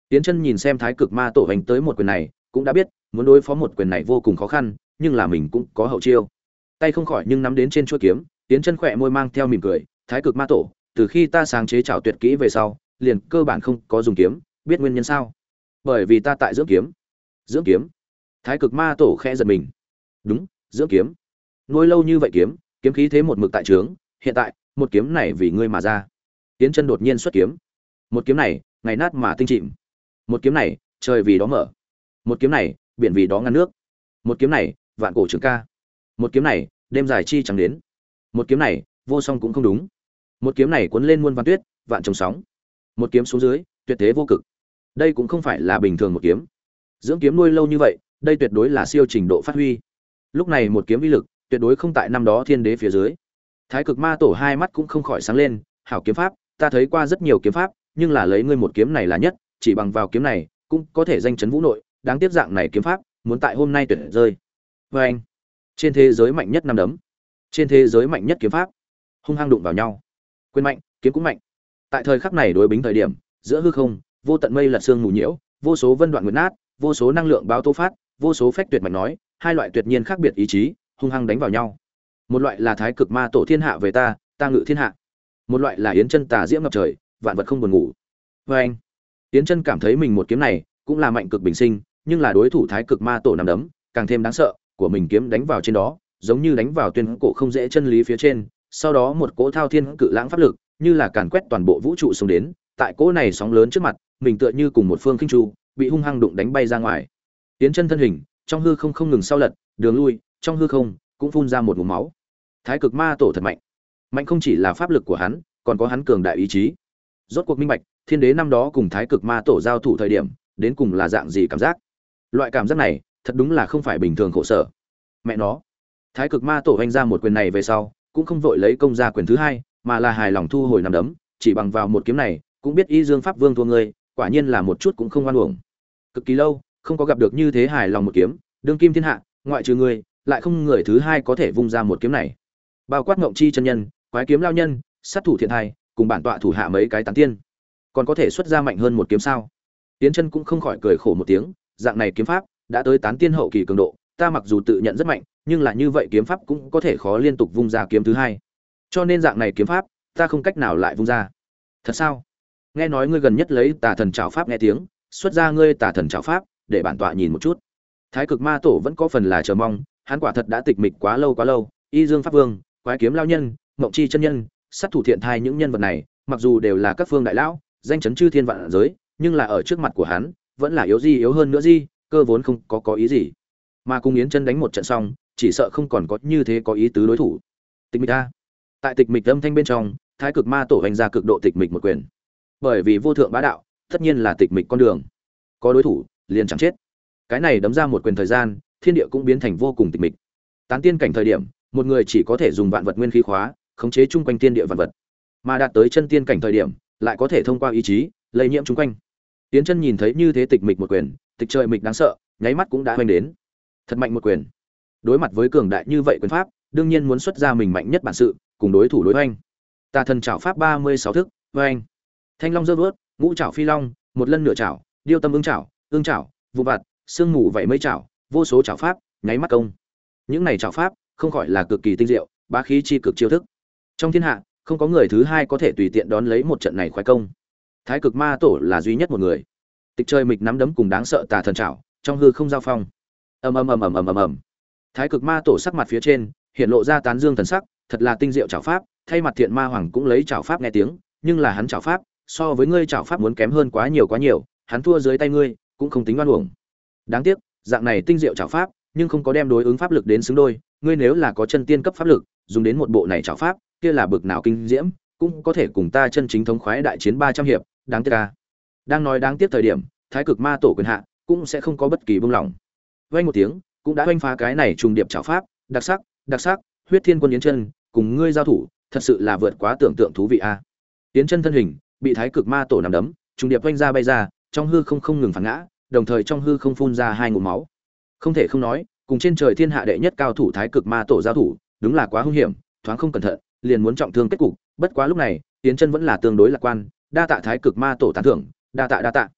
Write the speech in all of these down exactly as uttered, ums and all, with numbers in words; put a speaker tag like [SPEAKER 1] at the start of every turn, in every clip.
[SPEAKER 1] Tiến Chân nhìn xem Thái Cực Ma Tổ hành tới một quyền này, cũng đã biết, muốn đối phó một quyền này vô cùng khó khăn, nhưng là mình cũng có hậu chiêu. Tay không khỏi nhưng nắm đến trên chuôi kiếm, Tiến Chân khỏe môi mang theo mỉm cười, Thái Cực Ma Tổ, từ khi ta sáng chế trảo tuyệt kỹ về sau, liền cơ bản không có dùng kiếm, biết nguyên nhân sao? Bởi vì ta tại dưỡng kiếm. Dưỡng kiếm? Thái Cực Ma Tổ khẽ giật mình. Đúng, dưỡng kiếm. Nuôi lâu như vậy kiếm, kiếm khí thế một mực tại trướng, hiện tại, một kiếm này vì ngươi mà ra. Tiến Chân đột nhiên xuất kiếm. Một kiếm này, ngày nát mà tinh chìm. Một kiếm này, trời vì đó mở. Một kiếm này, biển vì đó ngăn nước. Một kiếm này, vạn cổ trường ca. Một kiếm này, đêm dài chi chẳng đến. Một kiếm này, vô song cũng không đúng. Một kiếm này cuốn lên muôn vàn tuyết, vạn trồng sóng. Một kiếm xuống dưới, tuyệt thế vô cực. Đây cũng không phải là bình thường một kiếm. Dưỡng kiếm nuôi lâu như vậy, đây tuyệt đối là siêu trình độ phát huy. Lúc này một kiếm uy lực, tuyệt đối không tại năm đó thiên đế phía dưới. Thái Cực Ma Tổ hai mắt cũng không khỏi sáng lên, hảo kiếm pháp, ta thấy qua rất nhiều kiếm pháp, nhưng là lấy ngươi một kiếm này là nhất, chỉ bằng vào kiếm này, cũng có thể danh chấn vũ nội, đáng tiếc dạng này kiếm pháp, muốn tại hôm nay tuyệt rơi. Và anh, trên thế giới mạnh nhất năm đấm, trên thế giới mạnh nhất kiếm pháp, hung hăng đụng vào nhau. Quyền mạnh, kiếm cũng mạnh. Tại thời khắc này đối bính thời điểm, giữa hư không, vô tận mây lật sương mù nhiễu, vô số vân đoạn nguyệt nát, vô số năng lượng báo tố phát, vô số phách tuyệt mạnh nói, hai loại tuyệt nhiên khác biệt ý chí, hung hăng đánh vào nhau. Một loại là Thái Cực Ma Tổ thiên hạ về ta, ta ngự thiên hạ. Một loại là Yến Chân tà diễm ngập trời, vạn vật không buồn ngủ. Và anh, Yến Chân cảm thấy mình một kiếm này cũng là mạnh cực bình sinh, nhưng là đối thủ Thái Cực Ma Tổ nằm đấm, càng thêm đáng sợ, của mình kiếm đánh vào trên đó, giống như đánh vào tuyên cổ không dễ chân lý phía trên, sau đó một cỗ thao thiên cự lãng pháp lực, như là càn quét toàn bộ vũ trụ xông đến, tại cỗ này sóng lớn trước mặt, mình tựa như cùng một phương khinh tru, bị hung hăng đụng đánh bay ra ngoài. Yến Chân thân hình, trong hư không không ngừng sau lật, đường lui, trong hư không cũng phun ra một ngụm máu. Thái Cực Ma Tổ thật mạnh. Mạnh không chỉ là pháp lực của hắn, còn có hắn cường đại ý chí. Rốt cuộc minh bạch, thiên đế năm đó cùng Thái Cực Ma Tổ giao thủ thời điểm, đến cùng là dạng gì cảm giác. Loại cảm giác này, thật đúng là không phải bình thường khổ sở. Mẹ nó. Thái Cực Ma Tổ vung ra một quyền này về sau, cũng không vội lấy công ra quyền thứ hai, mà là hài lòng thu hồi nắm đấm, chỉ bằng vào một kiếm này, cũng biết Y Dương Pháp Vương thua ngươi, quả nhiên là một chút cũng không oan uổng. Cực kỳ lâu, không có gặp được như thế hài lòng một kiếm, đương kim thiên hạ, ngoại trừ ngươi, lại không người thứ hai có thể vung ra một kiếm này. Bao quát Ngộng Chi chân nhân, Quái Kiếm lão nhân, sát thủ thiện hai, cùng bản tọa thủ hạ mấy cái tán tiên, còn có thể xuất ra mạnh hơn một kiếm sao? Tiến Chân cũng không khỏi cười khổ một tiếng, dạng này kiếm pháp đã tới tán tiên hậu kỳ cường độ, ta mặc dù tự nhận rất mạnh, nhưng là như vậy kiếm pháp cũng có thể khó liên tục vung ra kiếm thứ hai. Cho nên dạng này kiếm pháp, ta không cách nào lại vung ra. Thật sao? Nghe nói ngươi gần nhất lấy Tà Thần Trảo Pháp nghe tiếng, xuất ra ngươi Tà Thần Trảo Pháp, để bản tọa nhìn một chút. Thái Cực Ma Tổ vẫn có phần là chờ mong, hắn quả thật đã tịch mịch quá lâu quá lâu, Y Dương Pháp Vương, Quái Kiếm lão nhân, Ngộng Chi chân nhân, sát thủ thiện thai những nhân vật này, mặc dù đều là các phương đại lão, danh chấn chư thiên vạn giới, nhưng là ở trước mặt của hắn, vẫn là yếu gì yếu hơn nữa gì, cơ vốn không có có ý gì. Mà cùng Yến Chân đánh một trận xong, chỉ sợ không còn có như thế có ý tứ đối thủ. Tịch mịch a. Tại tịch mịch âm thanh bên trong, Thái Cực Ma Tổ hành ra cực độ tịch mịch một quyền. Bởi vì vô thượng bá đạo, tất nhiên là tịch mịch con đường. Có đối thủ, liền chẳng chết. Cái này đấm ra một quyền thời gian, thiên địa cũng biến thành vô cùng tịch mịch. Tán tiên cảnh thời điểm, một người chỉ có thể dùng vạn vật nguyên khí khóa, khống chế chung quanh thiên địa vạn vật. Mà đạt tới chân tiên cảnh thời điểm, lại có thể thông qua ý chí, lây nhiễm chung quanh. Tiến Chân nhìn thấy như thế tịch mịch một quyền, tịch trời mịch đáng sợ, nháy mắt cũng đã hoành đến. Thật mạnh một quyền. Đối mặt với cường đại như vậy quyền pháp, đương nhiên muốn xuất ra mình mạnh nhất bản sự, cùng đối thủ đối hoành. Tà Thần Trảo Pháp ba mươi sáu thức, hoành. Thanh Long giơ vớt, ngũ trảo phi long, một lần nửa trảo, điêu tâm ưng trảo, ương trảo, vụ vặt, sương mù vậy mấy trảo, vô số trảo pháp, nháy mắt công. Những này trảo pháp, không khỏi là cực kỳ tinh diệu, bá khí chi cực chiêu thức. Trong thiên hạ, không có người thứ hai có thể tùy tiện đón lấy một trận này khoái công. Thái Cực Ma Tổ là duy nhất một người. Tịch trời mịch nắm đấm cùng đáng sợ Tà Thần Trảo, trong hư không giao phong. Ầm ầm ầm ầm ầm ầm ầm. Thái Cực Ma Tổ sắc mặt phía trên, hiện lộ ra tán dương thần sắc, thật là tinh diệu trảo pháp, thay mặt Thiện Ma Hoàng cũng lấy trảo pháp nghe tiếng, nhưng là hắn trảo pháp, so với ngươi trảo pháp muốn kém hơn quá nhiều quá nhiều, hắn thua dưới tay ngươi, cũng không tính oan uổng. Đáng tiếc, dạng này tinh diệu trảo pháp, nhưng không có đem đối ứng pháp lực đến xứng đôi, ngươi nếu là có chân tiên cấp pháp lực, dùng đến một bộ này trảo pháp, kia là bực nào kinh diễm, cũng có thể cùng ta chân chính thống khoái đại chiến ba trăm hiệp, đáng tiếc a. Đang nói đáng tiếc thời điểm, Thái Cực Ma Tổ quyền hạ, cũng sẽ không có bất kỳ buông lỏng. Vang một tiếng, cũng đã oanh phá cái này trùng điệp trảo pháp, đặc sắc, đặc sắc, Huyết Thiên Quân Yến Chân, cùng ngươi giao thủ, thật sự là vượt quá tưởng tượng thú vị a. Yến Chân thân hình, bị Thái Cực Ma Tổ nắm đấm, trùng điệp oanh ra bay ra, trong hư không không ngừng phản ngã, đồng thời trong hư không phun ra hai ngụm máu. Không thể không nói, cùng trên trời thiên hạ đệ nhất cao thủ Thái Cực Ma Tổ giao thủ, đúng là quá hung hiểm, thoáng không cẩn thận, liền muốn trọng thương kết cục, bất quá lúc này, Yến Chân vẫn là tương đối lạc quan, đa tạ Thái Cực Ma Tổ tán thưởng, đa tạ đa tạ.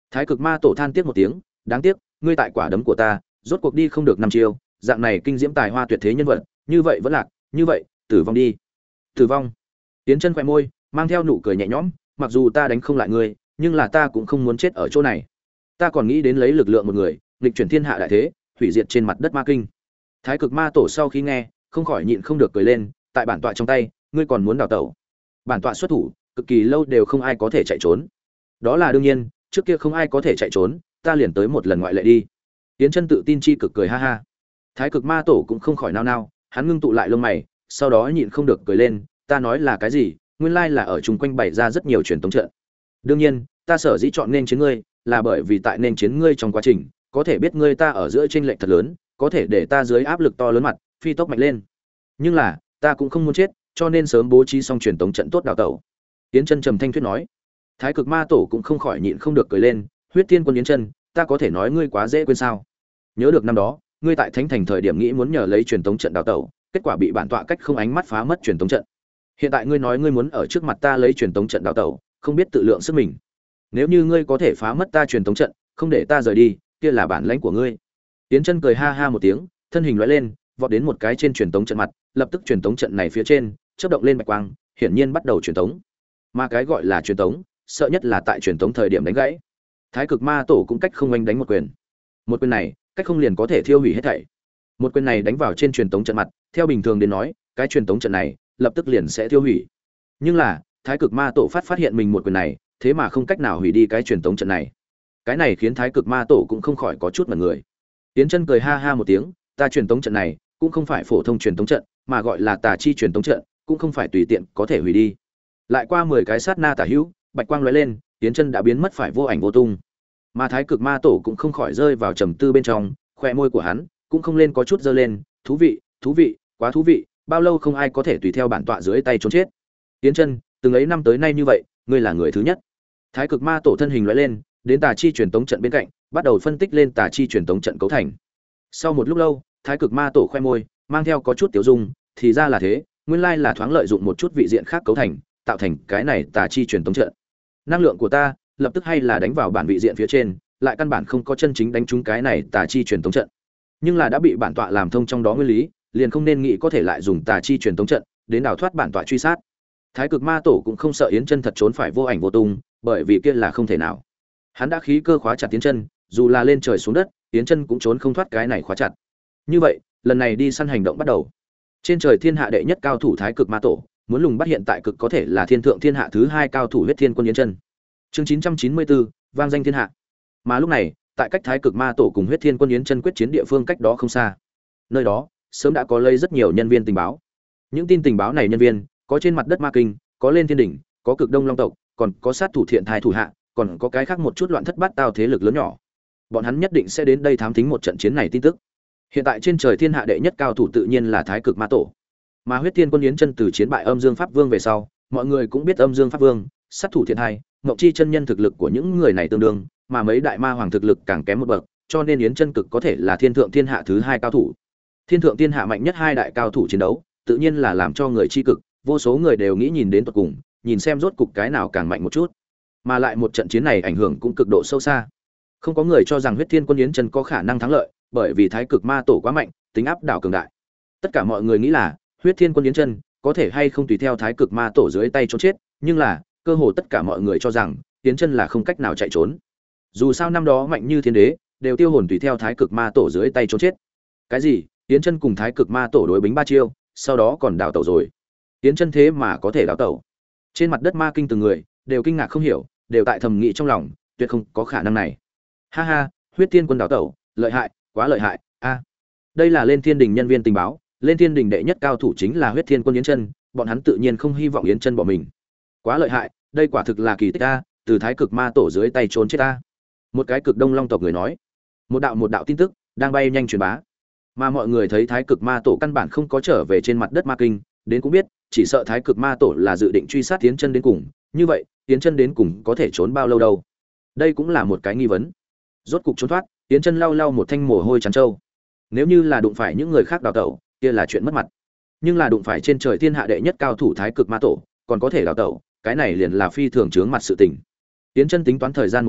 [SPEAKER 1] Thái Cực Ma Tổ than tiếc một tiếng, đáng tiếc, ngươi tại quả đấm của ta, rốt cuộc đi không được năm chiêu, dạng này kinh diễm tài hoa tuyệt thế nhân vật, như vậy vẫn lạc, như vậy, tử vong đi. Tử vong. Tiến Chân khẽ môi, mang theo nụ cười nhẹ nhõm, mặc dù ta đánh không lại ngươi, nhưng là ta cũng không muốn chết ở chỗ này. Ta còn nghĩ đến lấy lực lượng một người, nghịch chuyển thiên hạ đại thế, hủy diệt trên mặt đất ma kinh. Thái Cực Ma Tổ sau khi nghe, không khỏi nhịn không được cười lên, tại bản tọa trong tay, ngươi còn muốn đào tẩu? Bản tọa xuất thủ, cực kỳ lâu đều không ai có thể chạy trốn. Đó là đương nhiên, trước kia không ai có thể chạy trốn, ta liền tới một lần ngoại lệ đi. Tiến Chân tự tin chi cực cười ha ha. Thái Cực Ma Tổ cũng không khỏi nao nao, hắn ngưng tụ lại lông mày, sau đó nhịn không được cười lên, ta nói là cái gì? Nguyên lai là ở chung quanh bày ra rất nhiều truyền tống trận. Đương nhiên, ta sở dĩ chọn nên chiến ngươi, là bởi vì tại nên chiến ngươi trong quá trình, có thể biết ngươi ta ở giữa chênh lệch thật lớn, có thể để ta dưới áp lực to lớn mặt, phi tốc mạnh lên. Nhưng là, ta cũng không muốn chết, cho nên sớm bố trí xong truyền tống trận tốt đào tẩu. Tiến Chân trầm thanh thuyết nói. Thái Cực Ma Tổ cũng không khỏi nhịn không được cười lên, Huyết Thiên Quân Yến Chân, ta có thể nói ngươi quá dễ quên sao? Nhớ được năm đó, ngươi tại Thánh Thành thời điểm nghĩ muốn nhờ lấy truyền tống trận đào tẩu, kết quả bị bản tọa cách không ánh mắt phá mất truyền tống trận. Hiện tại ngươi nói ngươi muốn ở trước mặt ta lấy truyền tống trận đào tẩu, không biết tự lượng sức mình. Nếu như ngươi có thể phá mất ta truyền tống trận, không để ta rời đi, kia là bản lãnh của ngươi. Tiến Chân cười ha ha một tiếng, thân hình lóe lên, vọt đến một cái trên truyền tống trận mặt, lập tức truyền tống trận này phía trên chớp động lên bạch quang, hiển nhiên bắt đầu truyền tống. Mà cái gọi là truyền tống, sợ nhất là tại truyền tống thời điểm đánh gãy. Thái Cực Ma Tổ cũng cách không anh đánh một quyền. Một quyền này, cách không liền có thể thiêu hủy hết thảy. Một quyền này đánh vào trên truyền tống trận mặt, theo bình thường đến nói, cái truyền tống trận này lập tức liền sẽ thiêu hủy. Nhưng là, Thái Cực Ma Tổ phát phát hiện mình một quyền này, thế mà không cách nào hủy đi cái truyền tống trận này. Cái này khiến Thái Cực Ma Tổ cũng không khỏi có chút mặt người. Tiến Chân cười ha ha một tiếng, ta truyền tống trận này cũng không phải phổ thông truyền tống trận, mà gọi là tà chi truyền tống trận, cũng không phải tùy tiện có thể hủy đi. Lại qua mười cái sát na tả hữu, bạch quang lóe lên, Tiến Chân đã biến mất phải vô ảnh vô tung. Mà Thái Cực Ma Tổ cũng không khỏi rơi vào trầm tư bên trong, khóe môi của hắn cũng không lên có chút giơ lên, thú vị, thú vị, quá thú vị, bao lâu không ai có thể tùy theo bản tọa dưới tay trốn chết. Tiến Chân, từng ấy năm tới nay như vậy, ngươi là người thứ nhất. Thái Cực Ma Tổ thân hình lóe lên, đến tà chi truyền tống trận bên cạnh, bắt đầu phân tích lên tà chi truyền tống trận cấu thành. Sau một lúc lâu, Thái Cực Ma Tổ khoe môi, mang theo có chút tiểu dung, thì ra là thế, nguyên lai là thoáng lợi dụng một chút vị diện khác cấu thành, tạo thành cái này tà chi truyền tống trận. Năng lượng của ta lập tức hay là đánh vào bản vị diện phía trên, lại căn bản không có chân chính đánh trúng cái này tà chi truyền tống trận. Nhưng là đã bị bản tọa làm thông trong đó nguyên lý, liền không nên nghĩ có thể lại dùng tà chi truyền tống trận đến đào thoát bản tọa truy sát. Thái Cực Ma Tổ cũng không sợ Yến Chân thật trốn phải vô ảnh vô tung, bởi vì kia là không thể nào. Hắn đã khí cơ khóa chặt Yến Chân, dù là lên trời xuống đất, Yến Chân cũng trốn không thoát cái này khóa chặt. Như vậy, lần này đi săn hành động bắt đầu. Trên trời thiên hạ đệ nhất cao thủ Thái Cực Ma Tổ, muốn lùng bắt hiện tại cực có thể là thiên thượng thiên hạ thứ hai cao thủ Huyết Thiên Quân Yến Chân. Chương chín trăm chín mươi bốn, vang danh thiên hạ. Mà lúc này, tại cách Thái Cực Ma Tổ cùng Huyết Thiên Quân Yến Chân quyết chiến địa phương cách đó không xa. Nơi đó, sớm đã có lấy rất nhiều nhân viên tình báo. Những tin tình báo này nhân viên, có trên mặt đất Ma Kinh, có lên thiên đỉnh, có Cực Đông Long tộc, còn có sát thủ thiện thai thủ hạ, còn có cái khác một chút loạn thất bát tao thế lực lớn nhỏ. Bọn hắn nhất định sẽ đến đây thám thính một trận chiến này tin tức. Hiện tại trên trời thiên hạ đệ nhất cao thủ tự nhiên là Thái Cực Ma Tổ. Mà Huyết Thiên Quân Yến Chân từ chiến bại Âm Dương Pháp Vương về sau, mọi người cũng biết Âm Dương Pháp Vương, sát thủ thiện hai, Ngọc Chi chân nhân thực lực của những người này tương đương, mà mấy đại ma hoàng thực lực càng kém một bậc, cho nên Yến Chân cực có thể là thiên thượng thiên hạ thứ hai cao thủ. Thiên thượng thiên hạ mạnh nhất hai đại cao thủ chiến đấu, tự nhiên là làm cho người chi cực, vô số người đều nghĩ nhìn đến tận cùng, nhìn xem rốt cục cái nào càng mạnh một chút. Mà lại một trận chiến này ảnh hưởng cũng cực độ sâu xa. Không có người cho rằng Huyết Thiên Quân Yến Chân có khả năng thắng lợi, bởi vì Thái Cực Ma Tổ quá mạnh, tính áp đảo cường đại. Tất cả mọi người nghĩ là Huyết Thiên Quân Yến Chân có thể hay không tùy theo Thái Cực Ma Tổ dưới tay trốn chết, nhưng là cơ hồ tất cả mọi người cho rằng Yến Chân là không cách nào chạy trốn. Dù sao năm đó mạnh như thiên đế, đều tiêu hồn tùy theo Thái Cực Ma Tổ dưới tay trốn chết. Cái gì? Yến Chân cùng Thái Cực Ma Tổ đối bính ba chiêu, sau đó còn đào tẩu rồi. Yến Chân thế mà có thể đào tẩu. Trên mặt đất Ma Kinh từng người đều kinh ngạc không hiểu, đều tại thầm nghĩ trong lòng, tuyệt không có khả năng này. Ha ha, Huyết Thiên Quân đào tẩu, lợi hại, quá lợi hại. A, đây là Lên Thiên Đình nhân viên tình báo, Lên Thiên Đình đệ nhất cao thủ chính là Huyết Thiên Quân Yến Chân, bọn hắn tự nhiên không hy vọng Yến Chân bỏ mình. Quá lợi hại, đây quả thực là kỳ tích a, từ Thái Cực Ma Tổ dưới tay trốn chết a. Một cái Cực Đông Long tộc người nói. Một đạo một đạo tin tức đang bay nhanh truyền bá. Mà mọi người thấy Thái Cực Ma Tổ căn bản không có trở về trên mặt đất Ma Kinh, đến cũng biết, chỉ sợ Thái Cực Ma Tổ là dự định truy sát Yến Chân đến cùng, như vậy, Yến Chân đến cùng có thể trốn bao lâu đâu? Đây cũng là một cái nghi vấn. Rốt cục trốn thoát, Yến Chân lau lau một thanh mồ hôi trắng trâu. Nếu như là đụng phải những người khác đào tẩu, kia là chuyện mất mặt. Nhưng là đụng phải trên trời thiên hạ đệ nhất cao thủ Thái Cực Ma Tổ, còn có thể đào tẩu, cái này liền là phi thường chướng mặt sự tình. Yến Chân tính toán thời gian một chút,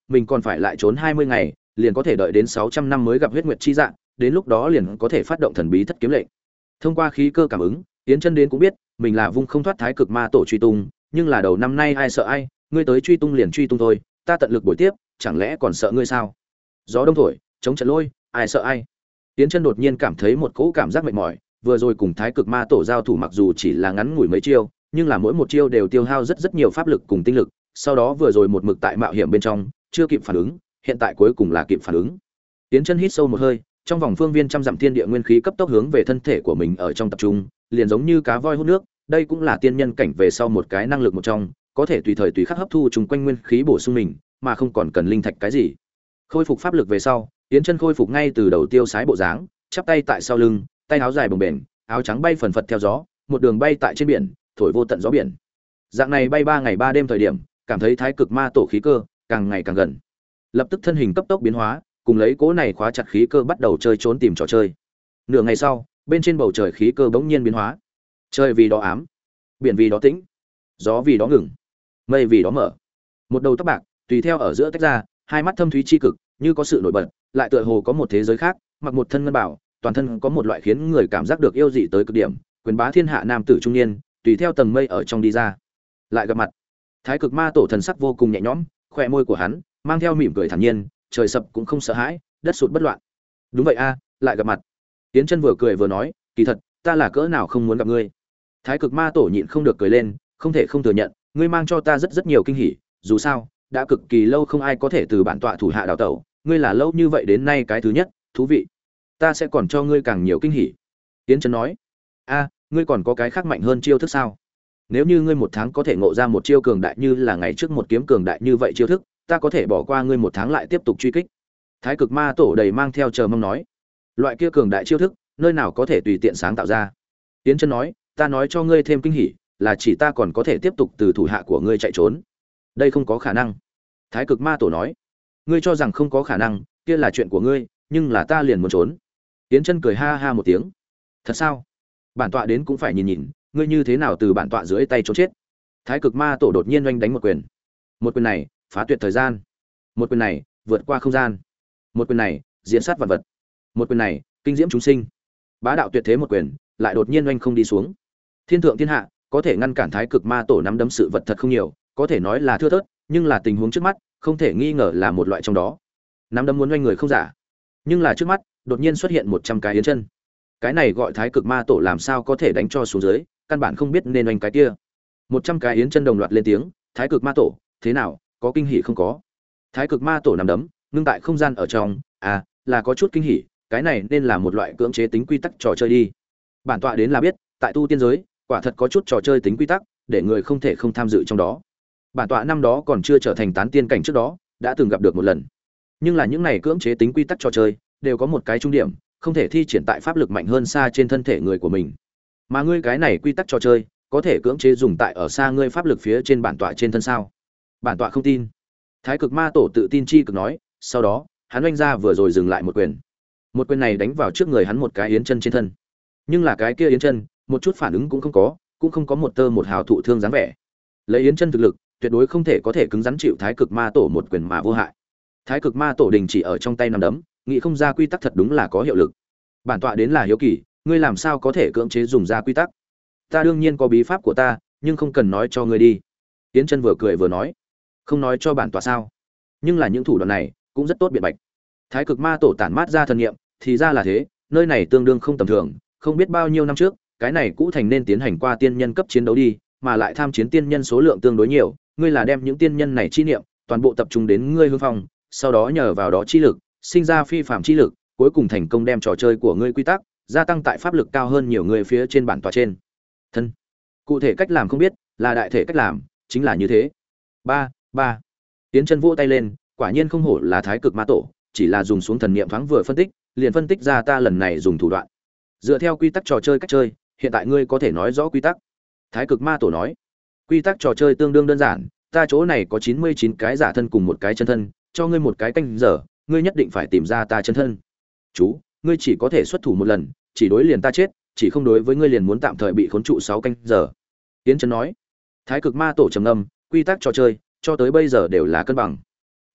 [SPEAKER 1] mình còn phải lại trốn hai mươi ngày, liền có thể đợi đến sáu trăm năm mới gặp huyết nguyệt chi dạng, đến lúc đó liền có thể phát động thần bí thất kiếm lệnh. Thông qua khí cơ cảm ứng, Yến Chân đến cũng biết, mình là vung không thoát Thái Cực Ma Tổ truy tung, nhưng là đầu năm nay ai sợ ai, ngươi tới truy tung liền truy tung thôi, ta tận lực bồi tiếp, chẳng lẽ còn sợ ngươi sao? Gió đông thổi, chống trận lôi, ai sợ ai? Yến Chân đột nhiên cảm thấy một cỗ cảm giác mệt mỏi, vừa rồi cùng Thái Cực Ma Tổ giao thủ mặc dù chỉ là ngắn ngủi mấy chiêu, nhưng là mỗi một chiêu đều tiêu hao rất rất nhiều pháp lực cùng tinh lực, sau đó vừa rồi một mực tại mạo hiểm bên trong, chưa kịp phản ứng, hiện tại cuối cùng là kịp phản ứng. Yến Chân hít sâu một hơi, trong vòng phương viên trăm dặm thiên địa nguyên khí cấp tốc hướng về thân thể của mình ở trong tập trung, liền giống như cá voi hút nước, đây cũng là tiên nhân cảnh về sau một cái năng lực một trong, có thể tùy thời tùy khắc hấp thu chung quanh nguyên khí bổ sung mình, mà không còn cần linh thạch cái gì. Khôi phục pháp lực về sau, Yến Chân khôi phục ngay từ đầu tiêu sái bộ dáng, chắp tay tại sau lưng, tay áo dài bồng bềnh, áo trắng bay phần phật theo gió, một đường bay tại trên biển, thổi vô tận gió biển. Dạng này bay ba ngày ba đêm thời điểm, cảm thấy Thái Cực Ma Tổ khí cơ càng ngày càng gần. Lập tức thân hình cấp tốc biến hóa, cùng lấy cố này khóa chặt khí cơ bắt đầu chơi trốn tìm trò chơi. Nửa ngày sau, bên trên bầu trời khí cơ bỗng nhiên biến hóa. Trời vì đó ám, biển vì đó tĩnh, gió vì đó ngừng, mây vì đó mở. Một đầu tóc bạc tùy theo ở giữa tách ra, hai mắt thâm thúy chi cực, như có sự nổi bật, lại tựa hồ có một thế giới khác, mặc một thân ngân bảo, toàn thân có một loại khiến người cảm giác được yêu dị tới cực điểm, quyền bá thiên hạ nam tử trung niên, tùy theo tầng mây ở trong đi ra. Lại gặp mặt. Thái Cực Ma Tổ thần sắc vô cùng nhẹ nhõm, khóe môi của hắn mang theo mỉm cười thản nhiên, trời sập cũng không sợ hãi, đất sụt bất loạn. Đúng vậy a, lại gặp mặt. Tiến Chân vừa cười vừa nói, kỳ thật, ta là cỡ nào không muốn gặp ngươi. Thái Cực Ma Tổ nhịn không được cười lên, không thể không thừa nhận, ngươi mang cho ta rất rất nhiều kinh hỉ, dù sao, đã cực kỳ lâu không ai có thể từ bản tọa thủ hạ đào tẩu, ngươi là lâu như vậy đến nay cái thứ nhất, thú vị. Ta sẽ còn cho ngươi càng nhiều kinh hỉ. Tiến Chân nói, a, ngươi còn có cái khác mạnh hơn chiêu thức sao? Nếu như ngươi một tháng có thể ngộ ra một chiêu cường đại như là ngày trước một kiếm cường đại như vậy chiêu thức, ta có thể bỏ qua ngươi một tháng lại tiếp tục truy kích. Thái Cực Ma Tổ đầy mang theo chờ mong nói, loại kia cường đại chiêu thức, nơi nào có thể tùy tiện sáng tạo ra. Tiến Chân nói, ta nói cho ngươi thêm kinh hỉ, là chỉ ta còn có thể tiếp tục từ thủ hạ của ngươi chạy trốn. Đây không có khả năng. Thái Cực Ma Tổ nói, ngươi cho rằng không có khả năng, kia là chuyện của ngươi, nhưng là ta liền muốn trốn. Tiến Chân cười ha ha một tiếng, thật sao? Bản tọa đến cũng phải nhìn nhìn, ngươi như thế nào từ bản tọa dưới tay trốn chết. Thái Cực Ma Tổ đột nhiên oanh đánh một quyền. Một quyền này phá tuyệt thời gian, một quyền này vượt qua không gian, một quyền này diễn sát vạn vật, một quyền này kinh diễm chúng sinh. Bá đạo tuyệt thế một quyền, lại đột nhiên oanh không đi xuống. Thiên thượng thiên hạ, có thể ngăn cản Thái Cực Ma Tổ nắm đấm sự vật thật không nhiều, có thể nói là thưa thớt, nhưng là tình huống trước mắt, không thể nghi ngờ là một loại trong đó. Nắm đấm muốn oanh người không giả, nhưng là trước mắt, đột nhiên xuất hiện một trăm cái Yến Chân. Cái này gọi Thái Cực Ma Tổ làm sao có thể đánh cho xuống dưới, căn bản không biết nên oanh cái kia. Một trăm cái Yến Chân đồng loạt lên tiếng, Thái Cực Ma Tổ, thế nào, có kinh hỉ không có? Thái Cực Ma Tổ nằm đấm, ngưng tại không gian ở trong, à, là có chút kinh hỉ, cái này nên là một loại cưỡng chế tính quy tắc trò chơi đi. Bản tọa đến là biết, tại tu tiên giới, quả thật có chút trò chơi tính quy tắc, để người không thể không tham dự trong đó. Bản tọa năm đó còn chưa trở thành tán tiên cảnh trước đó, đã từng gặp được một lần. Nhưng là những này cưỡng chế tính quy tắc trò chơi, đều có một cái trung điểm, không thể thi triển tại pháp lực mạnh hơn xa trên thân thể người của mình. Mà ngươi cái này quy tắc trò chơi, có thể cưỡng chế dùng tại ở xa ngươi pháp lực phía trên bản tọa trên thân sao? Bản tọa không tin. Thái Cực Ma Tổ tự tin chi cực nói, sau đó, hắn oanh ra vừa rồi dừng lại một quyền. Một quyền này đánh vào trước người hắn một cái Yến Chân trên thân. Nhưng là cái kia Yến Chân, một chút phản ứng cũng không có, cũng không có một tơ một hào thụ thương dáng vẻ. Lấy Yến Chân thực lực, tuyệt đối không thể có thể cứng rắn chịu Thái Cực Ma Tổ một quyền mà vô hại. Thái Cực Ma Tổ đình chỉ ở trong tay nắm đấm, nghĩ không ra quy tắc thật đúng là có hiệu lực. Bản tọa đến là hiếu kỳ, ngươi làm sao có thể cưỡng chế dùng ra quy tắc? Ta đương nhiên có bí pháp của ta, nhưng không cần nói cho ngươi đi. Yến Chân vừa cười vừa nói, không nói cho bản tọa sao? Nhưng là những thủ đoạn này cũng rất tốt biện bạch. Thái Cực Ma Tổ tản mát ra thần niệm, thì ra là thế, nơi này tương đương không tầm thường, không biết bao nhiêu năm trước, cái này cũ thành nên tiến hành qua tiên nhân cấp chiến đấu đi, mà lại tham chiến tiên nhân số lượng tương đối nhiều, ngươi là đem những tiên nhân này chi niệm toàn bộ tập trung đến ngươi hương phong, sau đó nhờ vào đó chi lực, sinh ra phi phàm chi lực, cuối cùng thành công đem trò chơi của ngươi quy tắc gia tăng tại pháp lực cao hơn nhiều người phía trên bản tọa trên. Thân. Cụ thể cách làm không biết, là đại thể cách làm, chính là như thế. Ba, ba. Tiến Chân vỗ tay lên, quả nhiên không hổ là Thái Cực Ma Tổ, chỉ là dùng xuống thần niệm thoáng vừa phân tích, liền phân tích ra ta lần này dùng thủ đoạn. Dựa theo quy tắc trò chơi cách chơi, hiện tại ngươi có thể nói rõ quy tắc. Thái Cực Ma Tổ nói, quy tắc trò chơi tương đương đơn giản, ta chỗ này có chín mươi chín cái giả thân cùng một cái chân thân, cho ngươi một cái canh giờ, ngươi nhất định phải tìm ra ta chân thân. Chú, ngươi chỉ có thể xuất thủ một lần, chỉ đối liền ta chết, chỉ không đối với ngươi liền muốn tạm thời bị khốn trụ sáu canh giờ. Tiến Chân nói. Thái Cực Ma Tổ trầm ngâm, quy tắc trò chơi cho tới bây giờ đều là cân bằng.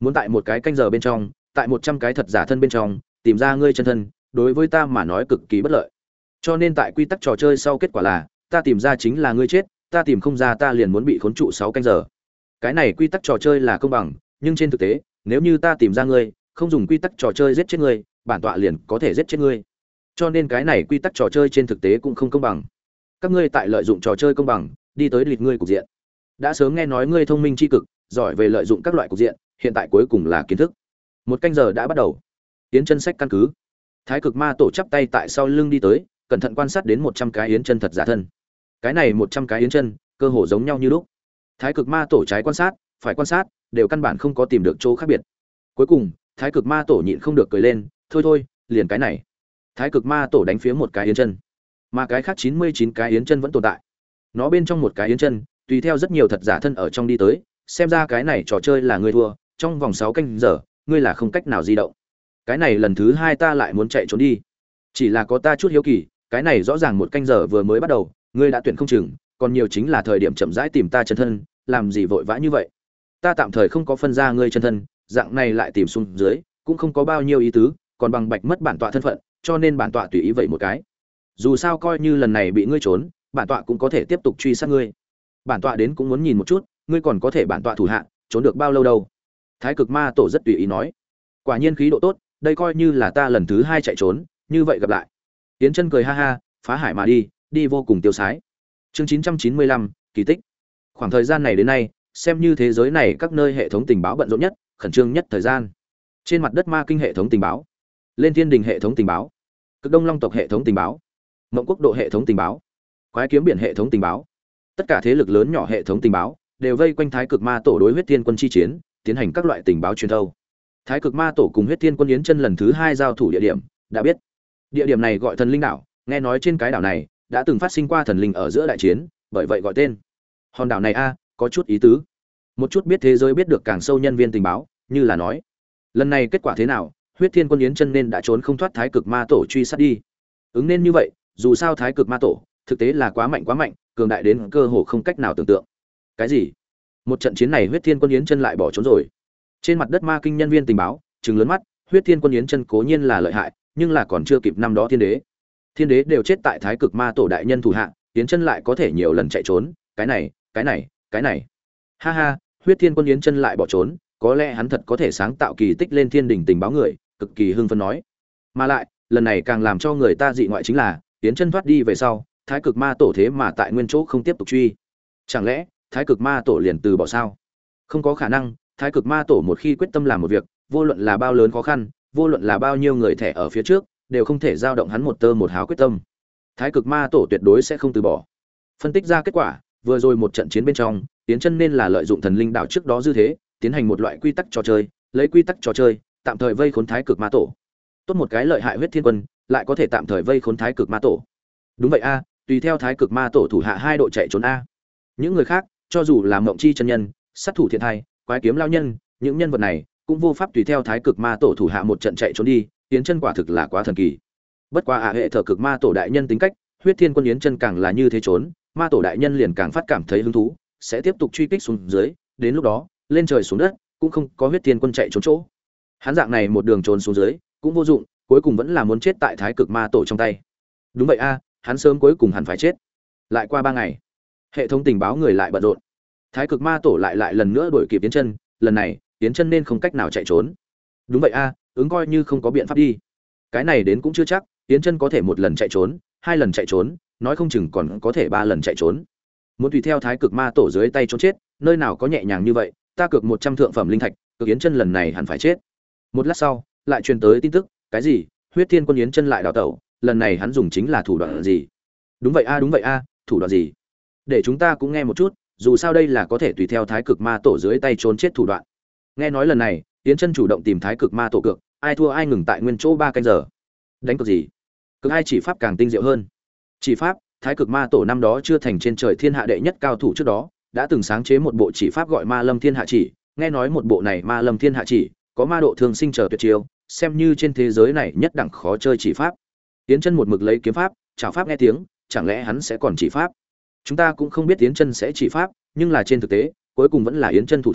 [SPEAKER 1] muốn tại một cái canh giờ bên trong, tại một trăm cái thật giả thân bên trong tìm ra ngươi chân thân, đối với ta mà nói cực kỳ bất lợi. Cho nên tại quy tắc trò chơi sau kết quả là ta tìm ra chính là ngươi chết, ta tìm không ra ta liền muốn bị khốn trụ sáu canh giờ. Cái này quy tắc trò chơi là công bằng, nhưng trên thực tế, nếu như ta tìm ra ngươi, không dùng quy tắc trò chơi giết chết ngươi, bản tọa liền có thể giết chết ngươi. Cho nên cái này quy tắc trò chơi trên thực tế cũng không công bằng. Các ngươi tại lợi dụng trò chơi công bằng, đi tới lịch ngươi cục diện. Đã sớm nghe nói ngươi thông minh chi cực, giỏi về lợi dụng các loại cục diện, hiện tại cuối cùng là kiến thức. Một canh giờ đã bắt đầu. Yến chân sách căn cứ. Thái cực ma tổ chắp tay tại sau lưng đi tới, cẩn thận quan sát đến một trăm cái yến chân thật giả thân. Cái này một trăm cái yến chân, cơ hồ giống nhau như lúc. Thái cực ma tổ trái quan sát, phải quan sát, đều căn bản không có tìm được chỗ khác biệt. Cuối cùng, Thái cực ma tổ nhịn không được cười lên, thôi thôi, liền cái này. Thái cực ma tổ đánh phía một cái yến chân, mà cái khác chín mươi chín cái yến chân vẫn tồn tại. Nó bên trong một cái yến chân, tùy theo rất nhiều thật giả thân ở trong đi tới, xem ra cái này trò chơi là ngươi thua, trong vòng sáu canh giờ, ngươi là không cách nào di động. Cái này lần thứ hai ta lại muốn chạy trốn đi. Chỉ là có ta chút hiếu kỳ, cái này rõ ràng một canh giờ vừa mới bắt đầu, ngươi đã tuyển không chừng, còn nhiều chính là thời điểm chậm rãi tìm ta chân thân, làm gì vội vã như vậy? Ta tạm thời không có phân ra ngươi chân thân, dạng này lại tìm xuống dưới, cũng không có bao nhiêu ý tứ, còn bằng bạch mất bản tọa thân phận, cho nên bản tọa tùy ý vậy một cái. Dù sao coi như lần này bị ngươi trốn, bản tọa cũng có thể tiếp tục truy sát ngươi. Bản tọa đến cũng muốn nhìn một chút, ngươi còn có thể bản tọa thủ hạ, trốn được bao lâu đâu? Thái cực ma tổ rất tùy ý nói. Quả nhiên khí độ tốt, đây coi như là ta lần thứ hai chạy trốn, như vậy gặp lại. Tiến chân cười ha ha, phá hải mà đi, đi vô cùng tiêu sái. Chương chín trăm chín mươi lăm, kỳ tích. Khoảng thời gian này đến nay, xem như thế giới này các nơi hệ thống tình báo bận rộn nhất, khẩn trương nhất thời gian. Trên mặt đất ma kinh hệ thống tình báo, lên thiên đình hệ thống tình báo, cực đông long tộc hệ thống tình báo, mộng quốc độ hệ thống tình báo, quái kiếm biển hệ thống tình báo, tất cả thế lực lớn nhỏ hệ thống tình báo đều vây quanh thái cực ma tổ đối huyết thiên quân chi chiến, tiến hành các loại tình báo truyền thâu. Thái cực ma tổ cùng huyết thiên quân yến chân lần thứ hai giao thủ địa điểm đã biết. Địa điểm này gọi thần linh đảo, nghe nói trên cái đảo này đã từng phát sinh qua thần linh ở giữa đại chiến, bởi vậy gọi tên. Hòn đảo này a, có chút ý tứ. Một chút biết thế giới biết được càng sâu nhân viên tình báo, như là nói, lần này kết quả thế nào, huyết thiên quân yến chân nên đã trốn không thoát thái cực ma tổ truy sát đi. Ứng nên như vậy, dù sao thái cực ma tổ thực tế là quá mạnh quá mạnh, cường đại đến cơ hồ không cách nào tưởng tượng. Cái gì? Một trận chiến này huyết thiên quân yến chân lại bỏ trốn rồi. Trên mặt đất ma kinh nhân viên tình báo trừng lớn mắt, huyết thiên quân yến chân cố nhiên là lợi hại, nhưng là còn chưa kịp năm đó thiên đế. Thiên đế đều chết tại thái cực ma tổ đại nhân thủ hạ, yến chân lại có thể nhiều lần chạy trốn, cái này, cái này, cái này. Ha ha, huyết thiên quân yến chân lại bỏ trốn, có lẽ hắn thật có thể sáng tạo kỳ tích lên thiên đỉnh tình báo người, cực kỳ hưng phấn nói. Mà lại, lần này càng làm cho người ta dị ngoại chính là, yến chân thoát đi về sau, thái cực ma tổ thế mà tại nguyên chỗ không tiếp tục truy. Chẳng lẽ thái cực ma tổ liền từ bỏ sao? Không có khả năng, thái cực ma tổ một khi quyết tâm làm một việc, vô luận là bao lớn khó khăn, vô luận là bao nhiêu người thẻ ở phía trước, đều không thể dao động hắn một tơ một hào quyết tâm. Thái cực ma tổ tuyệt đối sẽ không từ bỏ. Phân tích ra kết quả, vừa rồi một trận chiến bên trong, Tiến Chân nên là lợi dụng thần linh đạo trước đó dư thế, tiến hành một loại quy tắc trò chơi, lấy quy tắc trò chơi, tạm thời vây khốn thái cực ma tổ. Tốt một cái lợi hại huyết thiên quân, lại có thể tạm thời vây khốn thái cực ma tổ. Đúng vậy a, tùy theo thái cực ma tổ thủ hạ hai độ chạy trốn a. Những người khác, cho dù là Mộng Chi chân nhân, sát thủ thiện thai, quái kiếm lao nhân, những nhân vật này cũng vô pháp tùy theo thái cực ma tổ thủ hạ một trận chạy trốn đi. Yến Chân quả thực là quá thần kỳ. Bất quá à, hệ thờ cực ma tổ đại nhân tính cách, huyết thiên quân Yến Chân càng là như thế trốn, ma tổ đại nhân liền càng phát cảm thấy hứng thú, sẽ tiếp tục truy kích xuống dưới, đến lúc đó, lên trời xuống đất, cũng không có huyết thiên quân chạy trốn chỗ. Hắn dạng này một đường trốn xuống dưới, cũng vô dụng, cuối cùng vẫn là muốn chết tại thái cực ma tổ trong tay. Đúng vậy a, hắn sớm cuối cùng hẳn phải chết. Lại qua ba ngày, hệ thống tình báo người lại bận rộn. Thái cực ma tổ lại lại lần nữa đuổi kịp Yến Chân, lần này, Yến Chân nên không cách nào chạy trốn. Đúng vậy a, ứng coi như không có biện pháp đi. Cái này đến cũng chưa chắc, Yến Chân có thể một lần chạy trốn, hai lần chạy trốn, nói không chừng còn có thể ba lần chạy trốn. Muốn tùy theo thái cực ma tổ dưới tay trốn chết, nơi nào có nhẹ nhàng như vậy, ta cược một trăm thượng phẩm linh thạch, cực Yến Chân lần này hẳn phải chết. Một lát sau, lại truyền tới tin tức, cái gì? Huyết Thiên quân Yến Chân lại đào tẩu, lần này hắn dùng chính là thủ đoạn gì? Đúng vậy a, đúng vậy a, thủ đoạn gì? Để chúng ta cũng nghe một chút, dù sao đây là có thể tùy theo thái cực ma tổ dưới tay trốn chết thủ đoạn. Nghe nói lần này, Yến Chân chủ động tìm thái cực ma tổ cược, ai thua ai ngừng tại nguyên chỗ ba canh giờ. Đánh cược gì? Cực ai chỉ pháp càng tinh diệu hơn. Chỉ pháp, thái cực ma tổ năm đó chưa thành trên trời thiên hạ đệ nhất cao thủ trước đó, đã từng sáng chế một bộ chỉ pháp gọi Ma Lâm Thiên Hạ Chỉ, nghe nói một bộ này Ma Lâm Thiên Hạ Chỉ, có ma độ thường sinh trở tuyệt chiêu, xem như trên thế giới này nhất đẳng khó chơi chỉ pháp. Yến Chân một mực lấy kiếm pháp, chảo pháp nghe tiếng, chẳng lẽ hắn sẽ còn chỉ pháp? Chúng ta cũng không biết Yến Chân sẽ chỉ pháp, nhưng là trên thực tế, cuối cùng vẫn là Yến Chân thủ thắng,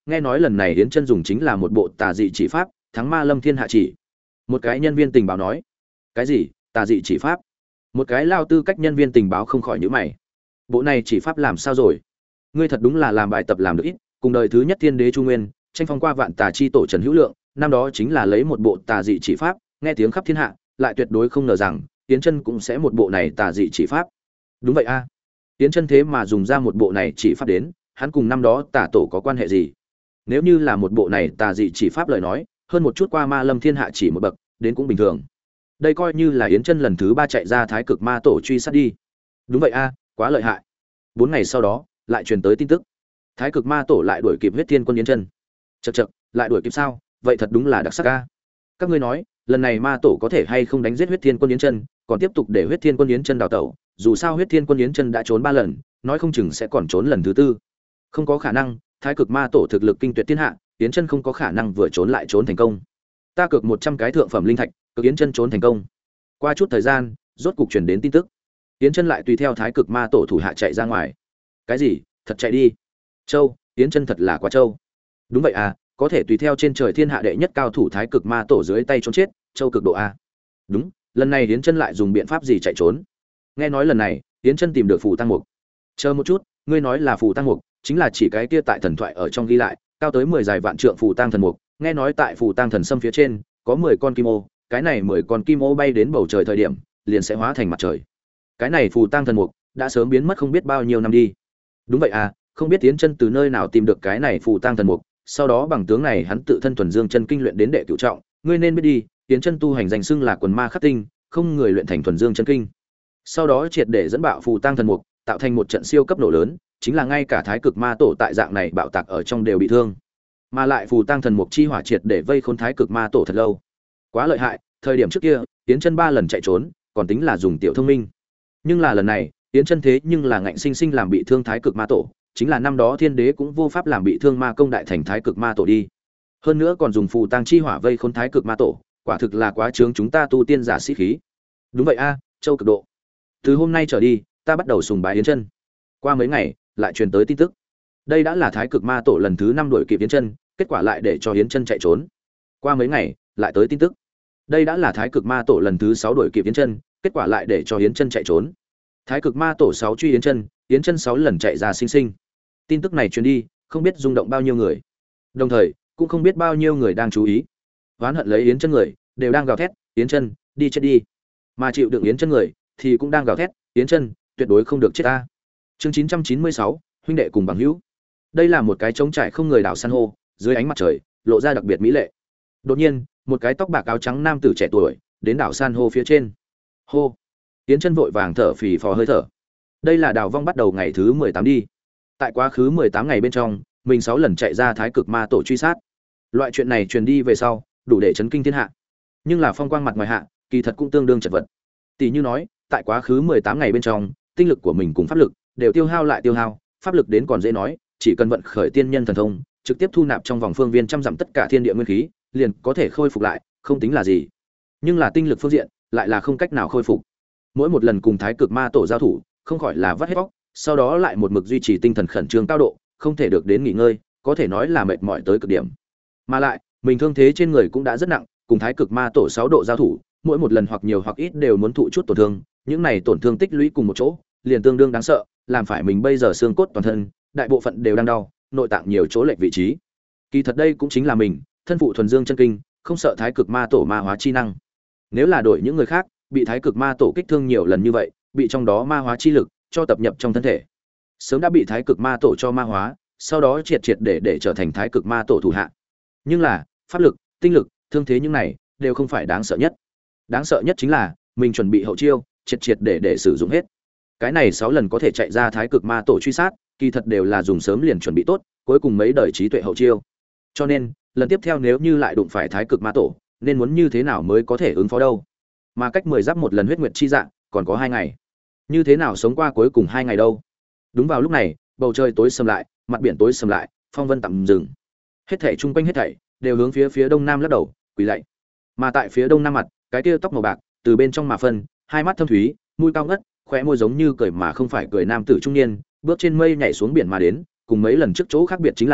[SPEAKER 1] nghe nói lần này Yến Chân dùng chính là một bộ tà dị chỉ pháp, thắng ma lâm thiên hạ chỉ. Một cái nhân viên tình báo nói. Cái gì? Tà dị chỉ pháp? Một cái lao tư cách nhân viên tình báo không khỏi nhíu mày. Bộ này chỉ pháp làm sao rồi? Ngươi thật đúng là làm bài tập làm được ít, cùng đời thứ nhất thiên đế Chu Nguyên, tranh phong qua vạn tà chi tổ Trần Hữu Lượng, năm đó chính là lấy một bộ tà dị chỉ pháp, nghe tiếng khắp thiên hạ, lại tuyệt đối không ngờ rằng Yến Chân cũng sẽ một bộ này tà dị chỉ pháp. Đúng vậy a. À. Yến Chân thế mà dùng ra một bộ này chỉ pháp đến, hắn cùng năm đó tà tổ có quan hệ gì? Nếu như là một bộ này tà dị chỉ pháp lời nói, hơn một chút qua ma lâm thiên hạ chỉ một bậc, đến cũng bình thường. Đây coi như là Yến Chân lần thứ ba chạy ra Thái Cực Ma tổ truy sát đi. Đúng vậy a, à, quá lợi hại. Bốn ngày sau đó, lại truyền tới tin tức. Thái Cực Ma tổ lại đuổi kịp Huyết Thiên Quân Yến Chân. Chậc chậc, lại đuổi kịp sao? Vậy thật đúng là đặc sắc a. Các ngươi nói, lần này Ma tổ có thể hay không đánh giết Huyết Thiên Quân Yến Chân, còn tiếp tục để Huyết Thiên Quân Yến Chân đào tẩu, dù sao Huyết Thiên Quân Yến Chân đã trốn ba lần, nói không chừng sẽ còn trốn lần thứ tư. Không có khả năng, Thái Cực Ma tổ thực lực kinh tuyệt thiên hạ, Yến Chân không có khả năng vừa trốn lại trốn thành công. Ta cược một trăm cái thượng phẩm linh thạch, cực Yến Chân trốn thành công. Qua chút thời gian, rốt cục truyền đến tin tức. Yến Chân lại tùy theo Thái Cực Ma tổ thủ hạ chạy ra ngoài. Cái gì? Thật chạy đi? Châu, Yến Chân thật là quá châu. Đúng vậy à, có thể tùy theo trên trời thiên hạ đệ nhất cao thủ Thái Cực Ma tổ dưới tay trốn chết, châu cực độ a. Đúng, lần này Yến Chân lại dùng biện pháp gì chạy trốn? Nghe nói lần này, Yến Chân tìm được phù tăng mục. Chờ một chút, ngươi nói là phù tăng mục, chính là chỉ cái kia tại thần thoại ở trong ghi lại, cao tới mười dài vạn trượng phù tăng thần mục, nghe nói tại phù tăng thần sâm phía trên có mười con kim ô, cái này mười con kim ô bay đến bầu trời thời điểm, liền sẽ hóa thành mặt trời. Cái này phù tăng thần mục đã sớm biến mất không biết bao nhiêu năm đi. Đúng vậy à, không biết Yến Chân từ nơi nào tìm được cái này phù tăng thần mục, sau đó bằng tướng này hắn tự thân thuần dương chân kinh luyện đến đệ cửu trọng, ngươi nên biết đi, Yến Chân tu hành danh xưng là quần ma khắc tinh, không người luyện thành thuần dương chân kinh. Sau đó triệt để dẫn bạo phù tăng thần mục, tạo thành một trận siêu cấp nổ lớn, chính là ngay cả Thái Cực Ma tổ tại dạng này bạo tạc ở trong đều bị thương. Mà lại phù tăng thần mục chi hỏa triệt để vây khốn Thái Cực Ma tổ thật lâu. Quá lợi hại, thời điểm trước kia, Yến Chân ba lần chạy trốn, còn tính là dùng tiểu thông minh. Nhưng là lần này, Yến Chân thế nhưng là ngạnh sinh sinh làm bị thương Thái Cực Ma tổ, chính là năm đó Thiên Đế cũng vô pháp làm bị thương Ma công đại thành Thái Cực Ma tổ đi. Hơn nữa còn dùng phù tăng chi hỏa vây khốn Thái Cực Ma tổ, quả thực là quá chướng chúng ta tu tiên giả sĩ khí. Đúng vậy a, châu cực độ. Từ hôm nay trở đi, ta bắt đầu sùng bái Yến Chân. Qua mấy ngày, lại truyền tới tin tức. Đây đã là Thái Cực Ma tổ lần thứ năm đuổi kịp Yến Chân, kết quả lại để cho Yến Chân chạy trốn. Qua mấy ngày, lại tới tin tức. Đây đã là Thái Cực Ma tổ lần thứ sáu đuổi kịp Yến Chân, kết quả lại để cho Yến Chân chạy trốn. Thái Cực Ma tổ sáu truy Yến Chân, Yến Chân sáu lần chạy ra sinh sinh. Tin tức này truyền đi, không biết rung động bao nhiêu người. Đồng thời, cũng không biết bao nhiêu người đang chú ý. Oán hận lấy Yến Chân người, đều đang gào thét, Yến Chân, đi chết đi. Mà chịu đựng Yến Chân người thì cũng đang gào thét, Yến Chân, tuyệt đối không được chết ta. Chương chín trăm chín mươi sáu, huynh đệ cùng bằng hữu. Đây là một cái trống trải không người đảo san hô, dưới ánh mặt trời, lộ ra đặc biệt mỹ lệ. Đột nhiên, một cái tóc bạc áo trắng nam tử trẻ tuổi đến đảo san hô phía trên. Hô. Yến Chân vội vàng thở phì phò hơi thở. Đây là đào vong bắt đầu ngày thứ mười tám đi. Tại quá khứ mười tám ngày bên trong, mình sáu lần chạy ra Thái Cực Ma tổ truy sát. Loại chuyện này truyền đi về sau, đủ để chấn kinh thiên hạ. Nhưng là phong quang mặt ngoài hạ, kỳ thật cũng tương đương chật vật. Tỷ như nói, tại quá khứ mười tám ngày bên trong, tinh lực của mình cùng pháp lực đều tiêu hao lại tiêu hao, pháp lực đến còn dễ nói, chỉ cần vận khởi tiên nhân thần thông, trực tiếp thu nạp trong vòng phương viên trăm dặm tất cả thiên địa nguyên khí, liền có thể khôi phục lại, không tính là gì. Nhưng là tinh lực phương diện, lại là không cách nào khôi phục. Mỗi một lần cùng Thái Cực Ma tổ giao thủ, không khỏi là vắt hết óc, sau đó lại một mực duy trì tinh thần khẩn trương cao độ, không thể được đến nghỉ ngơi, có thể nói là mệt mỏi tới cực điểm. Mà lại, mình thương thế trên người cũng đã rất nặng, cùng Thái Cực Ma tổ sáu độ giao thủ, mỗi một lần hoặc nhiều hoặc ít đều muốn thụ chút tổn thương, những này tổn thương tích lũy cùng một chỗ, liền tương đương đáng sợ, làm phải mình bây giờ xương cốt toàn thân, đại bộ phận đều đang đau, nội tạng nhiều chỗ lệch vị trí. Kỳ thật đây cũng chính là mình, thân phụ thuần dương chân kinh, không sợ Thái Cực Ma tổ ma hóa chi năng. Nếu là đổi những người khác, bị Thái Cực Ma tổ kích thương nhiều lần như vậy, bị trong đó ma hóa chi lực cho tập nhập trong thân thể, sớm đã bị Thái Cực Ma tổ cho ma hóa, sau đó triệt triệt để để trở thành Thái Cực Ma tổ thủ hạ. Nhưng là, pháp lực, tinh lực, thương thế những này đều không phải đáng sợ nhất. Đáng sợ nhất chính là mình chuẩn bị hậu chiêu, triệt triệt để để sử dụng hết. Cái này sáu lần có thể chạy ra Thái Cực Ma tổ truy sát, kỳ thật đều là dùng sớm liền chuẩn bị tốt, cuối cùng mấy đời trí tuệ hậu chiêu. Cho nên, lần tiếp theo nếu như lại đụng phải Thái Cực Ma tổ, nên muốn như thế nào mới có thể ứng phó đâu? Mà cách mười giáp một lần huyết nguyệt chi dạng, còn có hai ngày. Như thế nào sống qua cuối cùng hai ngày đâu? Đúng vào lúc này, bầu trời tối sầm lại, mặt biển tối sầm lại, phong vân tạm dừng. Hết thảy chung quanh hết thảy đều hướng phía phía đông nam lắc đầu, quỳ lạy. Mà tại phía đông nam mặt, cái kia tóc màu bạc, từ bên trong mà phân, hai mắt thâm thúy, mũi cao ngất, khóe môi giống như cười mà không phải cười nam tử trung niên, bước trên mây nhảy xuống biển mà đến, cùng mấy lần trước chỗ khác biệt chính là,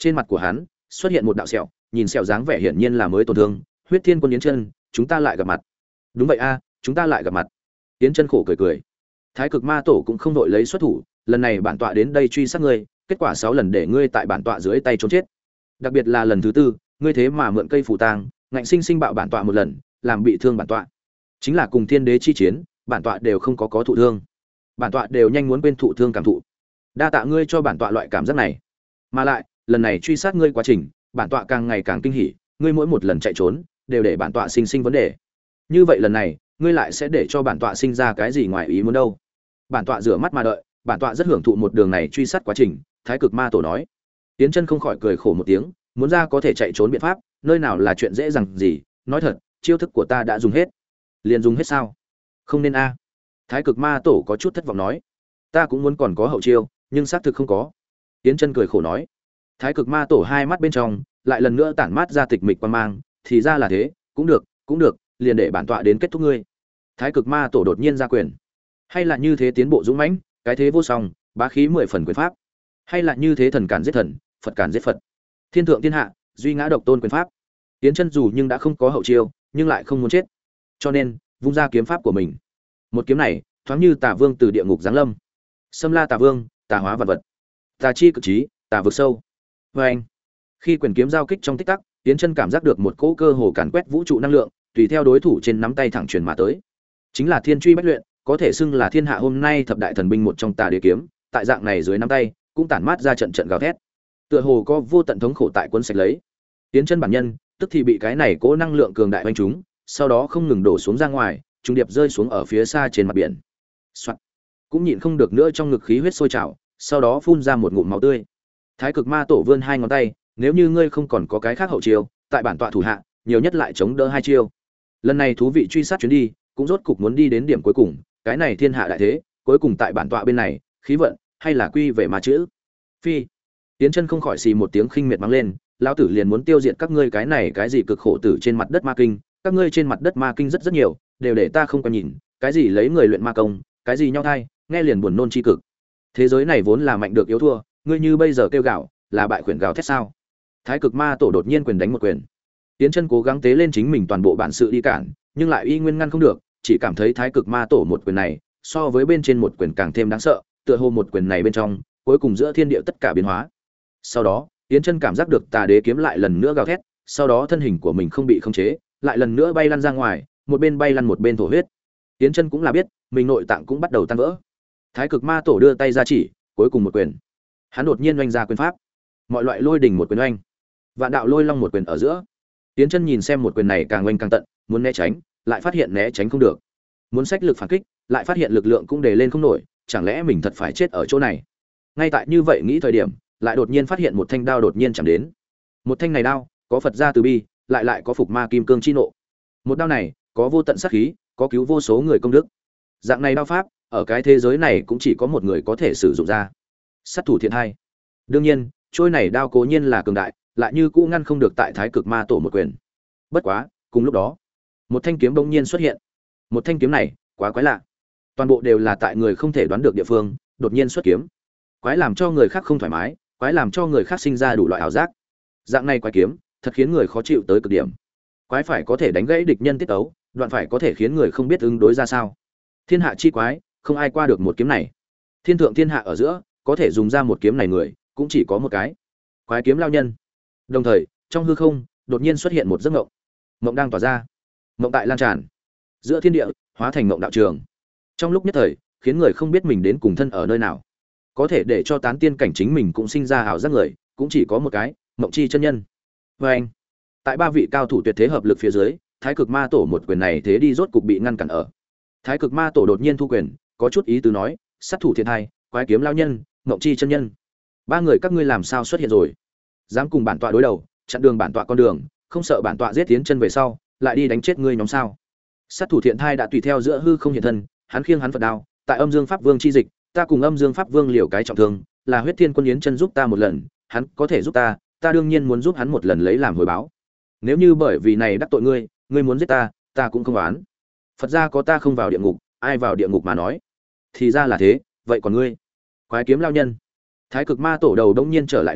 [SPEAKER 1] Trên mặt của hắn xuất hiện một đạo sẹo, nhìn sẹo dáng vẻ hiển nhiên là mới tổn thương. Huyết Thiên Quân Yến Chân, chúng ta lại gặp mặt. Đúng vậy a, chúng ta lại gặp mặt. Yến Chân khổ cười cười. Thái Cực Ma Tổ cũng không đội lấy xuất thủ, lần này bản tọa đến đây truy sát ngươi, kết quả sáu lần để ngươi tại bản tọa dưới tay trốn chết. Đặc biệt là lần thứ tư, ngươi thế mà mượn cây phù tang, ngạnh sinh sinh bạo bản tọa một lần, làm bị thương bản tọa. Chính là cùng thiên đế chi chiến, bản tọa đều không có có thụ thương. Bản tọa đều nhanh muốn quên thụ thương cảm thụ. Đa tạ ngươi cho bản tọa loại cảm giác này. Mà lại, lần này truy sát ngươi quá trình, bản tọa càng ngày càng kinh hỉ, ngươi mỗi một lần chạy trốn, đều để bản tọa sinh sinh vấn đề. Như vậy lần này, ngươi lại sẽ để cho bản tọa sinh ra cái gì ngoài ý muốn đâu? Bản tọa rửa mắt mà đợi, bản tọa rất hưởng thụ một đường này truy sát quá trình. Thái Cực Ma Tổ nói. Tiến Chân không khỏi cười khổ một tiếng, muốn ra có thể chạy trốn biện pháp, nơi nào là chuyện dễ dàng gì? Nói thật, chiêu thức của ta đã dùng hết. Liền dùng hết sao? Không nên a. Thái Cực Ma Tổ có chút thất vọng nói. Ta cũng muốn còn có hậu chiêu, nhưng xác thực không có. Tiến Chân cười khổ nói. Thái Cực Ma Tổ hai mắt bên trong lại lần nữa tản mát ra tịch mịch quang mang, thì ra là thế, cũng được, cũng được, liền để bản tọa đến kết thúc ngươi. Thái Cực Ma Tổ đột nhiên ra quyền. Hay là như thế tiến bộ dũng mãnh, cái thế vô song, bá khí mười phần quyền pháp. Hay là như thế thần cản giết thần, Phật cản giết Phật. Thiên thượng thiên hạ, duy ngã độc tôn quyền pháp. Tiến Chân dù nhưng đã không có hậu chiêu, nhưng lại không muốn chết. Cho nên, vung ra kiếm pháp của mình. Một kiếm này, thoáng như Tà Vương từ địa ngục giáng lâm. Xâm la Tà Vương, tà hóa vật vật. Tà chi cực trí, tà vực sâu. Và anh, khi quyền kiếm giao kích trong tích tắc, Tiến Chân cảm giác được một cỗ cơ hồ càn quét vũ trụ năng lượng, tùy theo đối thủ trên nắm tay thẳng truyền mà tới. Chính là Thiên Truy Bách Luyện, có thể xưng là thiên hạ hôm nay thập đại thần binh một trong Tà Đế kiếm, tại dạng này dưới nắm tay, cũng tản mát ra trận trận gào thét. Tựa hồ có vô tận thống khổ tại cuốn sạch lấy. Tiến Chân bản nhân, tức thì bị cái này cỗ năng lượng cường đại vây trúng, sau đó không ngừng đổ xuống ra ngoài, trùng điệp rơi xuống ở phía xa trên mặt biển. Soạt. Cũng nhịn không được nữa trong ngực khí huyết sôi trào, sau đó phun ra một ngụm máu tươi. Thái Cực Ma Tổ vươn hai ngón tay, nếu như ngươi không còn có cái khác hậu chiêu, tại bản tọa thủ hạ, nhiều nhất lại chống đỡ hai chiêu. Lần này thú vị truy sát chuyến đi, cũng rốt cục muốn đi đến điểm cuối cùng, cái này thiên hạ đại thế, cuối cùng tại bản tọa bên này, khí vận hay là quy về ma chữ. Phi. Tiến Chân không khỏi xì một tiếng khinh miệt mắng lên, lão tử liền muốn tiêu diệt các ngươi cái này cái gì cực khổ tử trên mặt đất ma kinh, các ngươi trên mặt đất ma kinh rất rất nhiều, đều để ta không có nhìn, cái gì lấy người luyện ma công, cái gì nhau thai, nghe liền buồn nôn chi cực. Thế giới này vốn là mạnh được yếu thua, ngươi như bây giờ kêu gạo, là bại khuyển gào thét sao? Thái Cực Ma Tổ đột nhiên quyền đánh một quyền. Tiến Chân cố gắng tế lên chính mình toàn bộ bản sự đi cản, nhưng lại y nguyên ngăn không được, chỉ cảm thấy Thái Cực Ma Tổ một quyền này, so với bên trên một quyền càng thêm đáng sợ, tựa hồ một quyền này bên trong, cuối cùng giữa thiên địa tất cả biến hóa. Sau đó, Tiến Chân cảm giác được Tà Đế kiếm lại lần nữa gào thét, sau đó thân hình của mình không bị khống chế, lại lần nữa bay lăn ra ngoài, một bên bay lăn một bên thổ huyết. Tiến Chân cũng là biết, mình nội tạng cũng bắt đầu tan vỡ. Thái Cực Ma Tổ đưa tay ra chỉ, cuối cùng một quyền. Hắn đột nhiên oanh ra quyền pháp. Mọi loại lôi đỉnh một quyền oanh. Vạn đạo lôi long một quyền ở giữa. Tiến Chân nhìn xem một quyền này càng oanh càng tận, muốn né tránh, lại phát hiện né tránh không được. Muốn xách lực phản kích, lại phát hiện lực lượng cũng đề lên không nổi, chẳng lẽ mình thật phải chết ở chỗ này. Ngay tại như vậy nghĩ thời điểm, lại đột nhiên phát hiện một thanh đao đột nhiên chạm đến. Một thanh này đao, có Phật gia từ bi, lại lại có phục ma kim cương chi nộ. Một đao này, có vô tận sát khí, có cứu vô số người công đức. Dạng này đao pháp, ở cái thế giới này cũng chỉ có một người có thể sử dụng ra. Sát thủ thiện hai. Đương nhiên, trôi này đao cố nhiên là cường đại, lại như cũ ngăn không được tại Thái Cực Ma Tổ một quyền. Bất quá, cùng lúc đó, một thanh kiếm bỗng nhiên xuất hiện. Một thanh kiếm này, quá quái lạ. Toàn bộ đều là tại người không thể đoán được địa phương, đột nhiên xuất kiếm. Quái làm cho người khác không thoải mái, quái làm cho người khác sinh ra đủ loại ảo giác. Dạng này quái kiếm, thật khiến người khó chịu tới cực điểm. Quái phải có thể đánh gãy địch nhân tiết tấu, đoạn phải có thể khiến người không biết ứng đối ra sao. Thiên hạ chi quái, không ai qua được một kiếm này. Thiên thượng thiên hạ ở giữa, có thể dùng ra một kiếm này người, cũng chỉ có một cái. Quái kiếm lao nhân. Đồng thời, trong hư không, đột nhiên xuất hiện một giấc mộng. Mộng đang tỏa ra, mộng tại lan tràn, giữa thiên địa, hóa thành mộng đạo trường. Trong lúc nhất thời, khiến người không biết mình đến cùng thân ở nơi nào. Có thể để cho tán tiên cảnh chính mình cũng sinh ra ảo giác người, cũng chỉ có một cái, Mộng Chi chân nhân. Và anh, tại ba vị cao thủ tuyệt thế hợp lực phía dưới, Thái Cực Ma Tổ một quyền này thế đi rốt cục bị ngăn cản ở. Thái Cực Ma Tổ đột nhiên thu quyền, có chút ý tứ nói, sát thủ thiện hai, quái kiếm lao nhân, Mộng Chi chân nhân. Ba người các ngươi làm sao xuất hiện rồi? Dám cùng bản tọa đối đầu, chặn đường bản tọa con đường, không sợ bản tọa giết tiến chân về sau, lại đi đánh chết ngươi nhóm sao? Sát thủ thiện thai đã tùy theo giữa hư không hiện thân, hắn khiêng hắn Phật đao, tại Âm Dương Pháp Vương chi dịch, ta cùng Âm Dương Pháp Vương liều cái trọng thương, là Huyết Thiên Quân Yến Chân giúp ta một lần, hắn có thể giúp ta, ta đương nhiên muốn giúp hắn một lần lấy làm hồi báo. Nếu như bởi vì này đắc tội ngươi, ngươi muốn giết ta, ta cũng không oán. Phật gia có ta không vào địa ngục, ai vào địa ngục mà nói. Thì ra là thế, vậy còn ngươi? Quái kiếm lao nhân. Thái Cực Ma Tổ đầu đông nhiên trở lại đến,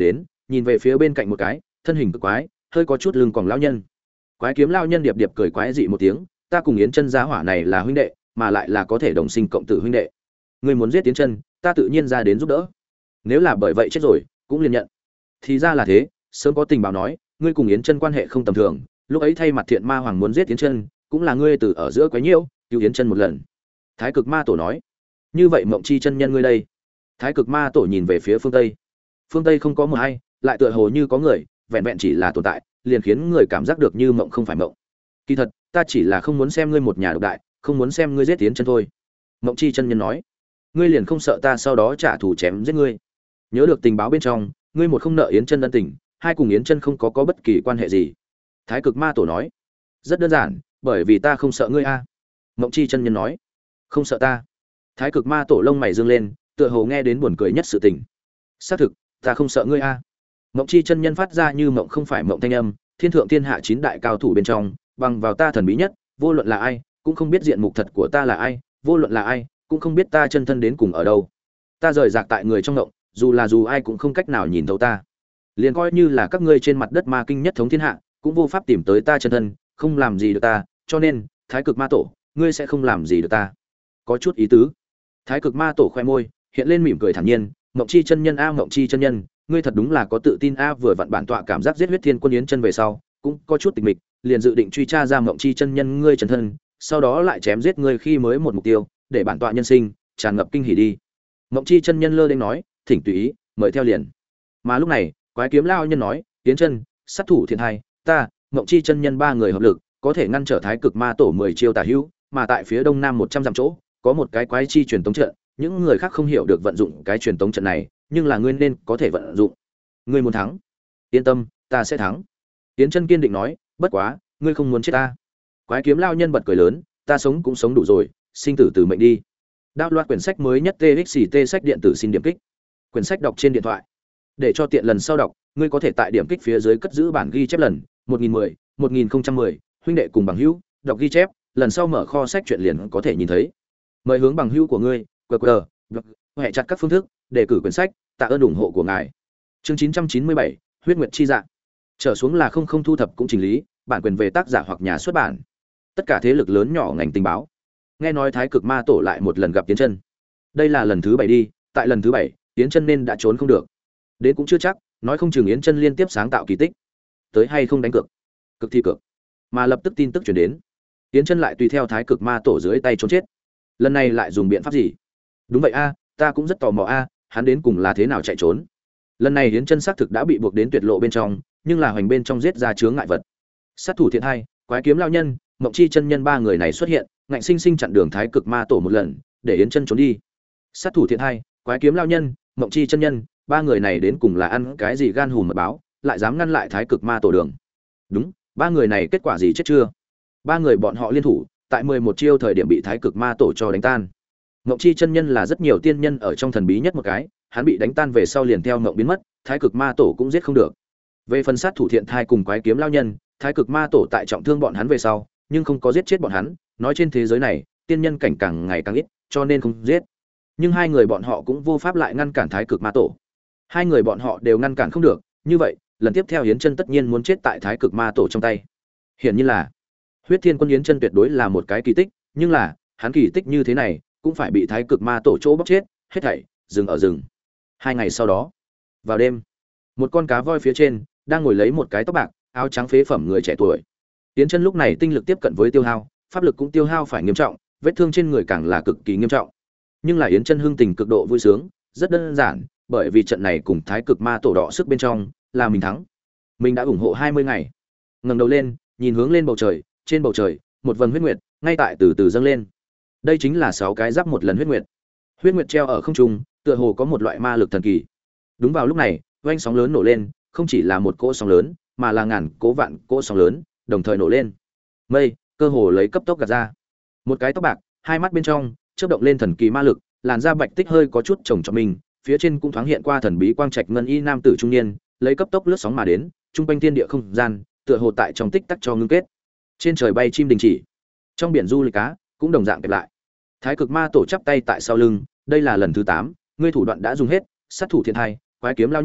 [SPEAKER 1] nhìn về phía bên cạnh một cái thân hình cực quái hơi có chút lưng còn lão nhân. Quái kiếm lão nhân điệp điệp cười quái dị một tiếng, ta cùng Yến Chân gia hỏa này là huynh đệ, mà lại là có thể đồng sinh cộng tử huynh đệ. Ngươi muốn giết Yến Chân, ta tự nhiên ra đến giúp đỡ. Nếu là bởi vậy chết rồi, cũng liền nhận. Thì ra là thế, sớm có tình báo nói, ngươi cùng Yến Chân quan hệ không tầm thường, lúc ấy thay mặt Thiện Ma Hoàng muốn giết Yến Chân, cũng là ngươi từ ở giữa quấy nhiễu, cứu Yến Chân một lần. Thái Cực Ma Tổ nói, như vậy Mộng Chi chân nhân ngươi đây? Thái Cực Ma Tổ nhìn về phía phương Tây. Phương Tây không có một ai, lại tựa hồ như có người, vẹn vẹn chỉ là tồn tại, liền khiến người cảm giác được như mộng không phải mộng. Kỳ thật, ta chỉ là không muốn xem ngươi một nhà độc đại, không muốn xem ngươi giết Yến Chân thôi. Mộng Chi chân nhân nói, ngươi liền không sợ ta sau đó trả thù chém giết ngươi? Nhớ được tình báo bên trong, ngươi một không nợ Yến Chân ân tình, hai cùng Yến Chân không có có bất kỳ quan hệ gì. Thái Cực Ma Tổ nói, rất đơn giản, bởi vì ta không sợ ngươi a. À. Mộng Chi chân nhân nói, không sợ ta. Thái Cực Ma Tổ lông mày dương lên, tựa hồ nghe đến buồn cười nhất sự tình. Xác thực, ta không sợ ngươi a. À. Mộng Chi chân nhân phát ra như mộng không phải mộng thanh âm, thiên thượng thiên hạ chín đại cao thủ bên trong, bằng vào ta thần bí nhất, vô luận là ai, cũng không biết diện mục thật của ta là ai, vô luận là ai, cũng không biết ta chân thân đến cùng ở đâu. Ta rời rạc tại người trong mộng, dù là dù ai cũng không cách nào nhìn thấu ta. Liền coi như là các ngươi trên mặt đất ma kinh nhất thống thiên hạ, cũng vô pháp tìm tới ta chân thân, không làm gì được ta, cho nên, Thái Cực Ma Tổ, ngươi sẽ không làm gì được ta. Có chút ý tứ. Thái Cực Ma Tổ khoe môi, hiện lên mỉm cười thản nhiên, Mộng Chi chân nhân a Mộng Chi chân nhân, ngươi thật đúng là có tự tin a, vừa vặn bản tọa cảm giác giết huyết thiên quân Yến Chân về sau, cũng có chút tịch mịch, liền dự định truy tra ra Mộng Chi chân nhân ngươi chân thân, sau đó lại chém giết ngươi khi mới một mục tiêu, để bản tọa nhân sinh tràn ngập kinh hỉ đi. Mộng Chi chân nhân lơ đến nói, thỉnh tùy ý, mời theo liền. Mà lúc này, Quái kiếm lão nhân nói, Yến Chân, sát thủ thiện hai, ta, Mộng Chi chân nhân ba người hợp lực, có thể ngăn trở Thái Cực Ma Tổ mười chiêu tả hữu, mà tại phía đông nam một trăm dặm chỗ, có một cái quái chi truyền tống trận, những người khác không hiểu được vận dụng cái truyền tống trận này, nhưng là ngươi nên có thể vận dụng. Ngươi muốn thắng? Yên tâm, ta sẽ thắng. Yến Chân kiên định nói, bất quá, ngươi không muốn chết ta. Quái kiếm lão nhân bật cười lớn, ta sống cũng sống đủ rồi, sinh tử từ mệnh đi. Đạo loạt quyển sách mới nhất tê ích xê tê sách điện tử xin điểm kích. Quyển sách đọc trên điện thoại. Để cho tiện lần sau đọc, ngươi có thể tại điểm kích phía dưới cất giữ bản ghi chép lần một nghìn mười, một nghìn không trăm mười, huynh đệ cùng bằng hữu, đọc ghi chép, lần sau mở kho sách truyện liền có thể nhìn thấy. Mời hướng bằng hữu của ngươi, quy quy, hệ chặt các phương thức, đề cử quyển sách, tạ ơn ủng hộ của ngài. Chương chín trăm chín mươi bảy, huyết nguyệt chi dạ. Trở xuống là không không thu thập cũng chỉnh lý, bản quyền về tác giả hoặc nhà xuất bản. Tất cả thế lực lớn nhỏ ngành tình báo. Nghe nói Thái Cực Ma Tổ lại một lần gặp Yến Chân. Đây là lần thứ bảy đi, tại lần thứ bảy, Yến Chân nên đã trốn không được. Đến cũng chưa chắc, nói không chừng Yến Chân liên tiếp sáng tạo kỳ tích. Tới hay không đánh cược? Cực thi cược. Mà lập tức tin tức truyền đến. Yến Chân lại tùy theo Thái Cực Ma Tổ dưới tay trốn chết. Lần này lại dùng biện pháp gì? Đúng vậy a, ta cũng rất tò mò a, hắn đến cùng là thế nào chạy trốn? Lần này Yến Chân xác thực đã bị buộc đến tuyệt lộ bên trong, nhưng là hoành bên trong giết ra chướng ngại vật. Sát thủ thiện hai, Quái kiếm lão nhân, Mộng Chi chân nhân ba người này xuất hiện, ngạnh sinh sinh chặn đường Thái Cực Ma Tổ một lần, để Yến Chân trốn đi. Sát thủ thiện hai, Quái kiếm lão nhân, Mộng Chi chân nhân, ba người này đến cùng là ăn cái gì gan hùm mật báo, lại dám ngăn lại Thái Cực Ma Tổ đường. Đúng, ba người này kết quả gì chết chưa? Ba người bọn họ liên thủ, tại mười một chiêu thời điểm bị Thái Cực Ma Tổ cho đánh tan. Mộng Chi chân nhân là rất nhiều tiên nhân ở trong thần bí nhất một cái, hắn bị đánh tan về sau liền theo mộng biến mất, Thái Cực Ma Tổ cũng giết không được. Về phần sát thủ thiện thai cùng Quái kiếm lão nhân, Thái Cực Ma Tổ tại trọng thương bọn hắn về sau, nhưng không có giết chết bọn hắn, nói trên thế giới này, tiên nhân cảnh càng ngày càng ít, cho nên không giết. Nhưng hai người bọn họ cũng vô pháp lại ngăn cản Thái Cực Ma Tổ. Hai người bọn họ đều ngăn cản không được, như vậy, lần tiếp theo Yến Chân tất nhiên muốn chết tại Thái Cực Ma Tổ trong tay. Hiển nhiên là Huyết Thiên Quân Yến Chân tuyệt đối là một cái kỳ tích, nhưng là, hắn kỳ tích như thế này, cũng phải bị Thái Cực Ma Tổ chỗ bóc chết, hết thảy dừng ở rừng. Hai ngày sau đó, vào đêm, một con cá voi phía trên đang ngồi lấy một cái tóc bạc, áo trắng phế phẩm người trẻ tuổi. Yến Chân lúc này tinh lực tiếp cận với tiêu hao, pháp lực cũng tiêu hao phải nghiêm trọng, vết thương trên người càng là cực kỳ nghiêm trọng. Nhưng là Yến Chân hưng tình cực độ vui sướng, rất đơn giản, bởi vì trận này cùng Thái Cực Ma Tổ đọ sức bên trong, là mình thắng. Mình đã ủng hộ hai mươi ngày. Ngẩng đầu lên, nhìn hướng lên bầu trời, trên bầu trời, một vầng huyết nguyệt ngay tại từ từ dâng lên. Đây chính là sáu cái giáp một lần huyết nguyệt. Huyết nguyệt treo ở không trung, tựa hồ có một loại ma lực thần kỳ. Đúng vào lúc này, oanh sóng lớn nổ lên, không chỉ là một cỗ sóng lớn, mà là ngàn cỗ vạn cỗ sóng lớn, đồng thời nổ lên. Mây, cơ hồ lấy cấp tốc gạt ra. Một cái tóc bạc, hai mắt bên trong chớp động lên thần kỳ ma lực, làn da bạch tích hơi có chút chồng cho mình, phía trên cũng thoáng hiện qua thần bí quang trạch ngân y nam tử trung niên, lấy cấp tốc lướt sóng mà đến, trung quanh thiên địa không gian, tựa hồ tại trong tích tắc cho ngưng kết. Trên trời bay chim đình chỉ, trong biển du lịch cá cũng đồng dạng kẹp lại. Thái Cực Ma Tổ chắp tay tại sau lưng, đây là lần thứ tám, ngươi thủ đoạn đã dùng hết, sát thủ thiện hai, Quái kiếm lão nhân,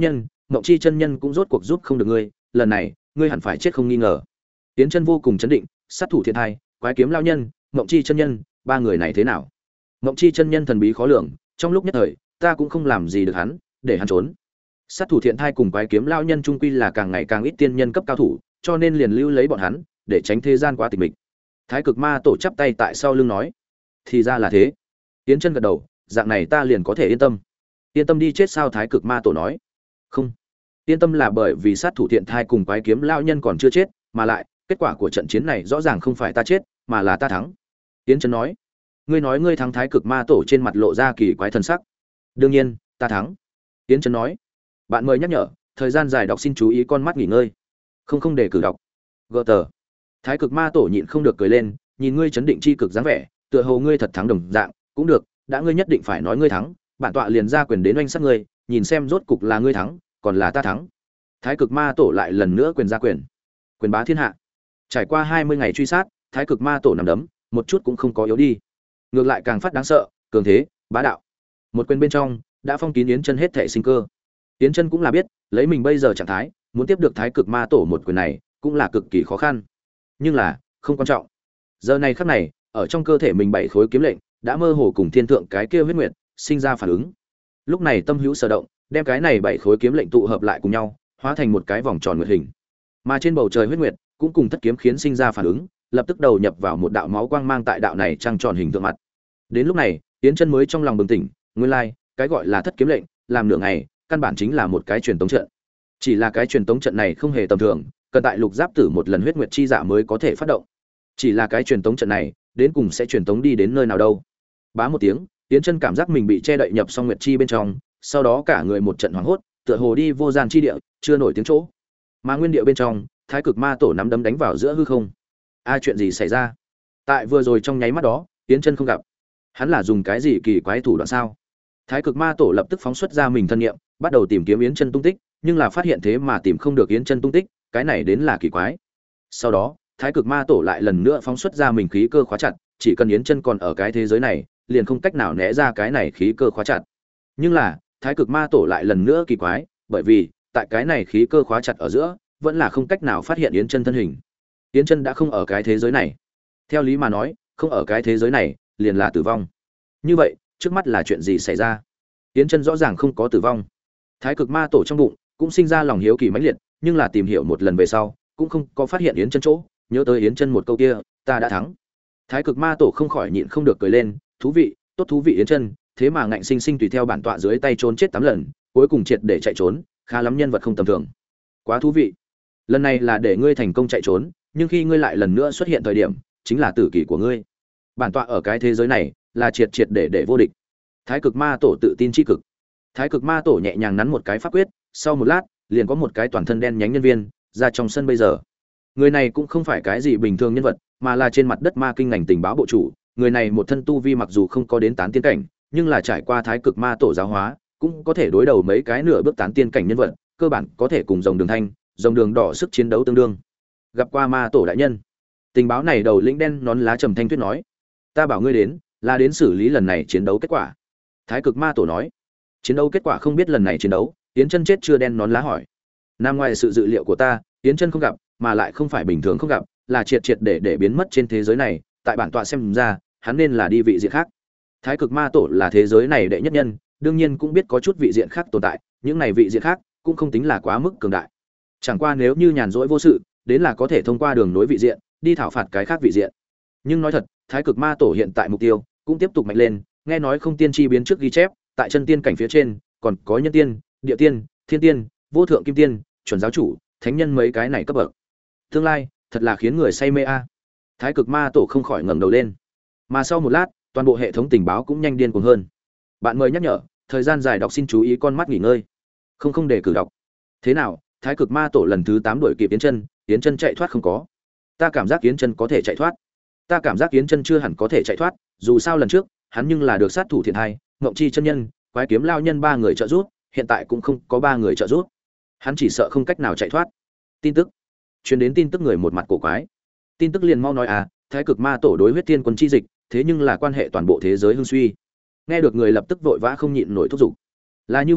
[SPEAKER 1] Ngộng Chi chân nhân cũng rốt cuộc giúp không được ngươi, lần này, ngươi hẳn phải chết không nghi ngờ. Yến Chân vô cùng chấn định, sát thủ thiện thai, quái kiếm lão nhân, Ngộng Chi chân nhân, ba người này thế nào? Ngộng Chi chân nhân thần bí khó lường, trong lúc nhất thời, ta cũng không làm gì được hắn, để hắn trốn. Sát thủ thiện thai cùng quái kiếm lão nhân trung quy là càng ngày càng ít tiên nhân cấp cao thủ, cho nên liền lưu lấy bọn hắn, để tránh thế gian quá tịch mịch. Thái Cực Ma Tổ chắp tay tại sau lưng nói, thì ra là thế. Yến Chân gật đầu, dạng này ta liền có thể yên tâm. Yên tâm đi chết sao? Thái Cực Ma Tổ nói. Không, yên tâm là bởi vì sát thủ thiện thai cùng quái kiếm lão nhân còn chưa chết, mà lại kết quả của trận chiến này rõ ràng không phải ta chết, mà là ta thắng. Yến Chân nói. Ngươi nói ngươi thắng? Thái Cực Ma Tổ trên mặt lộ ra kỳ quái thần sắc. Đương nhiên, ta thắng. Yến Chân nói. Bạn mời nhắc nhở, thời gian dài đọc xin chú ý con mắt nghỉ ngơi. Không không để cử đọc. Gờ tờ. Thái Cực Ma Tổ nhịn không được cười lên, nhìn ngươi chấn định chi cực dáng vẻ, tựa hồ ngươi thật thắng đồng dạng, cũng được, đã ngươi nhất định phải nói ngươi thắng, bản tọa liền ra quyền đến oanh sát ngươi, nhìn xem rốt cục là ngươi thắng, còn là ta thắng. Thái Cực Ma Tổ lại lần nữa quyền ra quyền. Quyền bá thiên hạ. Trải qua hai mươi ngày truy sát, Thái Cực Ma Tổ nằm đấm, một chút cũng không có yếu đi. Ngược lại càng phát đáng sợ, cường thế, bá đạo. Một quyền bên trong, đã phong kín Yến Chân hết thảy sinh cơ. Yến Chân cũng là biết, lấy mình bây giờ trạng thái, muốn tiếp được Thái Cực Ma Tổ một quyền này, cũng là cực kỳ khó khăn. Nhưng là, không quan trọng. Giờ này khắc này, ở trong cơ thể mình bảy khối kiếm lệnh, đã mơ hồ cùng thiên thượng cái kia huyết nguyệt sinh ra phản ứng. Lúc này tâm hữu sở động, đem cái này bảy khối kiếm lệnh tụ hợp lại cùng nhau, hóa thành một cái vòng tròn nguyệt hình. Mà trên bầu trời huyết nguyệt cũng cùng thất kiếm khiến sinh ra phản ứng, lập tức đầu nhập vào một đạo máu quang mang tại đạo này trăng tròn hình tượng mặt. Đến lúc này, Yến Chân mới trong lòng bừng tỉnh, nguyên lai, cái gọi là thất kiếm lệnh, làm nửa ngày, căn bản chính là một cái truyền tống trận. Chỉ là cái truyền tống trận này không hề tầm thường, cần tại Lục Giáp Tử một lần huyết nguyệt chi dạ mới có thể phát động. Chỉ là cái truyền tống trận này, đến cùng sẽ truyền tống đi đến nơi nào đâu? Bá một tiếng, Yến Chân cảm giác mình bị che đậy nhập xong nguyệt chi bên trong, sau đó cả người một trận hoảng hốt, tựa hồ đi vô gian chi địa, chưa nổi tiếng chỗ. Mà nguyên địa bên trong, Thái Cực Ma Tổ nắm đấm đánh vào giữa hư không. A, chuyện gì xảy ra? Tại vừa rồi trong nháy mắt đó, Yến Chân không gặp. Hắn là dùng cái gì kỳ quái thủ đoạn sao? Thái Cực Ma Tổ lập tức phóng xuất ra mình thân niệm, bắt đầu tìm kiếm Yến Chân tung tích, nhưng là phát hiện thế mà tìm không được Yến Chân tung tích, cái này đến là kỳ quái. Sau đó, Thái Cực Ma Tổ lại lần nữa phóng xuất ra mình khí cơ khóa chặt, chỉ cần Yến Chân còn ở cái thế giới này, liền không cách nào né ra cái này khí cơ khóa chặt. Nhưng là, Thái Cực Ma Tổ lại lần nữa kỳ quái, bởi vì tại cái này khí cơ khóa chặt ở giữa, vẫn là không cách nào phát hiện Yến Chân thân hình. Yến Chân đã không ở cái thế giới này. Theo lý mà nói, không ở cái thế giới này, liền là tử vong. Như vậy, trước mắt là chuyện gì xảy ra? Yến Chân rõ ràng không có tử vong. Thái Cực Ma Tổ trong bụng cũng sinh ra lòng hiếu kỳ mãnh liệt, nhưng là tìm hiểu một lần về sau, cũng không có phát hiện Yến Chân chỗ, nhớ tới Yến Chân một câu kia, ta đã thắng. Thái Cực Ma Tổ không khỏi nhịn không được cười lên, thú vị, tốt thú vị Yến Chân, thế mà ngạnh sinh sinh tùy theo bản tọa dưới tay trốn chết tám lần, cuối cùng triệt để chạy trốn, khá lắm, nhân vật không tầm thường. Quá thú vị. Lần này là để ngươi thành công chạy trốn, nhưng khi ngươi lại lần nữa xuất hiện thời điểm, chính là tử kỳ của ngươi. Bản tọa ở cái thế giới này, là triệt triệt để để vô địch. Thái Cực Ma Tổ tự tin chi cực. Thái Cực Ma Tổ nhẹ nhàng nắn một cái pháp quyết, sau một lát, liền có một cái toàn thân đen nhánh nhân viên ra trong sân bây giờ. Người này cũng không phải cái gì bình thường nhân vật, mà là trên mặt đất ma kinh ngành tình báo bộ chủ. Người này một thân tu vi mặc dù không có đến tán tiên cảnh, nhưng là trải qua Thái Cực Ma Tổ giáo hóa, cũng có thể đối đầu mấy cái nửa bước tán tiên cảnh nhân vật, cơ bản có thể cùng Rồng Đường Thanh, Rồng Đường Đỏ sức chiến đấu tương đương. Gặp qua Ma Tổ đại nhân. Tình báo này đầu lĩnh đen nón lá trầm thanh tuyết nói, ta bảo ngươi đến, là đến xử lý lần này chiến đấu kết quả. Thái Cực Ma Tổ nói, chiến đấu kết quả không biết lần này chiến đấu, Yến Chân chết chưa? Đen nón lá hỏi. Nằm ngoài sự dự liệu của ta, Yến Chân không gặp, mà lại không phải bình thường không gặp, là triệt triệt để để biến mất trên thế giới này, tại bản tọa xem ra, hắn nên là đi vị diện khác. Thái Cực Ma Tổ là thế giới này đệ nhất nhân, đương nhiên cũng biết có chút vị diện khác tồn tại, những này vị diện khác cũng không tính là quá mức cường đại. Chẳng qua nếu như nhàn rỗi vô sự, đến là có thể thông qua đường nối vị diện, đi thảo phạt cái khác vị diện. Nhưng nói thật, Thái Cực Ma Tổ hiện tại mục tiêu cũng tiếp tục mạnh lên, nghe nói không tiên chi biến trước ghi chép, tại chân tiên cảnh phía trên, còn có nhân tiên, địa tiên, thiên tiên, vô thượng kim tiên, chuẩn giáo chủ, thánh nhân mấy cái này cấp bậc. Tương lai, thật là khiến người say mê a. Thái Cực Ma Tổ không khỏi ngẩng đầu lên. Mà sau một lát, toàn bộ hệ thống tình báo cũng nhanh điên cuồng hơn. Bạn mời nhắc nhở, thời gian dài đọc xin chú ý con mắt nghỉ ngơi. Không không để cử đọc. Thế nào, Thái Cực Ma Tổ lần thứ tám đuổi kịp Yến Chân, Yến Chân chạy thoát không có? Ta cảm giác Yến Chân có thể chạy thoát. Ta cảm giác Yến Chân chưa hẳn có thể chạy thoát, dù sao lần trước, hắn nhưng là được sát thủ thiện hai, Ngộng Chi chân nhân, Quái Kiếm lão nhân ba người trợ giúp, hiện tại cũng không có ba người trợ giúp. Hắn chỉ sợ không cách nào chạy thoát. Tin tức. Truyền đến tin tức người một mặt cổ quái. Tin tức liền mau nói à, Thái Cực Ma Tổ đối huyết tiên quân chi dịch, thế nhưng là quan hệ toàn bộ thế giới hưng suy. Nghe được người lập tức vội vã không nhịn nổi thúc giục. Là như vậy,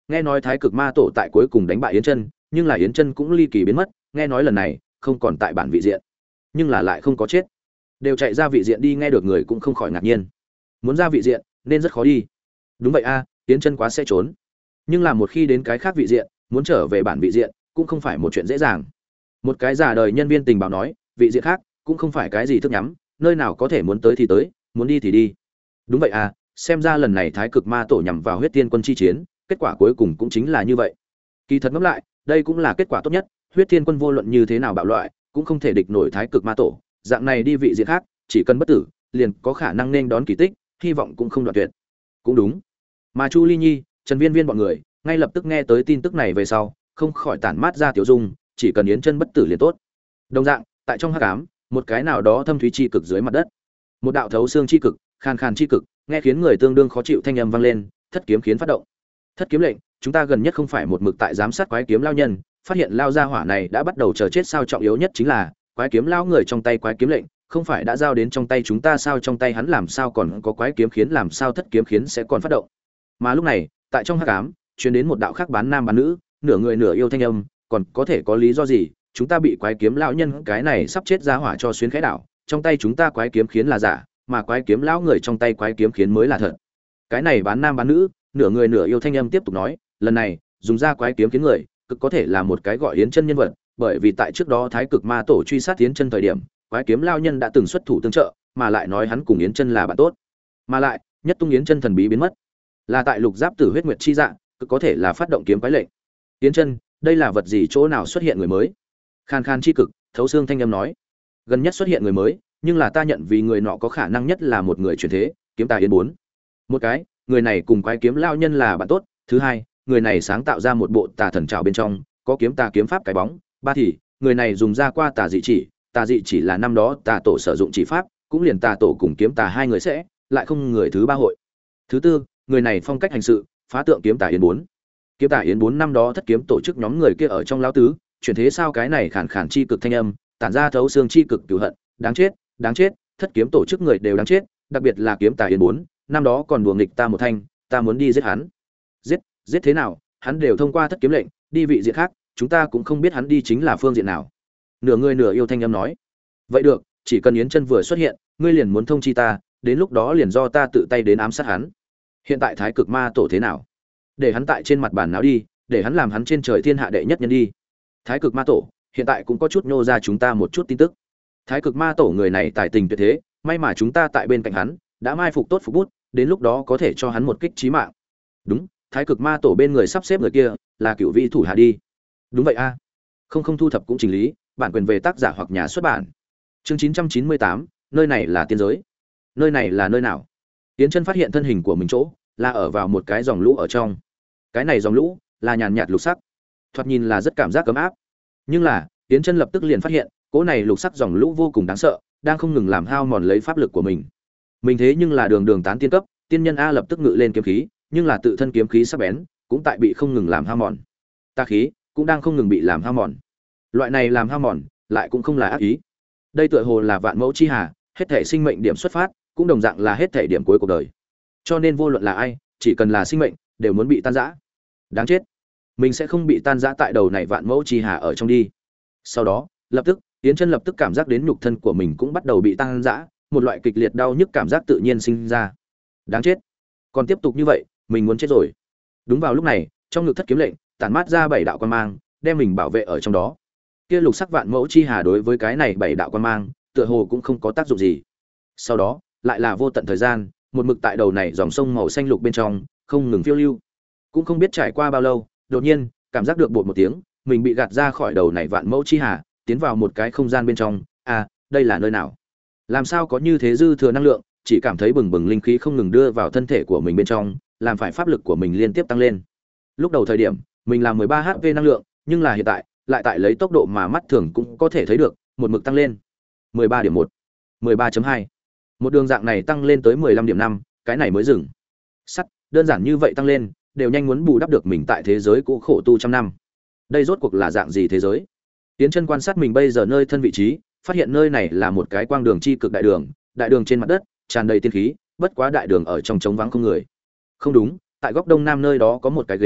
[SPEAKER 1] Nghe nói Thái Cực Ma Tổ tại cuối cùng đánh bại Yến Chân, nhưng là Yến Chân cũng ly kỳ biến mất, nghe nói lần này không còn tại bản vị diện, nhưng là lại không có chết. Đều chạy ra vị diện đi, nghe được người cũng không khỏi ngạc nhiên. Muốn ra vị diện nên rất khó đi. Đúng vậy a, Yến Chân quá sẽ trốn. Nhưng là một khi đến cái khác vị diện, muốn trở về bản vị diện cũng không phải một chuyện dễ dàng. Một cái giả đời nhân viên tình báo nói, vị diện khác cũng không phải cái gì thức nhắm, nơi nào có thể muốn tới thì tới, muốn đi thì đi. Đúng vậy à, xem ra lần này Thái Cực Ma Tổ nhằm vào Huyết Thiên Quân chi chiến, kết quả cuối cùng cũng chính là như vậy. Kỳ thật ngẫm lại, đây cũng là kết quả tốt nhất, Huyết Thiên Quân vô luận như thế nào bạo loại, cũng không thể địch nổi Thái Cực Ma Tổ, dạng này đi vị diện khác, chỉ cần bất tử, liền có khả năng nên đón kỳ tích, hy vọng cũng không đoạn tuyệt. Cũng đúng. Mà Chu Ly Nhi, Trần Viên Viên bọn người, ngay lập tức nghe tới tin tức này về sau, không khỏi tản mát ra tiểu dung, chỉ cần Yến Chân bất tử liền tốt. Đồng dạng, tại trong hắc ám, một cái nào đó thâm thúy chi cực dưới mặt đất, một đạo thấu xương chi cực, khan khan chi cực, nghe khiến người tương đương khó chịu thanh âm vang lên, thất kiếm khiến phát động. Thất kiếm lệnh, chúng ta gần nhất không phải một mực tại giám sát quái kiếm lao nhân, phát hiện lao gia hỏa này đã bắt đầu chờ chết sao, trọng yếu nhất chính là quái kiếm lao người trong tay quái kiếm lệnh, không phải đã giao đến trong tay chúng ta sao, trong tay hắn làm sao còn có quái kiếm khiến, làm sao thất kiếm khiến sẽ còn phát động. Mà lúc này, tại trong hắc ám, truyền đến một đạo khác bán nam bán nữ, nửa người nửa yêu thanh âm, còn có thể có lý do gì? Chúng ta bị quái kiếm lão nhân cái này sắp chết ra hỏa cho xuyến khẽ đảo, trong tay chúng ta quái kiếm khiến là giả, mà quái kiếm lão người trong tay quái kiếm khiến mới là thật. Cái này bán nam bán nữ, nửa người nửa yêu thanh âm tiếp tục nói, lần này dùng ra quái kiếm khiến người, cực có thể là một cái gọi Yến Chân nhân vật, bởi vì tại trước đó Thái Cực Ma Tổ truy sát Yến Chân thời điểm, quái kiếm lão nhân đã từng xuất thủ tương trợ, mà lại nói hắn cùng Yến Chân là bạn tốt, mà lại nhất tung Yến Chân thần bí biến mất, là tại lục giáp tử huyết nguyệt chi dạng, cực có thể là phát động kiếm quái lệnh. Yến Chân, đây là vật gì, chỗ nào xuất hiện người mới? Khan khan chi cực, thấu xương thanh âm nói, gần nhất xuất hiện người mới, nhưng là ta nhận vì người nọ có khả năng nhất là một người chuyển thế, kiếm tà Yến bốn. Một cái, người này cùng quái kiếm lão nhân là bạn tốt, thứ hai, người này sáng tạo ra một bộ tà thần trảo bên trong có kiếm tà kiếm pháp cái bóng, ba thì người này dùng ra qua tà dị chỉ, tà dị chỉ là năm đó tà tổ sử dụng chỉ pháp, cũng liền tà tổ cùng kiếm tà hai người sẽ lại không người thứ ba hội. Thứ tư, người này phong cách hành sự phá tượng kiếm tà Yến bốn. Kiếm tà Yến bốn năm đó thất kiếm tổ chức nhóm người kia ở trong lão tứ chuyển thế sao, cái này khản khản chi cực thanh âm tản ra thấu xương chi cực cửu hận, đáng chết đáng chết, thất kiếm tổ chức người đều đáng chết, đặc biệt là kiếm tà Yến bốn, năm đó còn đùa nghịch ta một thanh, ta muốn đi giết hắn. Giết, giết thế nào, hắn đều thông qua thất kiếm lệnh đi vị diện khác, chúng ta cũng không biết hắn đi chính là phương diện nào. Nửa người nửa yêu thanh âm nói, vậy được, chỉ cần Yến Chân vừa xuất hiện, ngươi liền muốn thông chi ta, đến lúc đó liền do ta tự tay đến ám sát hắn. Hiện tại Thái Cực Ma Tổ thế nào, để hắn tại trên mặt bàn náo đi, để hắn làm hắn trên trời thiên hạ đệ nhất nhân đi. Thái Cực Ma Tổ hiện tại cũng có chút nhô ra chúng ta một chút tin tức. Thái Cực Ma Tổ người này tài tình tuyệt thế, may mà chúng ta tại bên cạnh hắn, đã mai phục tốt phục bút, đến lúc đó có thể cho hắn một kích chí mạng. Đúng, Thái Cực Ma Tổ bên người sắp xếp người kia là cựu vị thủ hạ đi. Đúng vậy a. Không không thu thập cũng chỉnh lý, bản quyền về tác giả hoặc nhà xuất bản. Chương chín trăm chín mươi tám, nơi này là tiên giới. Nơi này là nơi nào? Yến Chân phát hiện thân hình của mình chỗ là ở vào một cái dòng lũ ở trong. Cái này dòng lũ là nhàn nhạt lục sắc, thoạt nhìn là rất cảm giác ấm áp. Nhưng là, Yến Chân lập tức liền phát hiện, cỗ này lục sắc dòng lũ vô cùng đáng sợ, đang không ngừng làm hao mòn lấy pháp lực của mình. Mình thế nhưng là đường đường tán tiên cấp, tiên nhân a, lập tức ngự lên kiếm khí, nhưng là tự thân kiếm khí sắc bén, cũng tại bị không ngừng làm hao mòn. Tà khí cũng đang không ngừng bị làm hao mòn. Loại này làm hao mòn, lại cũng không là ác ý. Đây tựa hồ là vạn mẫu chi hà, hết thể sinh mệnh điểm xuất phát, cũng đồng dạng là hết thể điểm cuối cuộc đời. Cho nên vô luận là ai, chỉ cần là sinh mệnh, đều muốn bị tan rã. Đáng chết, mình sẽ không bị tan rã tại đầu này vạn mẫu chi hà ở trong đi. Sau đó, lập tức, Yến Chân lập tức cảm giác đến nhục thân của mình cũng bắt đầu bị tan rã, một loại kịch liệt đau nhức cảm giác tự nhiên sinh ra. Đáng chết, còn tiếp tục như vậy, mình muốn chết rồi. Đúng vào lúc này, trong ngực thất kiếm lệnh tản mát ra bảy đạo quan mang, đem mình bảo vệ ở trong đó. Kia lục sắc vạn mẫu chi hà đối với cái này bảy đạo quan mang, tựa hồ cũng không có tác dụng gì. Sau đó, lại là vô tận thời gian, một mực tại đầu này dòng sông màu xanh lục bên trong, không ngừng phiêu lưu. Cũng không biết trải qua bao lâu, đột nhiên, cảm giác được bột một tiếng, mình bị gạt ra khỏi đầu này vạn mẫu chi hà, tiến vào một cái không gian bên trong. À, đây là nơi nào? Làm sao có như thế dư thừa năng lượng, chỉ cảm thấy bừng bừng linh khí không ngừng đưa vào thân thể của mình bên trong, làm phải pháp lực của mình liên tiếp tăng lên. Lúc đầu thời điểm, mình là mười ba hát pê năng lượng, nhưng là hiện tại, lại tại lấy tốc độ mà mắt thường cũng có thể thấy được, một mực tăng lên. mười ba điểm một, mười ba chấm hai. Một đường dạng này tăng lên tới mười lăm điểm năm, cái này mới dừng. Sắt, đơn giản như vậy tăng lên, đều nhanh muốn bù đắp được mình tại thế giới cũ khổ tu trăm năm. Đây rốt cuộc là dạng gì thế giới? Tiến Chân quan sát mình bây giờ nơi thân vị trí, phát hiện nơi này là một cái quang đường chi cực đại đường, đại đường trên mặt đất tràn đầy tiên khí, bất quá đại đường ở trong trống vắng không người. Không đúng, tại góc đông nam nơi đó có một cái ghế,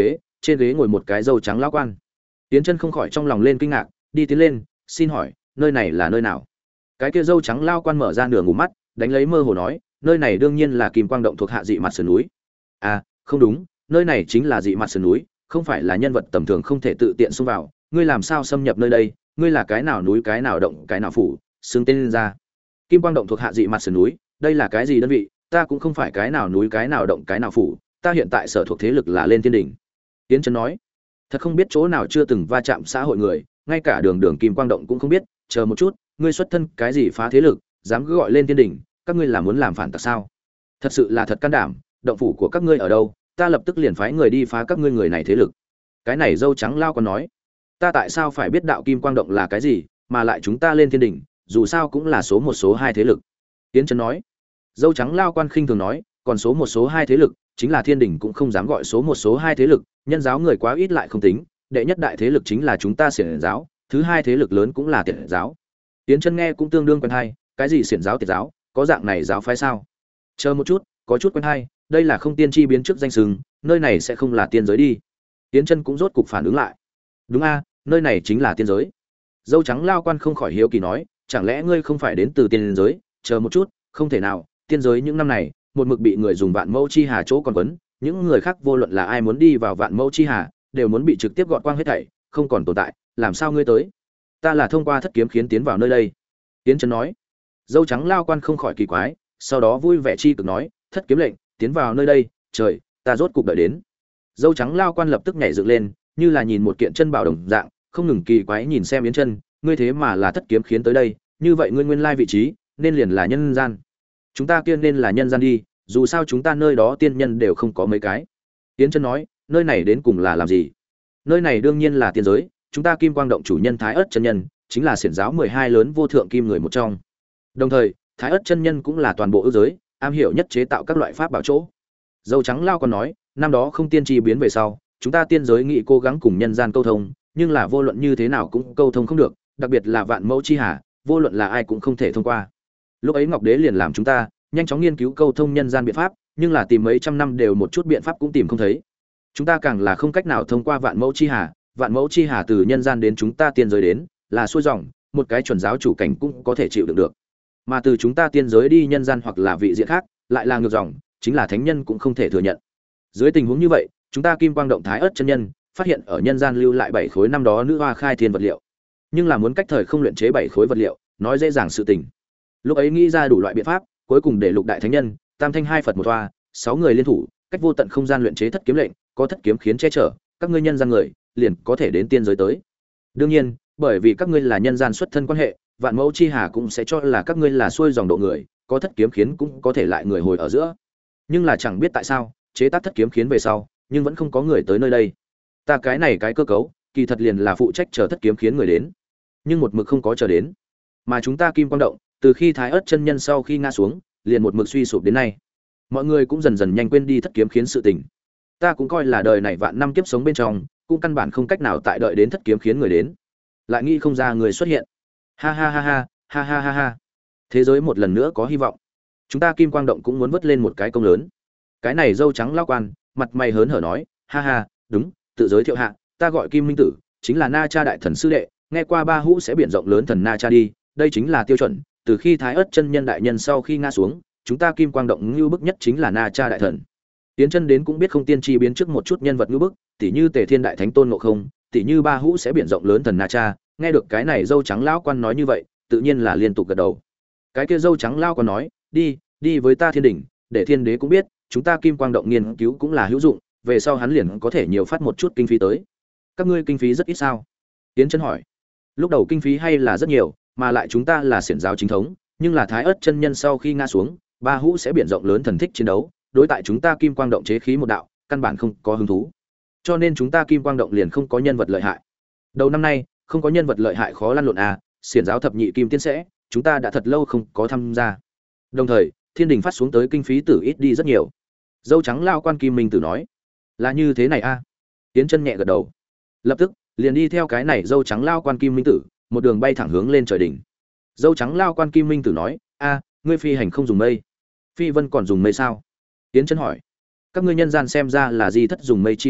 [SPEAKER 1] trên ghế ngồi một cái râu trắng lão quan. Tiến Chân không khỏi trong lòng lên kinh ngạc, đi tiến lên, xin hỏi, nơi này là nơi nào? Cái kia râu trắng lão quan mở ra nửa ngủ mắt, đánh lấy mơ hồ nói, nơi này đương nhiên là Kim Quang động thuộc hạ dị mặt sườn núi. À, không đúng, nơi này chính là dị mặt sườn núi, không phải là nhân vật tầm thường không thể tự tiện xông vào, ngươi làm sao xâm nhập nơi đây, ngươi là cái nào núi cái nào động cái nào phủ, xưng tên lên ra. Kim Quang động thuộc hạ dị mặt sườn núi, đây là cái gì đơn vị, ta cũng không phải cái nào núi cái nào động cái nào phủ, ta hiện tại sở thuộc thế lực là lên thiên đỉnh. Tiến Chân nói, thật không biết chỗ nào chưa từng va chạm xã hội người, ngay cả đường đường Kim Quang động cũng không biết, chờ một chút, ngươi xuất thân cái gì phá thế lực, dám cứ gọi lên thiên đỉnh, các ngươi là muốn làm phản tặc sao? Thật sự là thật can đảm, động phủ của các ngươi ở đâu, ta lập tức liền phái người đi phá các ngươi người này thế lực. Cái này dâu trắng lao còn nói, ta tại sao phải biết đạo Kim Quang động là cái gì, mà lại chúng ta lên thiên đỉnh, dù sao cũng là số một số hai thế lực. Tiến Chân nói, dâu trắng lao quan khinh thường nói, còn số một số hai thế lực, chính là thiên đỉnh cũng không dám gọi số một số hai thế lực, nhân giáo người quá ít lại không tính, đệ nhất đại thế lực chính là chúng ta xiển giáo, thứ hai thế lực lớn cũng là tiệt giáo. Tiến Chân nghe cũng tương đương quen hay, cái gì xiển giáo tiệt giáo, có dạng này giáo phái sao? Chờ một chút, có chút quen hay, đây là không tiên tri biến trước danh sừng, nơi này sẽ không là tiên giới đi. Tiến Chân cũng rốt cục phản ứng lại. Đúng a, nơi này chính là tiên giới. Dâu trắng lao quan không khỏi hiếu kỳ nói, chẳng lẽ ngươi không phải đến từ tiên giới? Chờ một chút, không thể nào, tiên giới những năm này, một mực bị người dùng vạn mẫu chi hà chỗ còn quấn, những người khác vô luận là ai muốn đi vào vạn mẫu chi hà, đều muốn bị trực tiếp gọt quang hết thảy, không còn tồn tại, làm sao ngươi tới? Ta là thông qua thất kiếm khiến tiến vào nơi đây. Tiến Chân nói. Dâu trắng lao quan không khỏi kỳ quái, sau đó vui vẻ chi cực nói, thất kiếm lệnh, tiến vào nơi đây, trời, ta rốt cục đợi đến. Dâu trắng lao quan lập tức nhảy dựng lên, như là nhìn một kiện chân bảo đồng dạng, không ngừng kỳ quái nhìn xem Yến Chân, ngươi thế mà là thất kiếm khiến tới đây, như vậy ngươi nguyên lai vị trí, nên liền là nhân gian. Chúng ta kia nên là nhân gian đi, dù sao chúng ta nơi đó tiên nhân đều không có mấy cái. Yến Chân nói, nơi này đến cùng là làm gì? Nơi này đương nhiên là tiên giới, chúng ta Kim Quang động chủ nhân Thái Ức chân nhân, chính là xiển giáo mười hai lớn vô thượng kim người một trong. Đồng thời, Thái Ức chân nhân cũng là toàn bộ ước giới, am hiểu nhất chế tạo các loại pháp bảo chỗ. Dâu trắng lao còn nói, năm đó không tiên tri biến về sau, chúng ta tiên giới nghị cố gắng cùng nhân gian câu thông, nhưng là vô luận như thế nào cũng câu thông không được, đặc biệt là vạn mẫu chi hà, vô luận là ai cũng không thể thông qua. Lúc ấy Ngọc Đế liền làm chúng ta nhanh chóng nghiên cứu câu thông nhân gian biện pháp, nhưng là tìm mấy trăm năm đều một chút biện pháp cũng tìm không thấy. Chúng ta càng là không cách nào thông qua vạn mẫu chi hà, vạn mẫu chi hà từ nhân gian đến chúng ta tiên giới đến, là xuôi dòng, một cái chuẩn giáo chủ cảnh cũng có thể chịu đựng được. Mà từ chúng ta tiên giới đi nhân gian hoặc là vị diện khác, lại là ngược dòng, chính là thánh nhân cũng không thể thừa nhận. Dưới tình huống như vậy, chúng ta Kim Quang động Thái Ức chân nhân phát hiện ở nhân gian lưu lại bảy khối năm đó nữ hoa khai thiên vật liệu. Nhưng là muốn cách thời không luyện chế bảy khối vật liệu, nói dễ dàng sự tình. Lúc ấy nghĩ ra đủ loại biện pháp, cuối cùng để lục đại thánh nhân, tam thanh hai Phật một hoa, sáu người liên thủ, cách vô tận không gian luyện chế thất kiếm lệnh, có thất kiếm khiến che chở, các ngươi nhân gian người liền có thể đến tiên giới tới. Đương nhiên, bởi vì các ngươi là nhân gian xuất thân quan hệ, vạn mẫu chi hà cũng sẽ cho là các ngươi là xuôi dòng độ người, có thất kiếm khiến cũng có thể lại người hồi ở giữa. Nhưng là chẳng biết tại sao, chế tác thất kiếm khiến về sau, nhưng vẫn không có người tới nơi đây. Ta cái này cái cơ cấu, kỳ thật liền là phụ trách chờ thất kiếm khiến người đến, nhưng một mực không có chờ đến. Mà chúng ta Kim Quang động, từ khi Thái Ức chân nhân sau khi ngã xuống, liền một mực suy sụp đến nay. Mọi người cũng dần dần nhanh quên đi thất kiếm khiến sự tình. Ta cũng coi là đời này vạn năm kiếp sống bên trong, cũng căn bản không cách nào tại đợi đến thất kiếm khiến người đến. Lại nghĩ không ra người xuất hiện. Ha ha ha ha, ha ha ha ha. Thế giới một lần nữa có hy vọng. Chúng ta Kim Quang động cũng muốn vớt lên một cái công lớn. Cái này dâu trắng lão quan, mặt mày hớn hở nói, ha ha, đúng, tự giới thiệu hạ, ta gọi Kim Minh Tử, chính là Na Cha đại thần sư đệ, nghe qua ba hũ sẽ biển rộng lớn thần Na Cha đi, đây chính là tiêu chuẩn, từ khi Thái Ức chân nhân đại nhân sau khi ngã xuống, chúng ta Kim Quang động lưu bức nhất chính là Na Cha đại thần. Tiến Chân đến cũng biết không tiên tri biến trước một chút nhân vật lưu bức, tỷ như Tề Thiên đại thánh Tôn Ngộ Không, tỷ như ba hũ sẽ biển rộng lớn thần Na Cha, nghe được cái này dâu trắng lão quan nói như vậy, tự nhiên là liên tục gật đầu. Cái kia dâu trắng lão quan nói, đi, đi với ta thiên đỉnh, để thiên đế cũng biết, chúng ta Kim Quang động nghiên cứu cũng là hữu dụng, về sau hắn liền có thể nhiều phát một chút kinh phí tới. Các ngươi kinh phí rất ít sao? Tiến Chân hỏi. Lúc đầu kinh phí hay là rất nhiều, mà lại chúng ta là xiển giáo chính thống, nhưng là Thái Ức chân nhân sau khi ngã xuống, ba hũ sẽ biển rộng lớn thần thích chiến đấu, đối tại chúng ta Kim Quang động chế khí một đạo, căn bản không có hứng thú. Cho nên chúng ta Kim Quang động liền không có nhân vật lợi hại. Đầu năm nay, không có nhân vật lợi hại khó lăn lộn à, xiển giáo thập nhị kim tiên sẽ, chúng ta đã thật lâu không có tham gia. Đồng thời, thiên đình phát xuống tới kinh phí tử ít đi rất nhiều. Dâu trắng lao quan Kim Minh Tử nói, là như thế này a. À? Tiến Chân nhẹ gật đầu. Lập tức, liền đi theo cái này dâu trắng lao quan Kim Minh Tử, một đường bay thẳng hướng lên trời đỉnh. Dâu trắng lao quan Kim Minh Tử nói, a, ngươi phi hành không dùng mây, phi vân còn dùng mây sao? Tiến Chân hỏi, các ngươi nhân gian xem ra là di thất dùng mây chi pháp,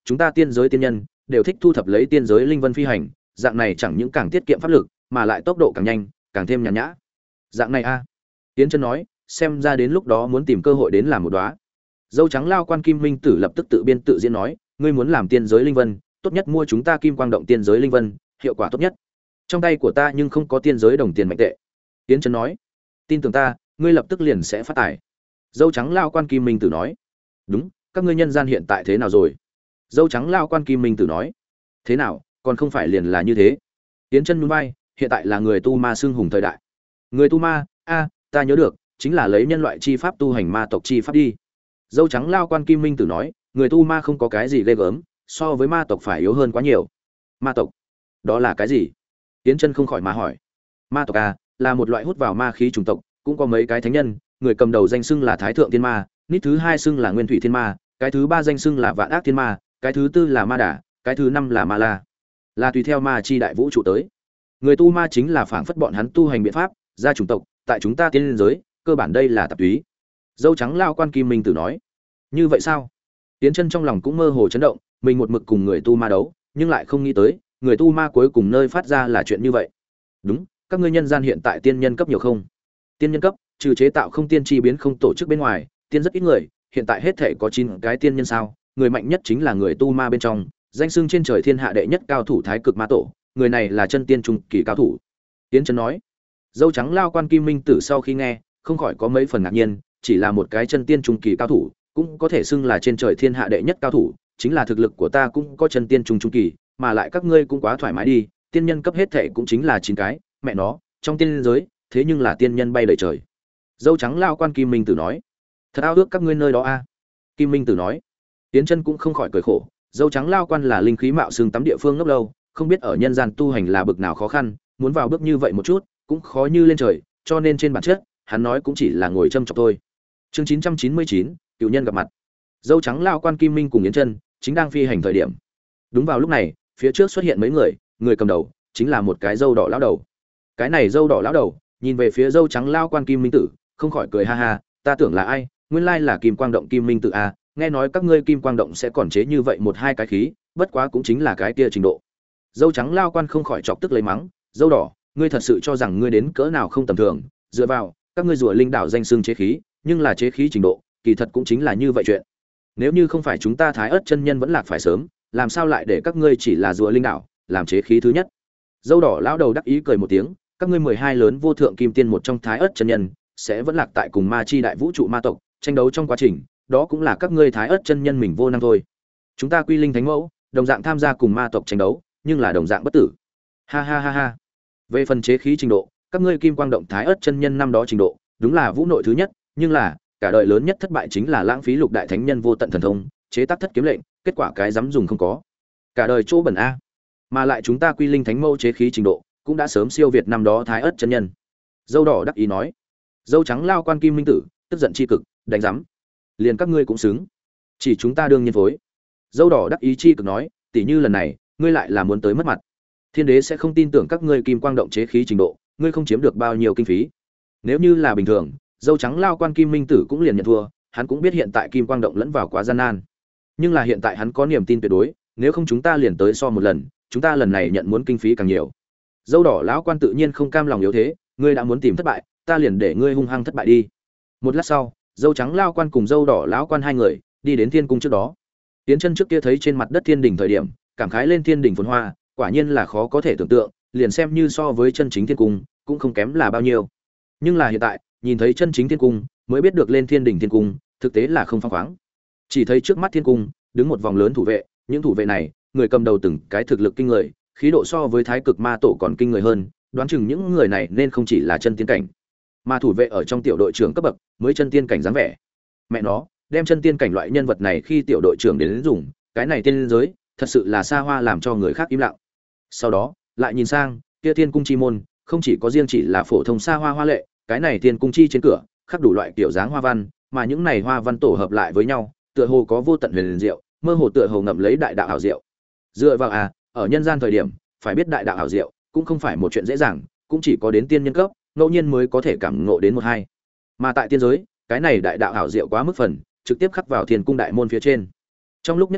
[SPEAKER 1] chúng ta tiên giới tiên nhân đều thích thu thập lấy tiên giới linh vân phi hành, dạng này chẳng những càng tiết kiệm pháp lực, mà lại tốc độ càng nhanh, càng thêm nhàn nhã. Dạng này a à. Tiến chân nói, xem ra đến lúc đó muốn tìm cơ hội đến làm một đóa. Dâu trắng lao quan Kim Minh Tử lập tức tự biên tự diễn nói, ngươi muốn làm tiên giới linh vân, tốt nhất mua chúng ta Kim Quang động tiên giới linh vân, hiệu quả tốt nhất. Trong tay của ta nhưng không có tiên giới đồng tiền mạnh tệ. Tiến chân nói, tin tưởng ta, ngươi lập tức liền sẽ phát tài. Dâu trắng lao quan Kim Minh Tử nói, đúng, các ngươi nhân gian hiện tại thế nào rồi? Dâu trắng lao quan Kim Minh Tử nói, thế nào, còn không phải liền là như thế. Tiến chân nhún vai, hiện tại là người tu ma xưng hùng thời đại. Người tu ma, a, ta nhớ được, chính là lấy nhân loại chi pháp tu hành ma tộc chi pháp đi. Dâu trắng lao quan Kim Minh Tử nói, người tu ma không có cái gì ghê gớm, so với ma tộc phải yếu hơn quá nhiều. Ma tộc? Đó là cái gì? Tiến chân không khỏi mà hỏi. Ma tộc a, là một loại hút vào ma khí chủng tộc, cũng có mấy cái thánh nhân, người cầm đầu danh xưng là Thái Thượng Thiên Ma, nít thứ hai xưng là Nguyên Thủy Thiên Ma, cái thứ ba danh xưng là Vạn Ác Thiên Ma, cái thứ tư là Ma Đà, cái thứ năm là Ma La. Là tùy theo ma chi đại vũ trụ tới. Người tu ma chính là phảng phất bọn hắn tu hành biện pháp, ra chủng tộc, tại chúng ta tiên giới, cơ bản đây là tạp túy. Dâu trắng lao quan Kim Minh Tử nói. Như vậy sao? Tiến chân trong lòng cũng mơ hồ chấn động, mình một mực cùng người tu ma đấu, nhưng lại không nghĩ tới, người tu ma cuối cùng nơi phát ra là chuyện như vậy. Đúng, các ngươi nhân gian hiện tại tiên nhân cấp nhiều không? Tiên nhân cấp, trừ chế tạo không tiên chi biến không tổ chức bên ngoài, tiên rất ít người, hiện tại hết thể có chín cái tiên nhân sao? Người mạnh nhất chính là người tu ma bên trong, danh xưng trên trời thiên hạ đệ nhất cao thủ Thái Cực Ma Tổ, người này là chân tiên trung kỳ cao thủ. Tiến chân nói. Dâu trắng lao quan Kim Minh Tử sau khi nghe, không khỏi có mấy phần ngạc nhiên, chỉ là một cái chân tiên trung kỳ cao thủ, cũng có thể xưng là trên trời thiên hạ đệ nhất cao thủ, chính là thực lực của ta cũng có chân tiên trung trung kỳ, mà lại các ngươi cũng quá thoải mái đi, tiên nhân cấp hết thể cũng chính là chín cái, mẹ nó, trong tiên giới, thế nhưng là tiên nhân bay đầy trời. Dâu trắng lao quan Kim Minh Tử nói, thật ao ước các ngươi nơi đó a. Kim Minh Tử nói. Tiến chân cũng không khỏi cười khổ, dâu trắng lao quan là linh khí mạo xương tắm địa phương ngốc lâu, không biết ở nhân gian tu hành là bực nào khó khăn, muốn vào bước như vậy một chút, cũng khó như lên trời, cho nên trên bản chất, hắn nói cũng chỉ là ngồi châm chọc thôi. Chương chín trăm chín mươi chín, cựu nhân gặp mặt. Dâu trắng lao quan Kim Minh cùng Yến Chân chính đang phi hành thời điểm. Đúng vào lúc này, phía trước xuất hiện mấy người, người cầm đầu chính là một cái dâu đỏ lão đầu. Cái này dâu đỏ lão đầu, nhìn về phía dâu trắng lao quan Kim Minh Tử, không khỏi cười ha ha, ta tưởng là ai, nguyên lai là Kim Quang động Kim Minh Tử a, nghe nói các ngươi Kim Quang động sẽ còn chế như vậy một hai cái khí, bất quá cũng chính là cái kia trình độ. Dâu trắng lao quan không khỏi chọc tức lấy mắng, dâu đỏ, ngươi thật sự cho rằng ngươi đến cỡ nào không tầm thường, dựa vào các ngươi rùa linh đảo danh xưng chế khí, nhưng là chế khí trình độ, kỳ thật cũng chính là như vậy chuyện. Nếu như không phải chúng ta Thái Ức chân nhân vẫn lạc phải sớm, làm sao lại để các ngươi chỉ là rùa linh đảo, làm chế khí thứ nhất. Dâu đỏ lão đầu đắc ý cười một tiếng, các ngươi mười hai lớn vô thượng kim tiên một trong Thái Ức chân nhân, sẽ vẫn lạc tại cùng ma chi đại vũ trụ ma tộc, tranh đấu trong quá trình, đó cũng là các ngươi Thái Ức chân nhân mình vô năng thôi. Chúng ta Quy Linh Thánh Mẫu, đồng dạng tham gia cùng ma tộc tranh đấu, nhưng là đồng dạng bất tử. Ha ha ha ha. Về phần chế khí trình độ, các ngươi Kim Quang động Thái Ức chân nhân năm đó trình độ, đúng là vũ nội thứ nhất, nhưng là cả đời lớn nhất thất bại chính là lãng phí lục đại thánh nhân vô tận thần thông, chế tác thất kiếm lệnh, kết quả cái dám dùng không có. Cả đời chỗ bẩn a. Mà lại chúng ta Quy Linh Thánh Mẫu chế khí trình độ, cũng đã sớm siêu việt năm đó Thái Ức chân nhân. Dâu đỏ đắc ý nói. Dâu trắng lao quan Kim Minh Tử, tức giận chi cực, đánh rắm. Liền các ngươi cũng xứng. Chỉ chúng ta đương nhiên phối. Dâu đỏ đắc ý chi cực nói, tỷ như lần này, ngươi lại là muốn tới mất mặt. Thiên đế sẽ không tin tưởng các ngươi Kim Quang động chế khí trình độ, ngươi không chiếm được bao nhiêu kinh phí. Nếu như là bình thường, dâu trắng lao quan Kim Minh Tử cũng liền nhận thua, hắn cũng biết hiện tại Kim Quang động lẫn vào quá gian nan. Nhưng là hiện tại hắn có niềm tin tuyệt đối, nếu không chúng ta liền tới so một lần, chúng ta lần này nhận muốn kinh phí càng nhiều. Dâu đỏ lão quan tự nhiên không cam lòng yếu thế, ngươi đã muốn tìm thất bại, ta liền để ngươi hung hăng thất bại đi. Một lát sau, dâu trắng lao quan cùng dâu đỏ lão quan hai người đi đến thiên cung trước đó. Tiến chân trước kia thấy trên mặt đất thiên đỉnh thời điểm, cảm khái lên thiên đỉnh phồn hoa, quả nhiên là khó có thể tưởng tượng, liền xem như so với chân chính thiên cung, cũng không kém là bao nhiêu. Nhưng là hiện tại, nhìn thấy chân chính thiên cung, mới biết được lên thiên đỉnh thiên cung, thực tế là không phăng khoáng. Chỉ thấy trước mắt thiên cung, đứng một vòng lớn thủ vệ, những thủ vệ này, người cầm đầu từng cái thực lực kinh người, khí độ so với Thái Cực Ma Tổ còn kinh người hơn, đoán chừng những người này nên không chỉ là chân tiên cảnh, mà thủ vệ ở trong tiểu đội trưởng cấp bậc, mới chân tiên cảnh dáng vẻ. Mẹ nó, đem chân tiên cảnh loại nhân vật này khi tiểu đội trưởng đến dùng, cái này tiên giới, thật sự là xa hoa làm cho người khác im lặng. Sau đó, lại nhìn sang, kia thiên cung chi môn, không chỉ có riêng chỉ là phổ thông xa hoa hoa lệ, cái này thiên cung chi trên cửa, khắc đủ loại kiểu dáng hoa văn, mà những này hoa văn tổ hợp lại với nhau, tựa hồ có vô tận huyền diệu, mơ hồ tựa hồ ngậm lấy đại đạo ảo diệu. Dựa vào à, ở nhân gian thời điểm, phải biết đại đạo ảo diệu, cũng không phải một chuyện dễ dàng, cũng chỉ có đến tiên nhân cấp, ngẫu nhiên mới có thể cảm ngộ đến một hai. Mà tại tiên giới, cái này đại đạo ảo diệu quá mức phần, trực tiếp khắc vào thiên cung đại môn phía trên. Trong lúc nhất thời,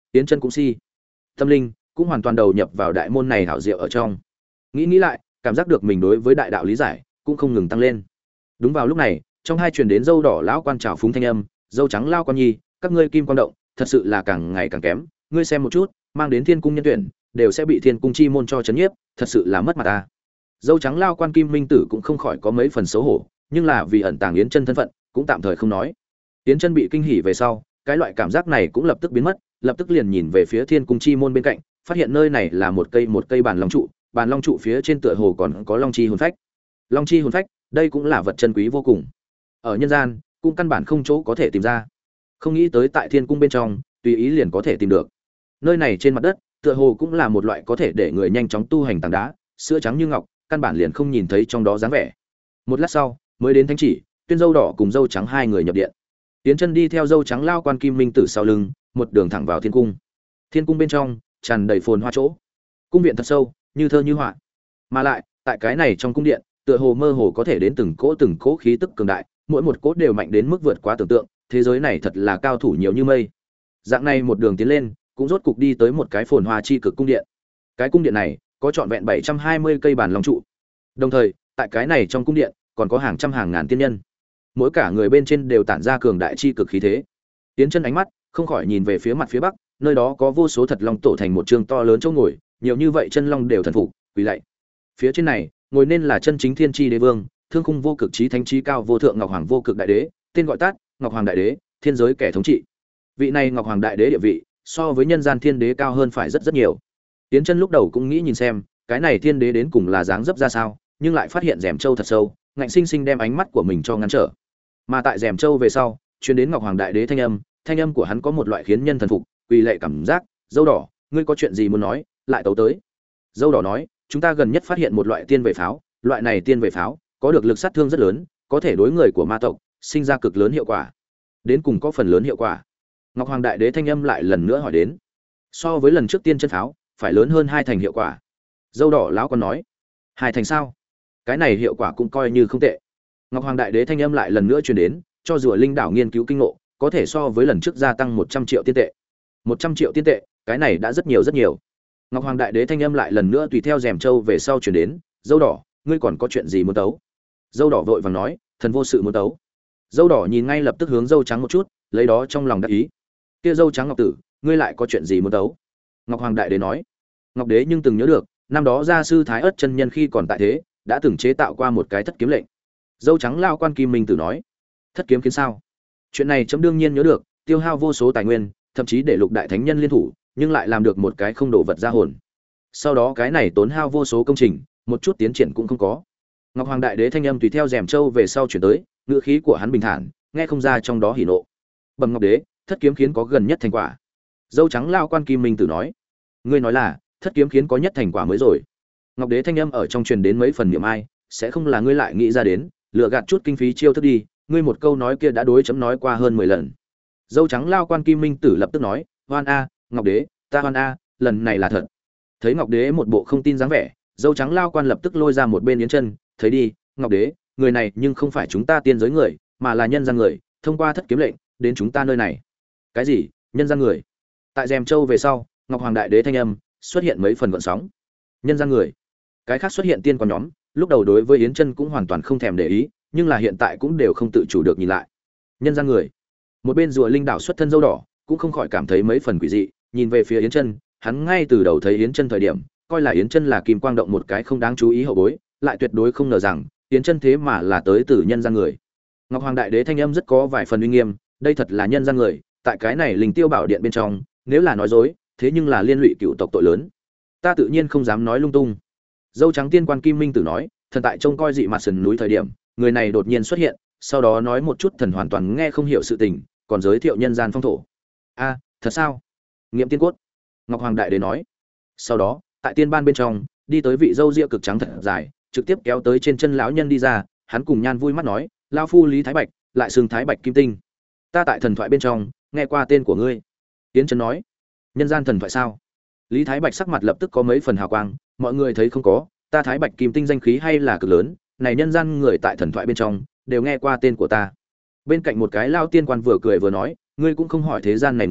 [SPEAKER 1] Yến Chân cũng si tâm linh cũng hoàn toàn đầu nhập vào đại môn này hảo diệu ở trong. Nghĩ nghĩ lại, cảm giác được mình đối với đại đạo lý giải cũng không ngừng tăng lên. Đúng vào lúc này, trong hai truyền đến dâu đỏ lão quan trào phúng thanh âm, dâu trắng lao quan nhi, các ngươi kim quan động, thật sự là càng ngày càng kém, ngươi xem một chút, mang đến thiên cung nhân tuyển, đều sẽ bị thiên cung chi môn cho chấn nhiếp, thật sự là mất mặt ta. Dâu trắng lao quan kim minh tử cũng không khỏi có mấy phần xấu hổ, nhưng là vì ẩn tàng Yến Chân thân phận, cũng tạm thời không nói. Yến Chân bị kinh hỉ về sau, cái loại cảm giác này cũng lập tức biến mất, lập tức liền nhìn về phía thiên cung chi môn bên cạnh, phát hiện nơi này là một cây một cây bàn long trụ, bàn long trụ phía trên tựa hồ còn có long chi hồn phách. Long chi hồn phách, đây cũng là vật chân quý vô cùng. Ở nhân gian, cũng căn bản không chỗ có thể tìm ra. Không nghĩ tới tại thiên cung bên trong, tùy ý liền có thể tìm được. Nơi này trên mặt đất, tựa hồ cũng là một loại có thể để người nhanh chóng tu hành tảng đá, sữa trắng như ngọc, căn bản liền không nhìn thấy trong đó dáng vẻ. Một lát sau, mới đến thánh chỉ, tuyên dâu đỏ cùng dâu trắng hai người nhập điện. Tiến Chân đi theo dâu trắng lao quan kim minh tử sau lưng, một đường thẳng vào thiên cung. Thiên cung bên trong tràn đầy phồn hoa chỗ, cung viện thật sâu, như thơ như họa. Mà lại, tại cái này trong cung điện, tựa hồ mơ hồ có thể đến từng cỗ từng cỗ khí tức cường đại, mỗi một cỗ đều mạnh đến mức vượt quá tưởng tượng, thế giới này thật là cao thủ nhiều như mây. Dạng này một đường tiến lên, cũng rốt cục đi tới một cái phồn hoa chi cực cung điện. Cái cung điện này có trọn vẹn bảy trăm hai mươi cây bàn long trụ. Đồng thời, tại cái này trong cung điện còn có hàng trăm hàng ngàn tiên nhân. Mỗi cả người bên trên đều tản ra cường đại chi cực khí thế. Tiến Chân ánh mắt không khỏi nhìn về phía mặt phía bắc, nơi đó có vô số thật long tổ thành một trường to lớn chỗ ngồi, nhiều như vậy chân long đều thần phục, quỳ lạy. Phía trên này, ngồi nên là chân chính thiên chi đế vương, thương khung vô cực chí thánh chí cao vô thượng ngọc hoàng vô cực đại đế, tên gọi tắt Ngọc Hoàng đại đế, thiên giới kẻ thống trị. Vị này Ngọc Hoàng đại đế địa vị, so với nhân gian thiên đế cao hơn phải rất rất nhiều. Tiến Chân lúc đầu cũng nghĩ nhìn xem, cái này thiên đế đến cùng là dáng dấp ra sao, nhưng lại phát hiện rèm châu thật sâu, ngạnh sinh sinh đem ánh mắt của mình cho ngăn trở. Mà tại rèm châu về sau, truyền đến Ngọc Hoàng đại đế thanh âm, thanh âm của hắn có một loại khiến nhân thần phục, quỳ lệ cảm giác. Dâu đỏ, ngươi có chuyện gì muốn nói, lại tấu tới. Dâu đỏ nói, chúng ta gần nhất phát hiện một loại tiên vệ pháo, loại này tiên vệ pháo có được lực sát thương rất lớn, có thể đối người của ma tộc sinh ra cực lớn hiệu quả. Đến cùng có phần lớn hiệu quả. Ngọc Hoàng đại đế thanh âm lại lần nữa hỏi đến. So với lần trước tiên chân pháo, phải lớn hơn hai thành hiệu quả. Dâu đỏ lão còn nói, hai thành sao? Cái này hiệu quả cũng coi như không tệ. Ngọc Hoàng đại đế thanh âm lại lần nữa truyền đến, cho rùa linh đảo nghiên cứu kinh ngộ, có thể so với lần trước gia tăng một trăm triệu tiên tệ. một trăm triệu tiên tệ, cái này đã rất nhiều rất nhiều. Ngọc Hoàng đại đế thanh âm lại lần nữa tùy theo rèm châu về sau truyền đến, dâu đỏ, ngươi còn có chuyện gì muốn tấu? Dâu đỏ vội vàng nói, thần vô sự muốn tấu. Dâu đỏ nhìn ngay lập tức hướng dâu trắng một chút, lấy đó trong lòng đắc ý. Kia dâu trắng ngọc tử, ngươi lại có chuyện gì muốn tấu? Ngọc Hoàng đại đế nói. Ngọc đế nhưng từng nhớ được, năm đó gia sư Thái Ức chân nhân khi còn tại thế, đã từng chế tạo qua một cái thất kiếm lệnh. Dâu trắng lao quan kim minh tử nói, thất kiếm kiến sao? Chuyện này chấm đương nhiên nhớ được, tiêu hao vô số tài nguyên, thậm chí để lục đại thánh nhân liên thủ, nhưng lại làm được một cái không đổ vật ra hồn. Sau đó cái này tốn hao vô số công trình, một chút tiến triển cũng không có. Ngọc Hoàng đại đế thanh âm tùy theo rèm châu về sau chuyển tới, ngữ khí của hắn bình thản, nghe không ra trong đó hỉ nộ. Bẩm Ngọc đế, thất kiếm khiến có gần nhất thành quả. Dâu trắng lao quan kim minh tử nói, ngươi nói là thất kiếm khiến có nhất thành quả mới rồi. Ngọc đế thanh âm ở trong truyền đến mấy phần niệm ai, sẽ không là ngươi lại nghĩ ra đến, lựa gạt chút kinh phí chiêu thức đi, ngươi một câu nói kia đã đối chấm nói qua hơn mười lần. Dâu trắng lao quan kim minh tử lập tức nói, hoan a, Ngọc đế, ta hoan a, lần này là thật. Thấy Ngọc đế một bộ không tin dáng vẻ, dâu trắng lao quan lập tức lôi ra một bên Yến Chân, thấy đi, Ngọc đế, người này nhưng không phải chúng ta tiên giới người, mà là nhân gian người, thông qua thất kiếm lệnh đến chúng ta nơi này. Cái gì? Nhân gian người? Tại rèm châu về sau, Ngọc Hoàng đại đế thanh âm xuất hiện mấy phần gợn sóng. Nhân gian người? Cái khác xuất hiện tiên quan nhóm, lúc đầu đối với Yến Chân cũng hoàn toàn không thèm để ý, nhưng là hiện tại cũng đều không tự chủ được nhìn lại. Nhân gian người? Một bên rùa linh đảo xuất thân dâu đỏ, cũng không khỏi cảm thấy mấy phần quỷ dị, nhìn về phía Yến Chân, hắn ngay từ đầu thấy Yến Chân thời điểm, coi là Yến Chân là kim quang động một cái không đáng chú ý hậu bối, lại tuyệt đối không ngờ rằng Yến Chân thế mà là tới từ nhân gian người. Ngọc Hoàng đại đế thanh âm rất có vài phần uy nghiêm, đây thật là nhân gian người, tại cái này Linh Tiêu Bảo Điện bên trong, nếu là nói dối, thế nhưng là liên lụy cựu tộc tội lớn. Ta tự nhiên không dám nói lung tung. Dâu trắng tiên quan kim minh tử nói, thần tại trông coi dị mặt sườn núi thời điểm, người này đột nhiên xuất hiện, sau đó nói một chút thần hoàn toàn nghe không hiểu sự tình, còn giới thiệu nhân gian phong thổ. A, thật sao? Nghiệm tiên cốt. Ngọc Hoàng đại đế nói. Sau đó, tại tiên ban bên trong, đi tới vị dâu ria cực trắng thật dài, trực tiếp kéo tới trên chân lão nhân đi ra, hắn cùng nhan vui mắt nói, lão phu Lý Thái Bạch, lại xưng Thái Bạch Kim Tinh. Ta tại thần thoại bên trong, nghe qua tên của ngươi. Tiến Chân nói, nhân gian thần thoại sao? Lý Thái Bạch sắc mặt lập tức có mấy phần hào quang, mọi người thấy không có, ta Thái Bạch Kim Tinh danh khí hay là cực lớn, này nhân gian người tại thần thoại bên trong, đều nghe qua tên của ta. Bên cạnh một cái lao tiên quan vừa cười vừa nói, ngươi cũng không hỏi thế gian này người,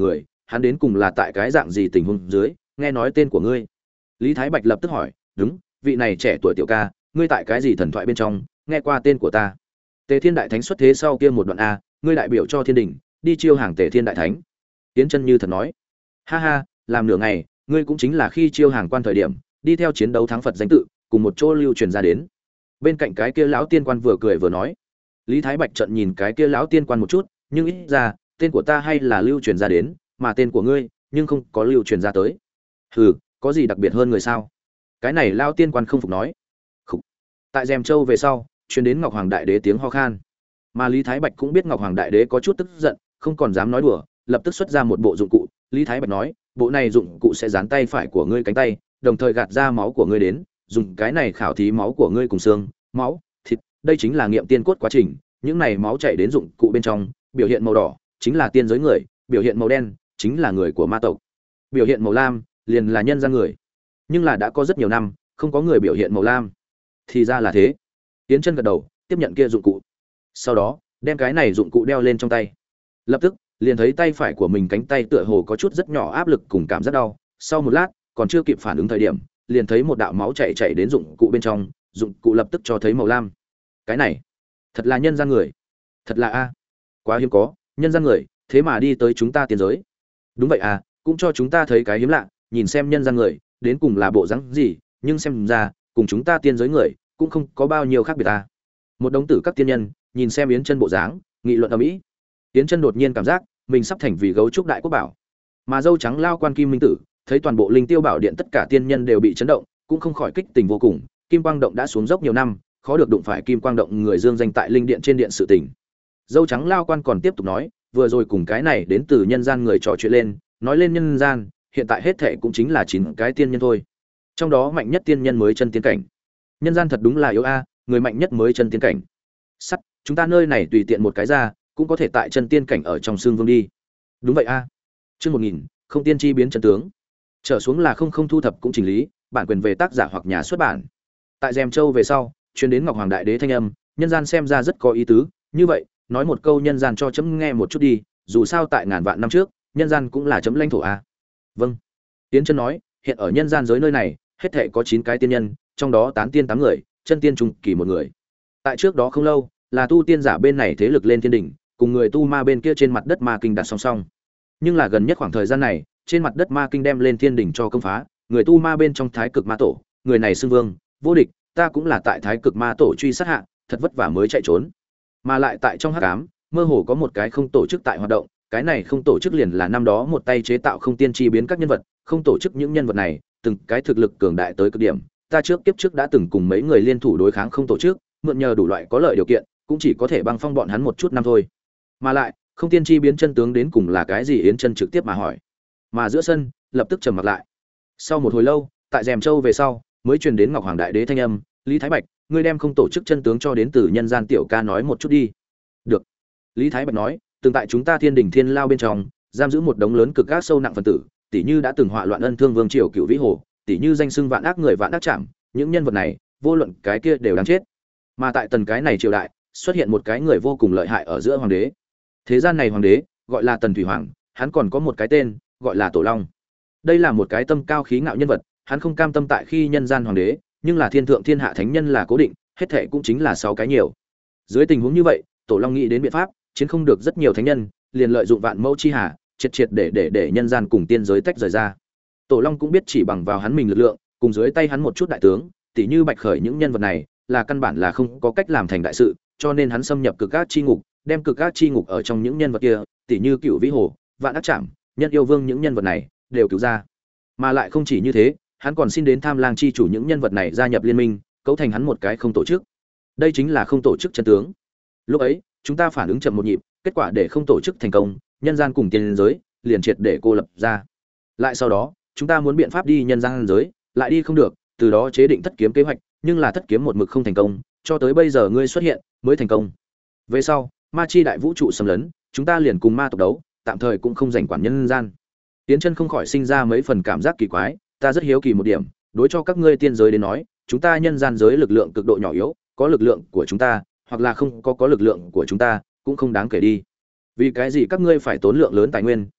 [SPEAKER 1] hắn đến cùng là tại cái dạng gì tình huống dưới nghe nói tên của ngươi. Lý Thái Bạch lập tức hỏi, đúng, vị này trẻ tuổi tiểu ca, ngươi tại cái gì thần thoại bên trong nghe qua tên của ta? Tề Thiên Đại Thánh xuất thế sau kia một đoạn a, ngươi đại biểu cho thiên đình đi chiêu hàng Tề Thiên Đại Thánh. Yến Chân Như thật nói, ha ha, làm nửa ngày, ngươi cũng chính là khi chiêu hàng quan thời điểm đi theo chiến đấu thắng Phật danh tự cùng một chỗ lưu truyền ra đến. Bên cạnh cái kia lão tiên quan vừa cười vừa nói. Lý Thái Bạch trợn nhìn cái kia lão tiên quan một chút, nhưng ít ra tên của ta hay là lưu truyền ra đến, mà tên của ngươi nhưng không có lưu truyền ra tới. Hừ, có gì đặc biệt hơn người sao? Cái này lão tiên quan không phục nói. Khục. Tại Dèm Châu về sau, truyền đến Ngọc Hoàng Đại Đế tiếng ho khan. Mà Lý Thái Bạch cũng biết Ngọc Hoàng Đại Đế có chút tức giận, không còn dám nói đùa, lập tức xuất ra một bộ dụng cụ. Lý Thái Bạch nói, bộ này dụng cụ sẽ dán tay phải của ngươi cánh tay, đồng thời gạt ra máu của ngươi đến, dùng cái này khảo thí máu của ngươi cùng xương, máu, thịt, đây chính là nghiệm tiên cốt quá trình, những này máu chảy đến dụng cụ bên trong, biểu hiện màu đỏ chính là tiên giới người, biểu hiện màu đen chính là người của ma tộc, biểu hiện màu lam liền là nhân gian người. Nhưng là đã có rất nhiều năm không có người biểu hiện màu lam. Thì ra là thế. Tiến Chân gật đầu, tiếp nhận kia dụng cụ. Sau đó, đem cái này dụng cụ đeo lên trong tay. Lập tức, liền thấy tay phải của mình cánh tay tựa hồ có chút rất nhỏ áp lực cùng cảm giác đau. Sau một lát, còn chưa kịp phản ứng thời điểm, liền thấy một đạo máu chảy chảy đến dụng cụ bên trong, dụng cụ lập tức cho thấy màu lam. Cái này, thật là nhân gian người. Thật là a. Quá hiếm có, nhân gian người, thế mà đi tới chúng ta tiên giới. Đúng vậy à, cũng cho chúng ta thấy cái hiếm lạ, nhìn xem nhân gian người đến cùng là bộ dáng gì, nhưng xem ra cùng chúng ta tiên giới người cũng không có bao nhiêu khác biệt ta. Một đống tử các tiên nhân nhìn xem Yến Chân bộ dáng, nghị luận ầm ĩ. Yến Chân đột nhiên cảm giác mình sắp thành vì gấu trúc đại quốc bảo. Mà dâu trắng lao quan Kim Minh Tử thấy toàn bộ Linh Tiêu Bảo Điện tất cả tiên nhân đều bị chấn động, cũng không khỏi kích tình vô cùng. Kim Quang Động đã xuống dốc nhiều năm, khó được đụng phải Kim Quang Động người dương danh tại linh điện trên điện sự tình. Dâu trắng lao quan còn tiếp tục nói, vừa rồi cùng cái này đến từ nhân gian người trò chuyện lên, nói lên nhân gian, hiện tại hết thệ cũng chính là chín cái tiên nhân thôi. Trong đó mạnh nhất tiên nhân mới chân tiên cảnh. Nhân gian thật đúng là yếu a, người mạnh nhất mới chân tiên cảnh. Sắt, chúng ta nơi này tùy tiện một cái ra, cũng có thể tại chân tiên cảnh ở trong xương vương đi. Đúng vậy a. Chương một nghìn, không tiên chi biến chân tướng. Trở xuống là không không thu thập cũng chỉnh lý, bản quyền về tác giả hoặc nhà xuất bản. Tại Dèm Châu về sau, truyền đến Ngọc Hoàng Đại Đế thanh âm, nhân gian xem ra rất có ý tứ, như vậy, nói một câu nhân gian cho chấm nghe một chút đi, dù sao tại ngàn vạn năm trước, nhân gian cũng là chấm lãnh thổ a. Vâng. Tiến Chân nói, hiện ở nhân gian giới nơi này, hết thảy có chín cái tiên nhân, trong đó tán tiên tám người, chân tiên trung kỳ một người. Tại trước đó không lâu, là tu tiên giả bên này thế lực lên thiên đỉnh, cùng người tu ma bên kia trên mặt đất ma kinh đặt song song. Nhưng là gần nhất khoảng thời gian này, trên mặt đất ma kinh đem lên thiên đỉnh cho công phá, người tu ma bên trong thái cực ma tổ, người này xưng vương, vô địch, ta cũng là tại thái cực ma tổ truy sát hạ, thật vất vả mới chạy trốn. Mà lại tại trong hắc ám, mơ hồ có một cái không tổ chức tại hoạt động, cái này không tổ chức liền là năm đó một tay chế tạo không tiên chi biến các nhân vật, không tổ chức những nhân vật này, từng cái thực lực cường đại tới cực điểm, ta trước kiếp trước đã từng cùng mấy người liên thủ đối kháng không tổ chức, mượn nhờ đủ loại có lợi điều kiện, cũng chỉ có thể băng phong bọn hắn một chút năm thôi. Mà lại, không tiên chi biến chân tướng đến cùng là cái gì? Yến Chân trực tiếp mà hỏi. Mà giữa sân, lập tức trầm mặc lại. Sau một hồi lâu, tại Dèm Châu về sau, mới truyền đến Ngọc Hoàng Đại Đế thanh âm, Lý Thái Bạch, ngươi đem không tổ chức chân tướng cho đến từ nhân gian tiểu ca nói một chút đi. Được. Lý Thái Bạch nói, từng tại chúng ta Thiên Đình Thiên Lao bên trong, giam giữ một đống lớn cực ác sâu nặng phần tử, tỷ như đã từng họa loạn ân thương vương triều Cửu Vĩ Hồ, tỷ như danh xưng vạn ác người vạn ác chạm, những nhân vật này, vô luận cái kia đều đáng chết. Mà tại tần cái này triều đại, xuất hiện một cái người vô cùng lợi hại ở giữa hoàng đế. Thế gian này hoàng đế, gọi là Tần Thủy Hoàng, hắn còn có một cái tên, gọi là Tổ Long. Đây là một cái tâm cao khí ngạo nhân vật, hắn không cam tâm tại khi nhân gian hoàng đế, nhưng là thiên thượng thiên hạ thánh nhân là cố định, hết thệ cũng chính là sáu cái nhiều. Dưới tình huống như vậy, Tổ Long nghĩ đến biện pháp, chiến không được rất nhiều thánh nhân, liền lợi dụng vạn mẫu chi hà, triệt triệt để để để nhân gian cùng tiên giới tách rời ra. Tổ Long cũng biết chỉ bằng vào hắn mình lực lượng, cùng dưới tay hắn một chút đại tướng, tỷ như Bạch Khởi những nhân vật này, là căn bản là không có cách làm thành đại sự, cho nên hắn xâm nhập cực ác chi ngục, đem cực ác chi ngục ở trong những nhân vật kia, tỷ như Cửu Vĩ Hồ, Vạn Ác Trảm, Nhân Yêu Vương những nhân vật này đều cứu ra. Mà lại không chỉ như thế, hắn còn xin đến Tham Lang chi chủ những nhân vật này gia nhập liên minh, cấu thành hắn một cái không tổ chức. Đây chính là không tổ chức chân tướng. Lúc ấy, chúng ta phản ứng chậm một nhịp, kết quả để không tổ chức thành công, nhân gian cùng tiên giới liền triệt để cô lập ra. Lại sau đó, chúng ta muốn biện pháp đi nhân gian giới, lại đi không được, từ đó chế định thất kiếm kế hoạch, nhưng là thất kiếm một mực không thành công, cho tới bây giờ ngươi xuất hiện mới thành công. Về sau, ma chi đại vũ trụ xâm lấn, chúng ta liền cùng ma tộc đấu, tạm thời cũng không rảnh quản nhân gian. Tiến Chân không khỏi sinh ra mấy phần cảm giác kỳ quái, ta rất hiếu kỳ một điểm, đối cho các ngươi tiên giới đến nói, chúng ta nhân gian giới lực lượng cực độ nhỏ yếu, có lực lượng của chúng ta, hoặc là không có có lực lượng của chúng ta, cũng không đáng kể đi. Vì cái gì các ngươi phải tốn lượng lớn tài nguyên,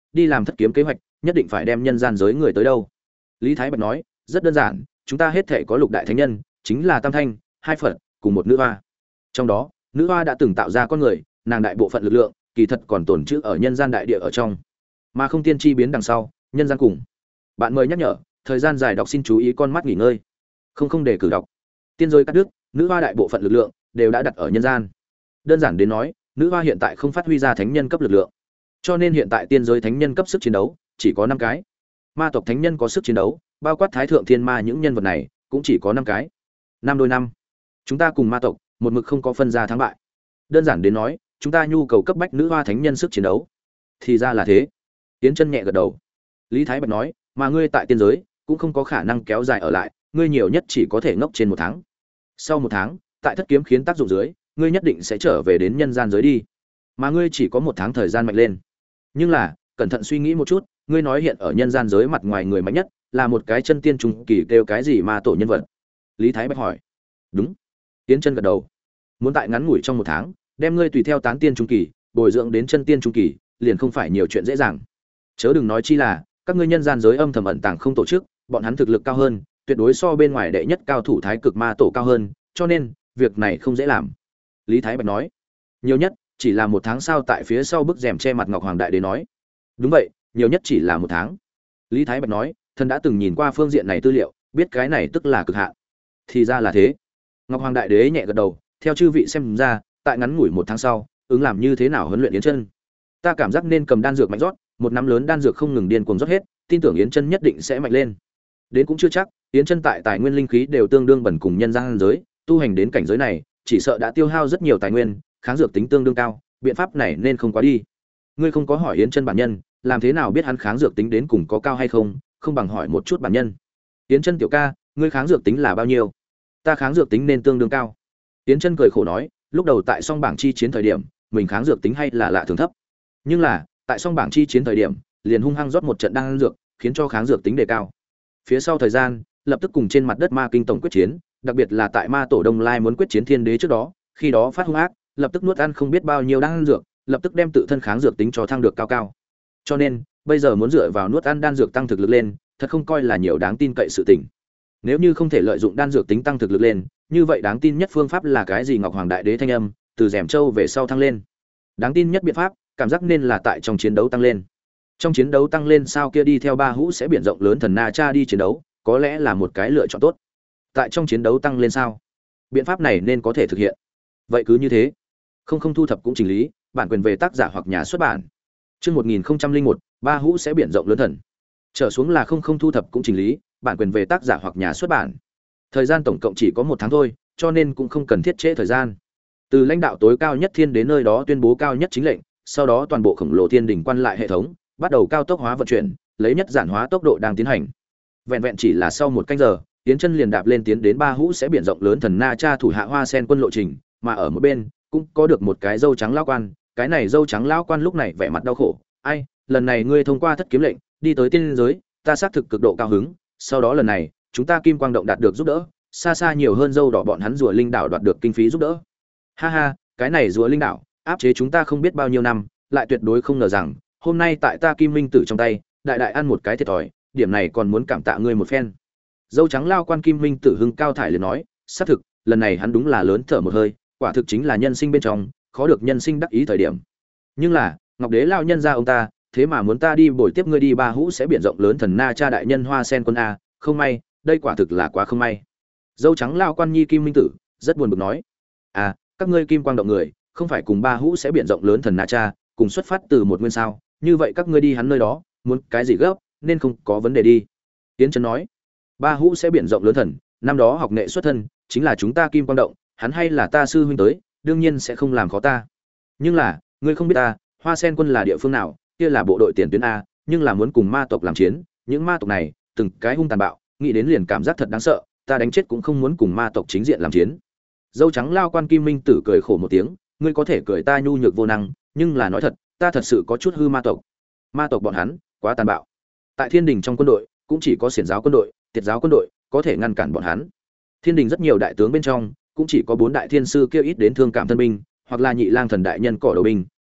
[SPEAKER 1] đi làm thất kiếm kế hoạch, nhất định phải đem nhân gian giới người tới đâu? Lý Thái Bạch nói, rất đơn giản, chúng ta hết thể có lục đại thánh nhân, chính là Tam Thanh, hai Phật, cùng một nữ hoa. Trong đó, nữ hoa đã từng tạo ra con người, nàng đại bộ phận lực lượng, kỳ thật còn tồn trữ ở nhân gian đại địa ở trong, mà không tiên chi biến đằng sau, nhân gian cùng. Bạn mời nhắc nhở, thời gian dài đọc xin chú ý con mắt nghỉ ngơi. Không không để cử đọc. Tiên giới cắt đứt, nữ hoa đại bộ phận lực lượng đều đã đặt ở nhân gian. Đơn giản đến nói, nữ hoa hiện tại không phát huy ra thánh nhân cấp lực lượng, cho nên hiện tại tiên giới thánh nhân cấp sức chiến đấu chỉ có năm cái. Ma tộc thánh nhân có sức chiến đấu, bao quát thái thượng thiên ma những nhân vật này cũng chỉ có năm cái. Năm đôi năm, chúng ta cùng ma tộc một mực không có phân ra thắng bại. Đơn giản đến nói, chúng ta nhu cầu cấp bách nữ hoa thánh nhân sức chiến đấu. Thì ra là thế. Tiến chân nhẹ gật đầu. Lý Thái Bạch nói, mà ngươi tại tiên giới cũng không có khả năng kéo dài ở lại, ngươi nhiều nhất chỉ có thể ngốc trên một tháng. Sau một tháng, tại thất kiếm khiến tác dụng dưới, ngươi nhất định sẽ trở về đến nhân gian giới đi. Mà ngươi chỉ có một tháng thời gian mạnh lên. Nhưng là, cẩn thận suy nghĩ một chút, ngươi nói hiện ở nhân gian giới mặt ngoài người mạnh nhất là một cái chân tiên trung kỳ kêu cái gì mà tổ nhân vật? Lý Thái Bạch hỏi. Đúng. Tiến chân gật đầu. Muốn tại ngắn ngủi trong một tháng, đem ngươi tùy theo tán tiên trung kỳ, bồi dưỡng đến chân tiên trung kỳ, liền không phải nhiều chuyện dễ dàng. Chớ đừng nói chi là, các ngươi nhân gian giới âm thầm ẩn tàng không tổ chức, bọn hắn thực lực cao hơn, tuyệt đối so bên ngoài đệ nhất cao thủ thái cực ma tổ cao hơn, cho nên việc này không dễ làm. Lý Thái Bạch nói. Nhiều nhất chỉ là một tháng. Sao? Tại phía sau bức rèm che mặt Ngọc Hoàng Đại Đế nói. Đúng vậy, nhiều nhất chỉ là một tháng. Lý Thái Bạch nói, thần đã từng nhìn qua phương diện này tư liệu, biết cái này tức là cực hạn. Thì ra là thế. Ngọc Hoàng Đại Đế nhẹ gật đầu, theo chư vị xem ra, tại ngắn ngủi một tháng sau, ứng làm như thế nào huấn luyện Yến Chân? Ta cảm giác nên cầm đan dược mạnh rót, một nắm lớn đan dược không ngừng điên cuồng rót hết, tin tưởng Yến Chân nhất định sẽ mạnh lên. Đến cũng chưa chắc, Yến Chân tại tài nguyên linh khí đều tương đương bẩn cùng nhân gian giới, tu hành đến cảnh giới này, chỉ sợ đã tiêu hao rất nhiều tài nguyên, kháng dược tính tương đương cao, biện pháp này nên không quá đi. Ngươi không có hỏi Yến Chân bản nhân, làm thế nào biết hắn kháng dược tính đến cùng có cao hay không, không bằng hỏi một chút bản nhân. Yến Chân tiểu ca, ngươi kháng dược tính là bao nhiêu? Ta kháng dược tính nên tương đương cao. Yến Chân cười khổ nói, lúc đầu tại song bảng chi chiến thời điểm, mình kháng dược tính hay là lạ thường thấp. Nhưng là, tại song bảng chi chiến thời điểm, liền hung hăng rót một trận đan dược, khiến cho kháng dược tính đề cao. Phía sau thời gian, lập tức cùng trên mặt đất ma kinh tổng quyết chiến, đặc biệt là tại ma tổ Đông Lai muốn quyết chiến thiên đế trước đó, khi đó phát hung ác, lập tức nuốt ăn không biết bao nhiêu đan dược, lập tức đem tự thân kháng dược tính cho thăng được cao cao. Cho nên, bây giờ muốn dựa vào nuốt ăn đan dược tăng thực lực lên, thật không coi là nhiều đáng tin cậy sự tình. Nếu như không thể lợi dụng đan dược tính tăng thực lực lên, như vậy đáng tin nhất phương pháp là cái gì? Ngọc Hoàng Đại Đế thanh âm từ Dẻm Châu về sau thăng lên. Đáng tin nhất biện pháp, cảm giác nên là tại trong chiến đấu tăng lên. Trong chiến đấu tăng lên sao? Kia đi theo ba hũ sẽ biển rộng lớn thần Na Cha đi chiến đấu, có lẽ là một cái lựa chọn tốt. Tại trong chiến đấu tăng lên sao? Biện pháp này nên có thể thực hiện. Vậy cứ như thế. Không không thu thập cũng chỉnh lý, bản quyền về tác giả hoặc nhà xuất bản. Chương một nghìn không trăm lẻ một, ba hũ sẽ biển rộng lớn thần. Trở xuống là không không thu thập cũng chỉnh lý, bản quyền về tác giả hoặc nhà xuất bản. Thời gian tổng cộng chỉ có một tháng thôi, cho nên cũng không cần thiết trễ thời gian. Từ lãnh đạo tối cao nhất thiên đến nơi đó tuyên bố cao nhất chính lệnh, sau đó toàn bộ khổng lồ thiên đỉnh quan lại hệ thống, bắt đầu cao tốc hóa vận chuyển, lấy nhất giản hóa tốc độ đang tiến hành. Vẹn vẹn chỉ là sau một canh giờ, Tiến Chân liền đạp lên tiến đến ba hũ sẽ biển rộng lớn thần Na Cha thủ hạ Hoa Sen quân lộ trình, mà ở một bên cũng có được một cái dâu trắng lão quan, cái này dâu trắng lão quan lúc này vẻ mặt đau khổ, "Ai, lần này ngươi thông qua thất kiếm lệnh, đi tới tiên giới, ta xác thực cực độ cao hứng, sau đó lần này, chúng ta Kim Quang động đạt được giúp đỡ, xa xa nhiều hơn dâu đỏ bọn hắn rùa linh đảo đoạt được kinh phí giúp đỡ." Ha ha, cái này rùa linh đảo áp chế chúng ta không biết bao nhiêu năm, lại tuyệt đối không ngờ rằng, hôm nay tại ta Kim Minh Tử trong tay, đại đại ăn một cái thiệt thòi, điểm này còn muốn cảm tạ ngươi một phen. Dâu trắng lao quan Kim Minh Tử hưng cao thải liền nói, xác thực, lần này hắn đúng là lớn thở một hơi, quả thực chính là nhân sinh bên trong, khó được nhân sinh đắc ý thời điểm. Nhưng là, Ngọc Đế lao nhân ra ông ta, thế mà muốn ta đi bồi tiếp ngươi đi ba hũ sẽ biển rộng lớn thần Na Cha đại nhân Hoa Sen quân a, không may, đây quả thực là quá không may. Dâu trắng lao quan nhi Kim Minh Tử rất buồn bực nói, à, các ngươi Kim Quang động người, không phải cùng ba hũ sẽ biển rộng lớn thần Na Cha, cùng xuất phát từ một nguyên sao, như vậy các ngươi đi hắn nơi đó, muốn cái gì gấp, nên không có vấn đề đi. Tiến Chân nói, ba hũ sẽ biển rộng lớn thần, năm đó học nghệ xuất thân, chính là chúng ta Kim Quang động, hắn hay là ta sư huynh tới, đương nhiên sẽ không làm khó ta. Nhưng là, ngươi không biết ta, Hoa Sen quân là địa phương nào, kia là bộ đội tiền tuyến a, nhưng là muốn cùng ma tộc làm chiến, những ma tộc này, từng cái hung tàn bạo, nghĩ đến liền cảm giác thật đáng sợ, ta đánh chết cũng không muốn cùng ma tộc chính diện làm chiến. Dâu trắng lao quan Kim Minh Tử cười khổ một tiếng, ngươi có thể cười ta nhu nhược vô năng, nhưng là nói thật, ta thật sự có chút hư ma tộc. Ma tộc bọn hắn quá tàn bạo. Tại Thiên Đình trong quân đội, cũng chỉ có xiển giáo quân đội, tiệt giáo quân đội có thể ngăn cản bọn hắn. Thiên Đình rất nhiều đại tướng bên trong, cũng chỉ có bốn đại thiên sư kêu ít đến thương cảm thân binh, hoặc là nhị lang thần đại nhân cỏ đầu binh,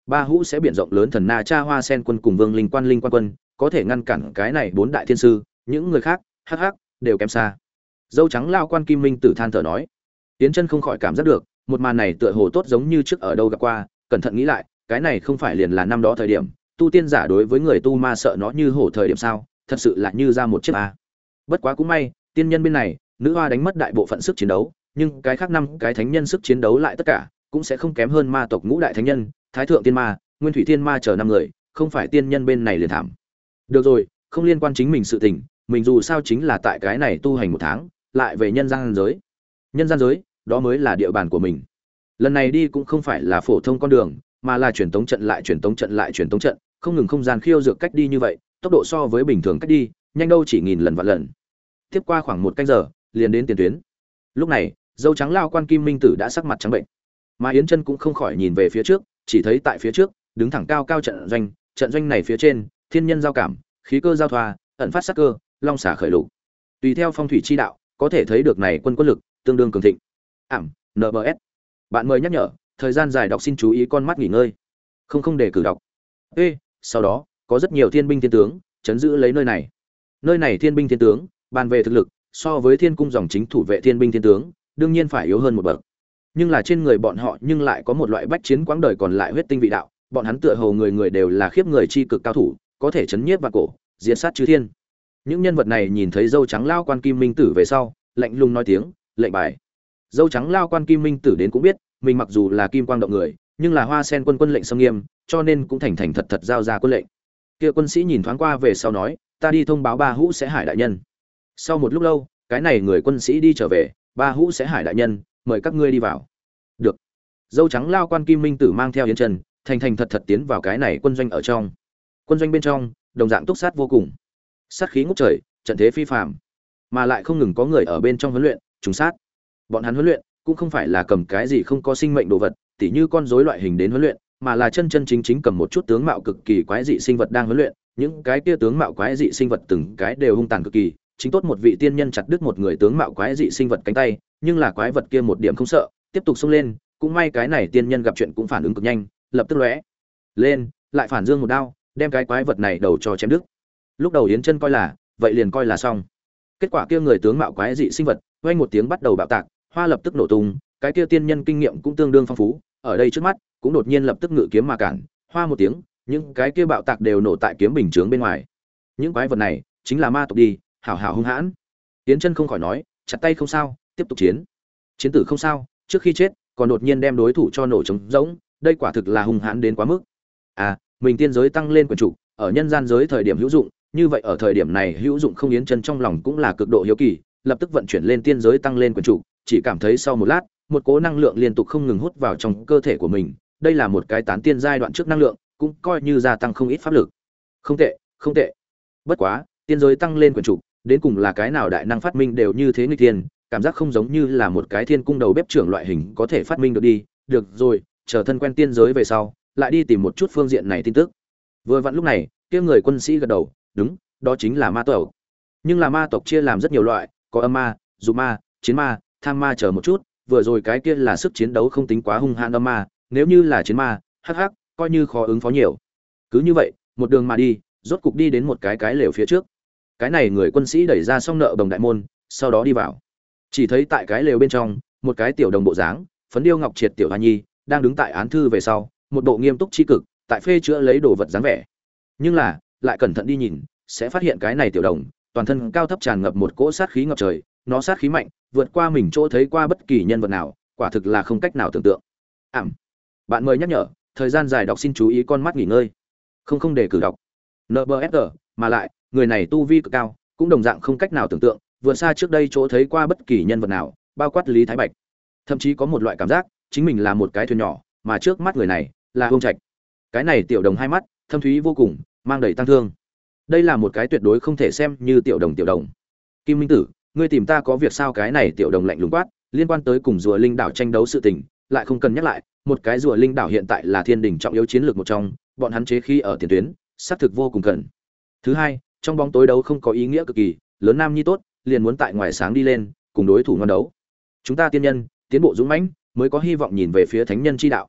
[SPEAKER 1] ba hũ sẽ biển rộng lớn thần na cha hoa sen quân cùng vương linh quan linh quan quân có thể ngăn cản cái này bốn đại thiên sư, những người khác hắc hắc đều kém xa. Dâu trắng lao quan Kim Minh Tử than thở nói. Tiến Chân không khỏi cảm giác được một màn này tựa hồ tốt giống như trước ở đâu gặp qua, cẩn thận nghĩ lại, cái này không phải liền là năm đó thời điểm tu tiên giả đối với người tu ma sợ nó như hổ thời điểm sao, thật sự là như ra một chiếc a. Bất quá cũng may, tiên nhân bên này nữ hoa đánh mất đại bộ phận sức chiến đấu, nhưng cái khác năm cái thánh nhân sức chiến đấu lại tất cả cũng sẽ không kém hơn ma tộc ngũ đại thánh nhân, thái thượng tiên ma, nguyên thủy tiên ma chờ năm người, không phải tiên nhân bên này liền thảm. Được rồi, không liên quan chính mình sự tình, mình dù sao chính là tại cái này tu hành một tháng, lại về nhân gian giới. Nhân gian giới, đó mới là địa bàn của mình. Lần này đi cũng không phải là phổ thông con đường, mà là truyền tống trận lại truyền tống trận lại truyền tống trận, không ngừng không gian khiêu dược cách đi như vậy, tốc độ so với bình thường cách đi, nhanh đâu chỉ nghìn lần vạn lần. Tiếp qua khoảng một canh giờ, liền đến tiền tuyến. Lúc này, dâu trắng lao quan Kim Minh Tử đã sắc mặt trắng bệnh, mà Yến Chân cũng không khỏi nhìn về phía trước, chỉ thấy tại phía trước, đứng thẳng cao cao trận doanh, trận doanh này phía trên, thiên nhân giao cảm, khí cơ giao thoa, ẩn phát sắc cơ, long xả khởi lục. Tùy theo phong thủy chi đạo, có thể thấy được này quân quân lực tương đương cường thịnh. Ảm, en bê ét. Bạn mời nhắc nhở, thời gian dài đọc xin chú ý con mắt nghỉ ngơi. Không không để cử đọc. Ê, sau đó, có rất nhiều thiên binh thiên tướng chấn giữ lấy nơi này. Nơi này thiên binh thiên tướng, bàn về thực lực, so với thiên cung dòng chính thủ vệ thiên binh thiên tướng, đương nhiên phải yếu hơn một bậc. Nhưng là trên người bọn họ nhưng lại có một loại bách chiến quãng đời còn lại huyết tinh vị đạo, bọn hắn tựa hồ người người đều là khiếp người chi cực cao thủ, có thể chấn nhiếp và cổ, diệt sát chư thiên. Những nhân vật này nhìn thấy dâu trắng lao quan Kim Minh Tử về sau, lạnh lùng nói tiếng, lệnh bài. Dâu trắng lao quan Kim Minh Tử đến cũng biết, mình mặc dù là kim quang động người, nhưng là hoa sen quân quân lệnh xâm nghiêm, cho nên cũng thành thành thật thật giao ra quân lệnh. Kia quân sĩ nhìn thoáng qua về sau nói, ta đi thông báo ba hũ sẽ hải đại nhân. Sau một lúc lâu, cái này người quân sĩ đi trở về, ba hũ sẽ hải đại nhân, mời các ngươi đi vào. Được. Dâu trắng lao quan Kim Minh Tử mang theo Yến Chân, thành thành thật thật tiến vào cái này quân doanh ở trong. Quân doanh bên trong, đồng dạng túc sát vô cùng, sát khí ngút trời, trận thế phi phàm, mà lại không ngừng có người ở bên trong huấn luyện, trùng sát. Bọn hắn huấn luyện cũng không phải là cầm cái gì không có sinh mệnh đồ vật, tỉ như con rối loại hình đến huấn luyện, mà là chân chân chính chính cầm một chút tướng mạo cực kỳ quái dị sinh vật đang huấn luyện. Những cái kia tướng mạo quái dị sinh vật từng cái đều hung tàn cực kỳ, chính tốt một vị tiên nhân chặt đứt một người tướng mạo quái dị sinh vật cánh tay, nhưng là quái vật kia một điểm không sợ, tiếp tục xông lên, cũng may cái này tiên nhân gặp chuyện cũng phản ứng cực nhanh, lập tức lóe lên, lại phản dương một đao, đem cái quái vật này đầu cho chém đứt. Lúc đầu Yến Chân coi là, vậy liền coi là xong. Kết quả kia người tướng mạo quái dị sinh vật, vang một tiếng bắt đầu bạo tạc, hoa lập tức nổ tung, cái kia tiên nhân kinh nghiệm cũng tương đương phong phú, ở đây trước mắt, cũng đột nhiên lập tức ngự kiếm mà cản, hoa một tiếng, những cái kia bạo tạc đều nổ tại kiếm bình chướng bên ngoài. Những quái vật này chính là ma tộc đi, hảo hảo hung hãn. Yến Chân không khỏi nói, chặt tay không sao, tiếp tục chiến. Chiến tử không sao, trước khi chết, còn đột nhiên đem đối thủ cho nổ trống rỗng, đây quả thực là hung hãn đến quá mức. À, mình tiên giới tăng lên quyền chủ, ở nhân gian giới thời điểm hữu dụng, như vậy ở thời điểm này hữu dụng không Yến Chân trong lòng cũng là cực độ hiếu kỳ, lập tức vận chuyển lên tiên giới tăng lên quyền chủ, chỉ cảm thấy sau một lát, một cỗ năng lượng liên tục không ngừng hút vào trong cơ thể của mình, đây là một cái tán tiên giai đoạn trước năng lượng, cũng coi như gia tăng không ít pháp lực. Không tệ, không tệ. Bất quá, tiên giới tăng lên quyền chủ, đến cùng là cái nào đại năng phát minh đều như thế nghịch thiên, cảm giác không giống như là một cái thiên cung đầu bếp trưởng loại hình có thể phát minh được đi. Được rồi, chờ thân quen tiên giới về sau, lại đi tìm một chút phương diện này tin tức. Vừa vặn lúc này, kia người quân sĩ gật đầu, đúng, đó chính là ma tộc. Nhưng là ma tộc chia làm rất nhiều loại, có âm ma, dục ma, chiến ma, tham ma chờ một chút, vừa rồi cái kia là sức chiến đấu không tính quá hung hãn âm ma, nếu như là chiến ma, hắc hắc, coi như khó ứng phó nhiều. Cứ như vậy, một đường mà đi, rốt cục đi đến một cái cái lều phía trước. Cái này người quân sĩ đẩy ra xong nợ bồng đại môn, sau đó đi vào. Chỉ thấy tại cái lều bên trong, một cái tiểu đồng bộ dáng, phấn điêu ngọc triệt tiểu hoa nhi, đang đứng tại án thư về sau, một bộ nghiêm túc chi cực, tại phê chữa lấy đồ vật dáng vẻ. Nhưng là, lại cẩn thận đi nhìn, sẽ phát hiện cái này tiểu đồng, toàn thân cao thấp tràn ngập một cỗ sát khí ngập trời, nó sát khí mạnh, vượt qua mình chỗ thấy qua bất kỳ nhân vật nào, quả thực là không cách nào tưởng tượng. Ảm. Bạn mời nhắc nhở, thời gian dài đọc xin chú ý con mắt nghỉ ngơi. Không không để cử đọc. en bê ét giê, mà lại, người này tu vi cực cao, cũng đồng dạng không cách nào tưởng tượng, vượt xa trước đây chỗ thấy qua bất kỳ nhân vật nào, bao quát Lý Thái Bạch. Thậm chí có một loại cảm giác, chính mình là một cái thuyền nhỏ, mà trước mắt người này là Vương Trạch. Cái này tiểu đồng hai mắt, thâm thúy vô cùng, mang đầy tăng thương. Đây là một cái tuyệt đối không thể xem như tiểu đồng tiểu đồng. Kim Minh Tử, ngươi tìm ta có việc sao? Cái này tiểu đồng lạnh lùng quát, liên quan tới cùng rùa linh đảo tranh đấu sự tình, lại không cần nhắc lại, một cái rùa linh đảo hiện tại là thiên đỉnh trọng yếu chiến lược một trong, bọn hắn chế khí ở tiền tuyến, xác thực vô cùng cần. Thứ hai, trong bóng tối đấu không có ý nghĩa cực kỳ, lớn nam nhi tốt, liền muốn tại ngoài sáng đi lên, cùng đối thủ ngon đấu. Chúng ta tiên nhân, tiến bộ dũng mãnh, mới có hy vọng nhìn về phía thánh nhân chi đạo.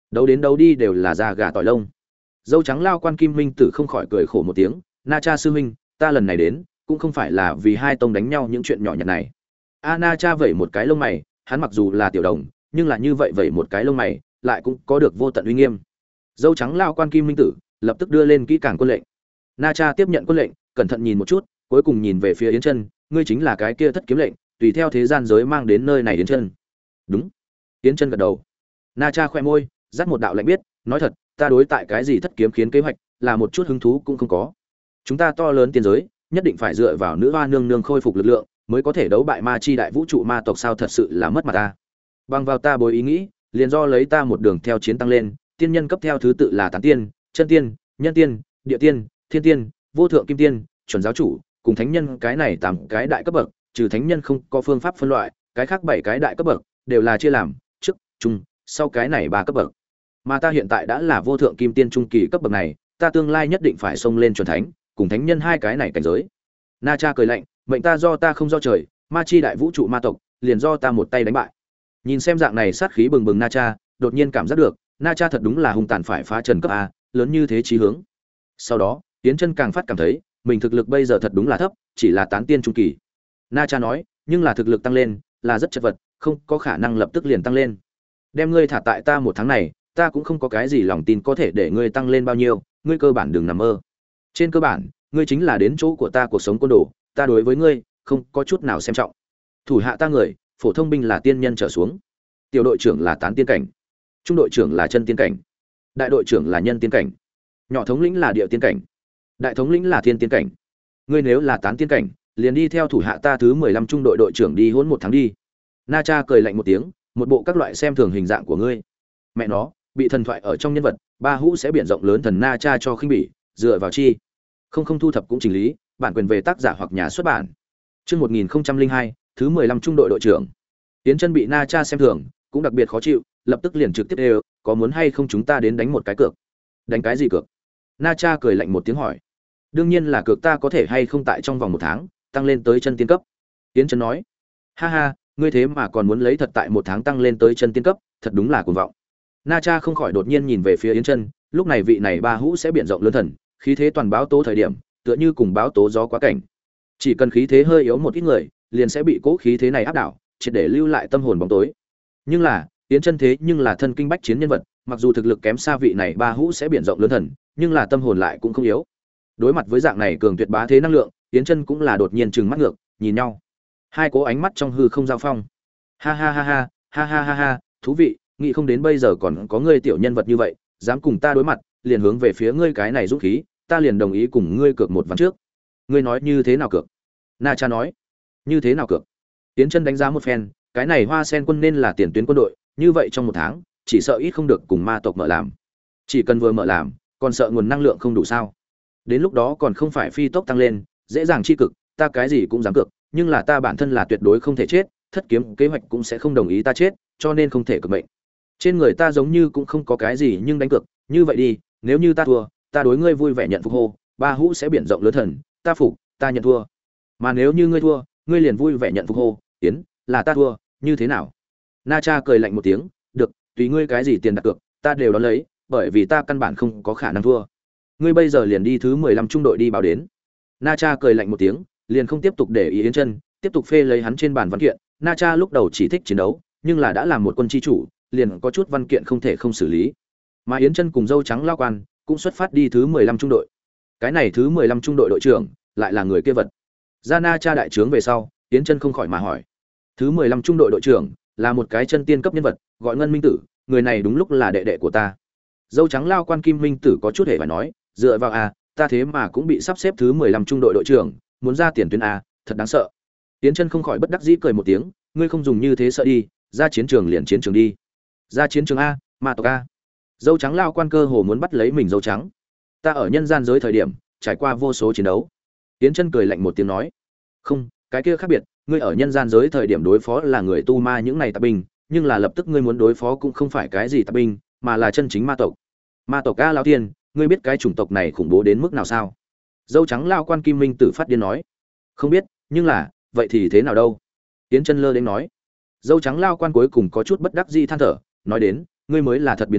[SPEAKER 1] Đấu đến đấu đi đều là da gà tỏi lông. Dâu trắng lao quan Kim Minh Tử không khỏi cười khổ một tiếng, Na Cha sư huynh, ta lần này đến cũng không phải là vì hai tông đánh nhau những chuyện nhỏ nhặt này. A Na Cha vẩy một cái lông mày, hắn mặc dù là tiểu đồng, nhưng là như vậy vẩy một cái lông mày, lại cũng có được vô tận uy nghiêm. Dâu trắng lao quan Kim Minh Tử lập tức đưa lên kỹ càng quân lệnh. Na Cha tiếp nhận quân lệnh, cẩn thận nhìn một chút, cuối cùng nhìn về phía Yến Chân, ngươi chính là cái kia thất kiếm lệnh, tùy theo thế gian giới mang đến nơi này Yến Chân. Đúng. Yến Chân gật đầu. Na Cha khoe môi, dắt một đạo lệnh biết, nói thật, ta đối tại cái gì thất kiếm khiến kế hoạch, là một chút hứng thú cũng không có. Chúng ta to lớn tiên giới, nhất định phải dựa vào nữ hoa nương nương khôi phục lực lượng, mới có thể đấu bại ma chi đại vũ trụ ma tộc, sao thật sự là mất mặt ta. Bằng vào ta bối ý nghĩ, liền do lấy ta một đường theo chiến tăng lên, tiên nhân cấp theo thứ tự là tán tiên, chân tiên, nhân tiên, địa tiên, thiên tiên, vô thượng kim tiên, chuẩn giáo chủ, cùng thánh nhân cái này tám cái đại cấp bậc, trừ thánh nhân không có phương pháp phân loại, cái khác bảy cái đại cấp bậc đều là chia làm trước, trung, sau cái này ba cấp bậc. Mà ta hiện tại đã là vô thượng kim tiên trung kỳ cấp bậc này, ta tương lai nhất định phải xông lên chuẩn thánh, cùng thánh nhân hai cái này cảnh giới. Na Cha cười lạnh, mệnh ta do ta không do trời, ma chi đại vũ trụ ma tộc, liền do ta một tay đánh bại. Nhìn xem dạng này sát khí bừng bừng Na Cha, đột nhiên cảm giác được, Na Cha thật đúng là hung tàn phải phá trần cấp a, lớn như thế chí hướng. Sau đó, Yến Chân càng phát cảm thấy, mình thực lực bây giờ thật đúng là thấp, chỉ là tán tiên trung kỳ. Na Cha nói, nhưng là thực lực tăng lên, là rất chật vật, không có khả năng lập tức liền tăng lên. Đem ngươi thả tại ta một tháng này, ta cũng không có cái gì lòng tin có thể để ngươi tăng lên bao nhiêu, ngươi cơ bản đừng nằm mơ. Trên cơ bản, ngươi chính là đến chỗ của ta cuộc sống côn đồ, ta đối với ngươi không có chút nào xem trọng. Thủ hạ ta người, phổ thông binh là tiên nhân trở xuống, tiểu đội trưởng là tán tiên cảnh, trung đội trưởng là chân tiên cảnh, đại đội trưởng là nhân tiên cảnh, nhỏ thống lĩnh là địa tiên cảnh, đại thống lĩnh là thiên tiên cảnh. Ngươi nếu là tán tiên cảnh, liền đi theo thủ hạ ta thứ mười lăm trung đội đội trưởng đi hỗn một tháng đi. Na Cha cười lạnh một tiếng, một bộ các loại xem thường hình dạng của ngươi. Mẹ nó, bị thần thoại ở trong nhân vật, ba hũ sẽ biển rộng lớn thần Na Cha cho khinh bỉ, dựa vào chi? Không không thu thập cũng chỉnh lý, bản quyền về tác giả hoặc nhà xuất bản. Chương một nghìn không trăm lẻ hai, thứ mười lăm trung đội đội trưởng. Tiến Chân bị Na Cha xem thường, cũng đặc biệt khó chịu, lập tức liền trực tiếp đều, có muốn hay không chúng ta đến đánh một cái cược? Đánh cái gì cược? Na Cha cười lạnh một tiếng hỏi. Đương nhiên là cược ta có thể hay không tại trong vòng một tháng tăng lên tới chân tiên cấp. Tiến Chân nói. Ha ha, ngươi thế mà còn muốn lấy thật tại một tháng tăng lên tới chân tiên cấp, thật đúng là cuồng vọng. Na Cha không khỏi đột nhiên nhìn về phía Yến Chân, lúc này vị này ba hũ sẽ biển rộng lớn thần, khí thế toàn báo tố thời điểm, tựa như cùng báo tố gió quá cảnh. Chỉ cần khí thế hơi yếu một ít người, liền sẽ bị cố khí thế này áp đảo, triệt để lưu lại tâm hồn bóng tối. Nhưng là, Yến Chân thế nhưng là thân kinh bách chiến nhân vật, mặc dù thực lực kém xa vị này ba hũ sẽ biển rộng lớn thần, nhưng là tâm hồn lại cũng không yếu. Đối mặt với dạng này cường tuyệt bá thế năng lượng, Yến Chân cũng là đột nhiên trừng mắt ngược, nhìn nhau. Hai cố ánh mắt trong hư không giao phong. Ha ha ha ha, ha ha ha ha, thú vị, nghĩ không đến bây giờ còn có ngươi tiểu nhân vật như vậy, dám cùng ta đối mặt, liền hướng về phía ngươi cái này dũng khí, ta liền đồng ý cùng ngươi cược một ván trước. Ngươi nói như thế nào cược? Na Cha nói. Như thế nào cược? Yến Chân đánh giá một phen, cái này Hoa Sen quân nên là tiền tuyến quân đội, như vậy trong một tháng, chỉ sợ ít không được cùng ma tộc mở làm. Chỉ cần vừa mở làm, còn sợ nguồn năng lượng không đủ sao? Đến lúc đó còn không phải phi tốc tăng lên, dễ dàng chi cực, ta cái gì cũng dám cược, nhưng là ta bản thân là tuyệt đối không thể chết, thất kiếm kế hoạch cũng sẽ không đồng ý ta chết, cho nên không thể cược mệnh. Trên người ta giống như cũng không có cái gì nhưng đánh cược, như vậy đi, nếu như ta thua, ta đối ngươi vui vẻ nhận phục hô, ba hũ sẽ biển rộng lớn thần, ta phục, ta nhận thua. Mà nếu như ngươi thua, ngươi liền vui vẻ nhận phục hô, Yến, là ta thua, như thế nào? Na Cha cười lạnh một tiếng, được, tùy ngươi cái gì tiền đặt cược, ta đều đón lấy, bởi vì ta căn bản không có khả năng thua. Ngươi bây giờ liền đi thứ mười lăm trung đội đi báo đến. Na Cha cười lạnh một tiếng, liền không tiếp tục để ý Yến Chân, tiếp tục phê lấy hắn trên bàn văn kiện. Na Cha lúc đầu chỉ thích chiến đấu, nhưng là đã làm một quân chi chủ, liền có chút văn kiện không thể không xử lý. Mà Yến Chân cùng dâu trắng lao quan cũng xuất phát đi thứ mười lăm trung đội. Cái này thứ mười lăm trung đội đội trưởng lại là người kia vật. Ra Na Cha đại trướng về sau, Yến Chân không khỏi mà hỏi. Thứ mười lăm trung đội đội trưởng là một cái chân tiên cấp nhân vật, gọi Ngân Minh Tử, người này đúng lúc là đệ đệ của ta. Dâu trắng lao quan Kim Minh Tử có chút hề phải nói, dựa vào à, ta thế mà cũng bị sắp xếp thứ mười lăm trung đội đội trưởng, muốn ra tiền tuyến à, thật đáng sợ. Yến Chân không khỏi bất đắc dĩ cười một tiếng, ngươi không dùng như thế sợ đi, ra chiến trường liền chiến trường đi. Ra chiến trường a, ma tộc a. Dâu trắng lao quan cơ hồ muốn bắt lấy mình dâu trắng. Ta ở nhân gian giới thời điểm, trải qua vô số chiến đấu. Yến Chân cười lạnh một tiếng nói, không, cái kia khác biệt, ngươi ở nhân gian giới thời điểm đối phó là người tu ma những này tạp binh, nhưng là lập tức ngươi muốn đối phó cũng không phải cái gì tạp binh, mà là chân chính ma tộc. Ma tộc a lao tiên, ngươi biết cái chủng tộc này khủng bố đến mức nào sao? Dâu trắng lao quan Kim Minh Tử phát điên nói, không biết, nhưng là, vậy thì thế nào đâu? Yến Chân lơ đến nói. Dâu trắng lao quan cuối cùng có chút bất đắc dĩ than thở, nói đến, ngươi mới là thật biến thái,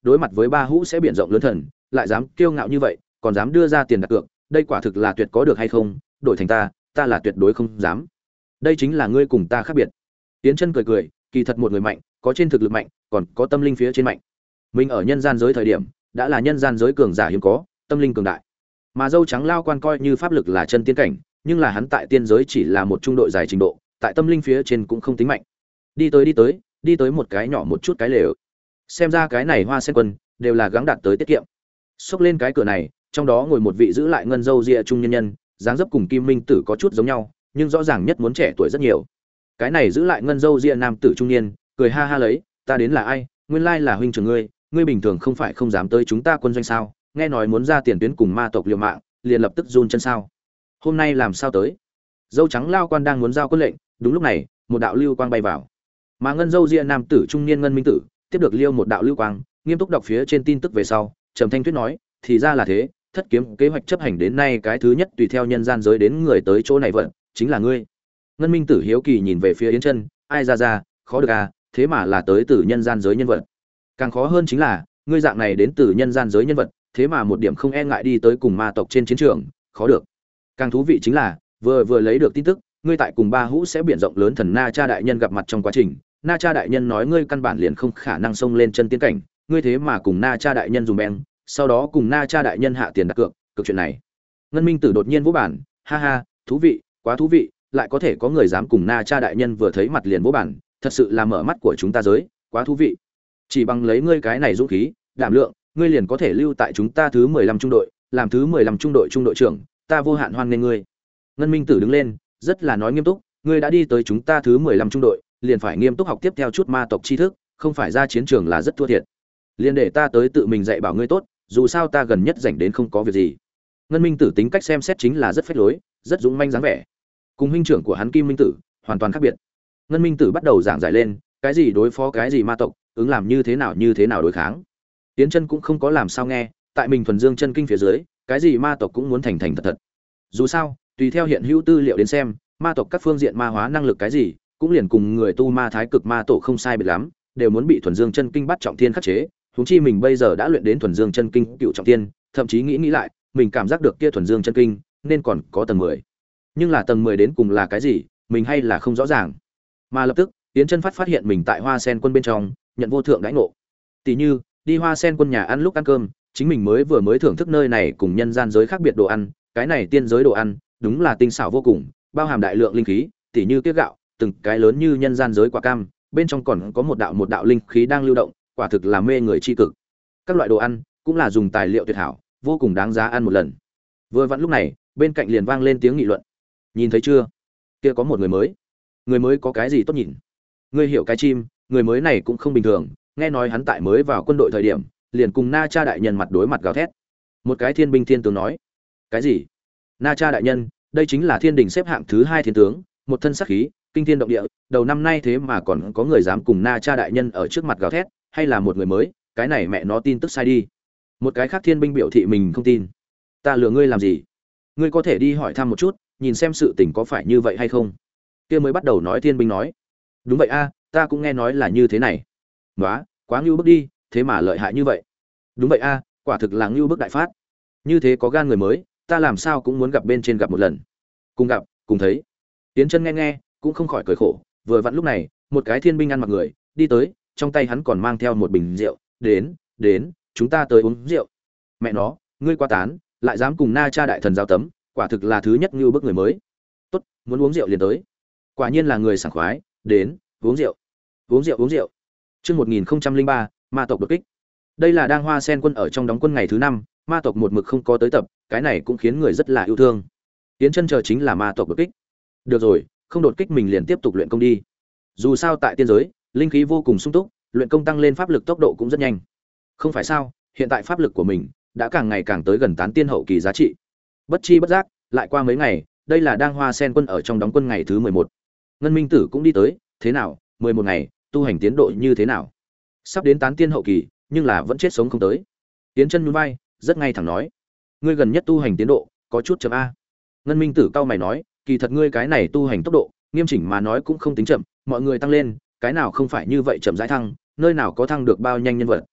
[SPEAKER 1] đối mặt với ba hũ sẽ biển rộng lớn thần, lại dám kiêu ngạo như vậy, còn dám đưa ra tiền đặt cược, đây quả thực là tuyệt có được hay không, đổi thành ta, ta là tuyệt đối không dám. Đây chính là ngươi cùng ta khác biệt. Tiến Chân cười cười, kỳ thật một người mạnh, có trên thực lực mạnh, còn có tâm linh phía trên mạnh. Mình ở nhân gian giới thời điểm, đã là nhân gian giới cường giả hiếm có, tâm linh cường đại. Mà dâu trắng lao quan coi như pháp lực là chân tiên cảnh, nhưng là hắn tại tiên giới chỉ là một trung đội dài trình độ, tại tâm linh phía trên cũng không tính mạnh. Đi tới đi tới, đi tới một cái nhỏ một chút cái lều. Xem ra cái này Hoa Sen Quân đều là gắng đạt tới tiết kiệm. Xốc lên cái cửa này, trong đó ngồi một vị giữ lại ngân dâu ria trung nhân nhân, dáng dấp cùng Kim Minh Tử có chút giống nhau, nhưng rõ ràng nhất muốn trẻ tuổi rất nhiều. Cái này giữ lại ngân dâu ria nam tử trung niên, cười ha ha lấy, ta đến là ai, nguyên lai là huynh trưởng ngươi, ngươi bình thường không phải không dám tới chúng ta quân doanh sao, nghe nói muốn ra tiền tuyến cùng ma tộc liều mạng, liền lập tức run chân sao. Hôm nay làm sao tới? Dâu trắng lao quan đang muốn giao quân lệnh, đúng lúc này, một đạo lưu quang bay vào. Mà ngân dâu ria nam tử trung niên ngân minh tử, tiếp được liêu một đạo lưu quang, nghiêm túc đọc phía trên tin tức về sau, trầm thanh tuyết nói, thì ra là thế, thất kiếm kế hoạch chấp hành đến nay cái thứ nhất tùy theo nhân gian giới đến người tới chỗ này vận, chính là ngươi. Ngân minh tử hiếu kỳ nhìn về phía Yến Chân, ai ra ra, khó được à, thế mà là tới từ nhân gian giới nhân vật. Càng khó hơn chính là, ngươi dạng này đến từ nhân gian giới nhân vật, thế mà một điểm không e ngại đi tới cùng ma tộc trên chiến trường, khó được. Càng thú vị chính là, vừa vừa lấy được tin tức, ngươi tại cùng ba hũ sẽ biển rộng lớn thần Na Cha đại nhân gặp mặt trong quá trình, Na Cha đại nhân nói ngươi căn bản liền không khả năng xông lên chân tiên cảnh, ngươi thế mà cùng Na Cha đại nhân dùng beng, sau đó cùng Na Cha đại nhân hạ tiền đặt cược, cực chuyện này. Ngân Minh Tử đột nhiên vỗ bản, ha ha, thú vị, quá thú vị, lại có thể có người dám cùng Na Cha đại nhân vừa thấy mặt liền vỗ bản, thật sự là mở mắt của chúng ta giới, quá thú vị. Chỉ bằng lấy ngươi cái này dũng khí, đảm lượng, ngươi liền có thể lưu tại chúng ta thứ mười lăm trung đội, làm thứ mười lăm trung đội trung đội trưởng, ta vô hạn hoan nghênh ngươi. Ngân Minh Tử đứng lên, rất là nói nghiêm túc, ngươi đã đi tới chúng ta thứ mười lăm trung đội, liền phải nghiêm túc học tiếp theo chút ma tộc tri thức, không phải ra chiến trường là rất thua thiệt. Liền để ta tới tự mình dạy bảo ngươi tốt, dù sao ta gần nhất rảnh đến không có việc gì. Ngân Minh Tử tính cách xem xét chính là rất phách lối, rất dũng manh dáng vẻ. Cùng huynh trưởng của hắn Kim Minh Tử hoàn toàn khác biệt. Ngân Minh Tử bắt đầu giảng giải lên, cái gì đối phó cái gì ma tộc, ứng làm như thế nào như thế nào đối kháng. Tiến Chân cũng không có làm sao nghe, tại mình thuần dương chân kinh phía dưới, cái gì ma tộc cũng muốn thành thành thật thật. Dù sao, tùy theo hiện hữu tư liệu đến xem, ma tộc các phương diện ma hóa năng lực cái gì, cũng liền cùng người tu ma thái cực ma tổ không sai biệt lắm, đều muốn bị thuần dương chân kinh bắt trọng thiên khắc chế. Huống chi mình bây giờ đã luyện đến thuần dương chân kinh cựu trọng thiên, thậm chí nghĩ nghĩ lại, mình cảm giác được kia thuần dương chân kinh nên còn có tầng mười. Nhưng là tầng mười đến cùng là cái gì, mình hay là không rõ ràng. Mà lập tức, Tiến Chân phát phát hiện mình tại Hoa Sen Quân bên trong, nhận vô thượng đãi ngộ. Tỷ như, đi Hoa Sen Quân nhà ăn lúc ăn cơm, chính mình mới vừa mới thưởng thức nơi này cùng nhân gian giới khác biệt đồ ăn, cái này tiên giới đồ ăn, đúng là tinh xảo vô cùng, bao hàm đại lượng linh khí, tỷ như kiếp gạo, từng cái lớn như nhân gian giới quả cam, bên trong còn có một đạo một đạo linh khí đang lưu động, quả thực là mê người chi cực. Các loại đồ ăn cũng là dùng tài liệu tuyệt hảo, vô cùng đáng giá ăn một lần. Vừa vặn lúc này, bên cạnh liền vang lên tiếng nghị luận. Nhìn thấy chưa? Kia có một người mới. Người mới có cái gì tốt nhìn? Ngươi hiểu cái chim, người mới này cũng không bình thường, nghe nói hắn tại mới vào quân đội thời điểm, liền cùng Na Cha đại nhân mặt đối mặt gào thét. Một cái thiên binh thiên tướng nói. Cái gì? Na Cha đại nhân, đây chính là thiên đình xếp hạng thứ hai thiên tướng, một thân sắc khí, kinh thiên động địa, đầu năm nay thế mà còn có người dám cùng Na Cha đại nhân ở trước mặt gào thét, hay là một người mới, cái này mẹ nó tin tức sai đi. Một cái khác thiên binh biểu thị mình không tin. Ta lừa ngươi làm gì? Ngươi có thể đi hỏi thăm một chút, nhìn xem sự tình có phải như vậy hay không. Kia mới bắt đầu nói thiên binh nói. Đúng vậy a, ta cũng nghe nói là như thế này. Nóa, quá ngưu bức đi, thế mà lợi hại như vậy. Đúng vậy a, quả thực là ngưu bức đại phát. Như thế có gan người mới, ta làm sao cũng muốn gặp bên trên gặp một lần. Cùng gặp, cùng thấy. Tiến Chân nghe nghe, cũng không khỏi cười khổ, vừa vặn lúc này, một cái thiên binh ăn mặc người đi tới, trong tay hắn còn mang theo một bình rượu, đến, đến, chúng ta tới uống rượu. Mẹ nó, ngươi quá tán, lại dám cùng Na Cha đại thần giao tấm, quả thực là thứ nhất ngưu bức người mới. Tốt, muốn uống rượu liền tới. Quả nhiên là người sảng khoái, đến, uống rượu. Uống rượu uống rượu. Chương một nghìn không trăm lẻ ba, ma tộc đột kích. Đây là đang Hoa Sen Quân ở trong đóng quân ngày thứ năm, ma tộc một mực không có tới tập, cái này cũng khiến người rất là yêu thương. Tiến Chân chờ chính là ma tộc đột kích. Được rồi, không đột kích mình liền tiếp tục luyện công đi. Dù sao tại tiên giới, linh khí vô cùng sung túc, luyện công tăng lên pháp lực tốc độ cũng rất nhanh. Không phải sao? Hiện tại pháp lực của mình đã càng ngày càng tới gần tán tiên hậu kỳ giá trị. Bất chi bất giác, lại qua mấy ngày, đây là đang Hoa Sen Quân ở trong đóng quân ngày thứ mười một. Ngân Minh Tử cũng đi tới, thế nào, mười một ngày, tu hành tiến độ như thế nào? Sắp đến tán tiên hậu kỳ, nhưng là vẫn chết sống không tới. Tiến Chân nhún vai, rất ngay thẳng nói, ngươi gần nhất tu hành tiến độ có chút chậm a. Ngân Minh Tử cau mày nói, kỳ thật ngươi cái này tu hành tốc độ, nghiêm chỉnh mà nói cũng không tính chậm, mọi người tăng lên, cái nào không phải như vậy chậm rãi thăng, nơi nào có thăng được bao nhanh nhân vật.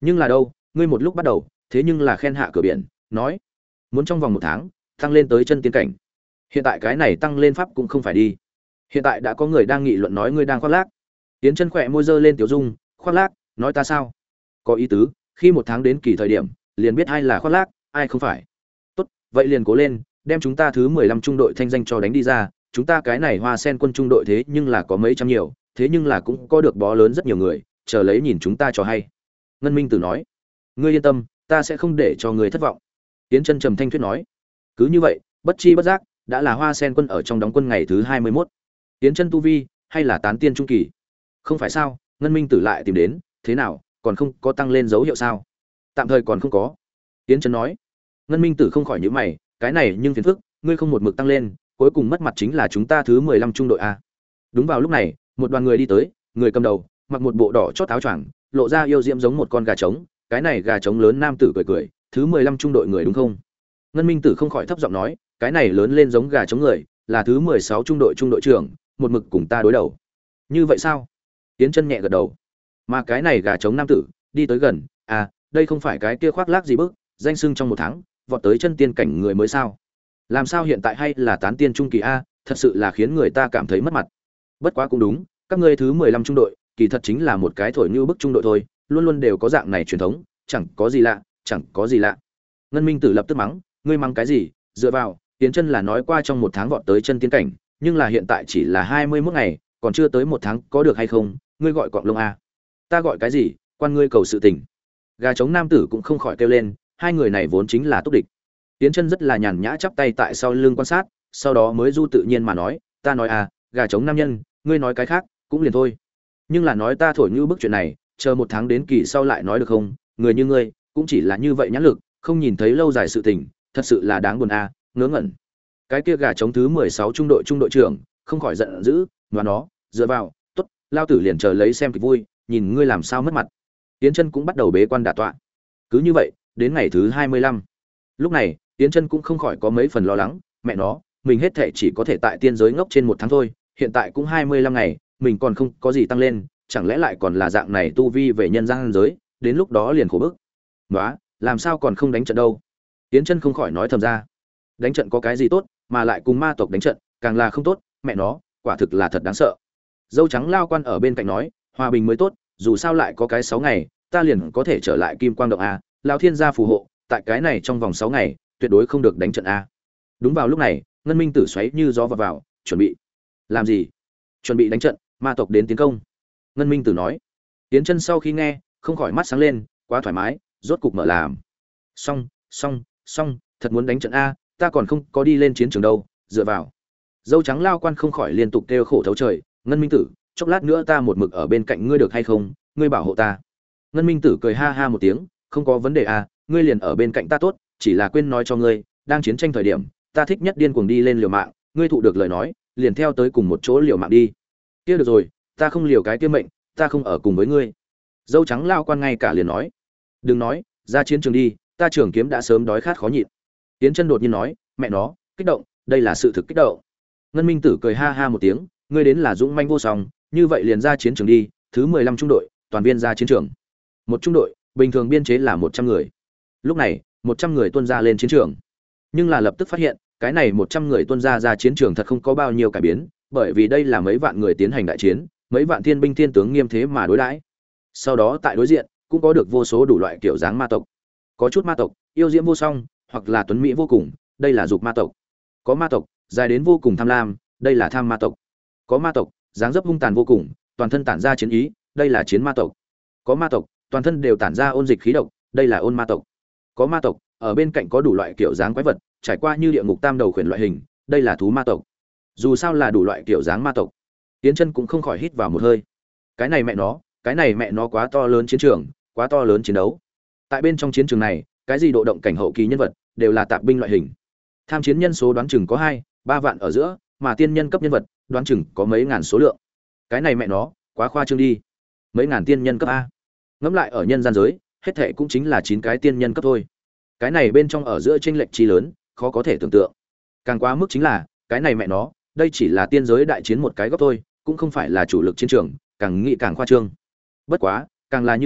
[SPEAKER 1] Nhưng là đâu, ngươi một lúc bắt đầu, thế nhưng là khen hạ cửa biển, nói muốn trong vòng một tháng tăng lên tới chân tiên cảnh. Hiện tại cái này tăng lên pháp cũng không phải đi. Hiện tại đã có người đang nghị luận nói ngươi đang khoác lác. Tiến Chân khỏe môi giơ lên tiểu dung, khoác lác, nói ta sao? Có ý tứ, khi một tháng đến kỳ thời điểm, liền biết ai là khoác lác, ai không phải. Tốt, vậy liền cố lên, đem chúng ta thứ mười lăm trung đội thanh danh cho đánh đi ra, chúng ta cái này Hoa Sen quân trung đội thế nhưng là có mấy trăm nhiều, thế nhưng là cũng có được bó lớn rất nhiều người, chờ lấy nhìn chúng ta cho hay. Ngân Minh Tử nói, ngươi yên tâm, ta sẽ không để cho ngươi thất vọng. Tiến Chân trầm thanh thuyết nói, cứ như vậy, bất chi bất giác, đã là Hoa Sen quân ở trong đóng quân ngày thứ hai mươi mốt. Tiến Chân tu vi, hay là tán tiên trung kỳ? Không phải sao? Ngân Minh Tử lại tìm đến, thế nào, còn không có tăng lên dấu hiệu sao? Tạm thời còn không có. Tiến Chân nói. Ngân Minh Tử không khỏi nhíu mày, cái này nhưng phiền phức, ngươi không một mực tăng lên, cuối cùng mất mặt chính là chúng ta thứ mười lăm trung đội a. Đúng vào lúc này, một đoàn người đi tới, người cầm đầu, mặc một bộ đỏ chót áo choàng, lộ ra yêu diễm giống một con gà trống, cái này gà trống lớn nam tử cười cười, thứ mười lăm trung đội người đúng không? Ngân Minh Tử không khỏi thấp giọng nói, cái này lớn lên giống gà trống người, là thứ mười sáu trung đội trung đội trưởng, một mực cùng ta đối đầu. Như vậy sao? Tiến Chân nhẹ gật đầu. Mà cái này gà trống nam tử, đi tới gần, à, đây không phải cái kia khoác lác gì bức, danh xưng trong một tháng, vọt tới chân tiên cảnh người mới sao? Làm sao hiện tại hay là tán tiên trung kỳ a, thật sự là khiến người ta cảm thấy mất mặt. Bất quá cũng đúng, các ngươi thứ mười lăm trung đội, kỳ thật chính là một cái thổi như bức trung đội thôi, luôn luôn đều có dạng này truyền thống, chẳng có gì lạ, chẳng có gì lạ. Ngân Minh Tử lập tức mắng, ngươi mắng cái gì? Dựa vào, Tiến Chân là nói qua trong một tháng vọt tới chân tiên cảnh, nhưng là hiện tại chỉ là hai mươi mốt ngày, còn chưa tới một tháng, có được hay không? Ngươi gọi cọp lông a? Ta gọi cái gì? Quan ngươi cầu sự tình. Gà trống nam tử cũng không khỏi kêu lên, hai người này vốn chính là túc địch. Tiến Chân rất là nhàn nhã chắp tay tại sau lưng quan sát, sau đó mới du tự nhiên mà nói, ta nói à, gà trống nam nhân, ngươi nói cái khác, cũng liền thôi. Nhưng là nói ta thổi như bức chuyện này, chờ một tháng đến kỳ sau lại nói được không? Người như ngươi, cũng chỉ là như vậy nhãn lực, không nhìn thấy lâu dài sự tình, thật sự là đáng buồn a, ngớ ngẩn. Cái kia gà trống thứ mười sáu trung đội trung đội trưởng, không khỏi giận dữ, nói nó, dựa vào, tốt, lao tử liền chờ lấy xem kịch vui, nhìn ngươi làm sao mất mặt. Tiến Chân cũng bắt đầu bế quan đả tọa. Cứ như vậy, đến ngày thứ hai mươi lăm. Lúc này, Tiến Chân cũng không khỏi có mấy phần lo lắng, mẹ nó, mình hết thảy chỉ có thể tại tiên giới ngốc trên một tháng thôi, hiện tại cũng hai mươi lăm ngày, mình còn không có gì tăng lên, chẳng lẽ lại còn là dạng này tu vi về nhân gian giới, đến lúc đó liền khổ bức. Nóa, làm sao còn không đánh trận đâu? Tiến Chân không khỏi nói thầm ra. Đánh trận có cái gì tốt, mà lại cùng ma tộc đánh trận, càng là không tốt, mẹ nó, quả thực là thật đáng sợ. Dâu trắng lao quan ở bên cạnh nói, hòa bình mới tốt, dù sao lại có cái sáu ngày, ta liền có thể trở lại Kim Quang động a, lão thiên gia phù hộ, tại cái này trong vòng sáu ngày, tuyệt đối không được đánh trận a. Đúng vào lúc này, Ngân Minh Tử xoáy như gió vào vào, chuẩn bị. Làm gì? Chuẩn bị đánh trận, ma tộc đến tiến công. Ngân Minh Tử nói. Tiến Chân sau khi nghe, không khỏi mắt sáng lên, quá thoải mái, rốt cục mở làm. Xong, xong, xong, thật muốn đánh trận a, ta còn không có đi lên chiến trường đâu, dựa vào. Dâu trắng lao quan không khỏi liên tục kêu khổ thấu trời, Ngân Minh Tử, chốc lát nữa ta một mực ở bên cạnh ngươi được hay không, ngươi bảo hộ ta. Ngân Minh Tử cười ha ha một tiếng, không có vấn đề a, ngươi liền ở bên cạnh ta tốt, chỉ là quên nói cho ngươi, đang chiến tranh thời điểm, ta thích nhất điên cuồng đi lên liều mạng, ngươi thụ được lời nói, liền theo tới cùng một chỗ liều mạng đi. Kia được rồi, ta không liều cái kia mệnh, ta không ở cùng với ngươi. Dâu trắng lao quan ngay cả liền nói, đừng nói, ra chiến trường đi, ta trường kiếm đã sớm đói khát khó nhịn. Tiến Chân đột nhiên nói, mẹ nó, kích động, đây là sự thực kích động. Ngân Minh Tử cười ha ha một tiếng, ngươi đến là dũng manh vô song, như vậy liền ra chiến trường đi, thứ mười lăm trung đội, toàn viên ra chiến trường. Một trung đội, bình thường biên chế là một trăm người. Lúc này, một trăm người tuân ra lên chiến trường. Nhưng là lập tức phát hiện, cái này một trăm người tuân ra ra chiến trường thật không có bao nhiêu cải biến, bởi vì đây là mấy vạn người tiến hành đại chiến, mấy vạn thiên binh thiên tướng nghiêm thế mà đối đãi. Sau đó tại đối diện, cũng có được vô số đủ loại kiểu dáng ma tộc. Có chút ma tộc, yêu diễm vô song, hoặc là tuấn mỹ vô cùng, đây là dục ma tộc. Có ma tộc, dài đến vô cùng tham lam, đây là tham ma tộc. Có ma tộc, dáng dấp hung tàn vô cùng, toàn thân tản ra chiến ý, đây là chiến ma tộc. Có ma tộc, toàn thân đều tản ra ôn dịch khí độc, đây là ôn ma tộc. Có ma tộc, ở bên cạnh có đủ loại kiểu dáng quái vật, trải qua như địa ngục tam đầu khuyển loại hình, đây là thú ma tộc. Dù sao là đủ loại kiểu dáng ma tộc. Tiến Chân cũng không khỏi hít vào một hơi. Cái này mẹ nó, cái này mẹ nó quá to lớn chiến trường, quá to lớn chiến đấu. Tại bên trong chiến trường này, cái gì độ động cảnh hậu kỳ nhân vật, đều là tạp binh loại hình. Tham chiến nhân số đoán chừng có hai, ba vạn ở giữa, mà tiên nhân cấp nhân vật, đoán chừng có mấy ngàn số lượng. Cái này mẹ nó, quá khoa trương đi. Mấy ngàn tiên nhân cấp a. Ngẫm lại ở nhân gian giới, hết thệ cũng chính là chín cái tiên nhân cấp thôi. Cái này bên trong ở giữa chênh lệch chi lớn, khó có thể tưởng tượng. Càng quá mức chính là, cái này mẹ nó, đây chỉ là tiên giới đại chiến một cái góc thôi, cũng không phải là chủ lực chiến trường, càng nghĩ càng khoa trương. Bất quá, càng là như thế,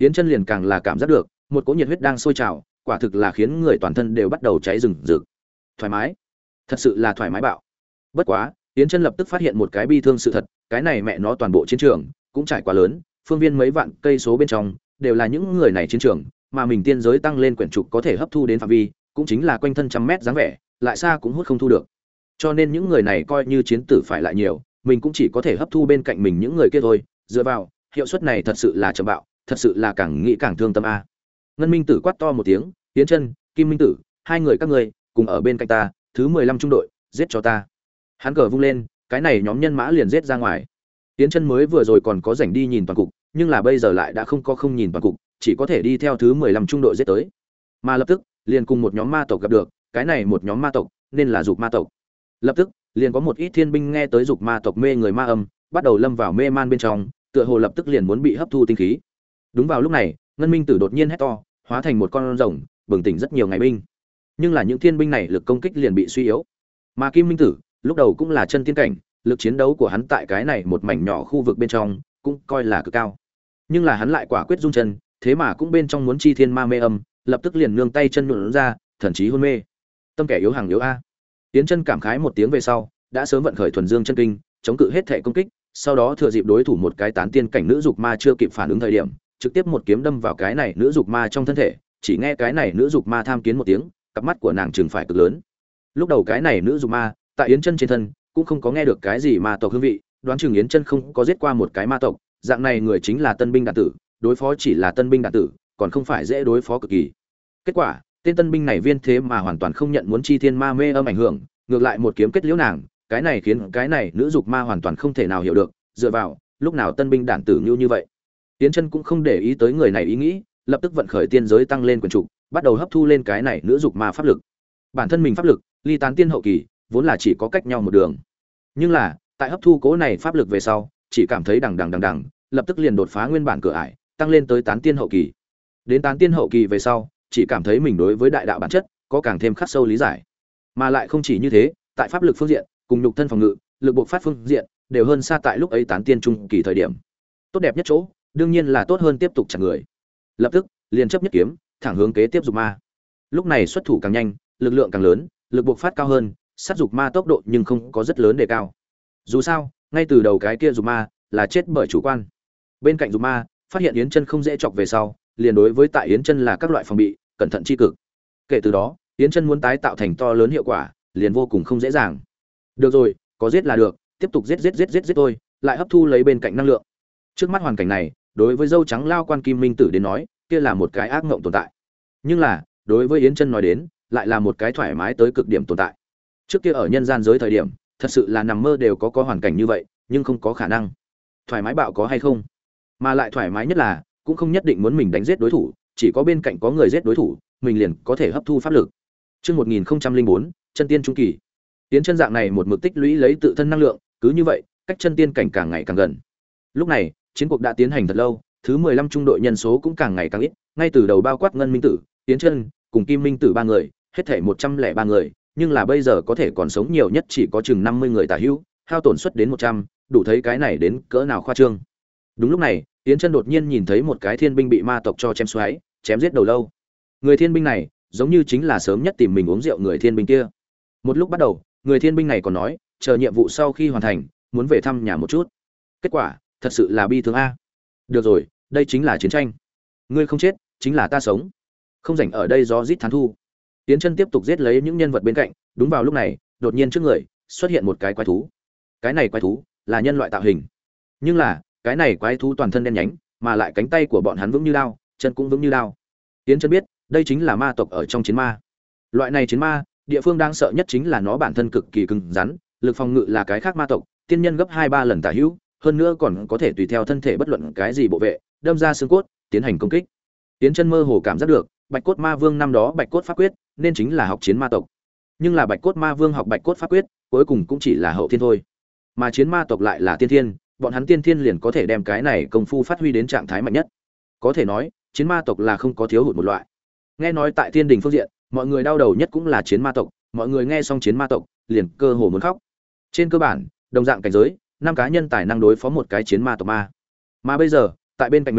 [SPEAKER 1] Yến Chân liền càng là cảm giác được một cỗ nhiệt huyết đang sôi trào, quả thực là khiến người toàn thân đều bắt đầu cháy rừng rực. Thoải mái, thật sự là thoải mái bạo. Bất quá, Yến Chân lập tức phát hiện một cái bi thương sự thật, cái này mẹ nó toàn bộ chiến trường cũng trải quá lớn, phương viên mấy vạn cây số bên trong đều là những người này chiến trường, mà mình tiên giới tăng lên quyển trục có thể hấp thu đến phạm vi, cũng chính là quanh thân trăm mét dáng vẻ, lại xa cũng hút không thu được. Cho nên những người này coi như chiến tử phải lại nhiều, mình cũng chỉ có thể hấp thu bên cạnh mình những người kia thôi, dựa vào, hiệu suất này thật sự là chậm bạo, thật sự là càng nghĩ càng thương tâm a. Ngân Minh Tử quát to một tiếng, Yến Chân, Kim Minh Tử, hai người các ngươi cùng ở bên cạnh ta, thứ mười lăm trung đội, giết cho ta. Hắn cờ vung lên, cái này nhóm nhân mã liền giết ra ngoài. Yến Chân mới vừa rồi còn có rảnh đi nhìn toàn cục, nhưng là bây giờ lại đã không có không nhìn toàn cục, chỉ có thể đi theo thứ mười lăm trung đội giết tới. Mà lập tức, liền cùng một nhóm ma tộc gặp được, cái này một nhóm ma tộc, nên là dục ma tộc. Lập tức, liền có một ít thiên binh nghe tới dục ma tộc mê người ma âm, bắt đầu lâm vào mê man bên trong, tựa hồ lập tức liền muốn bị hấp thu tinh khí. Đúng vào lúc này, Ngân Minh Tử đột nhiên hét to, hóa thành một con rồng, bừng tỉnh rất nhiều ngày binh. Nhưng là những thiên binh này lực công kích liền bị suy yếu. Mà Kim Minh Tử, lúc đầu cũng là chân tiên cảnh, lực chiến đấu của hắn tại cái này một mảnh nhỏ khu vực bên trong, cũng coi là cực cao. Nhưng là hắn lại quả quyết run chân, thế mà cũng bên trong muốn chi thiên ma mê âm, lập tức liền nương tay chân nhũn ra, thần trí hôn mê. Tâm kẻ yếu hàng yếu a. Tiến Chân cảm khái một tiếng về sau, đã sớm vận khởi thuần dương chân kinh, chống cự hết thể công kích, sau đó thừa dịp đối thủ một cái tán tiên cảnh nữ dục ma chưa kịp phản ứng thời điểm, trực tiếp một kiếm đâm vào cái này nữ dục ma trong thân thể, chỉ nghe cái này nữ dục ma tham kiến một tiếng, cặp mắt của nàng trừng phải cực lớn. Lúc đầu cái này nữ dục ma, tại Yến Chân trên thân, cũng không có nghe được cái gì ma tộc hương vị, đoán chừng Yến Chân không có giết qua một cái ma tộc, dạng này người chính là tân binh đạn tử, đối phó chỉ là tân binh đạn tử, còn không phải dễ đối phó cực kỳ. Kết quả, tên tân binh này viên thế mà hoàn toàn không nhận muốn chi thiên ma mê âm ảnh hưởng, ngược lại một kiếm kết liễu nàng, cái này khiến cái này nữ dục ma hoàn toàn không thể nào hiểu được, dựa vào, lúc nào tân binh đạn tử như như vậy. Yến Chân cũng không để ý tới người này ý nghĩ, lập tức vận khởi tiên giới tăng lên quyền trục, bắt đầu hấp thu lên cái này nữ dục ma pháp lực. Bản thân mình pháp lực, ly tán tiên hậu kỳ, vốn là chỉ có cách nhau một đường. Nhưng là, tại hấp thu cố này pháp lực về sau, chỉ cảm thấy đằng đằng đằng đằng, lập tức liền đột phá nguyên bản cửa ải, tăng lên tới tán tiên hậu kỳ. Đến tán tiên hậu kỳ về sau, chỉ cảm thấy mình đối với đại đạo bản chất có càng thêm khắc sâu lý giải. Mà lại không chỉ như thế, tại pháp lực phương diện, cùng nhục thân phòng ngự, lực bộc phát phương diện, đều hơn xa tại lúc ấy tán tiên trung kỳ thời điểm. Tốt đẹp nhất chỗ, đương nhiên là tốt hơn tiếp tục chặt người. Lập tức, liền chấp nhất kiếm, thẳng hướng kế tiếp dục ma. Lúc này xuất thủ càng nhanh, lực lượng càng lớn, lực bộc phát cao hơn, sát dục ma tốc độ nhưng không có rất lớn đề cao. Dù sao, ngay từ đầu cái kia dục ma là chết bởi chủ quan. Bên cạnh dục ma, phát hiện Yến Chân không dễ chọc về sau, liền đối với tại Yến Chân là các loại phòng bị, cẩn thận chi cực. Kể từ đó, Yến Chân muốn tái tạo thành to lớn hiệu quả, liền vô cùng không dễ dàng. Được rồi, có giết là được, tiếp tục giết giết giết giết giết tôi, lại hấp thu lấy bên cạnh năng lượng. Trước mắt hoàn cảnh này, đối với dâu trắng lao quan Kim Minh Tử đến nói, kia là một cái ác ngộng tồn tại. Nhưng là, đối với Yến Chân nói đến, lại là một cái thoải mái tới cực điểm tồn tại. Trước kia ở nhân gian giới thời điểm, thật sự là nằm mơ đều có có hoàn cảnh như vậy, nhưng không có khả năng. Thoải mái bạo có hay không? Mà lại thoải mái nhất là, cũng không nhất định muốn mình đánh giết đối thủ, chỉ có bên cạnh có người giết đối thủ, mình liền có thể hấp thu pháp lực. Chương một nghìn không trăm lẻ bốn, chân tiên trung kỳ. Tiến Chân dạng này một mực tích lũy lấy tự thân năng lượng, cứ như vậy, cách chân tiên cảnh càng ngày càng gần. Lúc này, chiến cuộc đã tiến hành thật lâu, thứ mười lăm trung đội nhân số cũng càng ngày càng ít, ngay từ đầu bao quát Ngân Minh Tử, Tiến Chân, cùng Kim Minh Tử ba người, hết thảy một trăm lẻ ba người, nhưng là bây giờ có thể còn sống nhiều nhất chỉ có chừng năm mươi người tả hữu, hao tổn suất đến một trăm, đủ thấy cái này đến cỡ nào khoa trương. Đúng lúc này, Tiến Chân đột nhiên nhìn thấy một cái thiên binh bị ma tộc cho chém xoáy, chém giết đầu lâu. Người thiên binh này, giống như chính là sớm nhất tìm mình uống rượu người thiên binh kia. Một lúc bắt đầu, người thiên binh này còn nói, chờ nhiệm vụ sau khi hoàn thành, muốn về thăm nhà một chút. Kết quả, thật sự là bi thương a. Được rồi, đây chính là chiến tranh. Ngươi không chết, chính là ta sống. Không rảnh ở đây gió rít thán thu. Tiến Chân tiếp tục giết lấy những nhân vật bên cạnh, đúng vào lúc này, đột nhiên trước người xuất hiện một cái quái thú. Cái này quái thú là nhân loại tạo hình. Nhưng là, cái này quái thú toàn thân đen nhánh, mà lại cánh tay của bọn hắn vững như đao, chân cũng vững như đao. Tiến Chân biết, đây chính là ma tộc ở trong chiến ma. Loại này chiến ma, địa phương đang sợ nhất chính là nó bản thân cực kỳ cứng rắn, lực phòng ngự là cái khác ma tộc, tiên nhân gấp hai ba lần tả hữu, hơn nữa còn có thể tùy theo thân thể bất luận cái gì bộ vệ, đâm ra xương cốt, tiến hành công kích. Tiến Chân mơ hồ cảm giác được, Bạch Cốt Ma Vương năm đó Bạch Cốt Pháp Quyết, nên chính là học chiến ma tộc. Nhưng là Bạch Cốt Ma Vương học Bạch Cốt Pháp Quyết, cuối cùng cũng chỉ là hậu thiên thôi. Mà chiến ma tộc lại là tiên thiên, bọn hắn tiên thiên liền có thể đem cái này công phu phát huy đến trạng thái mạnh nhất. Có thể nói, chiến ma tộc là không có thiếu hụt một loại. Nghe nói tại Thiên Đình phương diện, mọi người đau đầu nhất cũng là chiến ma tộc, mọi người nghe xong chiến ma tộc, liền cơ hồ muốn khóc. Trên cơ bản, đồng dạng cảnh giới, năm cá nhân tài năng đối phó một cái chiến ma tộc ma. Mà bây giờ, tại bên cạnh mình,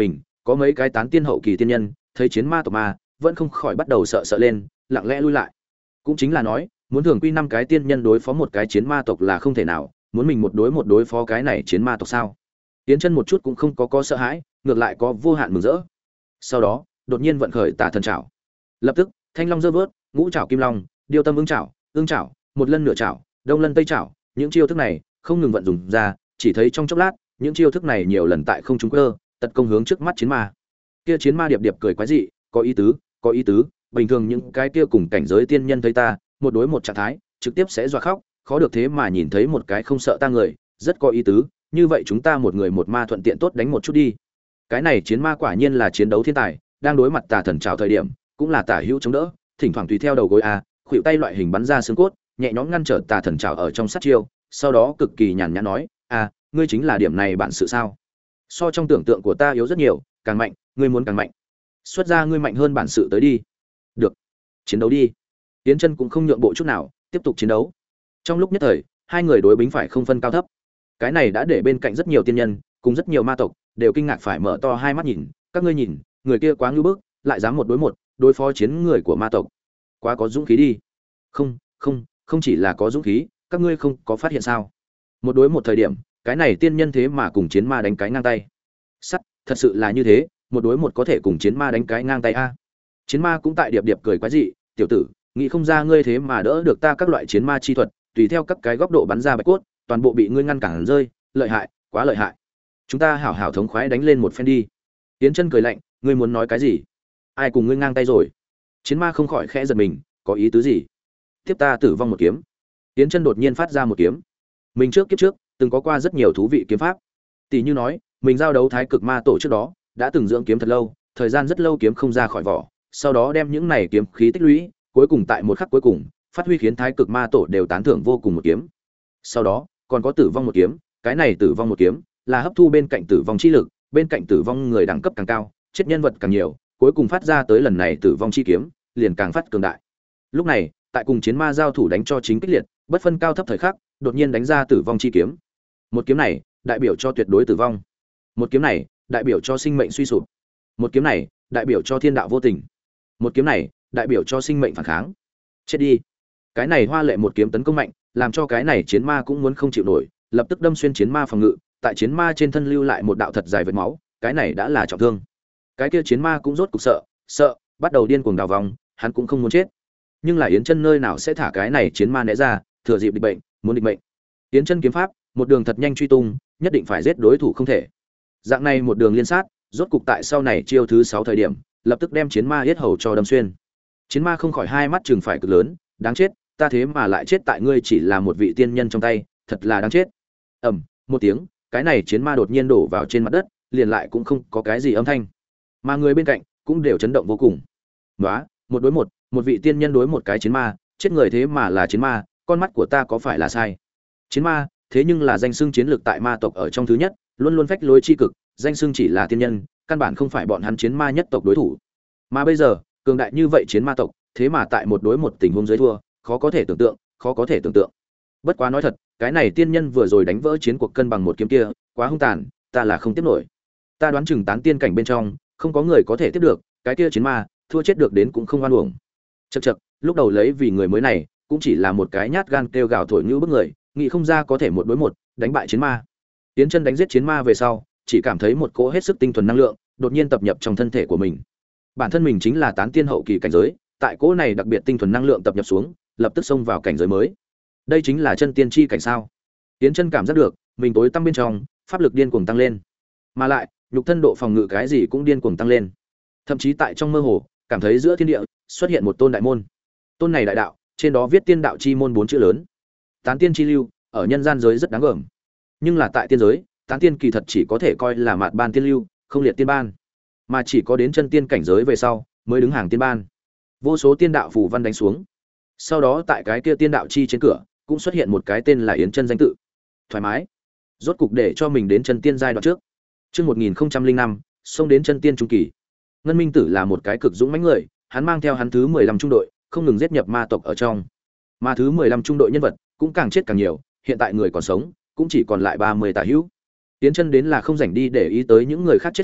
[SPEAKER 1] có mấy cái tán tiên hậu kỳ tiên nhân thấy chiến ma tộc ma vẫn không khỏi bắt đầu sợ sợ lên, lặng lẽ lui lại. Cũng chính là nói, muốn thường quy năm cái tiên nhân đối phó một cái chiến ma tộc là không thể nào, muốn mình một đối một đối phó cái này chiến ma tộc sao? Tiến Chân một chút cũng không có có sợ hãi, ngược lại có vô hạn mừng rỡ. Sau đó, đột nhiên vận khởi Tả Thần Trảo. Lập tức, Thanh Long giơ vớt, Ngũ Trảo Kim Long, Điêu Tâm Ưng Trảo, Ưng Trảo, một lân nửa trảo, Đông Lân Tây Trảo, những chiêu thức này không ngừng vận dụng ra, chỉ thấy trong chốc lát, những chiêu thức này nhiều lần tại không trung cơ, tật công hướng trước mắt chiến ma. Kia chiến ma điệp điệp cười quái dị, có ý tứ, có ý tứ, bình thường những cái kia cùng cảnh giới tiên nhân thấy ta, một đối một trạng thái, trực tiếp sẽ dọa khóc, khó được thế mà nhìn thấy một cái không sợ ta người, rất có ý tứ, như vậy chúng ta một người một ma thuận tiện tốt đánh một chút đi. Cái này chiến ma quả nhiên là chiến đấu thiên tài, đang đối mặt Tà Thần Trảo thời điểm, cũng là tả hữu chống đỡ, thỉnh thoảng tùy theo đầu gối a, khuỷu tay loại hình bắn ra xương cốt, nhẹ nhõm ngăn trở Tà Thần Trảo ở trong sát chiêu, sau đó cực kỳ nhàn nhã nói, "A, ngươi chính là điểm này bản sự sao? So trong tưởng tượng của ta yếu rất nhiều, càng mạnh, ngươi muốn càng mạnh. Xuất ra ngươi mạnh hơn bản sự tới đi." "Được, chiến đấu đi." Tiến Chân cũng không nhượng bộ chút nào, tiếp tục chiến đấu. Trong lúc nhất thời, hai người đối bính phải không phân cao thấp. Cái này đã để bên cạnh rất nhiều tiên nhân, cùng rất nhiều ma tộc đều kinh ngạc phải mở to hai mắt nhìn, các ngươi nhìn, người kia quá ngưu bức, lại dám một đối một đối phó chiến người của ma tộc. Quá có dũng khí đi. Không, không, không chỉ là có dũng khí, các ngươi không có phát hiện sao? Một đối một thời điểm, cái này tiên nhân thế mà cùng chiến ma đánh cái ngang tay. Sắt, thật sự là như thế, một đối một có thể cùng chiến ma đánh cái ngang tay a. Chiến ma cũng tại điệp điệp cười quái dị, tiểu tử, nghĩ không ra ngươi thế mà đỡ được ta các loại chiến ma chi thuật, tùy theo các cái góc độ bắn ra bạch cốt, toàn bộ bị ngươi ngăn cản rơi, lợi hại, quá lợi hại. Chúng ta hảo hảo thống khoái đánh lên một phen đi. Tiến Chân cười lạnh, ngươi muốn nói cái gì? Ai cùng ngươi ngang tay rồi? Chiến ma không khỏi khẽ giật mình, có ý tứ gì? Tiếp ta tử vong một kiếm. Tiến Chân đột nhiên phát ra một kiếm. Mình trước kiếp trước từng có qua rất nhiều thú vị kiếm pháp. Tỷ như nói, mình giao đấu Thái Cực Ma tổ trước đó, đã từng dưỡng kiếm thật lâu, thời gian rất lâu kiếm không ra khỏi vỏ, sau đó đem những này kiếm khí tích lũy, cuối cùng tại một khắc cuối cùng, phát huy khiến Thái Cực Ma tổ đều tán thưởng vô cùng một kiếm. Sau đó, còn có tử vong một kiếm, cái này tử vong một kiếm là hấp thu bên cạnh tử vong chi lực, bên cạnh tử vong người đẳng cấp càng cao, chết nhân vật càng nhiều, cuối cùng phát ra tới lần này tử vong chi kiếm, liền càng phát cường đại. Lúc này, tại cùng chiến ma giao thủ đánh cho chính kích liệt, bất phân cao thấp thời khắc, đột nhiên đánh ra tử vong chi kiếm. Một kiếm này, đại biểu cho tuyệt đối tử vong. Một kiếm này, đại biểu cho sinh mệnh suy sụp. Một kiếm này, đại biểu cho thiên đạo vô tình. Một kiếm này, đại biểu cho sinh mệnh phản kháng. Chết đi. Cái này hoa lệ một kiếm tấn công mạnh, làm cho cái này chiến ma cũng muốn không chịu nổi, lập tức đâm xuyên chiến ma phòng ngự, tại chiến ma trên thân lưu lại một đạo thật dài vết máu, cái này đã là trọng thương. Cái kia chiến ma cũng rốt cục sợ, sợ, bắt đầu điên cuồng đào vòng, hắn cũng không muốn chết. Nhưng là Yến Chân nơi nào sẽ thả cái này chiến ma né ra, thừa dịp địch bệnh, muốn địch bệnh. Yến Chân kiếm pháp, một đường thật nhanh truy tung, nhất định phải giết đối thủ không thể. Dạng này một đường liên sát, rốt cục tại sau này chiêu thứ sáu thời điểm, lập tức đem chiến ma yết hầu cho đâm xuyên. Chiến ma không khỏi hai mắt trừng phải cực lớn, đáng chết, ta thế mà lại chết tại ngươi chỉ là một vị tiên nhân trong tay, thật là đáng chết. Ầm, một tiếng, cái này chiến ma đột nhiên đổ vào trên mặt đất, liền lại cũng không có cái gì âm thanh. Mà người bên cạnh cũng đều chấn động vô cùng. Nóa, một đối một, một vị tiên nhân đối một cái chiến ma, chết người thế mà là chiến ma, con mắt của ta có phải là sai? Chiến ma, thế nhưng là danh xưng chiến lược tại ma tộc ở trong thứ nhất, luôn luôn phách lối chi cực, danh xưng chỉ là tiên nhân, căn bản không phải bọn hắn chiến ma nhất tộc đối thủ. Mà bây giờ, cường đại như vậy chiến ma tộc, thế mà tại một đối một tình huống dưới thua, khó có thể tưởng tượng, khó có thể tưởng tượng. Bất quá nói thật, cái này tiên nhân vừa rồi đánh vỡ chiến cuộc cân bằng một kiếm kia, quá hung tàn, ta là không tiếp nổi. Ta đoán chừng tán tiên cảnh bên trong, không có người có thể tiếp được, cái kia chiến ma, thua chết được đến cũng không oan uổng. Chậc chậc, lúc đầu lấy vì người mới này, cũng chỉ là một cái nhát gan kêu gào thổi như bức người, nghĩ không ra có thể một đối một đánh bại chiến ma. Tiến Chân đánh giết chiến ma về sau, chỉ cảm thấy một cỗ hết sức tinh thuần năng lượng, đột nhiên tập nhập trong thân thể của mình. Bản thân mình chính là tán tiên hậu kỳ cảnh giới, tại cỗ này đặc biệt tinh thuần năng lượng tập nhập xuống, lập tức xông vào cảnh giới mới. Đây chính là chân tiên chi cảnh sao? Tiến Chân cảm giác được, mình tối tăm bên trong, pháp lực điên cuồng tăng lên, mà lại, nhục thân độ phòng ngự cái gì cũng điên cuồng tăng lên. Thậm chí tại trong mơ hồ, cảm thấy giữa thiên địa xuất hiện một tôn đại môn. Tôn này đại đạo, trên đó viết tiên đạo chi môn bốn chữ lớn. Tán tiên chi lưu, ở nhân gian giới rất đáng gờm. Nhưng là tại tiên giới, tán tiên kỳ thật chỉ có thể coi là mạt ban tiên lưu, không liệt tiên ban, mà chỉ có đến chân tiên cảnh giới về sau mới đứng hàng tiên ban. Vô số tiên đạo phù văn đánh xuống. Sau đó tại cái kia tiên đạo chi trên cửa, cũng xuất hiện một cái tên là Yến Chân danh tự. Thoải mái. Rốt cục để cho mình đến chân tiên giai đoạn trước. Chương một nghìn lẻ năm, xông đến chân tiên trung kỳ. Ngân Minh Tử là một cái cực dũng mãnh người, hắn mang theo hắn thứ mười lăm trung đội, không ngừng giết nhập ma tộc ở trong. Mà thứ mười lăm trung đội nhân vật cũng càng chết càng nhiều, hiện tại người còn sống cũng chỉ còn lại ba mươi tà hữu. Tiến Chân đến là không rảnh đi để ý tới những người khác chết sống,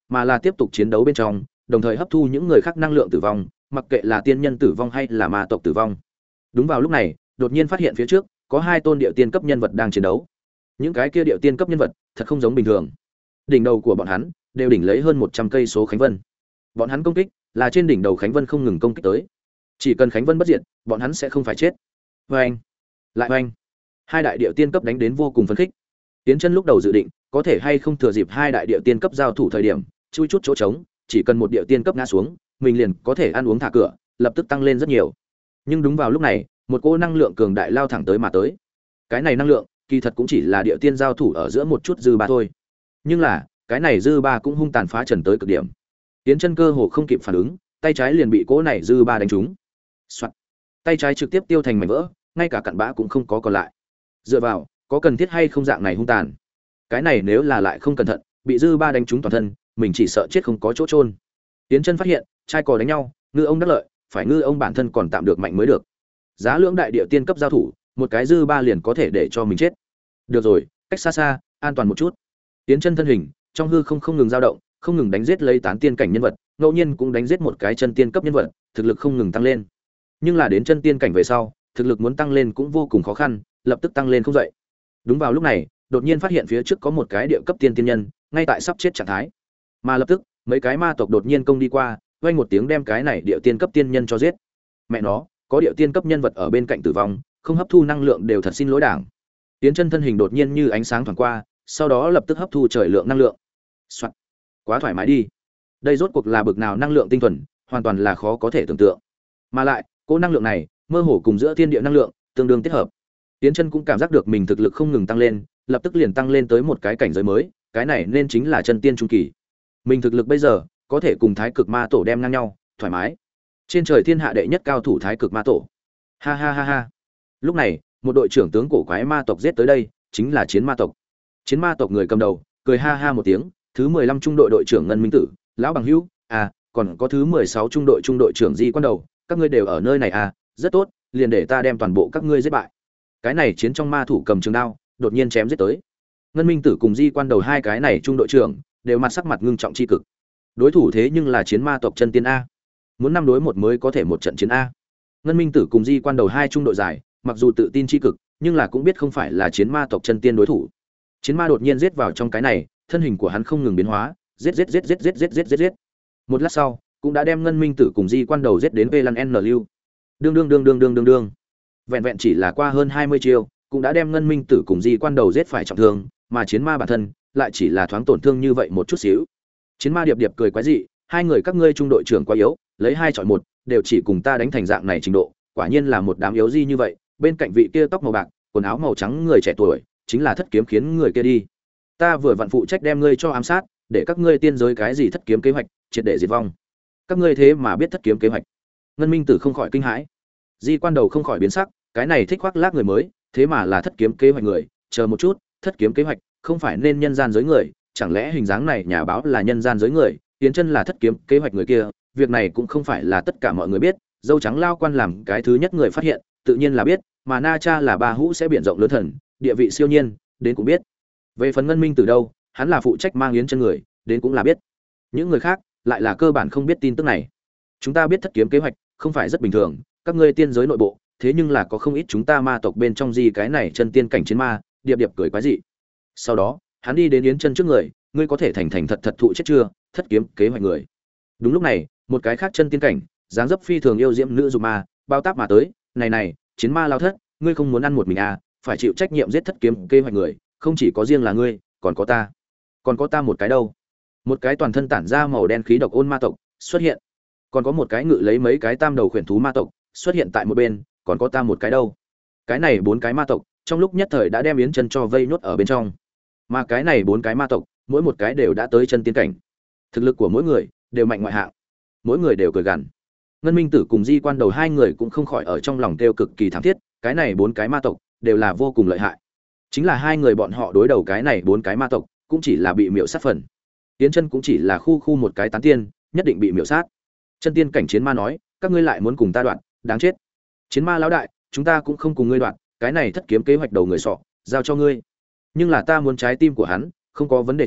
[SPEAKER 1] mà là tiếp tục chiến đấu bên trong, đồng thời hấp thu những người khác năng lượng tử vong, mặc kệ là tiên nhân tử vong hay là ma tộc tử vong. Đúng vào lúc này, đột nhiên phát hiện phía trước có hai tôn địa tiên cấp nhân vật đang chiến đấu. Những cái kia địa tiên cấp nhân vật thật không giống bình thường. Đỉnh đầu của bọn hắn đều đỉnh lấy hơn một trăm cây số khánh vân. Bọn hắn công kích là trên đỉnh đầu khánh vân không ngừng công kích tới. Chỉ cần khánh vân bất diệt, bọn hắn sẽ không phải chết. Oeng, lại oeng. Hai đại địa tiên cấp đánh đến vô cùng phấn khích. Tiến Chân lúc đầu dự định, có thể hay không thừa dịp hai đại địa tiên cấp giao thủ thời điểm, chui chút chỗ trống, chỉ cần một địa tiên cấp ngã xuống, mình liền có thể ăn uống thả cửa, lập tức tăng lên rất nhiều. Nhưng đúng vào lúc này, một cỗ năng lượng cường đại lao thẳng tới mà tới. Cái này năng lượng, kỳ thật cũng chỉ là địa tiên giao thủ ở giữa một chút dư ba thôi. Nhưng là, cái này dư ba cũng hung tàn phá trần tới cực điểm. Tiến Chân cơ hồ không kịp phản ứng, tay trái liền bị cỗ này dư ba đánh trúng. Soạt. Tay trái trực tiếp tiêu thành mảnh vỡ, ngay cả cặn bã cũng không có còn lại. Dựa vào, có cần thiết hay không dạng này hung tàn? Cái này nếu là lại không cẩn thận, bị dư ba đánh trúng toàn thân, mình chỉ sợ chết không có chỗ chôn. Tiến Chân phát hiện, trai cò đánh nhau, ngư ông đắc lợi, phải ngư ông bản thân còn tạm được mạnh mới được. Giá lưỡng đại địa tiên cấp giao thủ, một cái dư ba liền có thể để cho mình chết. Được rồi, cách xa xa, an toàn một chút. Tiến Chân thân hình trong hư không không ngừng dao động, không ngừng đánh giết lấy tán tiên cảnh nhân vật, ngẫu nhiên cũng đánh giết một cái chân tiên cấp nhân vật, thực lực không ngừng tăng lên. Nhưng là đến chân tiên cảnh về sau, thực lực muốn tăng lên cũng vô cùng khó khăn, lập tức tăng lên không dậy. Đúng vào lúc này, đột nhiên phát hiện phía trước có một cái địa cấp tiên tiên nhân, ngay tại sắp chết trạng thái. Mà lập tức, mấy cái ma tộc đột nhiên công đi qua, vang một tiếng đem cái này địa tiên cấp tiên nhân cho giết. Mẹ nó, có địa tiên cấp nhân vật ở bên cạnh tử vong, không hấp thu năng lượng đều thật xin lỗi đảng. Tiến Chân thân hình đột nhiên như ánh sáng thoáng qua, sau đó lập tức hấp thu trời lượng năng lượng. Soạn. Quá thoải mái đi. Đây rốt cuộc là bực nào năng lượng tinh thuần, hoàn toàn là khó có thể tưởng tượng. Mà lại, cỗ năng lượng này, mơ hồ cùng giữa thiên địa năng lượng tương đương kết hợp. Tiến Chân cũng cảm giác được mình thực lực không ngừng tăng lên, lập tức liền tăng lên tới một cái cảnh giới mới, cái này nên chính là chân tiên trung kỳ. Mình thực lực bây giờ có thể cùng Thái Cực Ma Tổ đem ngang nhau, thoải mái. Trên trời thiên hạ đệ nhất cao thủ Thái Cực Ma Tổ. Ha ha ha ha. Lúc này, một đội trưởng tướng cổ quái ma tộc giết tới đây, chính là Chiến Ma tộc. Chiến Ma tộc người cầm đầu, cười ha ha một tiếng, thứ mười lăm trung đội đội trưởng Ngân Minh Tử, lão bằng hữu, à, còn có thứ mười sáu trung đội trung đội trưởng Di Quan Đầu, các ngươi đều ở nơi này à, rất tốt, liền để ta đem toàn bộ các ngươi giết bại. Cái này chiến trong ma thủ cầm trường đao, đột nhiên chém giết tới. Ngân Minh Tử cùng Di Quan Đầu hai cái này trung đội trưởng, đều mặt sắc mặt ngưng trọng chi cực. Đối thủ thế nhưng là Chiến Ma tộc chân tiên a. Muốn năm đối một mới có thể một trận chiến a. Ngân Minh Tử cùng Di Quan Đầu hai trung đội giải, mặc dù tự tin chi cực, nhưng là cũng biết không phải là Chiến Ma tộc chân tiên đối thủ. Chiến Ma đột nhiên giết vào trong cái này, thân hình của hắn không ngừng biến hóa, giết giết giết giết giết giết giết giết giết. Một lát sau, cũng đã đem Ngân Minh Tử cùng Di Quan Đầu giết đến vê lăn N lưu. Đương đương đương đương đương đương đương. Vẹn vẹn chỉ là qua hơn hai mươi chiêu, cũng đã đem Ngân Minh Tử cùng Di Quan Đầu giết phải trọng thương, mà Chiến Ma bản thân lại chỉ là thoáng tổn thương như vậy một chút xíu. Chiến Ma điệp điệp cười quái dị, hai người các ngươi trung đội trưởng quá yếu, lấy hai chọi một, đều chỉ cùng ta đánh thành dạng này trình độ, quả nhiên là một đám yếu gì như vậy. Bên cạnh vị kia tóc màu bạc, quần áo màu trắng người trẻ tuổi, chính là Thất Kiếm khiến người kia đi. Ta vừa vặn phụ trách đem ngươi cho ám sát, để các ngươi tiên giới cái gì Thất Kiếm kế hoạch, triệt để diệt vong. Các ngươi thế mà biết Thất Kiếm kế hoạch? Ngân Minh Tử không khỏi kinh hãi. Di Quan Đầu không khỏi biến sắc, cái này thích khoác lác người mới, thế mà là Thất Kiếm kế hoạch người, chờ một chút, Thất Kiếm kế hoạch, không phải nên nhân gian giới người, chẳng lẽ hình dáng này nhà báo là nhân gian giới người, Tiến Chân là Thất Kiếm kế hoạch người kia, việc này cũng không phải là tất cả mọi người biết, dâu trắng lao quan làm cái thứ nhất người phát hiện, tự nhiên là biết, mà Na Cha là ba hũ sẽ biển rộng lớn thần, địa vị siêu nhiên, đến cũng biết. Về phần Ngân Minh Tử đâu, hắn là phụ trách mang Yến Chân người, đến cũng là biết. Những người khác lại là cơ bản không biết tin tức này. Chúng ta biết Thất Kiếm kế hoạch, không phải rất bình thường, các ngươi tiên giới nội bộ, thế nhưng là có không ít chúng ta ma tộc bên trong gì cái này chân tiên cảnh chiến ma, điệp điệp cười quái dị. Sau đó, hắn đi đến Yến Chân trước người, ngươi có thể thành thành thật thật thụ chết chưa, Thất Kiếm kế hoạch người. Đúng lúc này, một cái khác chân tiên cảnh, dáng dấp phi thường yêu diễm nữ dục ma, bao táp mà tới, này này, chiến ma lao thất, ngươi không muốn ăn một mình à, phải chịu trách nhiệm giết Thất Kiếm kế hoạch người, không chỉ có riêng là ngươi, còn có ta. Còn có ta một cái đâu? Một cái toàn thân tản ra màu đen khí độc ôn ma tộc xuất hiện. Còn có một cái ngự lấy mấy cái tam đầu khuyển thú ma tộc xuất hiện tại một bên, còn có ta một cái đâu? Cái này bốn cái ma tộc, trong lúc nhất thời đã đem Yến Chân cho vây nhốt ở bên trong. Mà cái này bốn cái ma tộc, mỗi một cái đều đã tới chân tiên cảnh. Thực lực của mỗi người đều mạnh ngoại hạng. Mỗi người đều cười gằn. Ngân Minh Tử cùng Di Quan Đầu hai người cũng không khỏi ở trong lòng kêu cực kỳ thảm thiết, cái này bốn cái ma tộc đều là vô cùng lợi hại. Chính là hai người bọn họ đối đầu cái này bốn cái ma tộc, cũng chỉ là bị miểu sát phần. Yến Chân cũng chỉ là khu khu một cái tán tiên, nhất định bị miểu sát. Chân tiên cảnh chiến ma nói, các ngươi lại muốn cùng ta đoạn, đáng chết. Chiến ma lão đại, chúng ta cũng không cùng ngươi đoạn, cái này Thất Kiếm kế hoạch đầu người sọ, giao cho ngươi. Nhưng là ta muốn trái tim của hắn, không có vấn đề chứ,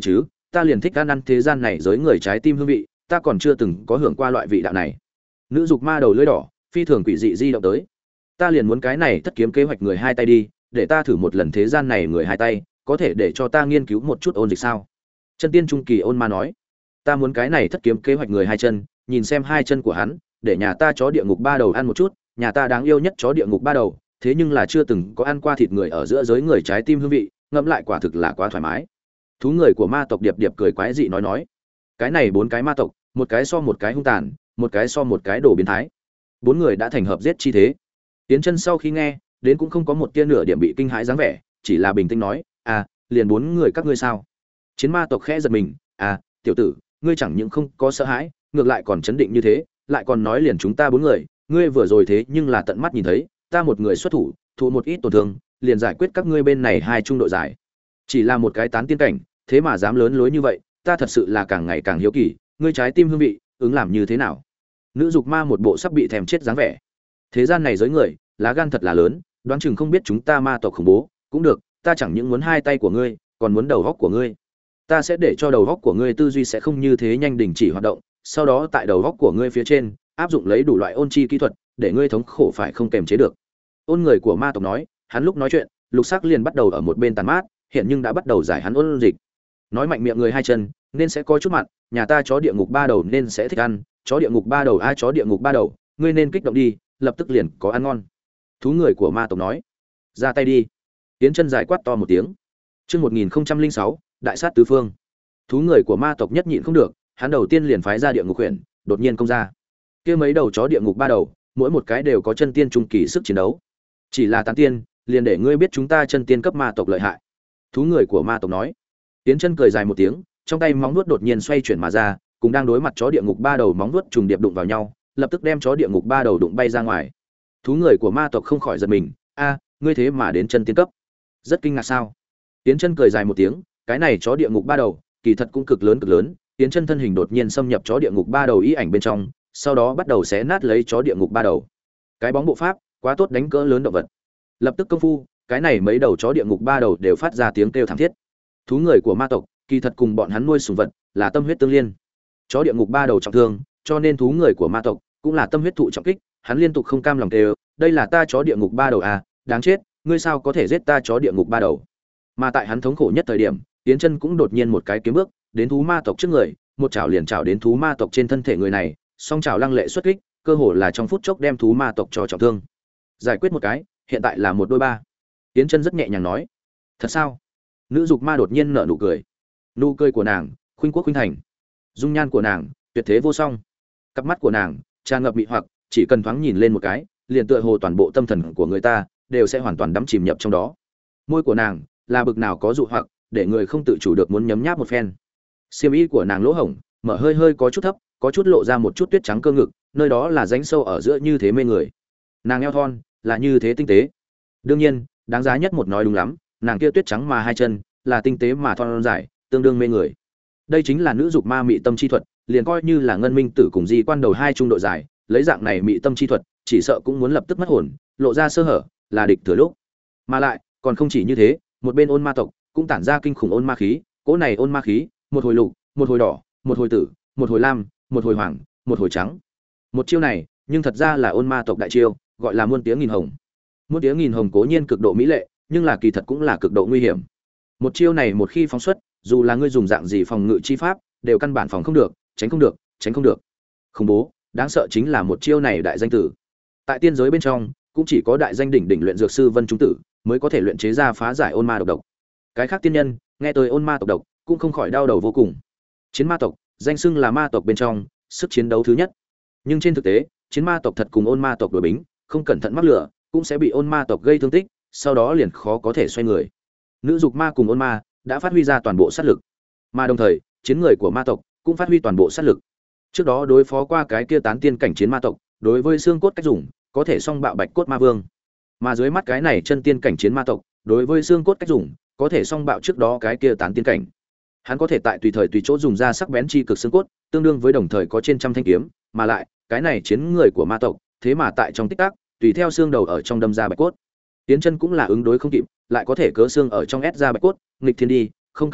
[SPEAKER 1] ta liền thích ăn ăn thế gian này giới người trái tim hương vị, ta còn chưa từng có hưởng qua loại vị đạo này. Nữ dục ma đầu lưỡi đỏ, phi thường quỷ dị di động tới. Ta liền muốn cái này thất kiếm kế hoạch người hai tay đi, để ta thử một lần thế gian này người hai tay, có thể để cho ta nghiên cứu một chút ôn dịch sao? Chân tiên trung kỳ ôn ma nói, ta muốn cái này thất kiếm kế hoạch người hai chân, nhìn xem hai chân của hắn, để nhà ta chó địa ngục ba đầu ăn một chút, nhà ta đáng yêu nhất chó địa ngục ba đầu, thế nhưng là chưa từng có ăn qua thịt người ở giữa giới người trái tim hương vị, ngẫm lại quả thực là quá thoải mái. Thú người của ma tộc điệp điệp cười quái dị nói nói, cái này bốn cái ma tộc, một cái so một cái hung tàn, một cái so một cái đồ biến thái. Bốn người đã thành hợp giết chi thế. Tiến Chân sau khi nghe, đến cũng không có một tia nửa điểm bị kinh hãi dáng vẻ, chỉ là bình tĩnh nói, "À, liền bốn người các ngươi sao?" Chiến ma tộc khẽ giật mình, "À, tiểu tử, ngươi chẳng những không có sợ hãi, ngược lại còn chấn định như thế, lại còn nói liền chúng ta bốn người, ngươi vừa rồi thế nhưng là tận mắt nhìn thấy, ta một người xuất thủ, thụ một ít tổn thương, liền giải quyết các ngươi bên này hai trung đội giải. Chỉ là một cái tán tiên cảnh, thế mà dám lớn lối như vậy, ta thật sự là càng ngày càng hiếu kỳ, ngươi trái tim hương vị, ứng làm như thế nào?" Nữ dục ma một bộ sắp bị thèm chết dáng vẻ. Thế gian này giới người, lá gan thật là lớn, đoán chừng không biết chúng ta ma tộc khủng bố, cũng được, ta chẳng những muốn hai tay của ngươi, còn muốn đầu óc của ngươi. Ta sẽ để cho đầu óc của ngươi tư duy sẽ không như thế nhanh đình chỉ hoạt động, sau đó tại đầu óc của ngươi phía trên, áp dụng lấy đủ loại ôn chi kỹ thuật, để ngươi thống khổ phải không kềm chế được. Ôn người của ma tộc nói, hắn lúc nói chuyện, lục sắc liền bắt đầu ở một bên tàn mát, hiện nhưng đã bắt đầu giải hắn ôn dịch. Nói mạnh miệng người hai chân, nên sẽ có chút mặn, nhà ta chó địa ngục ba đầu nên sẽ thích ăn, chó địa ngục ba đầu ai chó địa ngục ba đầu, ngươi nên kích động đi, lập tức liền có ăn ngon. Thú người của ma tộc nói, ra tay đi. Tiến Chân dài quát to một tiếng. Chương một nghìn lẻ sáu, đại sát tứ phương. Thú người của ma tộc nhất nhịn không được, hắn đầu tiên liền phái ra địa ngục huyền, đột nhiên công ra. Kia mấy đầu chó địa ngục ba đầu, mỗi một cái đều có chân tiên trung kỳ sức chiến đấu. Chỉ là tán tiên, liền để ngươi biết chúng ta chân tiên cấp ma tộc lợi hại. Thú người của ma tộc nói. Tiến Chân cười dài một tiếng, trong tay móng vuốt đột nhiên xoay chuyển mà ra, cùng đang đối mặt chó địa ngục ba đầu móng vuốt trùng điệp đụng vào nhau, lập tức đem chó địa ngục ba đầu đụng bay ra ngoài. Thú người của ma tộc không khỏi giật mình, a, ngươi thế mà đến chân tiên cấp, rất kinh ngạc sao? Tiến Chân cười dài một tiếng, cái này chó địa ngục ba đầu, kỳ thật cũng cực lớn cực lớn. Tiến Chân thân hình đột nhiên xâm nhập chó địa ngục ba đầu ý ảnh bên trong, sau đó bắt đầu xé nát lấy chó địa ngục ba đầu. Cái bóng bộ pháp, quá tốt đánh cỡ lớn động vật. Lập tức công phu, cái này mấy đầu chó địa ngục ba đầu đều phát ra tiếng kêu thảm thiết. Thú người của ma tộc, kỳ thật cùng bọn hắn nuôi sủng vật là tâm huyết tương liên. Chó địa ngục ba đầu trọng thương, cho nên thú người của ma tộc cũng là tâm huyết thụ trọng kích, hắn liên tục không cam lòng kêu, đây là ta chó địa ngục ba đầu à, đáng chết, ngươi sao có thể giết ta chó địa ngục ba đầu? Mà tại hắn thống khổ nhất thời điểm, Tiến Chân cũng đột nhiên một cái kiếm bước, đến thú ma tộc trước người, một chảo liền chảo đến thú ma tộc trên thân thể người này, song chảo lăng lệ xuất kích, cơ hồ là trong phút chốc đem thú ma tộc cho trọng thương. Giải quyết một cái, hiện tại là một đôi ba. Tiến Chân rất nhẹ nhàng nói. Thật sao? Nữ dục ma đột nhiên nở nụ cười. Nụ cười của nàng, khuynh quốc khuynh thành. Dung nhan của nàng, tuyệt thế vô song. Cặp mắt của nàng, tràn ngập mị hoặc, chỉ cần thoáng nhìn lên một cái, liền tựa hồ toàn bộ tâm thần của người ta đều sẽ hoàn toàn đắm chìm nhập trong đó. Môi của nàng, là bực nào có dụ hoặc, để người không tự chủ được muốn nhấm nháp một phen. Xiêm y của nàng lỗ hổng, mở hơi hơi có chút thấp, có chút lộ ra một chút tuyết trắng cơ ngực, nơi đó là rãnh sâu ở giữa như thế mê người. Nàng eo thon, là như thế tinh tế. Đương nhiên, đáng giá nhất một nói đúng lắm, nàng kia tuyết trắng mà hai chân, là tinh tế mà thon dài, tương đương mê người. Đây chính là nữ dục ma mị tâm chi thuật, liền coi như là ngân minh tử cùng di quan đầu hai trung độ dài, lấy dạng này mị tâm chi thuật, chỉ sợ cũng muốn lập tức mất hồn, lộ ra sơ hở, là địch thừa lúc. Mà lại, còn không chỉ như thế, một bên ôn ma tộc cũng tản ra kinh khủng ôn ma khí, cỗ này ôn ma khí, một hồi lục, một hồi đỏ, một hồi tử, một hồi lam, một hồi hoàng, một hồi trắng. Một chiêu này, nhưng thật ra là ôn ma tộc đại chiêu, gọi là muôn tiếng nghìn hồng. Muôn tiếng nghìn hồng cố nhiên cực độ mỹ lệ, nhưng là kỳ thật cũng là cực độ nguy hiểm. Một chiêu này một khi phóng xuất, dù là ngươi dùng dạng gì phòng ngự chi pháp, đều căn bản phòng không được, tránh không được, tránh không được. Khủng bố, đáng sợ chính là một chiêu này đại danh tử. Tại tiên giới bên trong, cũng chỉ có đại danh đỉnh đỉnh luyện dược sư Vân Trung Tử mới có thể luyện chế ra phá giải ôn ma độc độc. Cái khác tiên nhân, nghe tới ôn ma tộc độc, cũng không khỏi đau đầu vô cùng. Chiến ma tộc, danh xưng là ma tộc bên trong, sức chiến đấu thứ nhất. Nhưng trên thực tế, chiến ma tộc thật cùng ôn ma tộc đối bính, không cẩn thận mắc lửa, cũng sẽ bị ôn ma tộc gây thương tích, sau đó liền khó có thể xoay người. Nữ dục ma cùng ôn ma đã phát huy ra toàn bộ sát lực, mà đồng thời, chiến người của ma tộc cũng phát huy toàn bộ sát lực. Trước đó đối phó qua cái kia tán tiên cảnh chiến ma tộc, đối với xương cốt cách dùng, có thể song bạo bạch cốt ma vương. Mà dưới mắt cái này chân tiên cảnh chiến ma tộc, đối với xương cốt cách dùng, có thể song bạo trước đó cái kia tán tiên cảnh. Hắn có thể tại tùy thời tùy chỗ dùng ra sắc bén chi cực xương cốt, tương đương với đồng thời có trên trăm thanh kiếm, mà lại, cái này chiến người của ma tộc, thế mà tại trong tích tắc, tùy theo xương đầu ở trong đâm ra bạch cốt. Tiến Chân cũng là ứng đối không kịp, lại có thể cớ xương ở trong ép ra bạch cốt, nghịch thiên đi, không cẩn thận,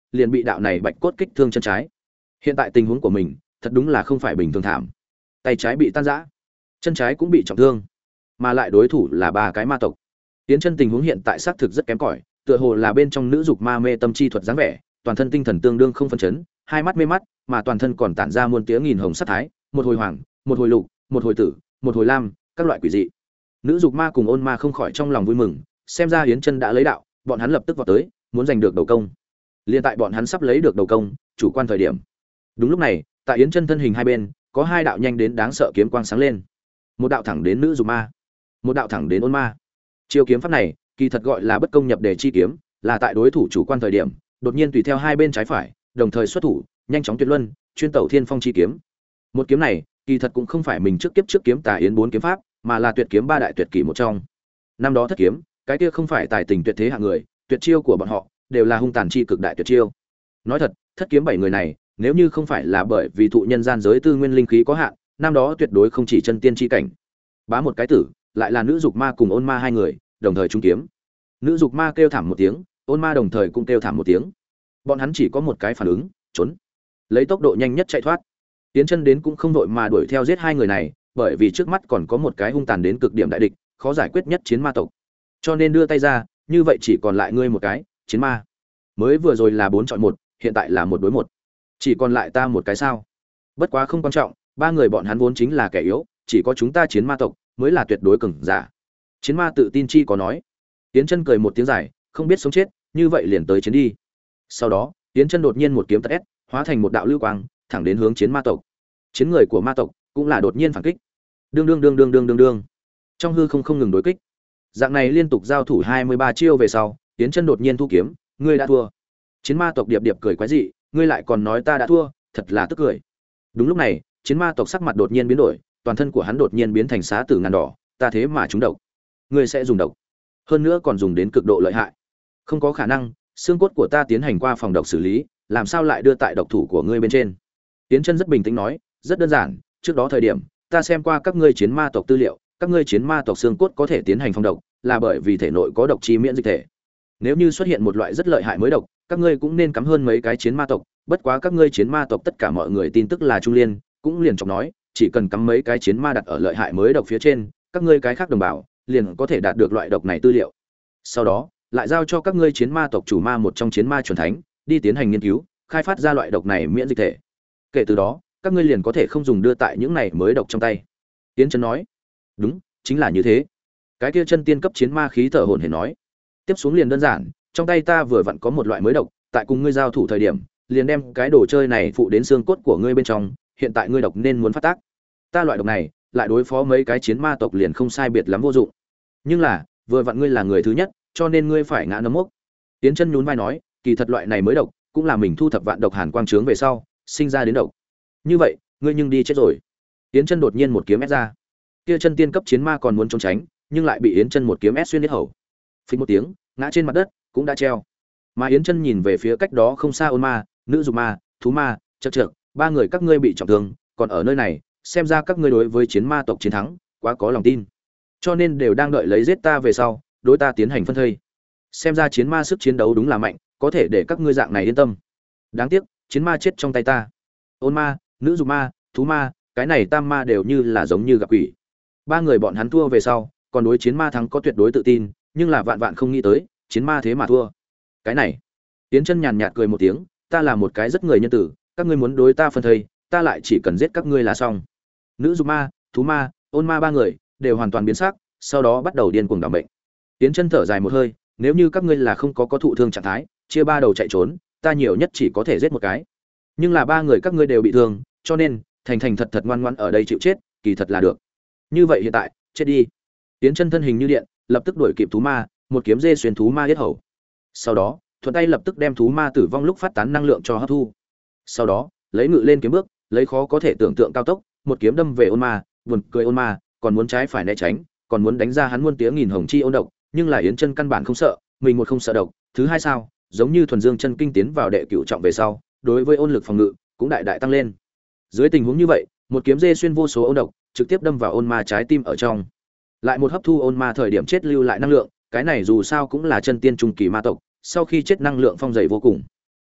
[SPEAKER 1] liền bị đạo này bạch cốt kích thương chân trái. Hiện tại tình huống của mình thật đúng là không phải bình thường thảm, tay trái bị tan rã, chân trái cũng bị trọng thương, mà lại đối thủ là ba cái ma tộc. Yến Chân tình huống hiện tại xác thực rất kém cỏi, tựa hồ là bên trong nữ dục ma mê tâm chi thuật dáng vẻ, toàn thân tinh thần tương đương không phân chấn, hai mắt mê mắt, mà toàn thân còn tản ra muôn tiếng nghìn hồng sắc thái, một hồi hoàng, một hồi lục, một hồi tử, một hồi lam, các loại quỷ dị. Nữ dục ma cùng ôn ma không khỏi trong lòng vui mừng, xem ra Yến Chân đã lấy đạo, bọn hắn lập tức vọt tới, muốn giành được đầu công. Liên tại bọn hắn sắp lấy được đầu công, chủ quan thời điểm. Đúng lúc này, tại Yến Chân thân hình hai bên, có hai đạo nhanh đến đáng sợ kiếm quang sáng lên. Một đạo thẳng đến nữ dục ma, một đạo thẳng đến ôn ma. Chiêu kiếm pháp này, kỳ thật gọi là bất công nhập đề chi kiếm, là tại đối thủ chủ quan thời điểm, đột nhiên tùy theo hai bên trái phải, đồng thời xuất thủ, nhanh chóng tuyệt luân, chuyên tẩu thiên phong chi kiếm. Một kiếm này, kỳ thật cũng không phải mình trước kiếp trước kiếm tà yến bốn kiếm pháp, mà là tuyệt kiếm ba đại tuyệt kỷ một trong. Năm đó thất kiếm, cái kia không phải tài tình tuyệt thế hạng người, tuyệt chiêu của bọn họ đều là hung tàn chi cực đại tuyệt chiêu. Nói thật, thất kiếm bảy người này, nếu như không phải là bởi vì thụ nhân gian giới tư nguyên linh khí có hạn, năm đó tuyệt đối không chỉ chân tiên chi cảnh. Bá một cái tử, lại là nữ dục ma cùng ôn ma hai người, đồng thời trúng kiếm. Nữ dục ma kêu thảm một tiếng, ôn ma đồng thời cũng kêu thảm một tiếng. Bọn hắn chỉ có một cái phản ứng, trốn. Lấy tốc độ nhanh nhất chạy thoát. Tiến Chân đến cũng không vội mà đuổi theo giết hai người này, bởi vì trước mắt còn có một cái hung tàn đến cực điểm đại địch, khó giải quyết nhất chiến ma tộc. Cho nên đưa tay ra, như vậy chỉ còn lại ngươi một cái, chiến ma. Mới vừa rồi là bốn chọi một, hiện tại là một đối một. Chỉ còn lại ta một cái sao? Bất quá không quan trọng, ba người bọn hắn vốn chính là kẻ yếu, chỉ có chúng ta chiến ma tộc mới là tuyệt đối cường giả. Chiến ma tự tin chi có nói. Tiến Chân cười một tiếng dài, không biết sống chết, như vậy liền tới chiến đi. Sau đó, Tiến Chân đột nhiên một kiếm tật ép, hóa thành một đạo lưu quang, thẳng đến hướng chiến ma tộc. Chiến người của ma tộc cũng là đột nhiên phản kích. Đương đương đương đương đương đương đương. Trong hư không không ngừng đối kích. Dạng này liên tục giao thủ hai mươi ba chiêu về sau, Tiến Chân đột nhiên thu kiếm, ngươi đã thua. Chiến ma tộc điệp điệp cười quái dị, ngươi lại còn nói ta đã thua, thật là tức cười. Đúng lúc này, chiến ma tộc sắc mặt đột nhiên biến đổi, toàn thân của hắn đột nhiên biến thành xá tử ngàn đỏ, ta thế mà trúng độc. Ngươi sẽ dùng độc, hơn nữa còn dùng đến cực độ lợi hại. Không có khả năng, xương cốt của ta tiến hành qua phòng độc xử lý, làm sao lại đưa tại độc thủ của ngươi bên trên? Tiến Chân rất bình tĩnh nói, rất đơn giản, trước đó thời điểm, ta xem qua các ngươi chiến ma tộc tư liệu, các ngươi chiến ma tộc xương cốt có thể tiến hành phòng độc, là bởi vì thể nội có độc chi miễn dịch thể. Nếu như xuất hiện một loại rất lợi hại mới độc, các ngươi cũng nên cắm hơn mấy cái chiến ma tộc, bất quá các ngươi chiến ma tộc tất cả mọi người tin tức là trung liên, cũng liền chọc nói, chỉ cần cắm mấy cái chiến ma đặt ở lợi hại mới độc phía trên, các ngươi cái khác đồng bào liền có thể đạt được loại độc này tư liệu. Sau đó, lại giao cho các ngươi chiến ma tộc chủ ma một trong chiến ma chuẩn thánh, đi tiến hành nghiên cứu, khai phát ra loại độc này miễn dịch thể. Kể từ đó, các ngươi liền có thể không dùng đưa tại những này mới độc trong tay. Tiến Chân nói, đúng, chính là như thế. Cái kia chân tiên cấp chiến ma khí thở hổn hển nói, tiếp xuống liền đơn giản, trong tay ta vừa vặn có một loại mới độc, tại cùng ngươi giao thủ thời điểm, liền đem cái đồ chơi này phụ đến xương cốt của ngươi bên trong, hiện tại ngươi độc nên muốn phát tác. Ta loại độc này, lại đối phó mấy cái chiến ma tộc liền không sai biệt lắm vô dụng. Nhưng là, vừa vặn ngươi là người thứ nhất, cho nên ngươi phải ngã nấm mốc. Tiến Chân nhún vai nói, kỳ thật loại này mới độc, cũng là mình thu thập vạn độc hàn quang trướng về sau, sinh ra đến độc. Như vậy, ngươi nhưng đi chết rồi. Tiến Chân đột nhiên một kiếm ép ra. Kia chân tiên cấp chiến ma còn muốn trốn tránh, nhưng lại bị Yến Chân một kiếm ép xuyên huyết hầu. Phình một tiếng, ngã trên mặt đất, cũng đã treo. Mà Yến Chân nhìn về phía cách đó không xa ôn ma, nữ dục ma, thú ma, chậc chậc, ba người các ngươi bị trọng thương, còn ở nơi này, xem ra các ngươi đối với chiến ma tộc chiến thắng, quá có lòng tin. Cho nên đều đang đợi lấy giết ta về sau, đối ta tiến hành phân thây. Xem ra chiến ma sức chiến đấu đúng là mạnh, có thể để các ngươi dạng này yên tâm. Đáng tiếc, chiến ma chết trong tay ta. Ôn ma, nữ dục ma, thú ma, cái này tam ma đều như là giống như gặp quỷ. Ba người bọn hắn thua về sau, còn đối chiến ma thắng có tuyệt đối tự tin, nhưng là vạn vạn không nghĩ tới, chiến ma thế mà thua. Cái này, Tiến Chân nhàn nhạt cười một tiếng, ta là một cái rất người nhân tử, các ngươi muốn đối ta phân thây, ta lại chỉ cần giết các ngươi là xong. Nữ dục ma, thú ma, ôn ma ba người đều hoàn toàn biến sắc, sau đó bắt đầu điên cuồng đảm bệnh. Tiến Chân thở dài một hơi, nếu như các ngươi là không có có thụ thương trạng thái, chia ba đầu chạy trốn, ta nhiều nhất chỉ có thể giết một cái. Nhưng là ba người các ngươi đều bị thương, cho nên thành thành thật thật ngoan ngoãn ở đây chịu chết, kỳ thật là được. Như vậy hiện tại, chết đi. Tiến Chân thân hình như điện, lập tức đuổi kịp thú ma, một kiếm dê xuyên thú ma yết hầu. Sau đó, thuận tay lập tức đem thú ma tử vong lúc phát tán năng lượng cho hấp thu. Sau đó, lấy ngự lên kiếm bước, lấy khó có thể tưởng tượng cao tốc, một kiếm đâm về ôn ma, buồn cười ôn ma, còn muốn trái phải né tránh, còn muốn đánh ra hắn muôn tiếng nghìn hồng chi ôn độc, nhưng là Yến Chân căn bản không sợ, mình một không sợ độc, thứ hai sao, giống như thuần dương chân kinh tiến vào đệ cửu trọng về sau, đối với ôn lực phòng ngự cũng đại đại tăng lên. Dưới tình huống như vậy, một kiếm dê xuyên vô số ôn độc, trực tiếp đâm vào ôn ma trái tim ở trong. Lại một hấp thu ôn ma thời điểm chết lưu lại năng lượng, cái này dù sao cũng là chân tiên trung kỳ ma tộc, sau khi chết năng lượng phong dày vô cùng.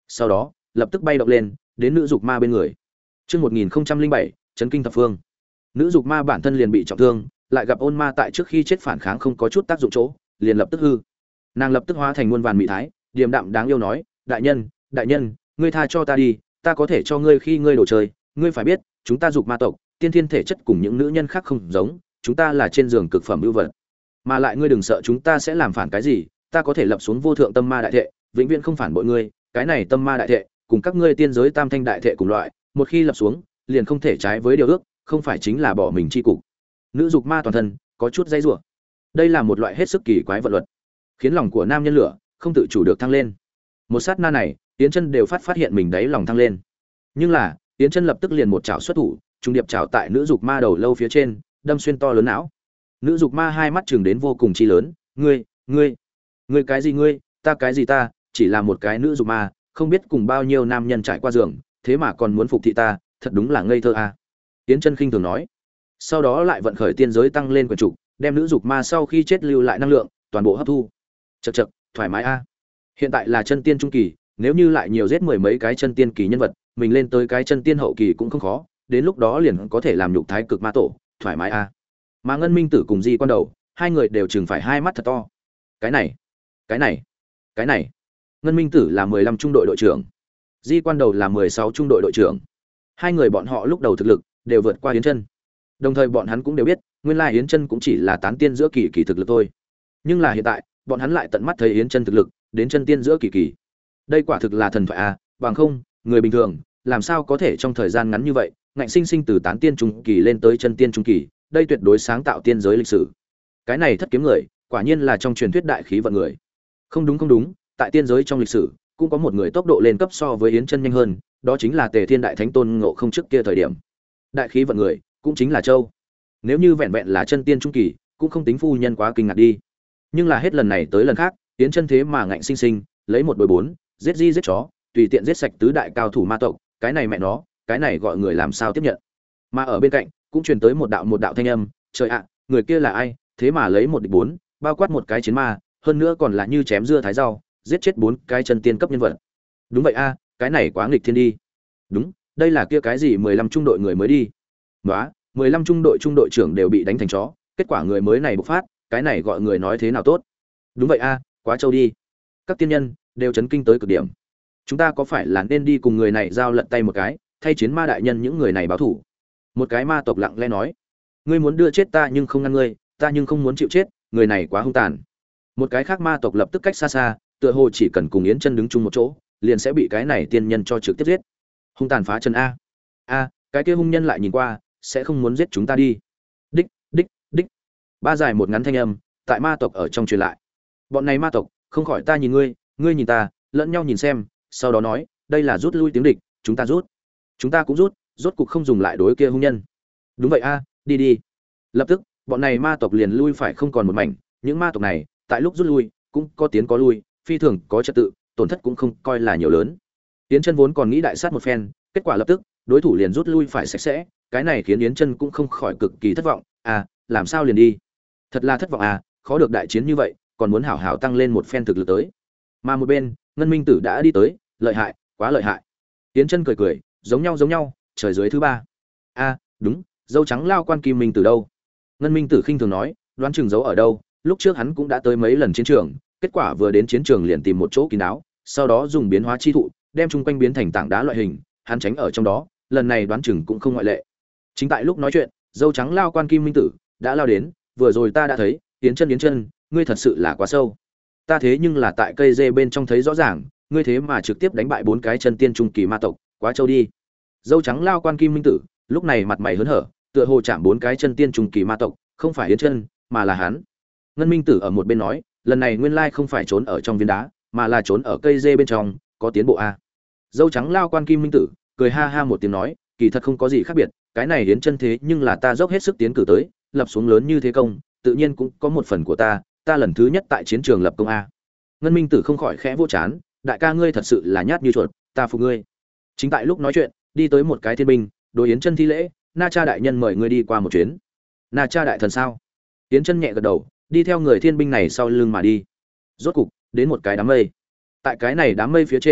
[SPEAKER 1] sau đó lập tức bay động lên đến nữ dục ma bên người. Chương một nghìn không trăm linh bảy, chấn kinh thập phương. Nữ dục ma bản thân liền bị trọng thương, lại gặp ôn ma tại trước khi chết phản kháng không có chút tác dụng chỗ, liền lập tức hư. Nàng lập tức hóa thành muôn vàn mỹ thái, điềm đạm đáng yêu nói, đại nhân, đại nhân, ngươi tha cho ta đi, ta có thể cho ngươi khi ngươi đồ chơi, ngươi phải biết, chúng ta dục ma tộc, tiên thiên thể chất cùng những nữ nhân khác không giống, chúng ta là trên giường cực phẩm ưu vật. Mà lại ngươi đừng sợ chúng ta sẽ làm phản cái gì, ta có thể lập xuống vô thượng tâm ma đại thệ, vĩnh viễn không phản bội ngươi, cái này tâm ma đại thệ, cùng các ngươi tiên giới tam thanh đại thệ cùng loại, một khi lập xuống, liền không thể trái với điều ước, không phải chính là bỏ mình chi cục. Nữ dục ma toàn thân có chút dây rủa. Đây là một loại hết sức kỳ quái vận luật, khiến lòng của nam nhân lửa không tự chủ được thăng lên. Một sát na này, Yến Chân đều phát phát hiện mình đáy lòng thăng lên. Nhưng là, Yến Chân lập tức liền một chảo xuất thủ, trung điệp chảo tại nữ dục ma đầu lâu phía trên, đâm xuyên to lớn não. Nữ dục ma hai mắt trừng đến vô cùng chi lớn, "Ngươi, ngươi, ngươi cái gì ngươi, ta cái gì ta, chỉ là một cái nữ dục ma, không biết cùng bao nhiêu nam nhân trải qua giường, thế mà còn muốn phục thị ta, thật đúng là ngây thơ a." À. Yến Chân khinh thường nói. Sau đó lại vận khởi tiên giới tăng lên quyền trục, đem nữ dục ma sau khi chết lưu lại năng lượng, toàn bộ hấp thu. Chậc chậc, thoải mái a. À. Hiện tại là chân tiên trung kỳ, nếu như lại nhiều giết mười mấy cái chân tiên kỳ nhân vật, mình lên tới cái chân tiên hậu kỳ cũng không khó, đến lúc đó liền có thể làm nhục thái cực ma tổ, thoải mái a. À. Mà Ngân Minh Tử cùng Di Quan Đầu, hai người đều chừng phải hai mắt thật to. Cái này, cái này, cái này. Ngân Minh Tử là mười lăm trung đội đội trưởng, Di Quan Đầu là mười sáu trung đội đội trưởng. Hai người bọn họ lúc đầu thực lực đều vượt qua Yến Chân. Đồng thời bọn hắn cũng đều biết, nguyên lai Yến Chân cũng chỉ là tán tiên giữa kỳ kỳ thực lực thôi. Nhưng là hiện tại, bọn hắn lại tận mắt thấy Yến Chân thực lực đến chân tiên giữa kỳ kỳ. Đây quả thực là thần thoại a, bằng không, người bình thường làm sao có thể trong thời gian ngắn như vậy, ngạnh sinh sinh từ tán tiên trung kỳ lên tới chân tiên trung kỳ, đây tuyệt đối sáng tạo tiên giới lịch sử. Cái này thất kiếm người, quả nhiên là trong truyền thuyết đại khí vận người. Không đúng không đúng, tại tiên giới trong lịch sử, cũng có một người tốc độ lên cấp so với Yến Chân nhanh hơn, đó chính là Tề Thiên Đại Thánh Tôn Ngộ Không trước kia thời điểm. Đại khí vận người, cũng chính là Châu. Nếu như vẹn vẹn là chân tiên trung kỳ, cũng không tính phu nhân quá kinh ngạc đi. Nhưng là hết lần này tới lần khác, Yến Chân thế mà ngạnh sinh sinh lấy một đối bốn, giết di giết chó, tùy tiện giết sạch tứ đại cao thủ ma tộc, cái này mẹ nó, cái này gọi người làm sao tiếp nhận. Mà ở bên cạnh, cũng truyền tới một đạo một đạo thanh âm, trời ạ, người kia là ai, thế mà lấy một địch bốn, bao quát một cái chiến ma, hơn nữa còn là như chém dưa thái rau, giết chết bốn cái chân tiên cấp nhân vật. Đúng vậy a, cái này quá nghịch thiên đi. Đúng, đây là kia cái gì mười lăm trung đội người mới đi. Nóa, mười lăm trung đội trung đội trưởng đều bị đánh thành chó, kết quả người mới này bộc phát, cái này gọi người nói thế nào tốt. Đúng vậy a, quá trâu đi. Các tiên nhân đều chấn kinh tới cực điểm. Chúng ta có phải là nên đi cùng người này giao lận tay một cái, thay chiến ma đại nhân những người này báo thủ? Một cái ma tộc lặng lẽ nói, ngươi muốn đưa chết ta nhưng không ngăn ngươi, ta nhưng không muốn chịu chết, người này quá hung tàn. Một cái khác ma tộc lập tức cách xa xa, tựa hồ chỉ cần cùng Yến Chân đứng chung một chỗ, liền sẽ bị cái này tiên nhân cho trực tiếp giết. Hung tàn phá chân a. A, cái kia hung nhân lại nhìn qua, sẽ không muốn giết chúng ta đi. Đích, đích, đích. Ba dài một ngắn thanh âm, tại ma tộc ở trong truyền lại. Bọn này ma tộc, không khỏi ta nhìn ngươi, ngươi nhìn ta, lẫn nhau nhìn xem, sau đó nói, đây là rút lui tiếng địch, chúng ta rút. Chúng ta cũng rút, rốt cục không dùng lại đối kia hung nhân. Đúng vậy a, đi đi. Lập tức, bọn này ma tộc liền lui phải không còn một mảnh, những ma tộc này, tại lúc rút lui, cũng có tiến có lui, phi thường có trật tự, tổn thất cũng không coi là nhiều lớn. Yến Chân vốn còn nghĩ đại sát một phen, kết quả lập tức, đối thủ liền rút lui phải sạch sẽ, cái này khiến Yến Chân cũng không khỏi cực kỳ thất vọng, à, làm sao liền đi? Thật là thất vọng à, khó được đại chiến như vậy, còn muốn hảo hảo tăng lên một phen thực lực tới. Mà một bên, Ngân Minh Tử đã đi tới, lợi hại, quá lợi hại. Yến Chân cười cười, giống nhau giống nhau, trời dưới thứ ba. A, à, đúng, dâu trắng lao quan Kim Minh Tử đâu? Ngân Minh Tử khinh thường nói, đoán chừng giấu ở đâu, lúc trước hắn cũng đã tới mấy lần chiến trường, kết quả vừa đến chiến trường liền tìm một chỗ kín đáo, sau đó dùng biến hóa chi thụ, đem chung quanh biến thành tảng đá loại hình, hắn tránh ở trong đó, lần này đoán chừng cũng không ngoại lệ. Chính tại lúc nói chuyện, dâu trắng lao quan Kim Minh Tử đã lao đến, vừa rồi ta đã thấy, Yến Chân Yến Chân, ngươi thật sự là quá sâu. Ta thế nhưng là tại cây dê bên trong thấy rõ ràng, ngươi thế mà trực tiếp đánh bại bốn cái chân tiên trung kỳ ma tộc, quá trâu đi. Dâu trắng lao quan Kim Minh Tử, lúc này mặt mày hớn hở, tựa hồ chạm bốn cái chân tiên trung kỳ ma tộc, không phải Yến Chân, mà là hắn. Ngân Minh Tử ở một bên nói, lần này nguyên lai không phải trốn ở trong viên đá, mà là trốn ở cây dê bên trong, có tiến bộ a. Dâu trắng lao quan Kim Minh Tử cười ha ha một tiếng nói, kỳ thật không có gì khác biệt, cái này Yến Chân thế nhưng là ta dốc hết sức tiến cử tới, lập xuống lớn như thế công, tự nhiên cũng có một phần của ta, ta lần thứ nhất tại chiến trường lập công a. Ngân Minh Tử không khỏi khẽ vỗ chán, đại ca ngươi thật sự là nhát như chuột, ta phục ngươi. Chính tại lúc nói chuyện, đi tới một cái thiên binh, đối Yến Chân thi lễ, Na Cha đại nhân mời ngươi đi qua một chuyến. Na Cha đại thần sao? Yến Chân nhẹ gật đầu, đi theo người thiên binh này sau lưng mà đi. Rốt cục đến một cái đám mây. Tại cái này đám mây phía trên,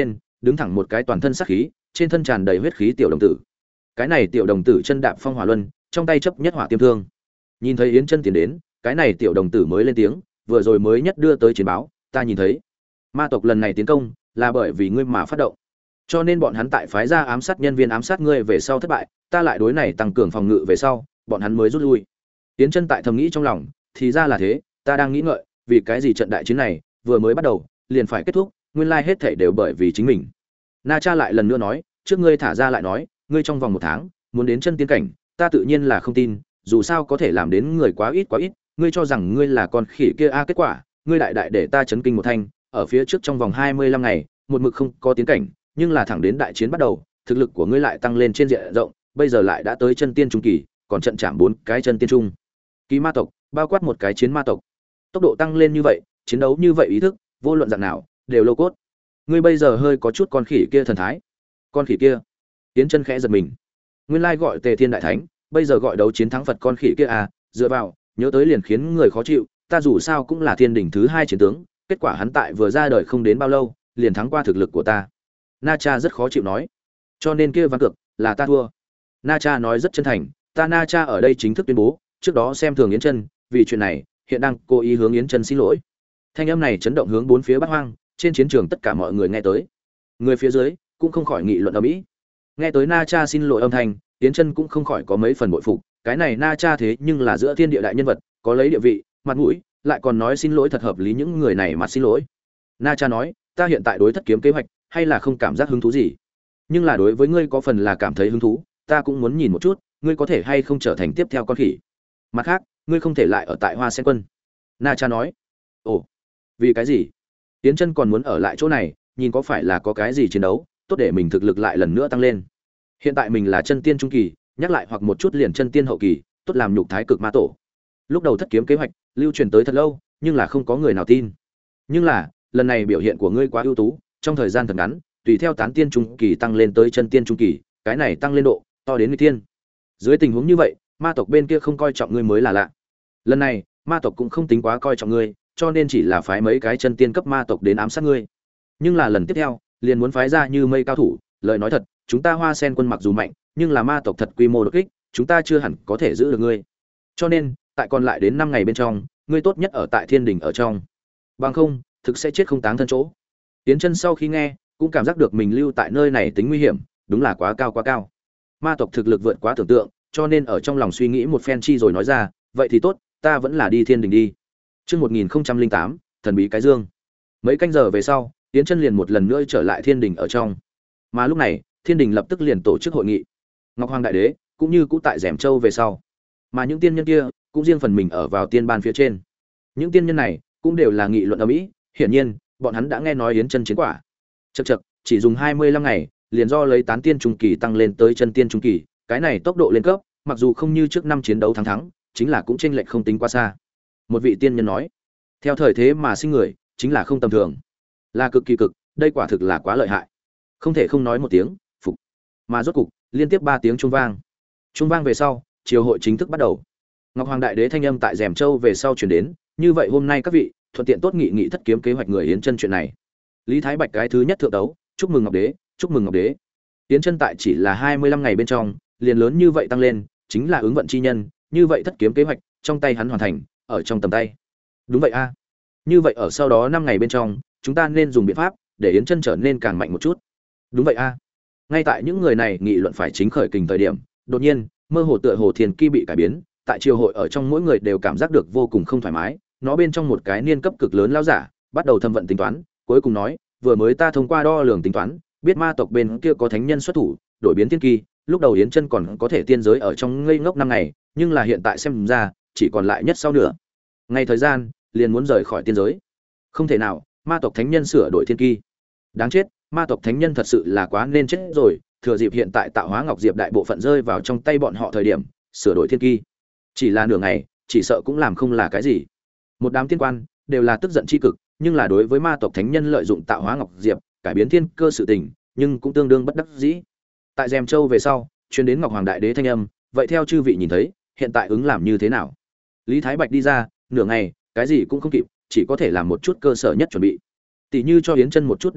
[SPEAKER 1] đứng thẳng một cái toàn thân sắc khí, trên thân tràn đầy huyết khí tiểu đồng tử. Cái này tiểu đồng tử chân đạp phong hỏa luân, trong tay chấp nhất hỏa tiêm thương. Nhìn thấy Yến Chân tiến đến, cái này tiểu đồng tử mới lên tiếng, vừa rồi mới nhất đưa tới chiến báo, ta nhìn thấy ma tộc lần này tiến công là bởi vì ngươi mà phát động, cho nên bọn hắn tại phái ra ám sát nhân viên ám sát ngươi về sau thất bại, ta lại đối này tăng cường phòng ngự về sau, bọn hắn mới rút lui. Yến Chân tại thầm nghĩ trong lòng, thì ra là thế, ta đang nghĩ ngợi, vì cái gì trận đại chiến này vừa mới bắt đầu liền phải kết thúc, nguyên lai hết thảy đều bởi vì chính mình. Na Cha lại lần nữa nói, trước ngươi thả ra lại nói, ngươi trong vòng một tháng muốn đến chân tiên cảnh, ta tự nhiên là không tin, dù sao có thể làm đến người quá ít quá ít, ngươi cho rằng ngươi là con khỉ kia a, kết quả, ngươi đại đại để ta chấn kinh một thanh, ở phía trước trong vòng hai mươi lăm ngày, một mực không có tiến cảnh, nhưng là thẳng đến đại chiến bắt đầu, thực lực của ngươi lại tăng lên trên diện rộng, bây giờ lại đã tới chân tiên trung kỳ, còn trận chạm bốn cái chân tiên trung kỳ ma tộc, bao quát một cái chiến ma tộc. Tốc độ tăng lên như vậy, chiến đấu như vậy ý thức, vô luận dạng nào, đều lô cốt. Ngươi bây giờ hơi có chút con khỉ kia thần thái. Con khỉ kia? Tiến Chân khẽ giật mình. Nguyên lai gọi Tề Thiên đại thánh, bây giờ gọi đấu chiến thắng Phật con khỉ kia à, dựa vào, nhớ tới liền khiến người khó chịu, ta dù sao cũng là thiên đỉnh thứ hai chiến tướng, kết quả hắn tại vừa ra đời không đến bao lâu, liền thắng qua thực lực của ta. Na Cha rất khó chịu nói. Cho nên kia ván cược là ta thua. Na Cha nói rất chân thành, ta Na Cha ở đây chính thức tuyên bố, trước đó xem thường Yến Chân, vì chuyện này, hiện đang cố ý hướng Yến Chân xin lỗi. Thanh âm này chấn động hướng bốn phía Bát Hoang, trên chiến trường tất cả mọi người nghe tới. Người phía dưới cũng không khỏi nghị luận ầm ĩ. Nghe tới Na Cha xin lỗi âm thanh, Yến Chân cũng không khỏi có mấy phần bội phục, cái này Na Cha thế nhưng là giữa thiên địa đại nhân vật, có lấy địa vị, mặt mũi, lại còn nói xin lỗi thật hợp lý, những người này mà xin lỗi. Na Cha nói, ta hiện tại đối thất kiếm kế hoạch hay là không cảm giác hứng thú gì, nhưng là đối với ngươi có phần là cảm thấy hứng thú, ta cũng muốn nhìn một chút, ngươi có thể hay không trở thành tiếp theo con khỉ. Mặt khác, ngươi không thể lại ở tại Hoa Sen Quân. Na Cha nói. Ồ, vì cái gì? Yến Chân còn muốn ở lại chỗ này, nhìn có phải là có cái gì chiến đấu, tốt để mình thực lực lại lần nữa tăng lên. Hiện tại mình là chân tiên trung kỳ, nhắc lại hoặc một chút liền chân tiên hậu kỳ, tốt làm nhục thái cực ma tổ. Lúc đầu thất kiếm kế hoạch lưu truyền tới thật lâu, nhưng là không có người nào tin. Nhưng là, lần này biểu hiện của ngươi quá ưu tú, trong thời gian thật ngắn, tùy theo tán tiên trung kỳ tăng lên tới chân tiên trung kỳ, cái này tăng lên độ to đến nguy tiên. Dưới tình huống như vậy, ma tộc bên kia không coi trọng ngươi mới là lạ. Lần này, ma tộc cũng không tính quá coi trọng ngươi, cho nên chỉ là phái mấy cái chân tiên cấp ma tộc đến ám sát ngươi. Nhưng là lần tiếp theo, liền muốn phái ra như mây cao thủ, lời nói thật, chúng ta Hoa Sen Quân mặc dù mạnh, nhưng là ma tộc thật quy mô đột kích, chúng ta chưa hẳn có thể giữ được ngươi. Cho nên, tại còn lại đến năm ngày bên trong, ngươi tốt nhất ở tại Thiên Đình ở trong. Bằng không, thực sẽ chết không táng thân chỗ. Tiến Chân sau khi nghe, cũng cảm giác được mình lưu tại nơi này tính nguy hiểm, đúng là quá cao quá cao. Ma tộc thực lực vượt quá tưởng tượng, cho nên ở trong lòng suy nghĩ một phen chi rồi nói ra, vậy thì tốt, ta vẫn là đi Thiên Đình đi. Chương một nghìn lẻ tám, thần bí cái dương. Mấy canh giờ về sau, Tiến Chân liền một lần nữa trở lại Thiên Đình ở trong. Mà lúc này, Thiên Đình lập tức liền tổ chức hội nghị. Ngọc Hoàng Đại Đế cũng như cũ tại Dẻm Châu về sau. Mà những tiên nhân kia cũng riêng phần mình ở vào tiên ban phía trên. Những tiên nhân này cũng đều là nghị luận ầm ĩ, hiển nhiên, bọn hắn đã nghe nói Yến Chân chiến quả. Chậc chậc, chỉ dùng hai mươi lăm ngày, liền do lấy tán tiên trung kỳ tăng lên tới chân tiên trung kỳ, cái này tốc độ lên cấp, mặc dù không như trước năm chiến đấu thắng thắng, chính là cũng chênh lệch không tính quá xa. Một vị tiên nhân nói, theo thời thế mà sinh người, chính là không tầm thường, là cực kỳ cực, đây quả thực là quá lợi hại. Không thể không nói một tiếng, phục. Mà rốt cục, liên tiếp ba tiếng chuông vang. Chuông vang về sau, triều hội chính thức bắt đầu. Ngọc Hoàng Đại Đế thanh âm tại Dẻm Châu về sau truyền đến, như vậy hôm nay các vị, thuận tiện tốt nghị nghị thất kiếm kế hoạch người Yến Chân chuyện này. Lý Thái Bạch cái thứ nhất thượng đấu, chúc mừng Ngọc Đế, chúc mừng Ngọc Đế. Yến Chân tại chỉ là hai mươi lăm ngày bên trong, liền lớn như vậy tăng lên, chính là ứng vận chi nhân, như vậy thất kiếm kế hoạch, trong tay hắn hoàn thành, ở trong tầm tay. Đúng vậy a. Như vậy ở sau đó năm ngày bên trong, chúng ta nên dùng biện pháp để Yến Chân trở nên càng mạnh một chút. Đúng vậy a. Ngay tại những người này nghị luận phải chính khởi kình thời điểm, đột nhiên, mơ hồ tựa hồ thiên kỳ bị cải biến, tại triều hội ở trong mỗi người đều cảm giác được vô cùng không thoải mái, nó bên trong một cái niên cấp cực lớn lão giả, bắt đầu thâm vận tính toán, cuối cùng nói, vừa mới ta thông qua đo lường tính toán, biết ma tộc bên kia có thánh nhân xuất thủ, đổi biến thiên kỳ, lúc đầu Yến Chân còn có thể tiên giới ở trong ngây ngốc năm ngày, nhưng là hiện tại xem ra, chỉ còn lại nhất sau nửa ngày thời gian, liền muốn rời khỏi tiên giới. Không thể nào, ma tộc thánh nhân sửa đổi thiên kỳ. Đáng chết, ma tộc thánh nhân thật sự là quá nên chết rồi, thừa dịp hiện tại tạo hóa ngọc diệp đại bộ phận rơi vào trong tay bọn họ thời điểm, sửa đổi thiên kỳ. Chỉ là nửa ngày, chỉ sợ cũng làm không là cái gì. Một đám tiên quan đều là tức giận chi cực, nhưng là đối với ma tộc thánh nhân lợi dụng tạo hóa ngọc diệp, cải biến thiên cơ sự tình, nhưng cũng tương đương bất đắc dĩ. Tại Dẻm Châu về sau, truyền đến Ngọc Hoàng Đại Đế thanh âm, vậy theo chư vị nhìn thấy, hiện tại ứng làm như thế nào? Lý Thái Bạch đi ra, nửa ngày, cái gì cũng không kịp, chỉ có thể làm một chút cơ sở nhất chuẩn bị. Tỷ như cho Yến Chân một chút đan dược,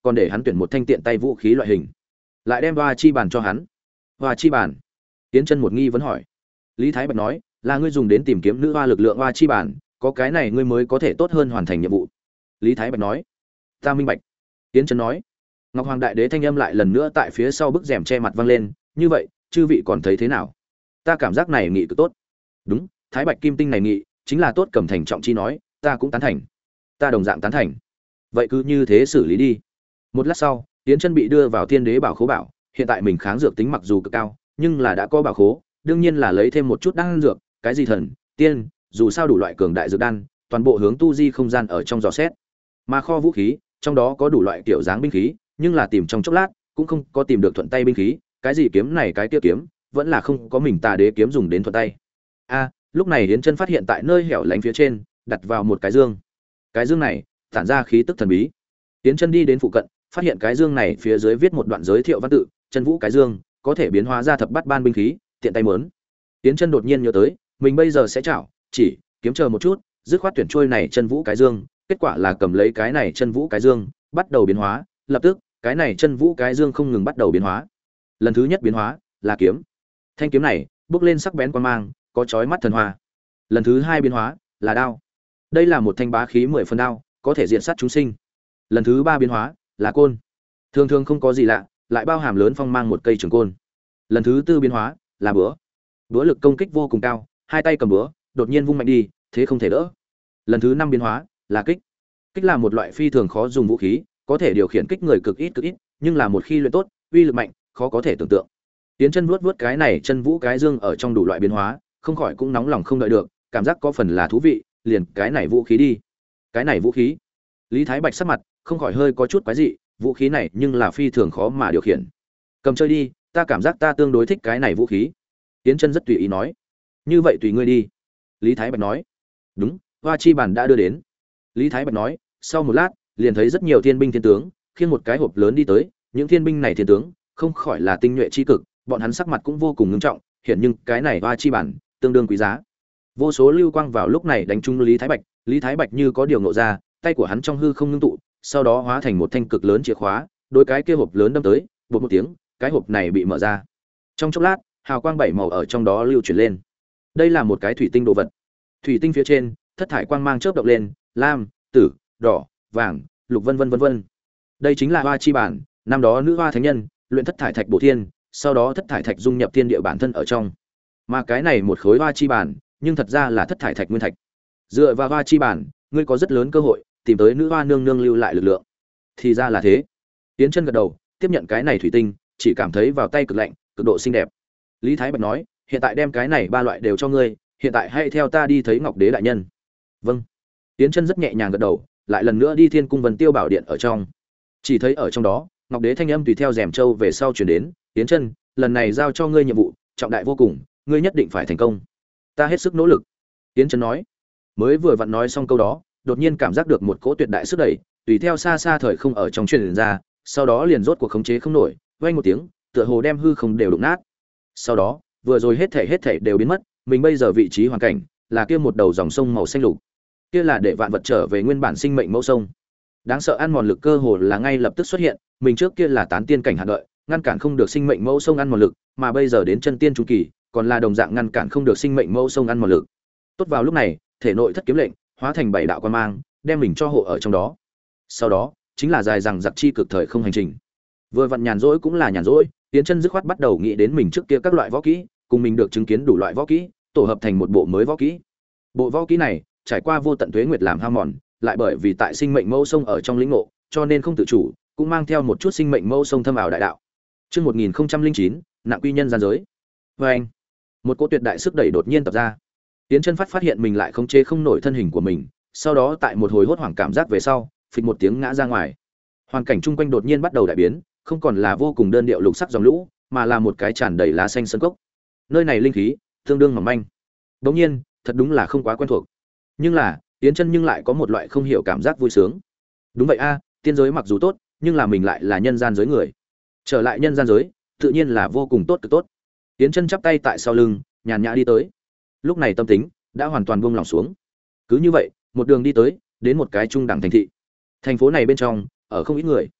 [SPEAKER 1] còn để hắn tuyển một thanh tiện tay vũ khí loại hình, lại đem hoa chi bản cho hắn. Hoa chi bản? Tiến chân một nghi vấn hỏi. Lý Thái Bạch nói, là ngươi dùng đến tìm kiếm nữ hoa lực lượng hoa chi bản, có cái này ngươi mới có thể tốt hơn hoàn thành nhiệm vụ. Lý Thái Bạch nói. Ta minh bạch. Tiến chân nói. Ngọc Hoàng Đại Đế thanh âm lại lần nữa tại phía sau bức rèm che mặt vang lên, như vậy, chư vị còn thấy thế nào? Ta cảm giác này nghị cực tốt. Đúng, Thái Bạch Kim Tinh này nghị, chính là tốt Cẩm Thành trọng chi nói, ta cũng tán thành. Ta đồng dạng tán thành. Vậy cứ như thế xử lý đi. Một lát sau, Tiến chân bị đưa vào Thiên Đế Bảo Khố bảo, hiện tại mình kháng dược tính mặc dù cực cao, nhưng là đã có bảo khố, đương nhiên là lấy thêm một chút đan dược, cái gì thần, tiên, dù sao đủ loại cường đại dược đan, toàn bộ hướng tu di không gian ở trong dò xét. Mà kho vũ khí, trong đó có đủ loại kiểu dáng binh khí, nhưng là tìm trong chốc lát, cũng không có tìm được thuận tay binh khí, cái gì kiếm này cái kia kiếm, vẫn là không có mình Tà Đế kiếm dùng đến thuận tay. A, lúc này Yến Chân phát hiện tại nơi hẻo lánh phía trên, đặt vào một cái dương. Cái dương này tản ra khí tức thần bí. Yến Chân đi đến phụ cận, phát hiện cái dương này phía dưới viết một đoạn giới thiệu văn tự, Chân Vũ cái dương, có thể biến hóa ra thập bát ban binh khí, tiện tay muốn. Yến Chân đột nhiên nhớ tới, mình bây giờ sẽ chảo, chỉ kiếm chờ một chút, dứt khoát tuyển trôi này Chân Vũ cái dương, kết quả là cầm lấy cái này Chân Vũ cái dương, bắt đầu biến hóa, lập tức, cái này Chân Vũ cái dương không ngừng bắt đầu biến hóa. Lần thứ nhất biến hóa là kiếm. Thanh kiếm này bước lên sắc bén quang mang, có chói mắt thần hoa. Lần thứ hai biến hóa là đao. Đây là một thanh bá khí mười phần đao, có thể diện sát chúng sinh. Lần thứ ba biến hóa là côn. Thường thường không có gì lạ, lại bao hàm lớn phong mang một cây trường côn. Lần thứ tư biến hóa là búa. Búa lực công kích vô cùng cao, hai tay cầm búa, đột nhiên vung mạnh đi, thế không thể đỡ. Lần thứ năm biến hóa là kích. Kích là một loại phi thường khó dùng vũ khí, có thể điều khiển kích người cực ít cực ít, nhưng là một khi luyện tốt, uy lực mạnh, khó có thể tưởng tượng. Tiến chân vuốt vuốt cái này Chân Vũ cái dương ở trong đủ loại biến hóa, không khỏi cũng nóng lòng không đợi được, cảm giác có phần là thú vị, liền cái này vũ khí đi. Cái này vũ khí? Lý Thái Bạch sắc mặt không khỏi hơi có chút quái dị, vũ khí này nhưng là phi thường khó mà điều khiển. Cầm chơi đi, ta cảm giác ta tương đối thích cái này vũ khí. Tiến chân rất tùy ý nói. Như vậy tùy ngươi đi. Lý Thái Bạch nói. Đúng, hoa chi bản đã đưa đến. Lý Thái Bạch nói, sau một lát, liền thấy rất nhiều thiên binh thiên tướng, khiêng một cái hộp lớn đi tới, những thiên binh này thiên tướng, không khỏi là tinh nhuệ chi cực, bọn hắn sắc mặt cũng vô cùng nghiêm trọng, hiện nhưng cái này hoa chi bản tương đương quý giá. Vô số lưu quang vào lúc này đánh trúng Lý Thái Bạch, Lý Thái Bạch như có điều ngộ ra, tay của hắn trong hư không ngưng tụ, sau đó hóa thành một thanh cực lớn chìa khóa, đôi cái kia hộp lớn đâm tới, bột một tiếng, cái hộp này bị mở ra. Trong chốc lát, hào quang bảy màu ở trong đó lưu chuyển lên. Đây là một cái thủy tinh đồ vật. Thủy tinh phía trên, thất thải quang mang chớp động lên, lam, tử, đỏ, vàng, lục vân vân vân vân. Đây chính là hoa chi bản, năm đó nữ hoa thánh nhân luyện thất thải thạch bổ thiên, sau đó thất thải thạch dung nhập thiên địa bản thân ở trong. Mà cái này một khối hoa chi bản, nhưng thật ra là thất thải thạch nguyên thạch. Dựa vào hoa chi bản, ngươi có rất lớn cơ hội tìm tới nữ hoa nương nương lưu lại lực lượng. Thì ra là thế. Tiến chân gật đầu, tiếp nhận cái này thủy tinh, chỉ cảm thấy vào tay cực lạnh, cực độ xinh đẹp. Lý Thái Bạch nói, hiện tại đem cái này ba loại đều cho ngươi, hiện tại hãy theo ta đi thấy Ngọc Đế đại nhân. Vâng. Tiến chân rất nhẹ nhàng gật đầu, lại lần nữa đi Thiên Cung Vân Tiêu Bảo Điện ở trong. Chỉ thấy ở trong đó, Ngọc Đế thanh âm tùy theo rèm châu về sau truyền đến, "Tiến chân, lần này giao cho ngươi nhiệm vụ, trọng đại vô cùng, ngươi nhất định phải thành công." "Ta hết sức nỗ lực." Tiến chân nói. Mới vừa vặn nói xong câu đó, đột nhiên cảm giác được một cỗ tuyệt đại sức đẩy, tùy theo xa xa thời không ở trong truyền ra, sau đó liền rốt cuộc khống chế không nổi, vang một tiếng, tựa hồ đem hư không đều đụng nát. Sau đó, vừa rồi hết thảy hết thảy đều biến mất, mình bây giờ vị trí hoàn cảnh là kia một đầu dòng sông màu xanh lục. Kia là để vạn vật trở về nguyên bản sinh mệnh mẫu sông. Đáng sợ ăn mòn lực cơ hồ là ngay lập tức xuất hiện, mình trước kia là tán tiên cảnh hạn đợi, ngăn cản không được sinh mệnh mẫu sông ăn mòn lực, mà bây giờ đến chân tiên trung kỳ, còn là đồng dạng ngăn cản không được sinh mệnh mẫu sông ăn mòn lực. Tốt vào lúc này, thể nội thất kiếm lệnh hóa thành bảy đạo quan mang, đem mình cho hộ ở trong đó. Sau đó, chính là dài rằng giặc chi cực thời không hành trình. Vừa vặn nhàn rỗi cũng là nhàn rỗi, Tiến chân dứt khoát bắt đầu nghĩ đến mình trước kia các loại võ kỹ, cùng mình được chứng kiến đủ loại võ kỹ, tổ hợp thành một bộ mới võ kỹ. Bộ võ kỹ này, trải qua vô tận tuế nguyệt làm hao mòn, lại bởi vì tại sinh mệnh mẫu sông ở trong lĩnh ngộ, cho nên không tự chủ, cũng mang theo một chút sinh mệnh mẫu sông thâm ảo đại đạo. Chương một nghìn không trăm lẻ chín, nặng quy nhân gian giới. Và anh, một cỗ tuyệt đại sức đẩy đột nhiên tập ra. Tiến chân phát phát hiện mình lại không chế không nổi thân hình của mình, sau đó tại một hồi hốt hoảng cảm giác về sau, phịch một tiếng ngã ra ngoài. Hoàn cảnh chung quanh đột nhiên bắt đầu đại biến, không còn là vô cùng đơn điệu lục sắc dòng lũ, mà là một cái tràn đầy lá xanh sơn cốc. Nơi này linh khí tương đương mỏng manh. Đương nhiên, thật đúng là không quá quen thuộc. Nhưng là, Tiến chân nhưng lại có một loại không hiểu cảm giác vui sướng. Đúng vậy a, tiên giới mặc dù tốt, nhưng là mình lại là nhân gian giới người. Trở lại nhân gian giới, tự nhiên là vô cùng tốt cực tốt. Tiến chân chắp tay tại sau lưng, nhàn nhã đi tới. Lúc này tâm tính đã hoàn toàn buông lỏng xuống. Cứ như vậy, một đường đi tới, đến một cái trung đẳng thành thị. Thành phố này bên trong ở không ít người.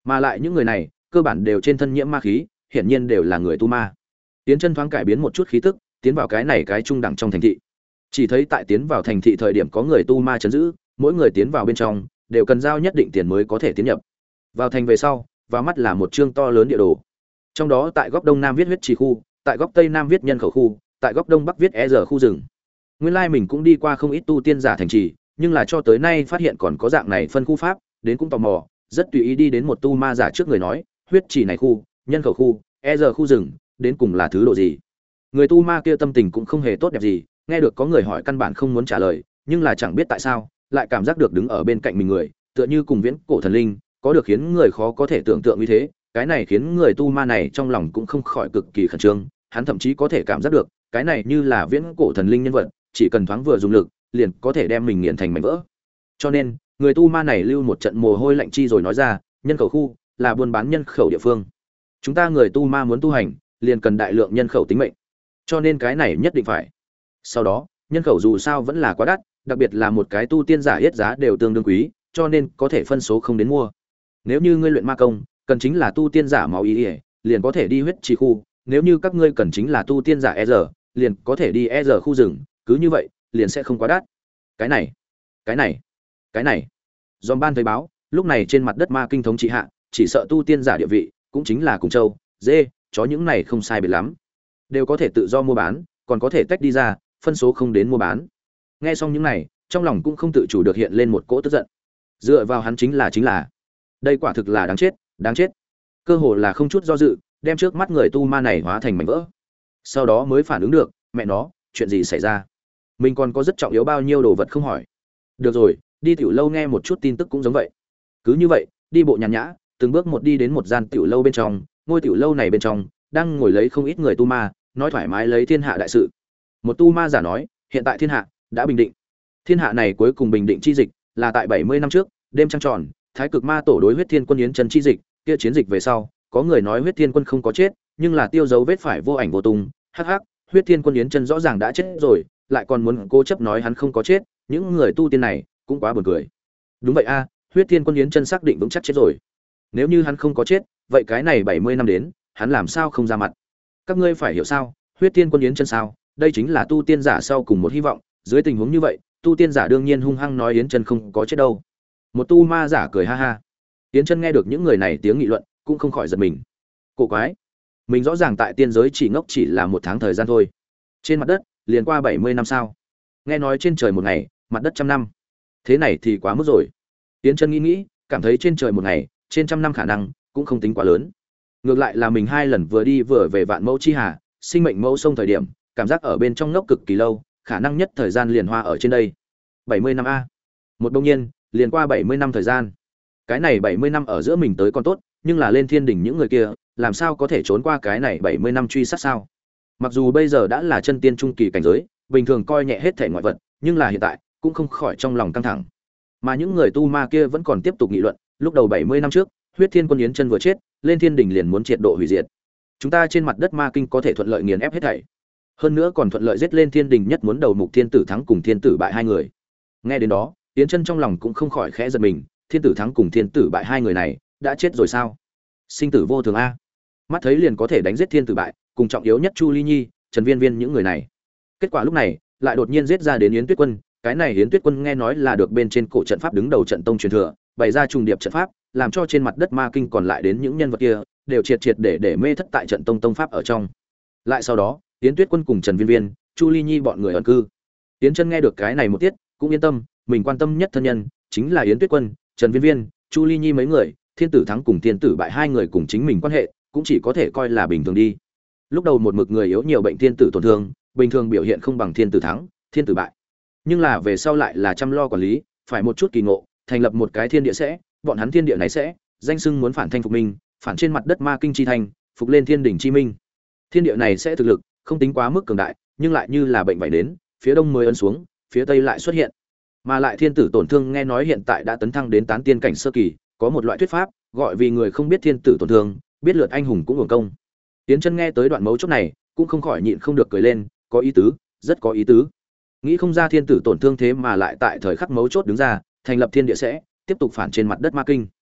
[SPEAKER 1] Mà lại những người này cơ bản đều trên thân nhiễm ma khí, hiển nhiên đều là người tu ma. Tiến chân thoáng cải biến một chút khí tức, tiến vào cái này cái trung đẳng trong thành thị. Chỉ thấy tại tiến vào thành thị thời điểm có người tu ma trấn giữ, mỗi người tiến vào bên trong đều cần giao nhất định tiền mới có thể tiến nhập. Vào thành về sau, vào mắt là một chương to lớn địa đồ. Trong đó tại góc đông nam viết huyết trì khu, tại góc tây nam viết nhân khẩu khu, tại góc đông bắc viết e giờ khu rừng. Nguyên lai mình cũng đi qua không ít tu tiên giả thành trì, nhưng là cho tới nay phát hiện còn có dạng này phân khu pháp, đến cũng tò mò, rất tùy ý đi đến một tu ma giả trước người nói, huyết trì này khu, nhân khẩu khu, e giờ khu rừng, đến cùng là thứ độ gì? Người tu ma kia tâm tình cũng không hề tốt đẹp gì, nghe được có người hỏi căn bản không muốn trả lời, nhưng là chẳng biết tại sao, lại cảm giác được đứng ở bên cạnh mình người, tựa như cùng viễn cổ thần linh, có được khiến người khó có thể tưởng tượng như thế, cái này khiến người tu ma này trong lòng cũng không khỏi cực kỳ khẩn trương, hắn thậm chí có thể cảm giác được, cái này như là viễn cổ thần linh nhân vật, chỉ cần thoáng vừa dùng lực, liền có thể đem mình nghiền thành mảnh vỡ. Cho nên, người tu ma này lưu một trận mồ hôi lạnh chi rồi nói ra, nhân khẩu khu là buôn bán nhân khẩu địa phương. Chúng ta người tu ma muốn tu hành, liền cần đại lượng nhân khẩu tính mệnh. Cho nên cái này nhất định phải. Sau đó, nhân khẩu dù sao vẫn là quá đắt, đặc biệt là một cái tu tiên giả yết giá đều tương đương quý, cho nên có thể phân số không đến mua. Nếu như ngươi luyện ma công, cần chính là tu tiên giả máu ý, ý liền có thể đi huyết trì khu, nếu như các ngươi cần chính là tu tiên giả e giờ, liền có thể đi e giờ khu rừng, cứ như vậy, liền sẽ không quá đắt. Cái này, cái này, cái này. Dòm ban thấy báo, lúc này trên mặt đất ma kinh thống trị hạ, chỉ sợ tu tiên giả địa vị, cũng chính là cùng châu, dê, chó những này không sai biệt lắm. Đều có thể tự do mua bán, còn có thể tách đi ra, phân số không đến mua bán. Nghe xong những này, trong lòng cũng không tự chủ được hiện lên một cỗ tức giận. Dựa vào hắn chính là chính là, đây quả thực là đáng chết, đáng chết. Cơ hồ là không chút do dự, đem trước mắt người tu ma này hóa thành mảnh vỡ. Sau đó mới phản ứng được, mẹ nó, chuyện gì xảy ra? Mình còn có rất trọng yếu bao nhiêu đồ vật không hỏi. Được rồi, đi tiểu lâu nghe một chút tin tức cũng giống vậy. Cứ như vậy, đi bộ nhàn nhã, từng bước một đi đến một gian tiểu lâu bên trong, ngôi tiểu lâu này bên trong đang ngồi lấy không ít người tu ma, nói thoải mái lấy thiên hạ đại sự. Một tu ma giả nói, hiện tại thiên hạ đã bình định. Thiên hạ này cuối cùng bình định chi dịch, là tại bảy mươi năm trước, đêm trăng tròn, Thái Cực Ma tổ đối huyết thiên quân yến chân chi dịch, kia chiến dịch về sau, có người nói huyết thiên quân không có chết, nhưng là tiêu dấu vết phải vô ảnh vô tung, hắc hắc, huyết thiên quân yến chân rõ ràng đã chết rồi, lại còn muốn cố chấp nói hắn không có chết, những người tu tiên này cũng quá buồn cười. Đúng vậy a, huyết thiên quân yến chân xác định vững chắc chết rồi. Nếu như hắn không có chết, vậy cái này bảy mươi năm đến, hắn làm sao không ra mặt? Các ngươi phải hiểu sao, huyết thiên quân yến chân sao, đây chính là tu tiên giả sau cùng một hy vọng, dưới tình huống như vậy, tu tiên giả đương nhiên hung hăng nói yến chân không có chết đâu. Một tu ma giả cười ha ha. Yến chân nghe được những người này tiếng nghị luận, cũng không khỏi giật mình. Cổ quái, mình rõ ràng tại tiên giới chỉ ngốc chỉ là một tháng thời gian thôi, trên mặt đất liền qua bảy mươi năm sao? Nghe nói trên trời một ngày, mặt đất trăm năm, thế này thì quá mức rồi. Yến chân nghĩ nghĩ, cảm thấy trên trời một ngày, trên trăm năm khả năng cũng không tính quá lớn. Ngược lại là mình hai lần vừa đi vừa về vạn mẫu chi hà, sinh mệnh mẫu sông thời điểm, cảm giác ở bên trong ngốc cực kỳ lâu, khả năng nhất thời gian liền hoa ở trên đây. bảy mươi năm a. Một đương nhiên, liền qua bảy mươi năm thời gian. Cái này bảy mươi năm ở giữa mình tới còn tốt, nhưng là lên thiên đỉnh những người kia, làm sao có thể trốn qua cái này bảy mươi năm truy sát sao? Mặc dù bây giờ đã là chân tiên trung kỳ cảnh giới, bình thường coi nhẹ hết thể ngoại vật, nhưng là hiện tại cũng không khỏi trong lòng căng thẳng. Mà những người tu ma kia vẫn còn tiếp tục nghị luận, lúc đầu bảy mươi năm trước, huyết thiên quân yến chân vừa chết, lên thiên đỉnh liền muốn triệt độ hủy diệt. Chúng ta trên mặt đất ma kinh có thể thuận lợi nghiền ép hết thảy. Hơn nữa còn thuận lợi giết lên thiên đỉnh nhất muốn đầu mục thiên tử thắng cùng thiên tử bại hai người. Nghe đến đó, Yến chân trong lòng cũng không khỏi khẽ giật mình, thiên tử thắng cùng thiên tử bại hai người này đã chết rồi sao? Sinh tử vô thường a. Mắt thấy liền có thể đánh giết thiên tử bại, cùng trọng yếu nhất Chu Ly Nhi, Trần Viên Viên những người này. Kết quả lúc này, lại đột nhiên giết ra đến Yến Tuyết Quân, cái này Yến Tuyết Quân nghe nói là được bên trên cổ trận pháp đứng đầu trận tông truyền thừa, bày ra trùng điệp trận pháp, làm cho trên mặt đất ma kinh còn lại đến những nhân vật kia đều triệt triệt để để mê thất tại trận tông tông pháp ở trong. Lại sau đó, Yến Tuyết Quân cùng Trần Viên Viên, Chu Ly Nhi bọn người ẩn cư. Yến chân nghe được cái này một tiết, cũng yên tâm, mình quan tâm nhất thân nhân chính là Yến Tuyết Quân, Trần Viên Viên, Chu Ly Nhi mấy người, thiên tử thắng cùng thiên tử bại hai người cùng chính mình quan hệ, cũng chỉ có thể coi là bình thường đi. Lúc đầu một mực người yếu nhiều bệnh thiên tử tổn thương, bình thường biểu hiện không bằng thiên tử thắng, thiên tử bại. Nhưng là về sau lại là chăm lo quản lý, phải một chút kỳ ngộ, thành lập một cái thiên địa sẽ, bọn hắn thiên địa này sẽ, danh xưng muốn phản thanh phục minh, phản trên mặt đất ma kinh chi thành, phục lên thiên đỉnh chi minh. Thiên địa này sẽ thực lực không tính quá mức cường đại, nhưng lại như là bệnh vảy đến, phía đông mới ấn xuống, phía tây lại xuất hiện. Mà lại thiên tử tổn thương nghe nói hiện tại đã tấn thăng đến tán tiên cảnh sơ kỳ, có một loại thuyết pháp, gọi vì người không biết thiên tử tổn thương, biết lượt anh hùng cũng hưởng công. Tiến chân nghe tới đoạn mấu chốt này, cũng không khỏi nhịn không được cười lên, có ý tứ, rất có ý tứ. Nghĩ không ra thiên tử tổn thương thế mà lại tại thời khắc mấu chốt đứng ra, thành lập thiên địa sẽ, tiếp tục phản trên mặt đất ma kinh.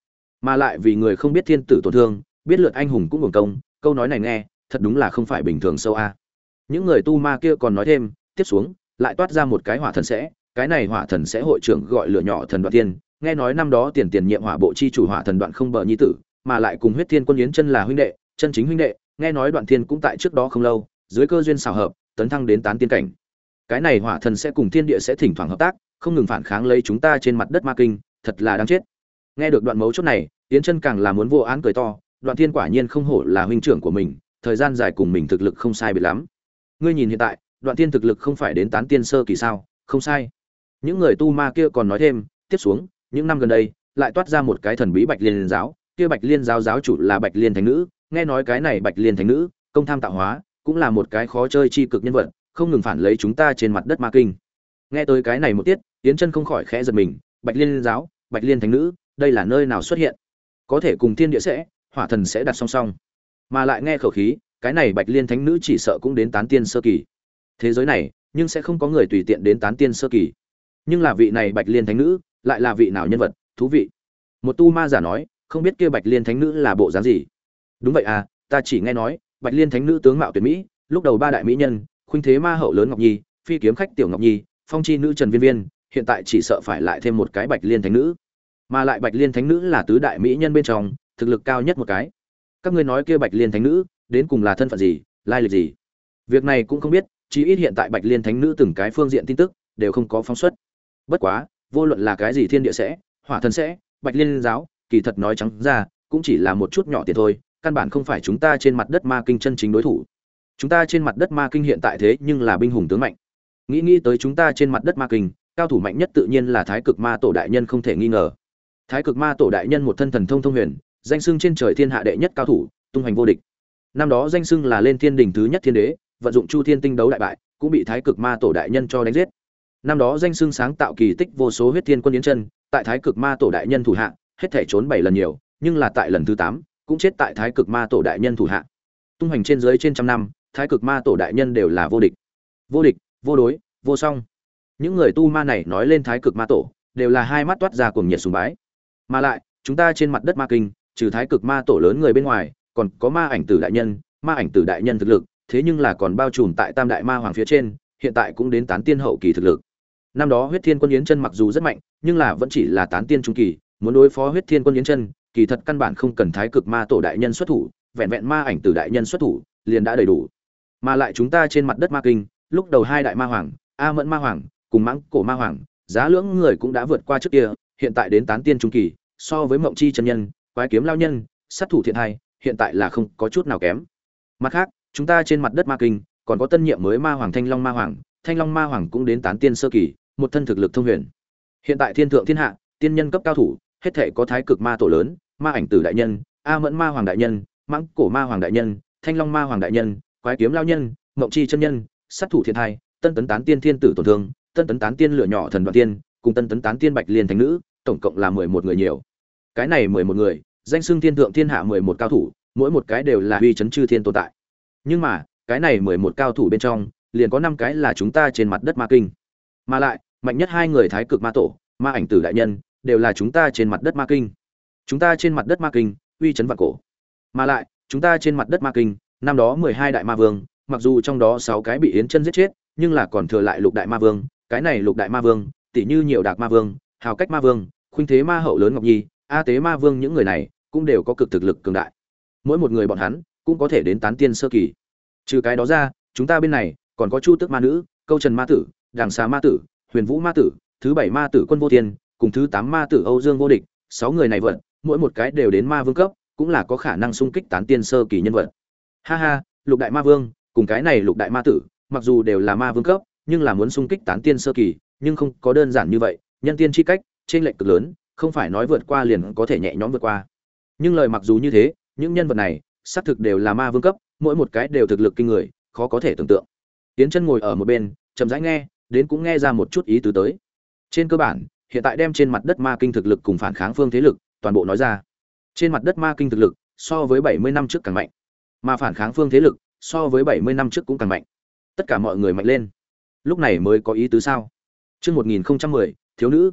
[SPEAKER 1] Mà lại vì người không biết thiên tử tổn thương, biết lượt anh hùng cũng hưởng công, câu nói này nghe, thật đúng là không phải bình thường sâu a. Những người tu ma kia còn nói thêm, tiếp xuống, lại toát ra một cái hỏa thần sẽ, cái này hỏa thần sẽ hội trưởng gọi lửa nhỏ thần Đoạn Tiên, nghe nói năm đó tiền tiền nhiệm hỏa bộ chi chủ hỏa thần Đoạn không bờ nhi tử, mà lại cùng huyết thiên quân yến chân là huynh đệ, chân chính huynh đệ, nghe nói Đoạn Thiên cũng tại trước đó không lâu, dưới cơ duyên xảo hợp, tấn thăng đến tán tiên cảnh. Cái này hỏa thần sẽ cùng thiên địa sẽ thỉnh thoảng hợp tác, không ngừng phản kháng lấy chúng ta trên mặt đất ma kinh, thật là đáng chết. Nghe được đoạn mấu chốt này, yến chân càng là muốn vô án cười to, Đoạn Thiên quả nhiên không hổ là huynh trưởng của mình, thời gian dài cùng mình thực lực không sai biệt lắm. Ngươi nhìn hiện tại, Đoạn Thiên thực lực không phải đến tán tiên sơ kỳ sao? Không sai. Những người tu ma kia còn nói thêm, tiếp xuống, những năm gần đây, lại toát ra một cái thần bí Bạch Liên giáo, kia Bạch Liên giáo giáo chủ là Bạch Liên thánh nữ, nghe nói cái này Bạch Liên thánh nữ, công tham tạo hóa, cũng là một cái khó chơi chi cực nhân vật, không ngừng phản lấy chúng ta trên mặt đất ma kinh. Nghe tới cái này một tiết, Yến Chân không khỏi khẽ giật mình, Bạch Liên giáo, Bạch Liên thánh nữ, đây là nơi nào xuất hiện? Có thể cùng thiên địa sẽ, hỏa thần sẽ đặt song song. Mà lại nghe khẩu khí, cái này Bạch Liên thánh nữ chỉ sợ cũng đến tán tiên sơ kỳ. Thế giới này, nhưng sẽ không có người tùy tiện đến tán tiên sơ kỳ. Nhưng là vị này Bạch Liên thánh nữ, lại là vị nào nhân vật, thú vị. Một tu ma giả nói, không biết kia Bạch Liên thánh nữ là bộ dáng gì. Đúng vậy à, ta chỉ nghe nói, Bạch Liên thánh nữ tướng mạo tuyệt mỹ, lúc đầu ba đại mỹ nhân, khuynh thế ma hậu lớn Ngọc Nhi, phi kiếm khách tiểu Ngọc Nhi, phong chi nữ Trần Viên Viên, hiện tại chỉ sợ phải lại thêm một cái Bạch Liên thánh nữ. Mà lại Bạch Liên thánh nữ là tứ đại mỹ nhân bên trong, thực lực cao nhất một cái. Các ngươi nói kia Bạch Liên thánh nữ, đến cùng là thân phận gì, lai lịch gì? Việc này cũng không biết, chỉ ít hiện tại Bạch Liên thánh nữ từng cái phương diện tin tức đều không có phóng xuất. Bất quá, vô luận là cái gì thiên địa sẽ, hỏa thần sẽ, Bạch Liên giáo, kỳ thật nói trắng ra, cũng chỉ là một chút nhỏ tiền thôi, căn bản không phải chúng ta trên mặt đất ma kinh chân chính đối thủ. Chúng ta trên mặt đất ma kinh hiện tại thế nhưng là binh hùng tướng mạnh. Nghĩ nghĩ tới chúng ta trên mặt đất ma kinh, cao thủ mạnh nhất tự nhiên là Thái Cực Ma Tổ đại nhân không thể nghi ngờ. Thái Cực Ma Tổ đại nhân một thân thần thông thông huyền, danh xưng trên trời thiên hạ đệ nhất cao thủ, tung hoành vô địch. Năm đó danh xưng là lên thiên đỉnh thứ nhất thiên đế, vận dụng Chu Thiên Tinh đấu đại bại, cũng bị Thái Cực Ma Tổ đại nhân cho đánh giết. Năm đó danh xưng sáng tạo kỳ tích vô số huyết thiên quân yến chân, tại Thái Cực Ma Tổ đại nhân thủ hạ, hết thể trốn bảy lần nhiều, nhưng là tại lần thứ tám, cũng chết tại Thái Cực Ma Tổ đại nhân thủ hạ. Tung hoành trên dưới trên trăm năm, Thái Cực Ma Tổ đại nhân đều là vô địch. Vô địch, vô đối, vô song. Những người tu ma này nói lên Thái Cực Ma Tổ, đều là hai mắt toát ra cuồng nhiệt sùng bái. Mà lại, chúng ta trên mặt đất ma kinh, trừ Thái Cực Ma Tổ lớn người bên ngoài, còn có Ma Ảnh Tử đại nhân, Ma Ảnh Tử đại nhân thực lực, thế nhưng là còn bao trùm tại Tam đại ma hoàng phía trên, hiện tại cũng đến tán tiên hậu kỳ thực lực. Năm đó Huyết Thiên Quân Yến Chân mặc dù rất mạnh, nhưng là vẫn chỉ là tán tiên trung kỳ, muốn đối phó Huyết Thiên Quân Yến Chân, kỳ thật căn bản không cần Thái Cực Ma Tổ đại nhân xuất thủ, vẹn vẹn Ma Ảnh Tử đại nhân xuất thủ, liền đã đầy đủ. Mà lại chúng ta trên mặt đất ma kinh, lúc đầu hai đại ma hoàng, A Mẫn ma hoàng, cùng Mãng Cổ ma hoàng, giá lưỡng người cũng đã vượt qua trước kia, hiện tại đến tán tiên trung kỳ, so với Mộng Chi chân nhân, Quái Kiếm lão nhân, sát thủ thiện hai, hiện tại là không có chút nào kém. Mặt khác, chúng ta trên mặt đất ma kinh, còn có tân nhiệm mới ma hoàng Thanh Long ma hoàng, Thanh Long ma hoàng cũng đến tán tiên sơ kỳ, một thân thực lực thông huyền. Hiện tại thiên thượng thiên hạ, tiên nhân cấp cao thủ, hết thể có Thái Cực Ma Tổ lớn, Ma Ảnh Tử đại nhân, A Mẫn ma hoàng đại nhân, Mãng Cổ ma hoàng đại nhân, Thanh Long ma hoàng đại nhân, Quái Kiếm lão nhân, Mộng Chi chân nhân, sát thủ thiện hai, tân tấn tán tiên thiên tử tổn thương, tân tấn tán tiên lửa nhỏ thần Đoạn Tiên, cùng tân tấn tán tiên Bạch Liên thánh nữ, tổng cộng là mười một người nhiều. Cái này mười một người, danh xưng thiên thượng thiên hạ mười một cao thủ, mỗi một cái đều là uy chấn chư thiên tồn tại. Nhưng mà, cái này mười một cao thủ bên trong, liền có năm cái là chúng ta trên mặt đất ma kinh. Mà lại, mạnh nhất hai người Thái Cực Ma Tổ, Ma Ảnh Tử đại nhân, đều là chúng ta trên mặt đất ma kinh. Chúng ta trên mặt đất ma kinh, uy chấn vạn cổ. Mà lại, chúng ta trên mặt đất ma kinh, năm đó mười hai đại ma vương, mặc dù trong đó sáu cái bị Yến Chân giết chết, nhưng là còn thừa lại lục đại ma vương, cái này lục đại ma vương, tỷ như Nhiều Đạc ma vương, Hào Cách ma vương, Khuynh Thế ma hậu lớn Ngọc Nhi, A Tế ma vương, những người này cũng đều có cực thực lực cường đại. Mỗi một người bọn hắn cũng có thể đến tán tiên sơ kỳ. Trừ cái đó ra, chúng ta bên này còn có Chu Tước ma nữ, Câu Trần ma tử, Đàng Xà ma tử, Huyền Vũ ma tử, thứ bảy ma tử Quân Vô Tiên, cùng thứ tám ma tử Âu Dương vô địch, sáu người này vận, mỗi một cái đều đến ma vương cấp, cũng là có khả năng xung kích tán tiên sơ kỳ nhân vật. Ha ha, lục đại ma vương, cùng cái này lục đại ma tử, mặc dù đều là ma vương cấp, nhưng là muốn xung kích tán tiên sơ kỳ, nhưng không có đơn giản như vậy, nhân tiên chi cách, trên lệch cực lớn, không phải nói vượt qua liền có thể nhẹ nhõm vượt qua. Nhưng lời mặc dù như thế, những nhân vật này, xác thực đều là ma vương cấp, mỗi một cái đều thực lực kinh người, khó có thể tưởng tượng. Tiến Chân ngồi ở một bên, chậm rãi nghe, đến cũng nghe ra một chút ý tứ tới. Trên cơ bản, hiện tại đem trên mặt đất ma kinh thực lực cùng phản kháng phương thế lực, toàn bộ nói ra. Trên mặt đất ma kinh thực lực, so với bảy mươi năm trước càng mạnh, mà phản kháng phương thế lực, so với bảy mươi năm trước cũng càng mạnh. Tất cả mọi người mạnh lên. Lúc này mới có ý tứ sao? Chương một nghìn không trăm mười, thiếu nữ.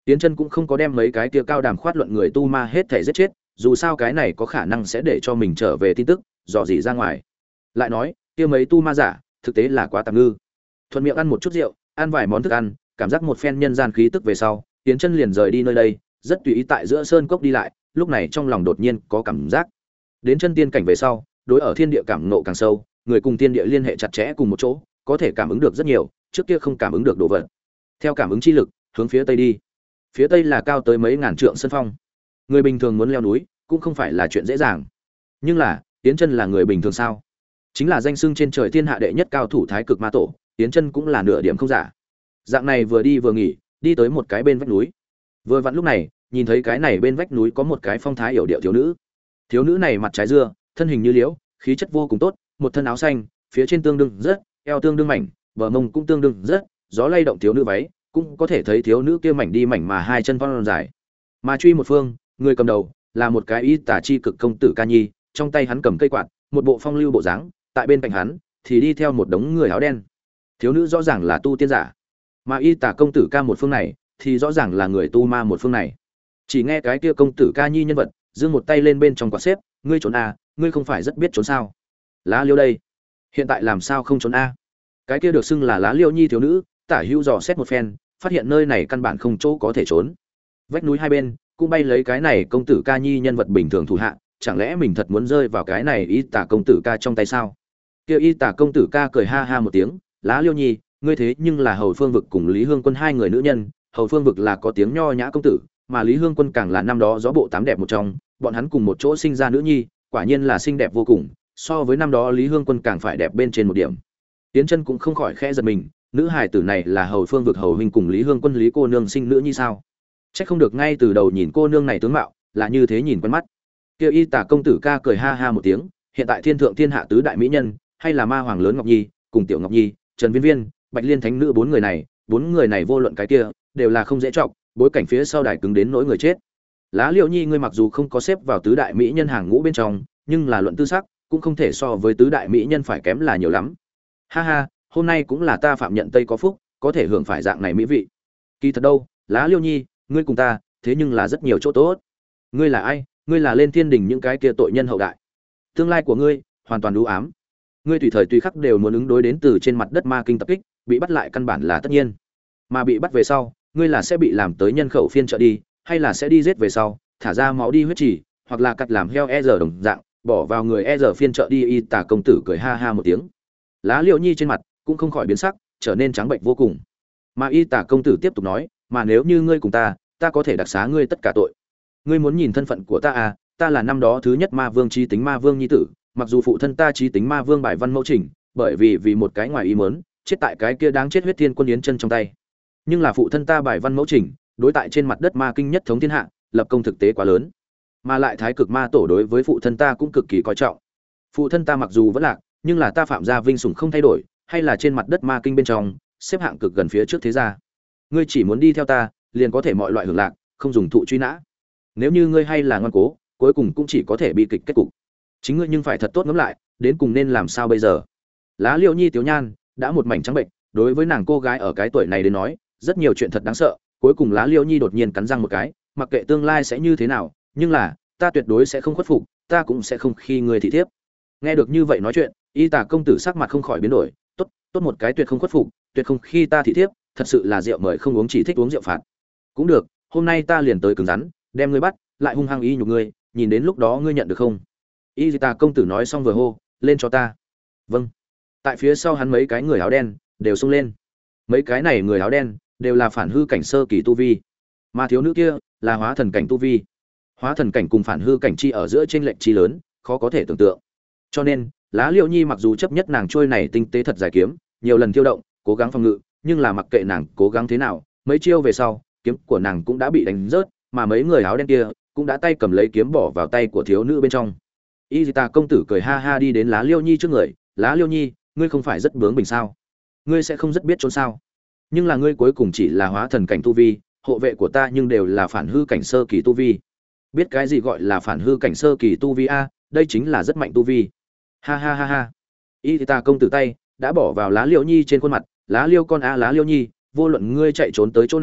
[SPEAKER 1] Tiến chân cũng không có đem mấy cái kia cao đàm khoát luận người tu ma hết thể giết chết, dù sao cái này có khả năng sẽ để cho mình trở về tin tức dò dỉ ra ngoài. Lại nói kia mấy tu ma giả thực tế là quá tạm ngư. Thuận miệng ăn một chút rượu, ăn vài món thức ăn, cảm giác một phen nhân gian khí tức về sau, Tiến chân liền rời đi nơi đây, rất tùy ý tại giữa sơn cốc đi lại, lúc này trong lòng đột nhiên có cảm giác. Đến chân tiên cảnh về sau, đối ở thiên địa cảm ngộ càng sâu, người cùng thiên địa liên hệ chặt chẽ cùng một chỗ, có thể cảm ứng được rất nhiều, trước kia không cảm ứng được đồ vật. Theo cảm ứng chi lực, hướng phía tây đi. Phía tây là cao tới mấy ngàn trượng sơn phong. Người bình thường muốn leo núi, cũng không phải là chuyện dễ dàng. Nhưng là, Tiến chân là người bình thường sao? Chính là danh xưng trên trời thiên hạ đệ nhất cao thủ Thái Cực Ma Tổ, Tiến chân cũng là nửa điểm không giả. Dạng này vừa đi vừa nghỉ, đi tới một cái bên vách núi. Vừa vặn lúc này, nhìn thấy cái này bên vách núi có một cái phong thái yểu điệu thiếu nữ. Thiếu nữ này mặt trái dưa, thân hình như liễu, khí chất vô cùng tốt, một thân áo xanh, phía trên tương đương rất, eo tương đương mảnh, bờ mông cũng tương đương rất, gió lay động thiếu nữ váy, cũng có thể thấy thiếu nữ kia mảnh đi mảnh mà hai chân thon dài. Mà truy một phương, người cầm đầu là một cái y tả chi cực công tử Ca Nhi, trong tay hắn cầm cây quạt, một bộ phong lưu bộ dáng, tại bên cạnh hắn thì đi theo một đống người áo đen. Thiếu nữ rõ ràng là tu tiên giả, mà y tả công tử Ca một phương này thì rõ ràng là người tu ma một phương này. Chỉ nghe cái kia công tử Ca Nhi nhân vật giương một tay lên bên trong quạt xếp, ngươi trốn a, ngươi không phải rất biết trốn sao? Lá Liêu đây, hiện tại làm sao không trốn a? Cái kia được xưng là Lá Liêu Nhi thiếu nữ, tả hữu dò xét một phen, phát hiện nơi này căn bản không chỗ có thể trốn. Vách núi hai bên cũng bay lấy cái này công tử Ca Nhi nhân vật bình thường thủ hạ, chẳng lẽ mình thật muốn rơi vào cái này y tả công tử Ca trong tay sao? Kia y tả công tử Ca cười ha ha một tiếng, Lá Liêu Nhi, ngươi thế nhưng là Hầu Phương Vực cùng Lý Hương Quân hai người nữ nhân, Hầu Phương Vực là có tiếng nho nhã công tử, mà Lý Hương Quân càng là năm đó gió bộ tám đẹp một trong, bọn hắn cùng một chỗ sinh ra nữ nhi, quả nhiên là xinh đẹp vô cùng, so với năm đó Lý Hương Quân càng phải đẹp bên trên một điểm. Tiến chân cũng không khỏi khẽ giật mình, nữ hài tử này là Hầu Phương Vực Hầu huynh cùng Lý Hương Quân Lý cô nương sinh nữ nhi sao? Chắc không được ngay từ đầu nhìn cô nương này tướng mạo, là như thế nhìn quen mắt. Kia y tả công tử Ca cười ha ha một tiếng, hiện tại thiên thượng thiên hạ tứ đại mỹ nhân, hay là ma hoàng lớn Ngọc Nhi, cùng tiểu Ngọc Nhi, Trần Viên Viên, Bạch Liên thánh nữ bốn người này, bốn người này vô luận cái kia, đều là không dễ trọng, bối cảnh phía sau đài cứng đến nỗi người chết. Lá Liễu Nhi ngươi mặc dù không có xếp vào tứ đại mỹ nhân hàng ngũ bên trong, nhưng là luận tư sắc, cũng không thể so với tứ đại mỹ nhân phải kém là nhiều lắm. Ha ha, hôm nay cũng là ta phạm nhận tây có phúc, có thể hưởng phải dạng này mỹ vị. Kỳ thật đâu, Lá Liễu Nhi, ngươi cùng ta, thế nhưng là rất nhiều chỗ tốt. Ngươi là ai? Ngươi là lên thiên đình những cái kia tội nhân hậu đại. Tương lai của ngươi hoàn toàn u ám. Ngươi tùy thời tùy khắc đều muốn ứng đối đến từ trên mặt đất ma kinh tập kích, bị bắt lại căn bản là tất nhiên. Mà bị bắt về sau, ngươi là sẽ bị làm tới nhân khẩu phiên trợ đi, hay là sẽ đi giết về sau, thả ra máu đi huyết trì, hoặc là cắt làm heo e giờ đồng dạng, bỏ vào người e giờ phiên trợ đi. Y tả công tử cười ha ha một tiếng. Lá Liễu Nhi trên mặt cũng không khỏi biến sắc, trở nên trắng bệnh vô cùng. Mà y tả công tử tiếp tục nói, mà nếu như ngươi cùng ta, ta có thể đặc xá ngươi tất cả tội. Ngươi muốn nhìn thân phận của ta à, ta là năm đó thứ nhất ma vương chí tính ma vương nhi tử, mặc dù phụ thân ta chí tính ma vương bài văn mẫu trình, bởi vì vì một cái ngoài ý muốn, chết tại cái kia đáng chết huyết thiên quân yến chân trong tay. Nhưng là phụ thân ta bài văn mẫu trình, đối tại trên mặt đất ma kinh nhất thống thiên hạ, lập công thực tế quá lớn. Mà lại Thái Cực Ma Tổ đối với phụ thân ta cũng cực kỳ coi trọng. Phụ thân ta mặc dù vẫn lạc, nhưng là ta phạm gia vinh sủng không thay đổi, hay là trên mặt đất ma kinh bên trong, xếp hạng cực gần phía trước thế gia. Ngươi chỉ muốn đi theo ta, liền có thể mọi loại hưởng lạc, không dùng thụ truy nã. Nếu như ngươi hay là ngoan cố, cuối cùng cũng chỉ có thể bị kịch kết cục. Chính ngươi nhưng phải thật tốt ngẫm lại, đến cùng nên làm sao bây giờ? Lá Liễu Nhi tiểu nhan đã một mảnh trắng bệnh, đối với nàng cô gái ở cái tuổi này đến nói, rất nhiều chuyện thật đáng sợ. Cuối cùng Lá Liễu Nhi đột nhiên cắn răng một cái, mặc kệ tương lai sẽ như thế nào, nhưng là ta tuyệt đối sẽ không khuất phục, ta cũng sẽ không khi người thị thiếp. Nghe được như vậy nói chuyện, y tả công tử sắc mặt không khỏi biến đổi, tốt, tốt một cái tuyệt không khuất phục, tuyệt không khi ta thị thiếp, thật sự là rượu mời không uống chỉ thích uống rượu phạt. Cũng được, hôm nay ta liền tới cứng rắn, đem ngươi bắt, lại hung hăng y nhục ngươi, nhìn đến lúc đó ngươi nhận được không? Y tả công tử nói xong vừa hô, lên cho ta. Vâng. Tại phía sau hắn mấy cái người áo đen đều xông lên. Mấy cái này người áo đen đều là phản hư cảnh sơ kỳ tu vi, mà thiếu nữ kia là hóa thần cảnh tu vi. Hóa thần cảnh cùng phản hư cảnh chi ở giữa chênh lệch chi lớn, khó có thể tưởng tượng. Cho nên, Lá Liễu Nhi mặc dù chấp nhất nàng trôi này tinh tế thật dài kiếm, nhiều lần thiêu động, cố gắng phòng ngự, nhưng là mặc kệ nàng cố gắng thế nào, mấy chiêu về sau, kiếm của nàng cũng đã bị đánh rớt, mà mấy người áo đen kia cũng đã tay cầm lấy kiếm bỏ vào tay của thiếu nữ bên trong. Y Tà công tử cười ha ha đi đến Lá Liễu Nhi trước người, "Lá Liễu Nhi, ngươi không phải rất bướng bỉnh sao? Ngươi sẽ không rất biết trốn sao? Nhưng là ngươi cuối cùng chỉ là hóa thần cảnh tu vi, hộ vệ của ta nhưng đều là phản hư cảnh sơ kỳ tu vi. Biết cái gì gọi là phản hư cảnh sơ kỳ tu vi a, đây chính là rất mạnh tu vi." Ha ha ha ha. Y Tà công tử tay đã bỏ vào Lá Liễu Nhi trên khuôn mặt, "Lá Liễu con a Lá Liễu Nhi, vô luận ngươi chạy trốn tới chỗ nào,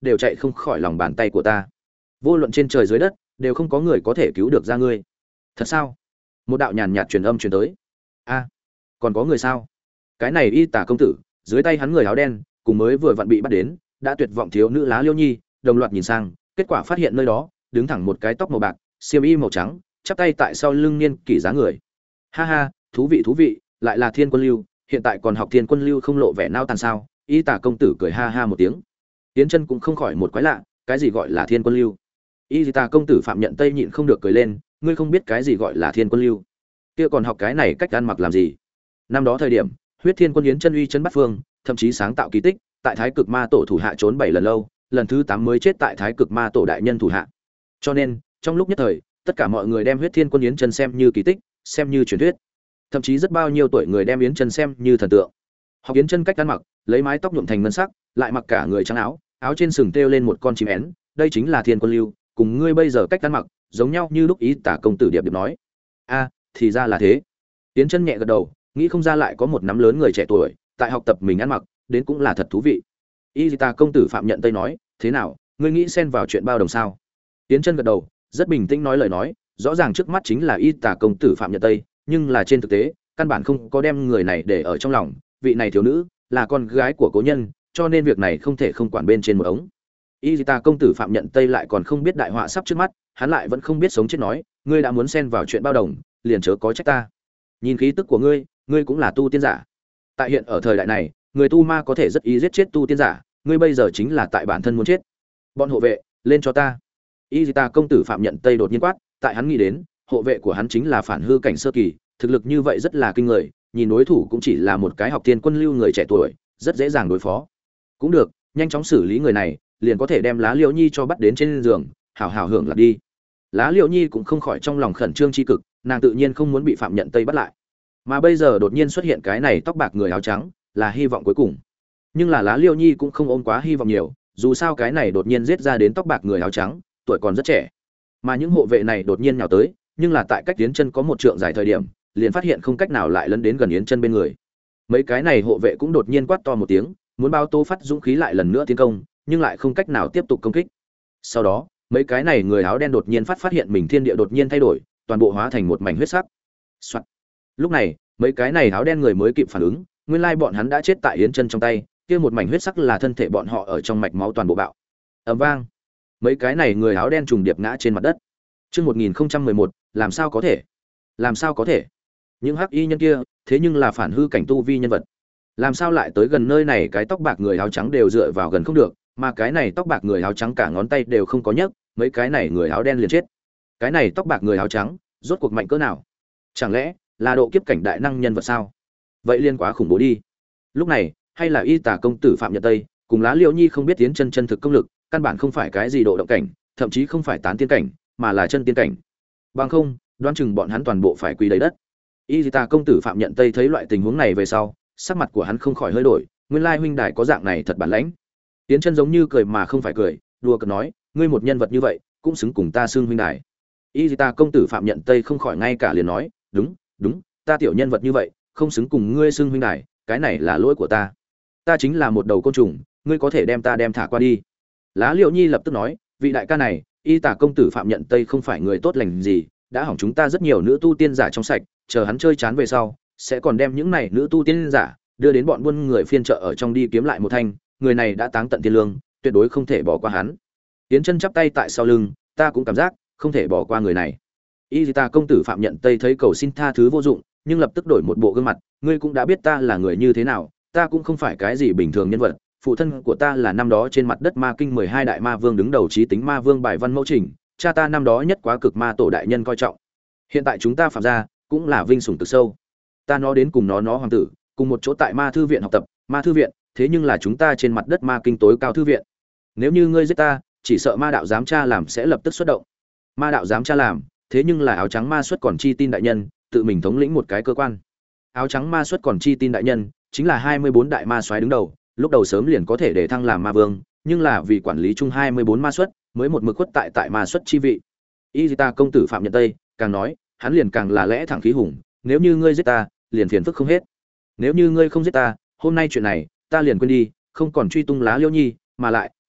[SPEAKER 1] đều chạy không khỏi lòng bàn tay của ta. Vô luận trên trời dưới đất, đều không có người có thể cứu được ra ngươi. Thật sao? Một đạo nhàn nhạt truyền âm truyền tới. A, còn có người sao? Cái này Y Tả công tử, dưới tay hắn người áo đen, cùng mới vừa vặn bị bắt đến, đã tuyệt vọng thiếu nữ Lá Liêu Nhi, đồng loạt nhìn sang, kết quả phát hiện nơi đó, đứng thẳng một cái tóc màu bạc, xiêm y màu trắng, chắp tay tại sau lưng niên kỷ giá người. Ha ha, thú vị thú vị, lại là Thiên Quân Lưu, hiện tại còn học Thiên Quân Lưu không lộ vẻ nao tàn sao? Y Tả công tử cười ha ha một tiếng. Tiến Chân cũng không khỏi một quái lạ, cái gì gọi là Thiên Quân Lưu? Y Tả công tử Phạm Nhận Tây nhịn không được cười lên, ngươi không biết cái gì gọi là Thiên Quân Lưu? Kia còn học cái này cách ăn mặc làm gì? Năm đó thời điểm, Huyết Thiên Quân Yến Chân uy chấn bắt phương, thậm chí sáng tạo kỳ tích, tại Thái Cực Ma Tổ thủ hạ trốn bảy lần lâu, lần thứ tám mới chết tại Thái Cực Ma Tổ đại nhân thủ hạ. Cho nên, trong lúc nhất thời, tất cả mọi người đem Huyết Thiên Quân Yến Chân xem như kỳ tích, xem như truyền thuyết. Thậm chí rất bao nhiêu tuổi người đem Yến Chân xem như thần tượng. Học Yến Chân cách ăn mặc, lấy mái tóc nhuộm thành ngân sắc, lại mặc cả người trắng áo, áo trên sừng treo lên một con chim én, đây chính là Thiên Quân Lưu, cùng ngươi bây giờ cách ăn mặc, giống nhau như lúc. Y Tả công tử điệp điệp nói. A, thì ra là thế. Yến Chân nhẹ gật đầu, nghĩ không ra lại có một nắm lớn người trẻ tuổi tại học tập mình ăn mặc, đến cũng là thật thú vị. Y Tả công tử Phạm Nhận Tây nói, thế nào, ngươi nghĩ xen vào chuyện bao đồng sao? Yến Chân gật đầu, rất bình tĩnh nói lời nói, rõ ràng trước mắt chính là Y Tả công tử Phạm Nhận Tây, nhưng là trên thực tế, căn bản không có đem người này để ở trong lòng, vị này thiếu nữ là con gái của cố nhân, cho nên việc này không thể không quản bên trên một ống. Y Tả công tử Phạm Nhận Tây lại còn không biết đại họa sắp trước mắt, hắn lại vẫn không biết sống chết nói, ngươi đã muốn xen vào chuyện bao đồng, liền chớ có trách ta. Nhìn khí tức của ngươi, ngươi cũng là tu tiên giả. Tại hiện ở thời đại này, người tu ma có thể rất ý giết chết tu tiên giả, ngươi bây giờ chính là tại bản thân muốn chết. Bọn hộ vệ, lên cho ta. Y Tả công tử Phạm Nhận Tây đột nhiên quát, tại hắn nghĩ đến, hộ vệ của hắn chính là phản hư cảnh sơ kỳ, thực lực như vậy rất là kinh người, nhìn đối thủ cũng chỉ là một cái học Thiên Quân Lưu người trẻ tuổi, rất dễ dàng đối phó. Cũng được, nhanh chóng xử lý người này, liền có thể đem Lá Liễu Nhi cho bắt đến trên giường, hảo hảo hưởng lạc đi. Lá Liễu Nhi cũng không khỏi trong lòng khẩn trương chi cực, nàng tự nhiên không muốn bị Phạm Nhận Tây bắt lại. Mà bây giờ đột nhiên xuất hiện cái này tóc bạc người áo trắng, là hy vọng cuối cùng. Nhưng là Lá Liễu Nhi cũng không ôm quá hy vọng nhiều, dù sao cái này đột nhiên giết ra đến tóc bạc người áo trắng, tuổi còn rất trẻ. Mà những hộ vệ này đột nhiên nhào tới, nhưng là tại cách Yến Chân có một trượng dài thời điểm, liền phát hiện không cách nào lại lấn đến gần Yến Chân bên người. Mấy cái này hộ vệ cũng đột nhiên quát to một tiếng, muốn bao Tô phát dũng khí lại lần nữa tiến công, nhưng lại không cách nào tiếp tục công kích. Sau đó, mấy cái này người áo đen đột nhiên phát phát hiện mình thiên địa đột nhiên thay đổi, toàn bộ hóa thành một mảnh huyết sắc. Soạt. Lúc này, mấy cái này áo đen người mới kịp phản ứng, nguyên lai bọn hắn đã chết tại Yến Chân trong tay, kia một mảnh huyết sắc là thân thể bọn họ ở trong mạch máu toàn bộ bạo. Ầm vang. Mấy cái này người áo đen trùng điệp ngã trên mặt đất. Chương một nghìn không trăm mười một, làm sao có thể? Làm sao có thể? Những hắc y nhân kia, thế nhưng là phản hư cảnh tu vi nhân vật. Làm sao lại tới gần nơi này, cái tóc bạc người áo trắng đều dựa vào gần không được, mà cái này tóc bạc người áo trắng cả ngón tay đều không có nhấc, mấy cái này người áo đen liền chết. Cái này tóc bạc người áo trắng, rốt cuộc mạnh cỡ nào? Chẳng lẽ là độ kiếp cảnh đại năng nhân vật sao? Vậy liên quá khủng bố đi. Lúc này, hay là Y Tả công tử Phạm Nhận Tây, cùng Lá Liễu Nhi không biết Tiến Chân chân thực công lực, căn bản không phải cái gì độ động cảnh, thậm chí không phải tán tiên cảnh, mà là chân tiên cảnh. Bằng không, đoán chừng bọn hắn toàn bộ phải quỳ đầy đất. Y Tả công tử Phạm Nhận Tây thấy loại tình huống này về sau, sắc mặt của hắn không khỏi hơi đổi, nguyên lai huynh đài có dạng này thật bản lãnh. Tiến Chân giống như cười mà không phải cười, đùa cợt nói, ngươi một nhân vật như vậy, cũng xứng cùng ta xưng huynh đài. Y Tả công tử Phạm Nhận Tây không khỏi ngay cả liền nói, đúng, đúng, ta tiểu nhân vật như vậy, không xứng cùng ngươi xưng huynh đài, cái này là lỗi của ta. Ta chính là một đầu côn trùng, ngươi có thể đem ta đem thả qua đi. Lá Liễu Nhi lập tức nói, vị đại ca này, Y Tả công tử Phạm Nhận Tây không phải người tốt lành gì, đã hỏng chúng ta rất nhiều nữ tu tiên giả trong sạch, chờ hắn chơi chán về sau, sẽ còn đem những này nữ tu tiên giả đưa đến bọn buôn người phiên chợ ở trong đi kiếm lại một thanh, người này đã táng tận thiên lương, tuyệt đối không thể bỏ qua hắn. Tiến Chân chắp tay tại sau lưng, ta cũng cảm giác không thể bỏ qua người này. Y Tả công tử Phạm Nhận Tây thấy cầu xin tha thứ vô dụng, nhưng lập tức đổi một bộ gương mặt, ngươi cũng đã biết ta là người như thế nào, ta cũng không phải cái gì bình thường nhân vật, phụ thân của ta là năm đó trên mặt đất ma kinh mười hai đại ma vương đứng đầu chí tính ma vương Bài Văn Mẫu Trình, cha ta năm đó nhất quá cực ma tổ đại nhân coi trọng. Hiện tại chúng ta phạm gia cũng là vinh sủng cực sâu. Ta nó đến cùng nó nó hoàng tử, cùng một chỗ tại ma thư viện học tập, ma thư viện, thế nhưng là chúng ta trên mặt đất ma kinh tối cao thư viện. Nếu như ngươi giết ta, chỉ sợ ma đạo giám tra làm sẽ lập tức xuất động. Ma đạo giám tra làm, thế nhưng là áo trắng ma xuất còn chi tin đại nhân, tự mình thống lĩnh một cái cơ quan. Áo trắng ma xuất còn chi tin đại nhân, chính là hai mươi bốn đại ma soái đứng đầu, lúc đầu sớm liền có thể để thăng làm ma vương, nhưng là vì quản lý chung hai mươi bốn ma xuất, mới một mực khuất tại tại ma xuất chi vị. Y Tả công tử Phạm Nhận Tây càng nói, hắn liền càng là lẽ thẳng khí hùng, nếu như ngươi giết ta, liền phiền phức không hết. Nếu như ngươi không giết ta, hôm nay chuyện này, ta liền quên đi, không còn truy tung Lá Liễu Nhi, mà lại,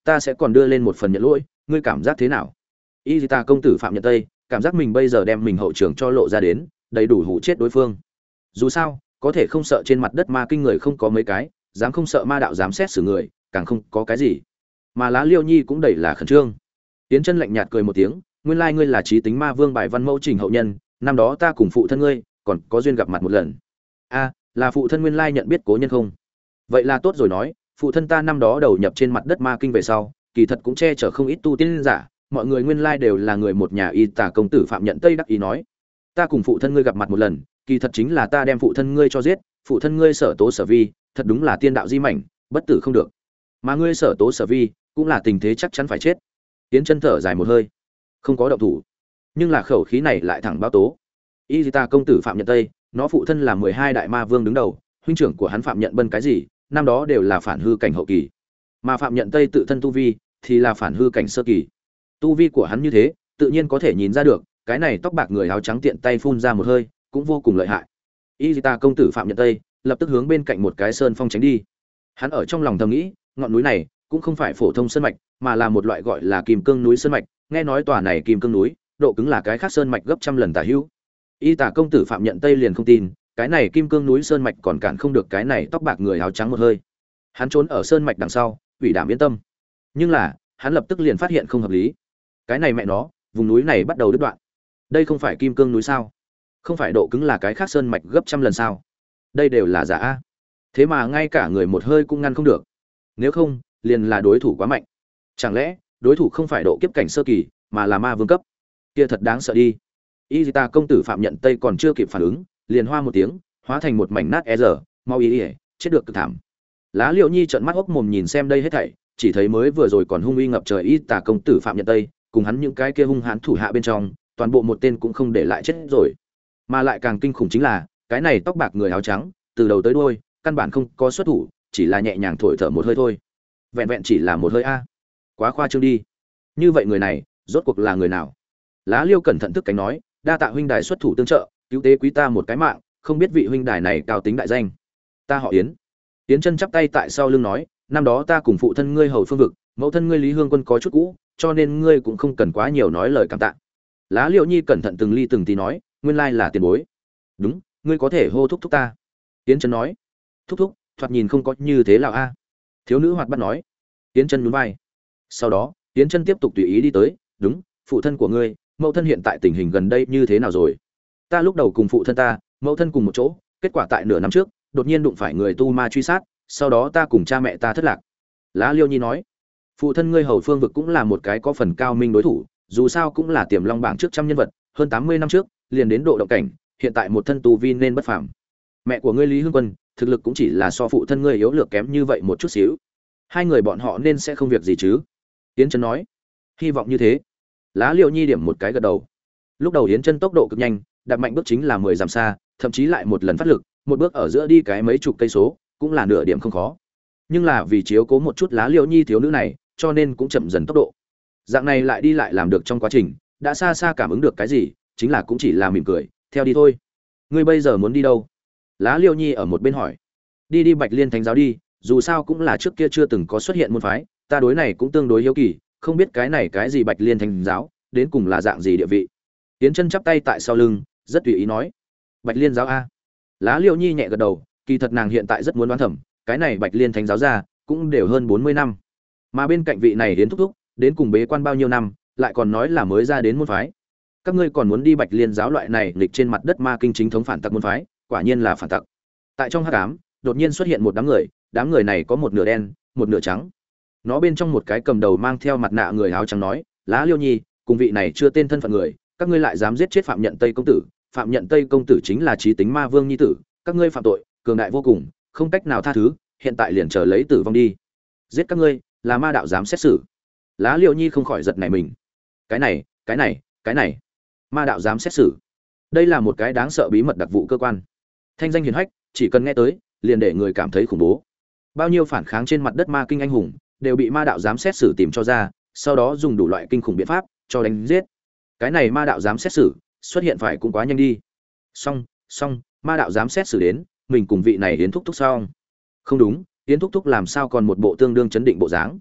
[SPEAKER 1] ta sẽ còn đưa lên một phần nhận lỗi, ngươi cảm giác thế nào? Y ta công tử Phạm Nhận Tây cảm giác mình bây giờ đem mình hậu trường cho lộ ra đến, đầy đủ hủ chết đối phương. Dù sao, có thể không sợ trên mặt đất ma kinh người không có mấy cái, dám không sợ ma đạo dám xét xử người, càng không có cái gì. Mà Lá Liêu Nhi cũng đầy là khẩn trương. Tiến Chân lạnh nhạt cười một tiếng, nguyên lai ngươi là Chí Tính Ma Vương bài văn mẫu trình hậu nhân, năm đó ta cùng phụ thân ngươi còn có duyên gặp mặt một lần. A, là phụ thân nguyên lai nhận biết cố nhân không? Vậy là tốt rồi nói, phụ thân ta năm đó đầu nhập trên mặt đất ma kinh về sau, kỳ thật cũng che chở không ít tu tiên giả, mọi người nguyên lai đều là người một nhà. Y Tả công tử Phạm Nhận Tây đắc ý nói, ta cùng phụ thân ngươi gặp mặt một lần, kỳ thật chính là ta đem phụ thân ngươi cho giết, phụ thân ngươi sở tố sở vi, thật đúng là tiên đạo di mảnh, bất tử không được. Mà ngươi sở tố sở vi, cũng là tình thế chắc chắn phải chết. Tiến Chân thở dài một hơi, không có động thủ, nhưng là khẩu khí này lại thẳng báo tố. Y Tả công tử Phạm Nhận Tây, nó phụ thân là mười hai đại ma vương đứng đầu, huynh trưởng của hắn Phạm Nhận Bân cái gì, năm đó đều là phản hư cảnh hậu kỳ, mà Phạm Nhận Tây tự thân tu vi thì là phản hư cảnh sơ kỳ. Tu vi của hắn như thế, tự nhiên có thể nhìn ra được, cái này tóc bạc người áo trắng tiện tay phun ra một hơi, cũng vô cùng lợi hại. Y Ta công tử Phạm Nhận Tây lập tức hướng bên cạnh một cái sơn phong tránh đi. Hắn ở trong lòng thầm nghĩ, ngọn núi này cũng không phải phổ thông sơn mạch, mà là một loại gọi là Kim Cương núi sơn mạch, nghe nói tòa này Kim Cương núi, độ cứng là cái khác sơn mạch gấp trăm lần tả hữu. Y Tả công tử Phạm Nhận Tây liền không tin, cái này Kim Cương núi sơn mạch còn cản không được cái này tóc bạc người áo trắng một hơi. Hắn trốn ở sơn mạch đằng sau, ủy đảm yên tâm. Nhưng là, hắn lập tức liền phát hiện không hợp lý. Cái này mẹ nó, vùng núi này bắt đầu đứt đoạn. Đây không phải Kim Cương núi sao? Không phải độ cứng là cái khác sơn mạch gấp trăm lần sao? Đây đều là giả a. Thế mà ngay cả người một hơi cũng ngăn không được. Nếu không, liền là đối thủ quá mạnh. Chẳng lẽ, đối thủ không phải độ kiếp cảnh sơ kỳ, mà là ma vương cấp? Kia thật đáng sợ đi. Y Ta công tử Phạm Nhận Tây còn chưa kịp phản ứng, liền hoa một tiếng, hóa thành một mảnh nát e giờ, mau ý, ý chết được cực thảm. Lá Liễu Nhi trợn mắt hốc mồm nhìn xem đây hết thảy, chỉ thấy mới vừa rồi còn hung uy ngập trời Y Tả công tử Phạm Nhận Tây, cùng hắn những cái kia hung hãn thủ hạ bên trong, toàn bộ một tên cũng không để lại chết rồi. Mà lại càng kinh khủng chính là, cái này tóc bạc người áo trắng, từ đầu tới đuôi, căn bản không có xuất thủ, chỉ là nhẹ nhàng thổi thở một hơi thôi. Vẹn vẹn chỉ là một hơi a. Quá khoa trương đi. Như vậy người này, rốt cuộc là người nào? Lá Liêu cẩn thận thức cánh nói, đa tạ huynh đài xuất thủ tương trợ, cứu tế quý ta một cái mạng, không biết vị huynh đài này cao tính đại danh. Ta họ Yến. Yến Chân chắp tay tại sau lưng nói, năm đó ta cùng phụ thân ngươi hầu phương vực, mẫu thân ngươi Lý Hương Quân có chút cũ, cho nên ngươi cũng không cần quá nhiều nói lời cảm tạ. Lá Liễu Nhi cẩn thận từng ly từng tí nói, nguyên lai là tiền bối. Đúng, ngươi có thể hô thúc thúc ta. Yến Chân nói, thúc thúc, thoạt nhìn không có như thế nào a. Thiếu nữ hoạt bát nói. Yến Chân nhún vai. Sau đó, Yến Chân tiếp tục tùy ý đi tới, đúng, phụ thân của ngươi, mẫu thân hiện tại tình hình gần đây như thế nào rồi? Ta lúc đầu cùng phụ thân ta, mẫu thân cùng một chỗ, kết quả tại nửa năm trước, đột nhiên đụng phải người tu ma truy sát, sau đó ta cùng cha mẹ ta thất lạc. Lá Liêu Nhi nói, phụ thân ngươi hầu phương vực cũng là một cái có phần cao minh đối thủ, dù sao cũng là tiềm long bảng trước trăm nhân vật, hơn tám mươi năm trước, liền đến độ động cảnh, hiện tại một thân tu vi nên bất phàm. Mẹ của ngươi Lý Hương Quân, thực lực cũng chỉ là so phụ thân ngươi yếu lược kém như vậy một chút xíu. Hai người bọn họ nên sẽ không việc gì chứ? Yến Chân nói, hy vọng như thế. Lá Liêu Nhi điểm một cái gật đầu. Lúc đầu Yến Chân tốc độ cực nhanh, đạp mạnh bước chính là mười dặm xa, thậm chí lại một lần phát lực, một bước ở giữa đi cái mấy chục cây số, cũng là nửa điểm không khó. Nhưng là vì chiếu cố một chút Lá Liễu Nhi thiếu nữ này, cho nên cũng chậm dần tốc độ. Dạng này lại đi lại làm được trong quá trình, đã xa xa cảm ứng được cái gì, chính là cũng chỉ là mỉm cười, theo đi thôi. Ngươi bây giờ muốn đi đâu? Lá Liễu Nhi ở một bên hỏi. Đi đi Bạch Liên Thánh giáo đi, dù sao cũng là trước kia chưa từng có xuất hiện môn phái, ta đối này cũng tương đối hiếu kỳ, không biết cái này cái gì Bạch Liên Thánh giáo, đến cùng là dạng gì địa vị. Tiến Chân chắp tay tại sau lưng, rất tùy ý nói. Bạch Liên giáo a. Lá Liễu Nhi nhẹ gật đầu, kỳ thật nàng hiện tại rất muốn đoán thẩm, cái này Bạch Liên Thánh giáo ra, cũng đều hơn bốn mươi năm. Mà bên cạnh vị này đến thúc thúc, đến cùng bế quan bao nhiêu năm, lại còn nói là mới ra đến môn phái. Các ngươi còn muốn đi Bạch Liên giáo loại này nghịch trên mặt đất ma kinh chính thống phản tặc môn phái, quả nhiên là phản tặc. Tại trong hắc ám, đột nhiên xuất hiện một đám người, đám người này có một nửa đen, một nửa trắng. Nó bên trong một cái cầm đầu mang theo mặt nạ người áo trắng nói, Lá Liêu Nhi, cùng vị này chưa tên thân phận người, các ngươi lại dám giết chết Phạm Nhận Tây công tử, Phạm Nhận Tây công tử chính là Chí Tính Ma Vương nhi tử, các ngươi phạm tội, cường đại vô cùng, không cách nào tha thứ, hiện tại liền chờ lấy tử vong đi. Giết các ngươi, là ma đạo dám xét xử. Lá Liễu Nhi không khỏi giật nảy mình. Cái này, cái này, cái này, ma đạo dám xét xử. Đây là một cái đáng sợ bí mật đặc vụ cơ quan. Thanh danh hiển hách, chỉ cần nghe tới, liền để người cảm thấy khủng bố. Bao nhiêu phản kháng trên mặt đất ma kinh anh hùng, đều bị ma đạo dám xét xử tìm cho ra, sau đó dùng đủ loại kinh khủng biện pháp cho đánh giết. Cái này ma đạo dám xét xử, xuất hiện phải cũng quá nhanh đi. Xong, xong, ma đạo dám xét xử đến, mình cùng vị này Yến thúc thúc xong. Không đúng, Yến thúc thúc làm sao còn một bộ tương đương chấn định bộ dáng.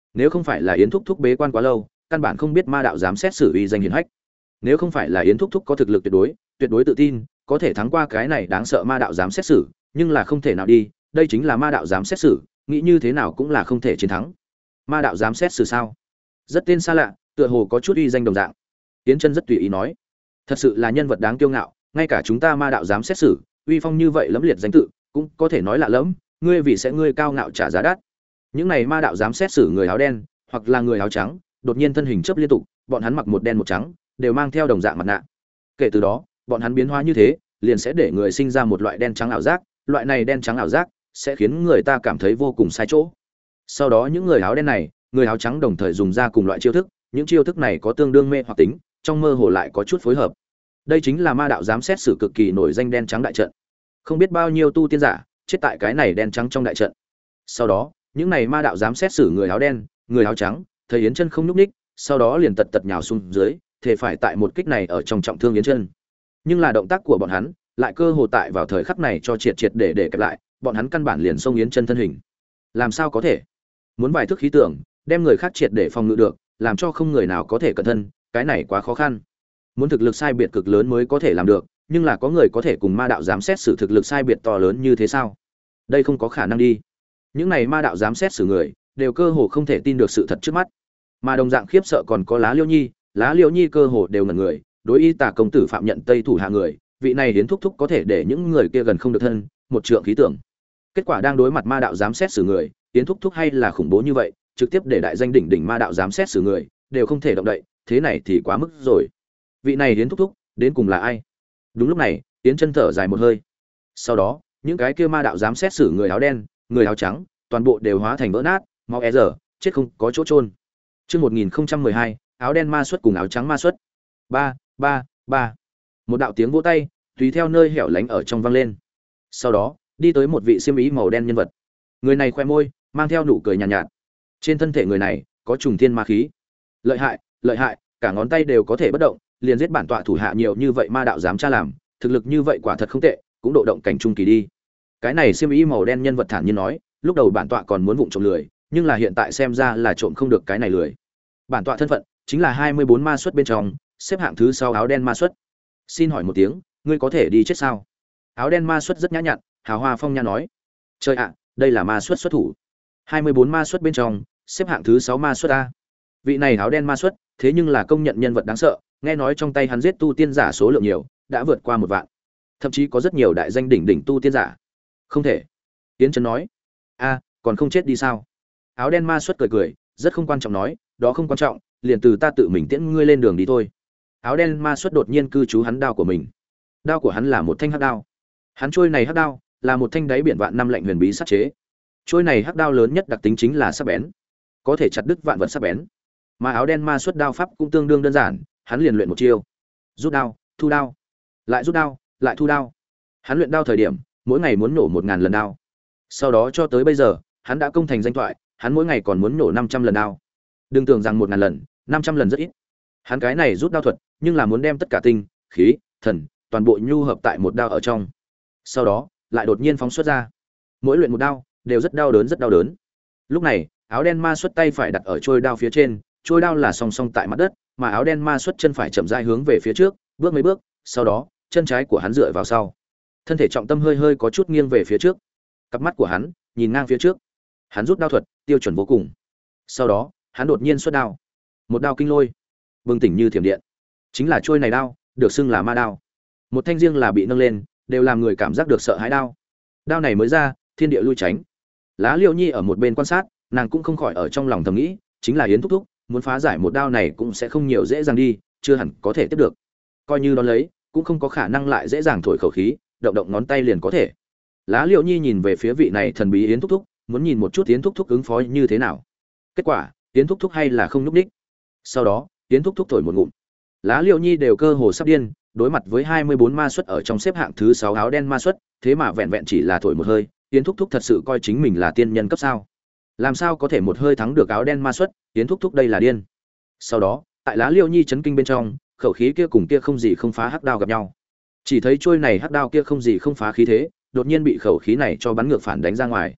[SPEAKER 1] Nếu không phải là Yến thúc thúc bế quan quá lâu, căn bản không biết ma đạo dám xét xử uy danh hiển hách. Nếu không phải là Yến thúc thúc có thực lực tuyệt đối, tuyệt đối tự tin, có thể thắng qua cái này đáng sợ ma đạo dám xét xử, nhưng là không thể nào đi, đây chính là ma đạo dám xét xử, nghĩ như thế nào cũng là không thể chiến thắng. Ma đạo dám xét xử sao? Rất tên xa lạ, tựa hồ có chút uy danh đồng dạng. Yến Chân rất tùy ý nói, thật sự là nhân vật đáng kiêu ngạo, ngay cả chúng ta ma đạo dám xét xử, uy phong như vậy lẫm liệt danh tự, cũng có thể nói lạ lẫm, ngươi vì sẽ ngươi cao ngạo trả giá đắt. Những này ma đạo dám xét xử người áo đen, hoặc là người áo trắng, đột nhiên thân hình chớp liên tục, bọn hắn mặc một đen một trắng, đều mang theo đồng dạng mặt nạ. Kể từ đó, bọn hắn biến hóa như thế, liền sẽ để người sinh ra một loại đen trắng ảo giác, loại này đen trắng ảo giác sẽ khiến người ta cảm thấy vô cùng sai chỗ. Sau đó những người áo đen này, người áo trắng đồng thời dùng ra cùng loại chiêu thức, những chiêu thức này có tương đương mê hoặc tính, trong mơ hồ lại có chút phối hợp. Đây chính là ma đạo giám xét xử cực kỳ nổi danh đen trắng đại trận. Không biết bao nhiêu tu tiên giả chết tại cái này đen trắng trong đại trận. Sau đó, những này ma đạo giám xét xử người áo đen, người áo trắng, thấy Yến Chân không nhúc nhích, sau đó liền tật tật nhào xuống dưới, thể phải tại một kích này ở trong trọng thương Yến Chân. Nhưng là động tác của bọn hắn, lại cơ hồ tại vào thời khắc này cho triệt triệt để để kẹp lại, bọn hắn căn bản liền xông Yến Chân thân hình. Làm sao có thể? Muốn vài thức khí tưởng, đem người khác triệt để phòng ngự được, làm cho không người nào có thể cẩn thân, cái này quá khó khăn. Muốn thực lực sai biệt cực lớn mới có thể làm được, nhưng là có người có thể cùng ma đạo giám xét xử thực lực sai biệt to lớn như thế sao? Đây không có khả năng đi. Những này ma đạo giám xét xử người, đều cơ hồ không thể tin được sự thật trước mắt. Mà đồng dạng khiếp sợ còn có Lá Liêu Nhi, Lá Liêu Nhi cơ hồ đều ngẩn người, đối y tả công tử phạm nhận tây thủ hạ người, vị này đến thúc thúc có thể để những người kia gần không được thân, một trượng khí tưởng. Kết quả đang đối mặt ma đạo giám xét xử người, tiến thúc thúc hay là khủng bố như vậy, trực tiếp để đại danh đỉnh đỉnh ma đạo giám xét xử người, đều không thể động đậy, thế này thì quá mức rồi. Vị này đến thúc thúc, đến cùng là ai? Đúng lúc này, Yến Chân thở dài một hơi. Sau đó, những cái kia ma đạo giám xét xử người áo đen, người áo trắng, toàn bộ đều hóa thành vỡ nát, máu é dở, chết không có chỗ chôn. Chương một nghìn không trăm mười hai, áo đen ma xuất cùng áo trắng ma xuất. Ba, ba, ba. Một đạo tiếng vỗ tay, tùy theo nơi hẻo lánh ở trong vang lên. Sau đó, đi tới một vị xiêm y màu đen nhân vật. Người này khoe môi, mang theo nụ cười nhàn nhạt, nhạt. Trên thân thể người này có trùng thiên ma khí. Lợi hại, lợi hại, cả ngón tay đều có thể bất động, liền giết bản tọa thủ hạ nhiều như vậy ma đạo dám tra làm, thực lực như vậy quả thật không tệ, cũng độ động cảnh trung kỳ đi. Cái này xiêm y màu đen nhân vật thản nhiên nói, lúc đầu bản tọa còn muốn vụng trộm lười, nhưng là hiện tại xem ra là trộm không được cái này lười. Bản tọa thân phận chính là hai mươi bốn ma xuất bên trong, xếp hạng thứ sáu áo đen ma xuất. Xin hỏi một tiếng, ngươi có thể đi chết sao? Áo đen ma xuất rất nhã nhặn, hào hoa phong nha nói. Trời ạ, đây là ma xuất xuất thủ. hai mươi bốn ma xuất bên trong, xếp hạng thứ sáu ma xuất a. Vị này áo đen ma xuất, thế nhưng là công nhận nhân vật đáng sợ, nghe nói trong tay hắn giết tu tiên giả số lượng nhiều, đã vượt qua một vạn. Thậm chí có rất nhiều đại danh đỉnh đỉnh tu tiên giả. Không thể. Yến Chân nói. A, còn không chết đi sao? Áo đen ma xuất cười cười, rất không quan trọng nói, đó không quan trọng, liền từ ta tự mình tiễn ngươi lên đường đi thôi. Áo đen ma xuất đột nhiên cư trú hắn đao của mình. Đao của hắn là một thanh hắc đao. Hắn trôi này hắc đao là một thanh đáy biển vạn năm lạnh huyền bí sát chế. Trôi này hắc đao lớn nhất đặc tính chính là sắc bén, có thể chặt đứt vạn vật sắc bén. Mà áo đen ma xuất đao pháp cũng tương đương đơn giản, hắn liền luyện một chiêu, rút đao, thu đao, lại rút đao, lại thu đao. Hắn luyện đao thời điểm, mỗi ngày muốn nổ một ngàn lần đao. Sau đó cho tới bây giờ, hắn đã công thành danh thoại, hắn mỗi ngày còn muốn nổ năm trăm lần đao. Đừng tưởng rằng một ngàn lần, năm trăm lần rất ít. Hắn cái này rút đao thuật, nhưng là muốn đem tất cả tinh, khí, thần, toàn bộ nhu hợp tại một đao ở trong. Sau đó, lại đột nhiên phóng xuất ra. Mỗi luyện một đao, đều rất đau đớn rất đau đớn. Lúc này, áo đen ma xuất tay phải đặt ở trôi đao phía trên, trôi đao là song song tại mặt đất, mà áo đen ma xuất chân phải chậm rãi hướng về phía trước, bước mấy bước, sau đó, chân trái của hắn dựa vào sau. Thân thể trọng tâm hơi hơi có chút nghiêng về phía trước. Cặp mắt của hắn nhìn ngang phía trước. Hắn rút đao thuật, tiêu chuẩn vô cùng. Sau đó, hắn đột nhiên xuất đao. Một đao kinh lôi, bừng tỉnh như thiểm điện. Chính là trôi này đao, được xưng là ma đao. Một thanh riêng là bị nâng lên, đều làm người cảm giác được sợ hãi đao. Đao này mới ra, thiên địa lui tránh. Lá Liêu Nhi ở một bên quan sát, nàng cũng không khỏi ở trong lòng thầm nghĩ, chính là Yến thúc thúc, muốn phá giải một đao này cũng sẽ không nhiều dễ dàng đi, chưa hẳn có thể tiếp được. Coi như đón lấy, cũng không có khả năng lại dễ dàng thổi khẩu khí, động động ngón tay liền có thể. Lá Liêu Nhi nhìn về phía vị này thần bí Yến thúc thúc, muốn nhìn một chút Yến thúc thúc ứng phó như thế nào. Kết quả, Yến thúc thúc hay là không nhúc nhích. Sau đó, Yến thúc thúc thổi một ngụm. Lá Liêu Nhi đều cơ hồ sắp điên, đối mặt với hai mươi bốn ma xuất ở trong xếp hạng thứ sáu áo đen ma xuất, thế mà vẹn vẹn chỉ là thổi một hơi, Yến thúc thúc thật sự coi chính mình là tiên nhân cấp sao? Làm sao có thể một hơi thắng được áo đen ma xuất, Yến thúc thúc đây là điên. Sau đó, tại Lá Liêu Nhi chấn kinh bên trong, khẩu khí kia cùng kia không gì không phá hắc đao gặp nhau. Chỉ thấy trôi này hắc đao kia không gì không phá khí thế, đột nhiên bị khẩu khí này cho bắn ngược phản đánh ra ngoài.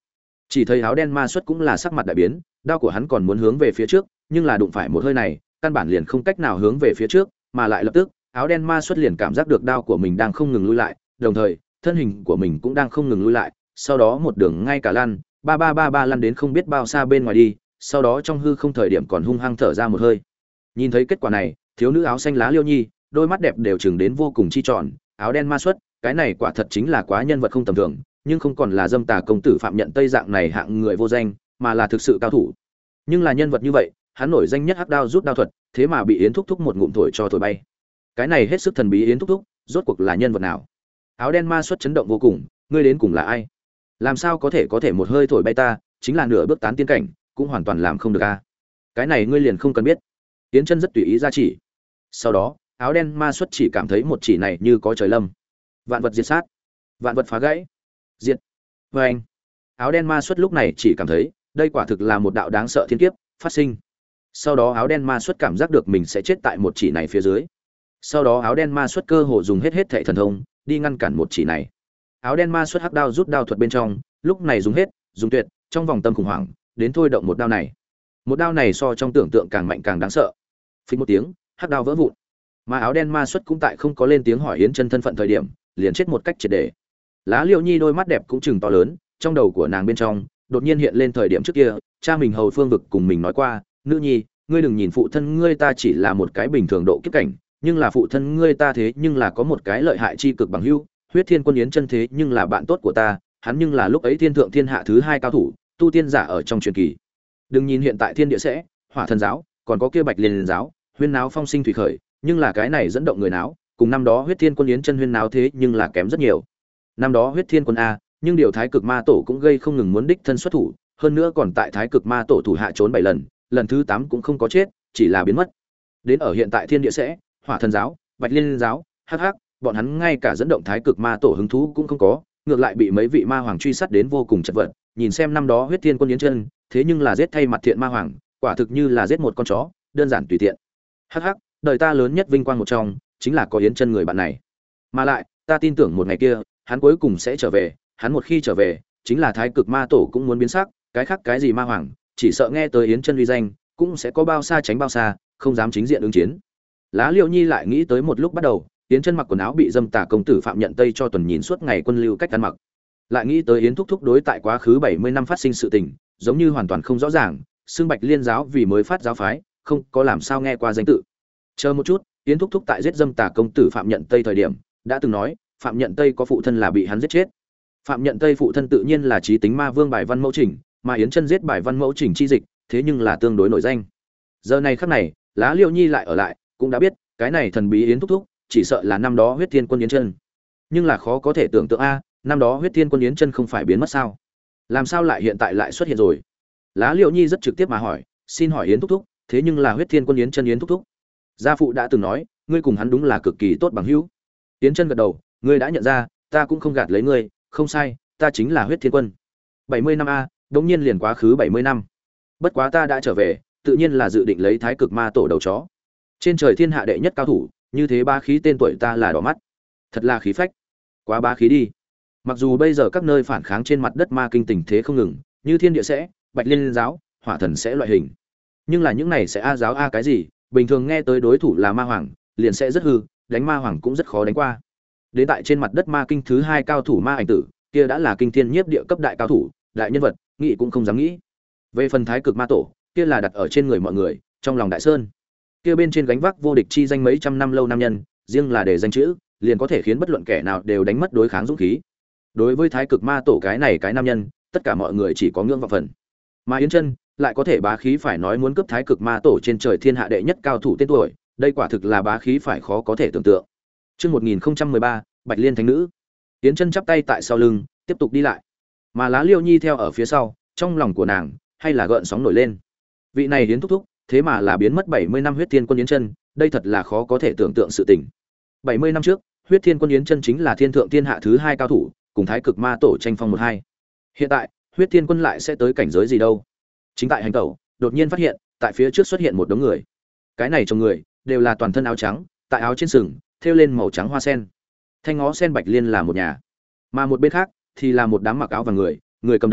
[SPEAKER 1] Chỉ thấy áo đen ma xuất cũng là sắc mặt đại biến, đao của hắn còn muốn hướng về phía trước, nhưng là đụng phải một hơi này, căn bản liền không cách nào hướng về phía trước, mà lại lập tức, áo đen ma xuất liền cảm giác được đao của mình đang không ngừng lui lại, đồng thời, thân hình của mình cũng đang không ngừng lui lại, sau đó một đường ngay cả lăn, ba ba ba ba lăn đến không biết bao xa bên ngoài đi, sau đó trong hư không thời điểm còn hung hăng thở ra một hơi. Nhìn thấy kết quả này, thiếu nữ áo xanh lá Liêu Nhi, đôi mắt đẹp đều trừng đến vô cùng chi tròn, áo đen ma xuất, cái này quả thật chính là quá nhân vật không tầm thường, nhưng không còn là dâm tà công tử Phạm Nhận Tây dạng này hạng người vô danh, mà là thực sự cao thủ. Nhưng là nhân vật như vậy, hắn nổi danh nhất hắc đao rút đao thuật, thế mà bị Yến Thúc Thúc một ngụm thổi cho thổi bay. Cái này hết sức thần bí. Yến Thúc Thúc, rốt cuộc là nhân vật nào? Áo đen ma xuất chấn động vô cùng, ngươi đến cùng là ai? Làm sao có thể có thể một hơi thổi bay ta, chính là nửa bước tán tiên cảnh, cũng hoàn toàn làm không được a. Cái này ngươi liền không cần biết. Yến Chân rất tùy ý ra chỉ. Sau đó, áo đen ma xuất chỉ cảm thấy một chỉ này như có trời lâm. Vạn vật diệt sát, vạn vật phá gãy. Diệt. Và anh. Áo đen ma xuất lúc này chỉ cảm thấy, đây quả thực là một đạo đáng sợ thiên kiếp phát sinh. Sau đó áo đen ma xuất cảm giác được mình sẽ chết tại một chỉ này phía dưới. Sau đó áo đen ma xuất cơ hồ dùng hết hết thảy thần thông, đi ngăn cản một chỉ này. Áo đen ma xuất hắc đao rút đao thuật bên trong, lúc này dùng hết, dùng tuyệt, trong vòng tâm khủng hoảng, đến thôi động một đao này. Một đao này so trong tưởng tượng càng mạnh càng đáng sợ. Phình một tiếng, hắc đao vỡ vụn. Mà áo đen ma xuất cũng tại không có lên tiếng hỏi Yến Chân thân phận thời điểm, liền chết một cách triệt để. Lá Liễu Nhi đôi mắt đẹp cũng chừng to lớn, trong đầu của nàng bên trong, đột nhiên hiện lên thời điểm trước kia, cha mình Hầu Phương Vực cùng mình nói qua, "Nữ nhi, ngươi đừng nhìn phụ thân ngươi ta chỉ là một cái bình thường độ kiếp cảnh, nhưng là phụ thân ngươi ta thế nhưng là có một cái lợi hại chi cực bằng hữu, Huyết Thiên Quân Yến Chân thế nhưng là bạn tốt của ta, hắn nhưng là lúc ấy thiên thượng thiên hạ thứ hai cao thủ, tu tiên giả ở trong truyền kỳ. Đừng nhìn hiện tại thiên địa sẽ, Hỏa Thần giáo, còn có kia Bạch Liên giáo, huyên náo phong sinh thủy khởi, nhưng là cái này dẫn động người náo, cùng năm đó Huyết Thiên Quân Yến Chân huyên náo thế nhưng là kém rất nhiều. Năm đó Huyết Thiên Quân a, nhưng điều Thái Cực Ma Tổ cũng gây không ngừng muốn đích thân xuất thủ, hơn nữa còn tại Thái Cực Ma Tổ thủ hạ trốn bảy lần, lần thứ tám cũng không có chết, chỉ là biến mất. Đến ở hiện tại thiên địa sẽ, Hỏa Thần giáo, Bạch Liên giáo, hắc hắc, bọn hắn ngay cả dẫn động Thái Cực Ma Tổ hứng thú cũng không có, ngược lại bị mấy vị ma hoàng truy sát đến vô cùng chật vật. Nhìn xem năm đó Huyết Thiên Quân Yến Chân, thế nhưng là giết thay mặt thiện ma hoàng, quả thực như là giết một con chó, đơn giản tùy tiện. Hắc hắc, đời ta lớn nhất vinh quang một trong, chính là có Yến Chân người bạn này. Mà lại, ta tin tưởng một ngày kia, hắn cuối cùng sẽ trở về, hắn một khi trở về, chính là Thái Cực Ma Tổ cũng muốn biến sắc, cái khác cái gì ma hoàng, chỉ sợ nghe tới Yến Chân uy danh, cũng sẽ có bao xa tránh bao xa, không dám chính diện ứng chiến. Lá Liễu Nhi lại nghĩ tới một lúc bắt đầu, Yến Chân mặc quần áo bị dâm tà công tử Phạm Nhận Tây cho tuần nhìn suốt ngày quân lưu cách ăn mặc. Lại nghĩ tới Yến Thúc Thúc đối tại quá khứ bảy mươi năm phát sinh sự tình, giống như hoàn toàn không rõ ràng, xương Bạch Liên giáo vì mới phát giáo phái, không có làm sao nghe qua danh tự. Chờ một chút, Yến Thúc Thúc tại giết dâm tà công tử Phạm Nhận Tây thời điểm, đã từng nói, Phạm Nhận Tây có phụ thân là bị hắn giết chết. Phạm Nhận Tây phụ thân tự nhiên là Chí Tính Ma Vương Bài Văn Mẫu Trình, mà Yến Chân giết Bài Văn Mẫu Trình chi dịch, thế nhưng là tương đối nổi danh. Giờ này khắc này, Lá Liễu Nhi lại ở lại, cũng đã biết, cái này thần bí Yến Thúc Thúc, chỉ sợ là năm đó Huyết Thiên Quân Yến Chân. Nhưng là khó có thể tưởng tượng a, năm đó Huyết Thiên Quân Yến Chân không phải biến mất sao? Làm sao lại hiện tại lại xuất hiện rồi? Lá Liễu Nhi rất trực tiếp mà hỏi, xin hỏi Yến Thúc Thúc, thế nhưng là Huyết Thiên Quân Yến Chân Yến Thúc Thúc. Gia phụ đã từng nói, ngươi cùng hắn đúng là cực kỳ tốt bằng hữu. Yến Chân gật đầu, ngươi đã nhận ra, ta cũng không gạt lấy ngươi, không sai, ta chính là Huyết Thiên Quân. bảy mươi năm a, đột nhiên liền quá khứ bảy mươi năm. Bất quá ta đã trở về, tự nhiên là dự định lấy Thái Cực Ma Tổ đầu chó. Trên trời thiên hạ đệ nhất cao thủ, như thế ba khí tên tuổi ta là đỏ mắt. Thật là khí phách. Quá ba khí đi. Mặc dù bây giờ các nơi phản kháng trên mặt đất ma kinh tình thế không ngừng, như Thiên Địa sẽ, Bạch Liên giáo, Hỏa Thần sẽ loại hình. Nhưng là những này sẽ a giáo a cái gì, bình thường nghe tới đối thủ là ma hoàng, liền sẽ rất hư, đánh ma hoàng cũng rất khó đánh qua. Đến tại trên mặt đất ma kinh thứ hai cao thủ ma ảnh tử, kia đã là kinh thiên nhiếp địa cấp đại cao thủ, đại nhân vật, nghĩ cũng không dám nghĩ. Về phần Thái Cực Ma Tổ, kia là đặt ở trên người mọi người, trong lòng đại sơn. Kia bên trên gánh vác vô địch chi danh mấy trăm năm lâu nam nhân, riêng là để danh chữ, liền có thể khiến bất luận kẻ nào đều đánh mất đối kháng dũng khí. Đối với Thái Cực Ma Tổ cái này cái nam nhân, tất cả mọi người chỉ có ngưỡng vọng phần. Mà Yến Chân lại có thể bá khí phải nói muốn cướp Thái Cực Ma Tổ trên trời thiên hạ đệ nhất cao thủ tên tuổi, đây quả thực là bá khí phải khó có thể tưởng tượng. Chương một nghìn không trăm mười ba, Bạch Liên Thánh Nữ. Yến Chân chắp tay tại sau lưng, tiếp tục đi lại. Mà Lá Liễu Nhi theo ở phía sau, trong lòng của nàng hay là gợn sóng nổi lên. Vị này Yến thúc thúc, thế mà là biến mất bảy mươi năm Huyết Thiên Quân Yến Chân, đây thật là khó có thể tưởng tượng sự tình. bảy mươi năm trước, Huyết Thiên Quân Yến Chân chính là thiên thượng thiên hạ thứ hai cao thủ, cùng Thái Cực Ma Tổ tranh phong một hai. Hiện tại, Huyết Thiên Quân lại sẽ tới cảnh giới gì đâu? Chính tại hành tẩu, đột nhiên phát hiện, tại phía trước xuất hiện một đống người. Cái này trong người đều là toàn thân áo trắng, tại áo trên sừng thêu lên màu trắng hoa sen. Thanh ngó sen Bạch Liên là một nhà, mà một bên khác thì là một đám mặc áo vàng người, người cầm đầu,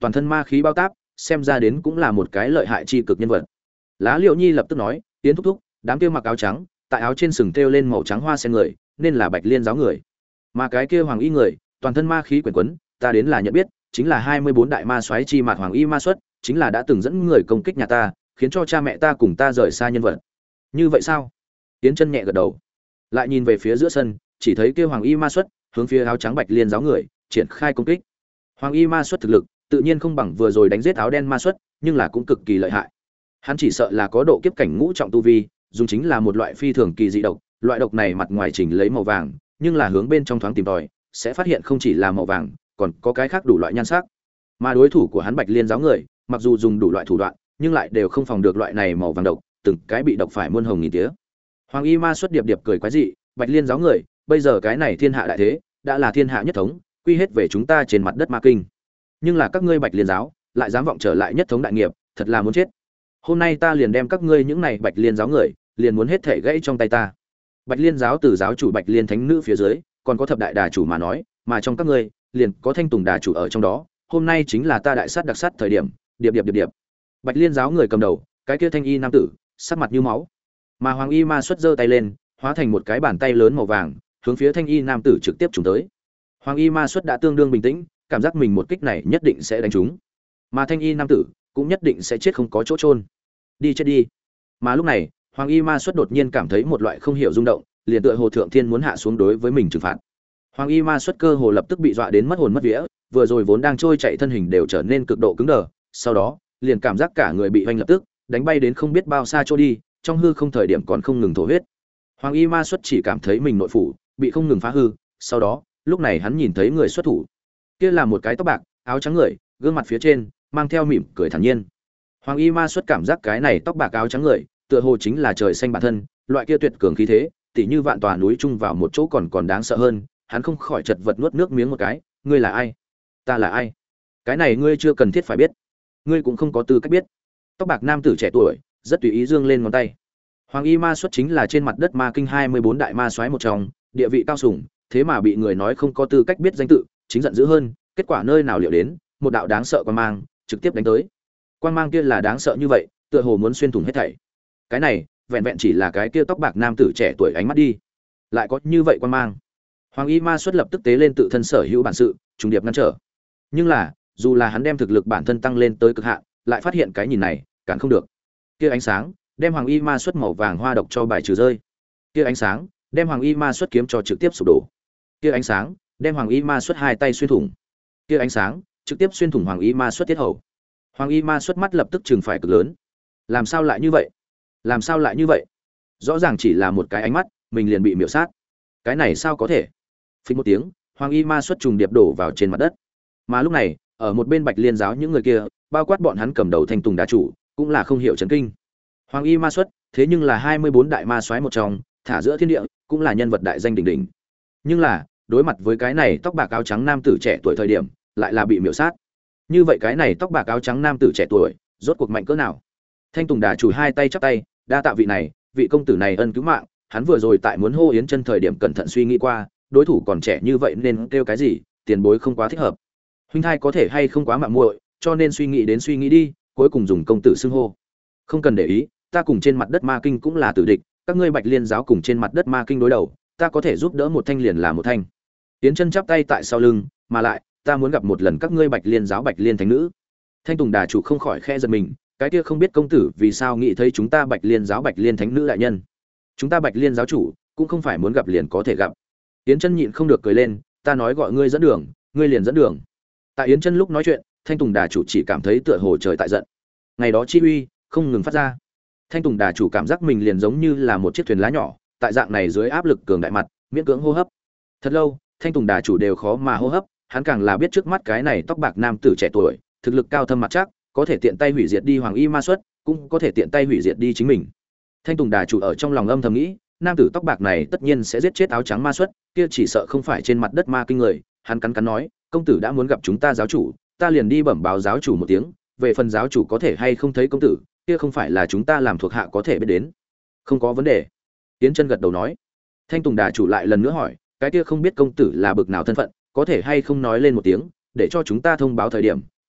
[SPEAKER 1] toàn thân ma khí bao táp, xem ra đến cũng là một cái lợi hại chi cực nhân vật. Lá Liễu Nhi lập tức nói, Yến thúc thúc, đám kia mặc áo trắng, tại áo trên sừng thêu lên màu trắng hoa sen người, nên là Bạch Liên giáo người. Mà cái kia hoàng y người, toàn thân ma khí quyển quấn, ta đến là nhận biết, chính là hai mươi bốn đại ma soái chi mặt hoàng y ma xuất, chính là đã từng dẫn người công kích nhà ta, khiến cho cha mẹ ta cùng ta rời xa nhân vật. Như vậy sao? Yến Chân nhẹ gật đầu. Lại nhìn về phía giữa sân, chỉ thấy kia hoàng y ma xuất, hướng phía áo trắng Bạch Liên giáo người, triển khai công kích. Hoàng y ma xuất thực lực, tự nhiên không bằng vừa rồi đánh giết áo đen ma xuất, nhưng là cũng cực kỳ lợi hại. Hắn chỉ sợ là có độ kiếp cảnh ngũ trọng tu vi, dùng chính là một loại phi thường kỳ dị độc, loại độc này mặt ngoài chỉnh lấy màu vàng, nhưng là hướng bên trong thoáng tìm tòi, sẽ phát hiện không chỉ là màu vàng, còn có cái khác đủ loại nhan sắc. Mà đối thủ của hắn Bạch Liên giáo người, mặc dù dùng đủ loại thủ đoạn, nhưng lại đều không phòng được loại này màu vàng độc, từng cái bị độc phải muôn hồng nghìn tía. Hoàng y ma xuất điệp điệp cười quái dị, Bạch Liên giáo người, bây giờ cái này thiên hạ đại thế, đã là thiên hạ nhất thống, quy hết về chúng ta trên mặt đất ma kinh. Nhưng là các ngươi Bạch Liên giáo, lại dám vọng trở lại nhất thống đại nghiệp, thật là muốn chết. Hôm nay ta liền đem các ngươi những này Bạch Liên giáo người, liền muốn hết thể gãy trong tay ta. Bạch Liên giáo từ giáo chủ Bạch Liên thánh nữ phía dưới, còn có thập đại đà chủ mà nói, mà trong các ngươi, liền có Thanh Tùng đà chủ ở trong đó, hôm nay chính là ta đại sát đặc sát thời điểm, điệp điệp điệp điệp. Bạch Liên giáo người cầm đầu, cái kia thanh y nam tử, sắc mặt như máu. Mà Hoàng y ma xuất giơ tay lên, hóa thành một cái bàn tay lớn màu vàng, hướng phía thanh y nam tử trực tiếp trùng tới. Hoàng y ma xuất đã tương đương bình tĩnh, cảm giác mình một kích này nhất định sẽ đánh trúng. Mà thanh y nam tử cũng nhất định sẽ chết không có chỗ chôn. Đi chết đi. Mà lúc này, Hoàng y ma xuất đột nhiên cảm thấy một loại không hiểu rung động, liền tựa hồ thượng thiên muốn hạ xuống đối với mình trừng phạt. Hoàng y ma xuất cơ hồ lập tức bị dọa đến mất hồn mất vía, vừa rồi vốn đang trôi chạy thân hình đều trở nên cực độ cứng đờ, sau đó, liền cảm giác cả người bị hoành lập tức đánh bay đến không biết bao xa trôi đi, trong hư không thời điểm còn không ngừng thổ huyết. Hoàng y ma xuất chỉ cảm thấy mình nội phủ bị không ngừng phá hư, sau đó, lúc này hắn nhìn thấy người xuất thủ. Kia là một cái tóc bạc, áo trắng người, gương mặt phía trên mang theo mỉm cười thản nhiên. Hoàng y ma xuất cảm giác cái này tóc bạc áo trắng người, tựa hồ chính là trời xanh bản thân, loại kia tuyệt cường khí thế, tỉ như vạn tòa núi chung vào một chỗ còn còn đáng sợ hơn, hắn không khỏi chật vật nuốt nước miếng một cái, ngươi là ai? Ta là ai? Cái này ngươi chưa cần thiết phải biết, ngươi cũng không có tư cách biết. Tóc bạc nam tử trẻ tuổi, rất tùy ý dương lên ngón tay. Hoàng y ma xuất chính là trên mặt đất ma kinh hai mươi bốn đại ma soái một trong, địa vị cao sủng, thế mà bị người nói không có tư cách biết danh tự, chính giận dữ hơn, kết quả nơi nào liệu đến, một đạo đáng sợ quang mang, trực tiếp đánh tới. Quang mang kia là đáng sợ như vậy, tựa hồ muốn xuyên thủng hết thảy. Cái này, vẹn vẹn chỉ là cái kia tóc bạc nam tử trẻ tuổi ánh mắt đi, lại có như vậy quang mang. Hoàng y ma xuất lập tức tế lên tự thân sở hữu bản sự, trùng điệp ngăn trở. Nhưng là, dù là hắn đem thực lực bản thân tăng lên tới cực hạn, lại phát hiện cái nhìn này, cản không được. Kia ánh sáng, đem Hoàng y ma xuất màu vàng hoa độc cho bài trừ rơi. Kia ánh sáng, đem Hoàng y ma xuất kiếm cho trực tiếp sụp đổ. Kia ánh sáng, đem Hoàng y ma xuất hai tay xuyên thủng. Kia ánh sáng, trực tiếp xuyên thủng Hoàng y ma xuất tiết hầu. Hoàng y ma xuất mắt lập tức trừng phải cực lớn. Làm sao lại như vậy? Làm sao lại như vậy? Rõ ràng chỉ là một cái ánh mắt, mình liền bị miểu sát. Cái này sao có thể? Phình một tiếng, Hoàng y ma xuất trùng điệp đổ vào trên mặt đất. Mà lúc này, ở một bên Bạch Liên giáo những người kia, bao quát bọn hắn cầm đầu Thanh Tùng đá chủ, cũng là không hiểu chấn kinh. Hoàng y ma xuất, thế nhưng là hai mươi bốn đại ma soái một trong, thả giữa thiên địa, cũng là nhân vật đại danh đỉnh đỉnh. Nhưng là, đối mặt với cái này tóc bạc áo trắng nam tử trẻ tuổi thời điểm, lại là bị miểu sát. Như vậy cái này tóc bạc áo trắng nam tử trẻ tuổi, rốt cuộc mạnh cỡ nào? Thanh Tùng đà chủ hai tay chắp tay, đa tạ vị này, vị công tử này ân cứu mạng, hắn vừa rồi tại muốn hô Yến Chân thời điểm cẩn thận suy nghĩ qua, đối thủ còn trẻ như vậy nên kêu cái gì, tiền bối không quá thích hợp. Huynh thai có thể hay không quá mạo muội, cho nên suy nghĩ đến suy nghĩ đi, cuối cùng dùng công tử xưng hô. Không cần để ý, ta cùng trên mặt đất ma kinh cũng là tử địch, các ngươi Bạch Liên giáo cùng trên mặt đất ma kinh đối đầu, ta có thể giúp đỡ một thanh liền là một thanh. Yến Chân chắp tay tại sau lưng, mà lại, ta muốn gặp một lần các ngươi Bạch Liên giáo Bạch Liên thánh nữ. Thanh Tùng đà chủ không khỏi khẽ giật mình, cái kia không biết công tử vì sao nghĩ thấy chúng ta Bạch Liên giáo Bạch Liên thánh nữ đại nhân. Chúng ta Bạch Liên giáo chủ cũng không phải muốn gặp liền có thể gặp. Yến Chân nhịn không được cười lên, ta nói gọi ngươi dẫn đường, ngươi liền dẫn đường. Tại Yến Chân lúc nói chuyện, Thanh Tùng đà chủ chỉ cảm thấy tựa hồ trời tại giận. Ngày đó chi uy không ngừng phát ra. Thanh Tùng đà chủ cảm giác mình liền giống như là một chiếc thuyền lá nhỏ, tại dạng này dưới áp lực cường đại mặt, miễn cưỡng hô hấp. Thật lâu, Thanh Tùng đà chủ đều khó mà hô hấp, hắn càng là biết trước mắt cái này tóc bạc nam tử trẻ tuổi, thực lực cao thâm mặt chắc, có thể tiện tay hủy diệt đi Hoàng y ma xuất, cũng có thể tiện tay hủy diệt đi chính mình. Thanh Tùng đà chủ ở trong lòng âm thầm nghĩ, nam tử tóc bạc này tất nhiên sẽ giết chết áo trắng ma xuất, kia chỉ sợ không phải trên mặt đất ma kinh người. Hắn cắn cắn nói, công tử đã muốn gặp chúng ta giáo chủ, ta liền đi bẩm báo giáo chủ một tiếng, về phần giáo chủ có thể hay không thấy công tử, kia không phải là chúng ta làm thuộc hạ có thể biết đến. Không có vấn đề. Yến Chân gật đầu nói. Thanh Tùng đà chủ lại lần nữa hỏi, cái kia không biết công tử là bực nào thân phận, có thể hay không nói lên một tiếng, để cho chúng ta thông báo thời điểm,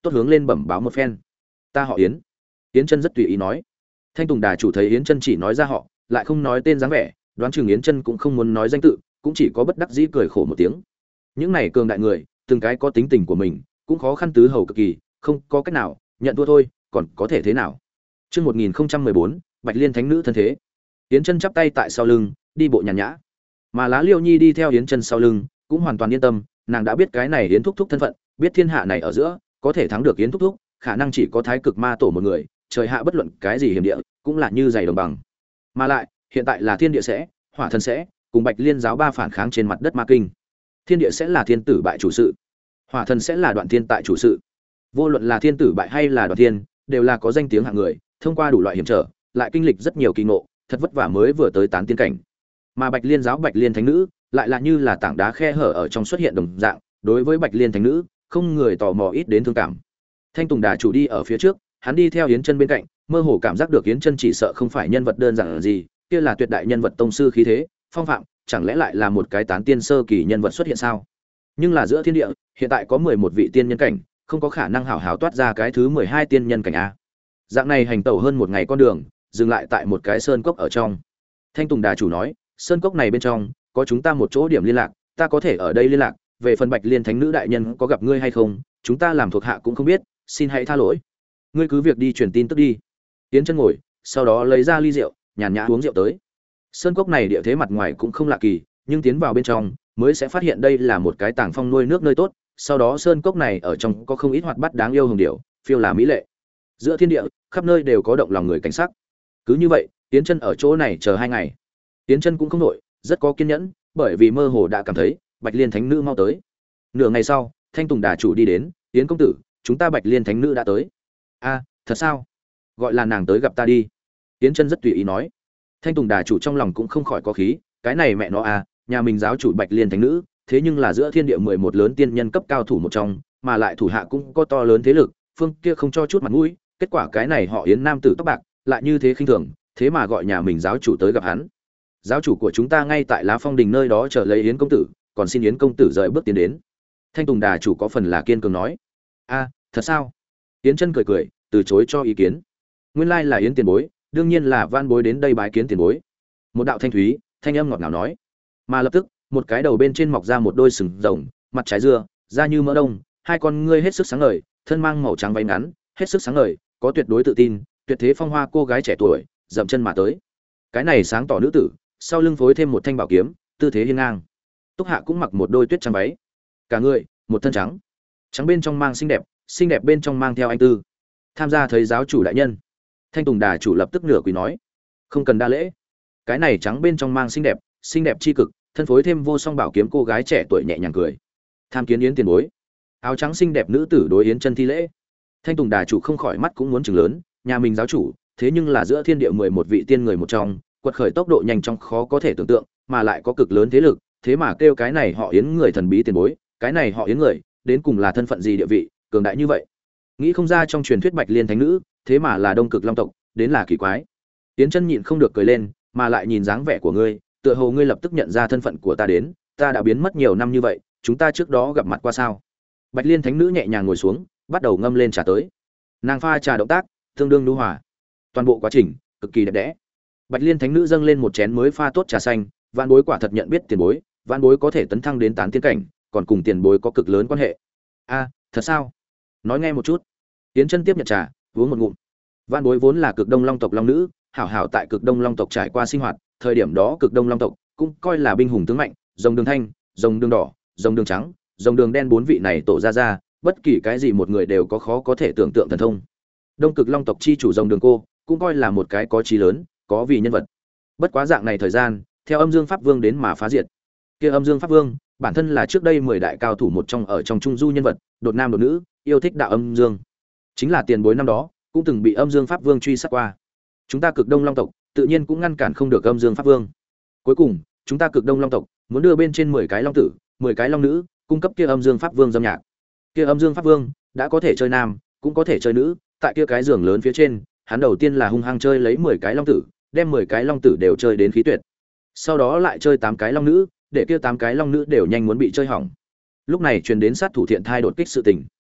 [SPEAKER 1] tốt hướng lên bẩm báo một phen. Ta họ Yến. Yến Chân rất tùy ý nói. Thanh Tùng Đà chủ thấy Yến Chân chỉ nói ra họ, lại không nói tên dáng vẻ, đoán chừng Yến Chân cũng không muốn nói danh tự, cũng chỉ có bất đắc dĩ cười khổ một tiếng. Những này cường đại người, từng cái có tính tình của mình, cũng khó khăn tứ hầu cực kỳ, không có cách nào, nhận thua thôi, còn có thể thế nào. Chương một nghìn không trăm mười bốn, Bạch Liên Thánh nữ thân thế. Yến Chân chắp tay tại sau lưng, đi bộ nhàn nhã. Mà Lá Liêu Nhi đi theo Yến Chân sau lưng, cũng hoàn toàn yên tâm, nàng đã biết cái này Yến thúc thúc thân phận, biết thiên hạ này ở giữa, có thể thắng được Yến thúc thúc, khả năng chỉ có Thái Cực Ma Tổ một người, trời hạ bất luận cái gì hiểm địa, cũng là như giày đồng bằng. Mà lại, hiện tại là thiên địa sẽ, hỏa thần sẽ, cùng Bạch Liên giáo ba phản kháng trên mặt đất Ma Kinh. Thiên địa sẽ là thiên tử bại chủ sự, hỏa thần sẽ là đoạn thiên tại chủ sự. Vô luận là thiên tử bại hay là đoạn thiên, đều là có danh tiếng hạng người, thông qua đủ loại hiểm trở, lại kinh lịch rất nhiều kỳ ngộ, thật vất vả mới vừa tới tán tiên cảnh. Mà Bạch Liên giáo Bạch Liên thánh nữ, lại là như là tảng đá khe hở ở trong xuất hiện đồng dạng, đối với Bạch Liên thánh nữ, không người tò mò ít đến thương cảm. Thanh Tùng Đà chủ đi ở phía trước, hắn đi theo Yến Chân bên cạnh, mơ hồ cảm giác được Yến Chân chỉ sợ không phải nhân vật đơn giản gì, kia là tuyệt đại nhân vật tông sư khí thế, phong phạm, chẳng lẽ lại là một cái tán tiên sơ kỳ nhân vật xuất hiện sao? Nhưng là giữa thiên địa, hiện tại có mười một vị tiên nhân cảnh, không có khả năng hảo hảo toát ra cái thứ mười hai tiên nhân cảnh a. Dạng này hành tẩu hơn một ngày con đường, dừng lại tại một cái sơn cốc ở trong. Thanh Tùng Đà chủ nói, sơn cốc này bên trong có chúng ta một chỗ điểm liên lạc, ta có thể ở đây liên lạc, về phần Bạch Liên thánh nữ đại nhân có gặp ngươi hay không, chúng ta làm thuộc hạ cũng không biết, xin hãy tha lỗi. Ngươi cứ việc đi truyền tin tức đi. Yến Chân ngồi, sau đó lấy ra ly rượu, nhàn nhã uống rượu tới. Sơn cốc này địa thế mặt ngoài cũng không lạ kỳ, nhưng tiến vào bên trong mới sẽ phát hiện đây là một cái tàng phong nuôi nước nơi tốt. Sau đó sơn cốc này ở trong có không ít hoạt bát đáng yêu hồng điểu, phiêu là mỹ lệ. Giữa thiên địa, khắp nơi đều có động lòng người cảnh sắc. Cứ như vậy, Yến Chân ở chỗ này chờ hai ngày. Yến Chân cũng không nổi, rất có kiên nhẫn, bởi vì mơ hồ đã cảm thấy Bạch Liên thánh nữ mau tới. Nửa ngày sau, Thanh Tùng Đà chủ đi đến, "Yến công tử, chúng ta Bạch Liên thánh nữ đã tới." "A, thật sao? Gọi là nàng tới gặp ta đi." Yến Chân rất tùy ý nói. Thanh Tùng Đà chủ trong lòng cũng không khỏi có khí, cái này mẹ nó à, nhà mình giáo chủ Bạch Liên thánh nữ, thế nhưng là giữa thiên địa mười một lớn tiên nhân cấp cao thủ một trong, mà lại thủ hạ cũng có to lớn thế lực, phương kia không cho chút mặt mũi, kết quả cái này họ Yến nam tử tóc bạc, lại như thế khinh thường, thế mà gọi nhà mình giáo chủ tới gặp hắn. Giáo chủ của chúng ta ngay tại Lá Phong Đình nơi đó chờ lấy Yến công tử, còn xin Yến công tử rời bước tiến đến. Thanh Tùng Đà chủ có phần là kiên cường nói. A, thật sao? Yến Chân cười cười, từ chối cho ý kiến. Nguyên lai là Yến tiền bối, đương nhiên là van bối đến đây bái kiến tiền bối. Một đạo thanh thúy, thanh âm ngọt ngào nói. Mà lập tức, một cái đầu bên trên mọc ra một đôi sừng rồng, mặt trái dưa, da như mỡ đông, hai con ngươi hết sức sáng ngời, thân mang màu trắng váy ngắn, hết sức sáng ngời, có tuyệt đối tự tin, tuyệt thế phong hoa cô gái trẻ tuổi, dậm chân mà tới. Cái này sáng tỏ nữ tử, sau lưng phối thêm một thanh bảo kiếm, tư thế hiên ngang. Túc Hạ cũng mặc một đôi tuyết trắng váy, cả người một thân trắng, trắng bên trong mang xinh đẹp, xinh đẹp bên trong mang theo anh tư. Tham gia thấy giáo chủ đại nhân. Thanh Tùng Đà chủ lập tức nửa quỳ nói, không cần đa lễ. Cái này trắng bên trong mang xinh đẹp, xinh đẹp chi cực, thân phối thêm vô song bảo kiếm cô gái trẻ tuổi nhẹ nhàng cười. Tham kiến Yến tiền bối. Áo trắng xinh đẹp nữ tử đối Yến Chân thi lễ. Thanh Tùng Đà chủ không khỏi mắt cũng muốn chừng lớn, nhà mình giáo chủ, thế nhưng là giữa thiên địa mười một vị tiên người một trong, quật khởi tốc độ nhanh chóng khó có thể tưởng tượng, mà lại có cực lớn thế lực, thế mà kêu cái này họ Yến người thần bí tiền bối, cái này họ Yến người, đến cùng là thân phận gì địa vị, cường đại như vậy. Nghĩ không ra trong truyền thuyết Bạch Liên thánh nữ, thế mà là Đông Cực Long tộc, đến là kỳ quái. Yến Chân nhịn không được cười lên, mà lại nhìn dáng vẻ của ngươi, tựa hồ ngươi lập tức nhận ra thân phận của ta đến, ta đã biến mất nhiều năm như vậy, chúng ta trước đó gặp mặt qua sao? Bạch Liên thánh nữ nhẹ nhàng ngồi xuống, bắt đầu ngâm lên trà tới. Nàng pha trà động tác tương đương nhu hòa, toàn bộ quá trình cực kỳ đẹp đẽ. Bạch Liên thánh nữ dâng lên một chén mới pha tốt trà xanh, vạn bối quả thật nhận biết tiền bối, vạn bối có thể tấn thăng đến tán tiên cảnh, còn cùng tiền bối có cực lớn quan hệ. A, thật sao? Nói nghe một chút. Yến Chân tiếp nhận trà, uống một ngụm. Vạn bối vốn là Cực Đông Long tộc long nữ, hảo hảo tại Cực Đông Long tộc trải qua sinh hoạt, thời điểm đó Cực Đông Long tộc cũng coi là binh hùng tướng mạnh, rồng đường thanh, rồng đường đỏ, rồng đường trắng, rồng đường đen bốn vị này tổ ra ra, bất kỳ cái gì một người đều có khó có thể tưởng tượng thần thông. Đông Cực Long tộc chi chủ rồng đường cô, cũng coi là một cái có chí lớn, có vì nhân vật. Bất quá dạng này thời gian, theo Âm Dương Pháp Vương đến mà phá diệt. Kia Âm Dương Pháp Vương, bản thân là trước đây mười đại cao thủ một trong ở trong trung du nhân vật, đột nam đột nữ, yêu thích đạo âm dương. Chính là tiền bối năm đó, cũng từng bị Âm Dương Pháp Vương truy sát qua. Chúng ta Cực Đông Long tộc, tự nhiên cũng ngăn cản không được Âm Dương Pháp Vương. Cuối cùng, chúng ta Cực Đông Long tộc muốn đưa bên trên mười cái long tử, mười cái long nữ, cung cấp kia Âm Dương Pháp Vương dâm nhạc. Kia Âm Dương Pháp Vương đã có thể chơi nam, cũng có thể chơi nữ, tại kia cái giường lớn phía trên, hắn đầu tiên là hung hăng chơi lấy mười cái long tử, đem mười cái long tử đều chơi đến khí tuyệt. Sau đó lại chơi tám cái long nữ, để kia tám cái long nữ đều nhanh muốn bị chơi hỏng. Lúc này truyền đến sát thủ thiện thai đột kích sự tình.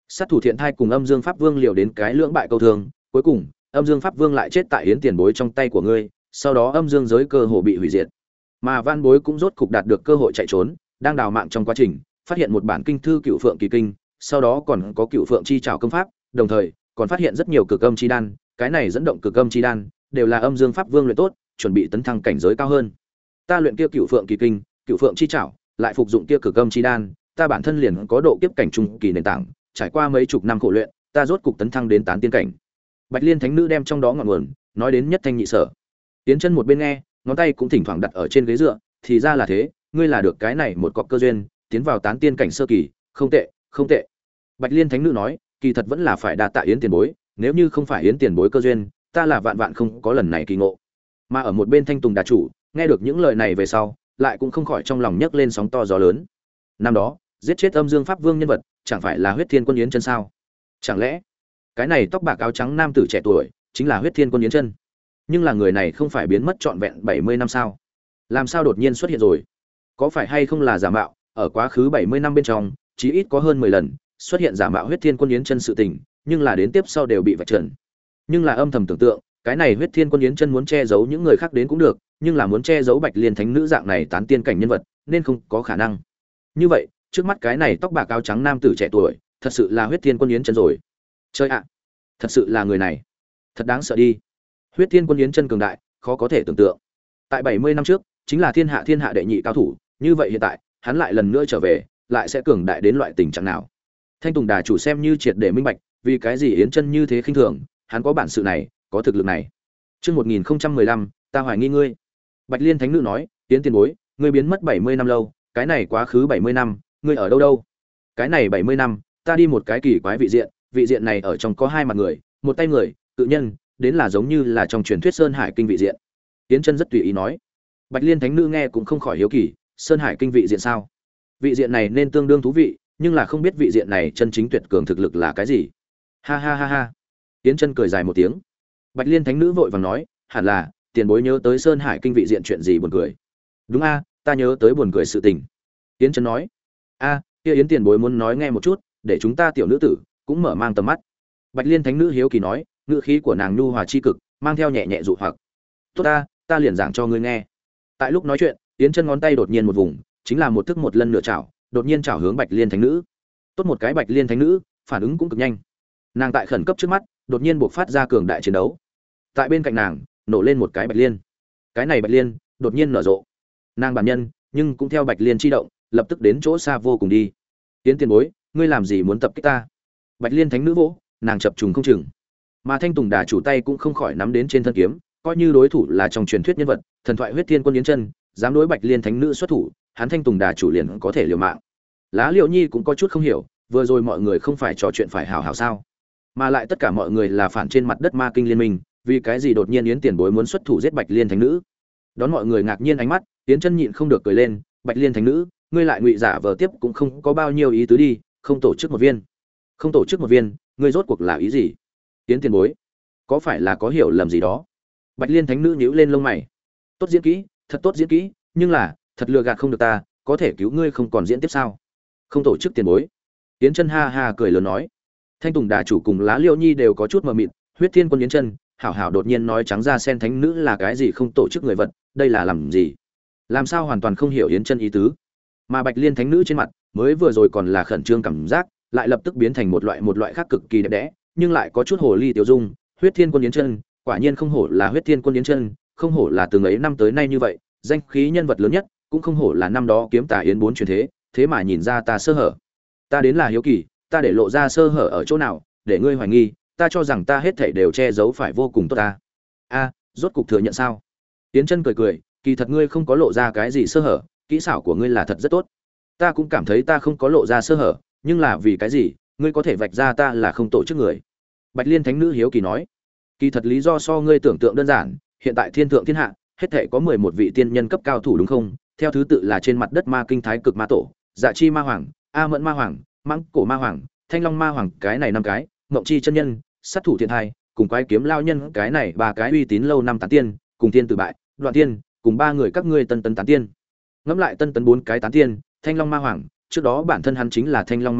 [SPEAKER 1] Sát thủ Thiện Thai cùng Âm Dương Pháp Vương liều đến cái lưỡng bại câu thương, cuối cùng, Âm Dương Pháp Vương lại chết tại Yến Tiền Bối trong tay của ngươi, sau đó Âm Dương giới cơ hồ bị hủy diệt. Mà Van Bối cũng rốt cục đạt được cơ hội chạy trốn, đang đào mạng trong quá trình, phát hiện một bản kinh thư Cựu Phượng Kỳ Kinh, sau đó còn có Cựu Phượng Chi Trảo công pháp, đồng thời còn phát hiện rất nhiều cực âm chi đan, cái này dẫn động cực âm chi đan, đều là Âm Dương Pháp Vương luyện tốt, chuẩn bị tấn thăng cảnh giới cao hơn. Ta luyện kia Cựu Phượng Kỳ Kinh, Cựu Phượng Chi Trảo, lại phục dụng kia cực âm chi đan, ta bản thân liền có độ kiếp cảnh trung kỳ nền tảng, trải qua mấy chục năm khổ luyện, ta rốt cục tấn thăng đến tán tiên cảnh. Bạch Liên Thánh Nữ đem trong đó ngọn nguồn nói đến nhất thanh nhị sở. Tiến Chân một bên nghe, ngón tay cũng thỉnh thoảng đặt ở trên ghế dựa, thì ra là thế, ngươi là được cái này một cọc cơ duyên, tiến vào tán tiên cảnh sơ kỳ, không tệ, không tệ. Bạch Liên Thánh Nữ nói, kỳ thật vẫn là phải đa tạ Yến tiền bối, nếu như không phải Yến tiền bối cơ duyên, ta là vạn vạn không có lần này kỳ ngộ. Mà ở một bên Thanh Tùng đà chủ, nghe được những lời này về sau, lại cũng không khỏi trong lòng nhấc lên sóng to gió lớn. Năm đó, giết chết Âm Dương Pháp Vương nhân vật, chẳng phải là Huyết Thiên Quân Yến Chân sao? Chẳng lẽ, cái này tóc bạc áo trắng nam tử trẻ tuổi, chính là Huyết Thiên Quân Yến Chân? Nhưng là người này không phải biến mất trọn vẹn bảy mươi năm sao? Làm sao đột nhiên xuất hiện rồi? Có phải hay không là giả mạo, ở quá khứ bảy mươi năm bên trong, chí ít có hơn mười lần xuất hiện giả mạo Huyết Thiên Quân Yến Chân sự tình, nhưng là đến tiếp sau đều bị vạch trần. Nhưng là âm thầm tưởng tượng, cái này Huyết Thiên Quân Yến Chân muốn che giấu những người khác đến cũng được, nhưng là muốn che giấu Bạch Liên Thánh Nữ dạng này tán tiên cảnh nhân vật, nên không có khả năng. Như vậy, trước mắt cái này tóc bạc áo trắng nam tử trẻ tuổi, thật sự là Huyết Thiên Quân Yến Chân rồi. Chơi ạ, thật sự là người này, thật đáng sợ đi. Huyết Thiên Quân Yến Chân cường đại, khó có thể tưởng tượng. Tại bảy mươi năm trước, chính là thiên hạ thiên hạ đệ nhị cao thủ, như vậy hiện tại, hắn lại lần nữa trở về, lại sẽ cường đại đến loại tình trạng nào? Thanh Tùng đà chủ xem như triệt để minh bạch, vì cái gì Yến Chân như thế khinh thường, hắn có bản sự này, có thực lực này. Chương một nghìn không trăm mười lăm, ta hoài nghi ngươi. Bạch Liên Thánh Nữ nói, Yến tiền bối, ngươi biến mất bảy mươi năm lâu, cái này quá khứ bảy mươi năm, ngươi ở đâu đâu? Cái này bảy mươi năm, ta đi một cái kỳ quái vị diện, vị diện này ở trong có hai mặt người, một tay người, tự nhân, đến là giống như là trong truyền thuyết Sơn Hải kinh vị diện. Yến Chân rất tùy ý nói. Bạch Liên Thánh Nữ nghe cũng không khỏi hiếu kỳ, Sơn Hải kinh vị diện sao? Vị diện này nên tương đương thú vị, nhưng là không biết vị diện này chân chính tuyệt cường thực lực là cái gì. Ha ha ha ha. Yến Chân cười dài một tiếng. Bạch Liên Thánh Nữ vội vàng nói, hẳn là tiền bối nhớ tới Sơn Hải kinh vị diện chuyện gì buồn cười. Đúng a, ta nhớ tới buồn cười sự tình. Yến Chân nói. A, kia Yến tiền bối muốn nói nghe một chút, để chúng ta tiểu nữ tử cũng mở mang tầm mắt. Bạch Liên Thánh Nữ hiếu kỳ nói, ngữ khí của nàng nhu hòa chi cực, mang theo nhẹ nhẹ dụ hoặc. Tốt ta, ta liền giảng cho ngươi nghe. Tại lúc nói chuyện, Yến Chân ngón tay đột nhiên một vùng, chính là một thức một lần nửa chảo, đột nhiên chảo hướng Bạch Liên Thánh Nữ. Tốt một cái Bạch Liên Thánh Nữ, phản ứng cũng cực nhanh. Nàng tại khẩn cấp trước mắt, đột nhiên buộc phát ra cường đại chiến đấu. Tại bên cạnh nàng, nổ lên một cái Bạch Liên. Cái này Bạch Liên, đột nhiên nở rộ. Nàng bản nhân, nhưng cũng theo Bạch Liên chi động, lập tức đến chỗ xa vô cùng đi. Yến tiền bối, ngươi làm gì muốn tập kích ta? Bạch Liên Thánh Nữ vỗ, nàng chập trùng không chừng. Mà Thanh Tùng đà chủ tay cũng không khỏi nắm đến trên thân kiếm, coi như đối thủ là trong truyền thuyết nhân vật, thần thoại Huyết Thiên Quân Yến Chân, dám đối Bạch Liên Thánh Nữ xuất thủ, hắn Thanh Tùng đà chủ liền có thể liều mạng. Lá Liễu Nhi cũng có chút không hiểu, vừa rồi mọi người không phải trò chuyện phải hảo hảo sao? Mà lại tất cả mọi người là phản trên mặt đất ma kinh liên minh, vì cái gì đột nhiên Yến tiền bối muốn xuất thủ giết Bạch Liên Thánh Nữ? Đón mọi người ngạc nhiên ánh mắt, Yến Chân nhịn không được cười lên, Bạch Liên Thánh Nữ, ngươi lại ngụy giả vờ tiếp cũng không có bao nhiêu ý tứ đi, không tổ chức một viên. Không tổ chức một viên, ngươi rốt cuộc là ý gì? Yến tiền bối, có phải là có hiểu lầm gì đó? Bạch Liên Thánh Nữ nhíu lên lông mày. Tốt diễn kỹ, thật tốt diễn kỹ, nhưng là, thật lừa gạt không được ta, có thể cứu ngươi không còn diễn tiếp sao? Không tổ chức tiền bối. Yến Chân ha ha cười lớn nói. Thanh Tùng đà chủ cùng Lá Liễu Nhi đều có chút mờ mịt, Huyết Thiên Quân Yến Chân, hảo hảo đột nhiên nói trắng ra sen thánh nữ là cái gì không tổ chức người vật, đây là làm gì? Làm sao hoàn toàn không hiểu Yến Chân ý tứ? Mà Bạch Liên Thánh Nữ trên mặt, mới vừa rồi còn là khẩn trương cảm giác, lại lập tức biến thành một loại một loại khác cực kỳ đẹp đẽ, nhưng lại có chút hồ ly tiểu dung, Huyết Thiên Quân Yến Chân, quả nhiên không hổ là Huyết Thiên Quân Yến Chân, không hổ là từng ấy năm tới nay như vậy, danh khí nhân vật lớn nhất, cũng không hổ là năm đó kiếm tà yến bốn truyền thế, thế mà nhìn ra ta sơ hở. Ta đến là hiếu kỳ, ta để lộ ra sơ hở ở chỗ nào, để ngươi hoài nghi, ta cho rằng ta hết thảy đều che giấu phải vô cùng tốt ta. A, rốt cục thừa nhận sao? Yến Chân cười cười, kỳ thật ngươi không có lộ ra cái gì sơ hở, kỹ xảo của ngươi là thật rất tốt. Ta cũng cảm thấy ta không có lộ ra sơ hở, nhưng là vì cái gì, ngươi có thể vạch ra ta là không tổ chức người? Bạch Liên Thánh Nữ hiếu kỳ nói. Kỳ thật lý do so ngươi tưởng tượng đơn giản, hiện tại thiên thượng thiên hạ, hết thảy có mười một vị tiên nhân cấp cao thủ đúng không? Theo thứ tự là trên mặt đất ma kinh thái cực ma tổ, Dạ Chi ma hoàng, A Mẫn ma hoàng, Mãng Cổ ma hoàng, Thanh Long ma hoàng, cái này năm cái, Ngộng Chi chân nhân, sát thủ thiện thai, cùng quái kiếm lao nhân, cái này ba cái uy tín lâu năm tán tiên, cùng tiên tử bại, Đoạn tiên, cùng ba người các ngươi tân tấn tán tiên. Ngẫm lại tân tấn bốn cái tán tiên, Thanh Long ma hoàng, trước đó bản thân hắn chính là Thanh Long ma tử,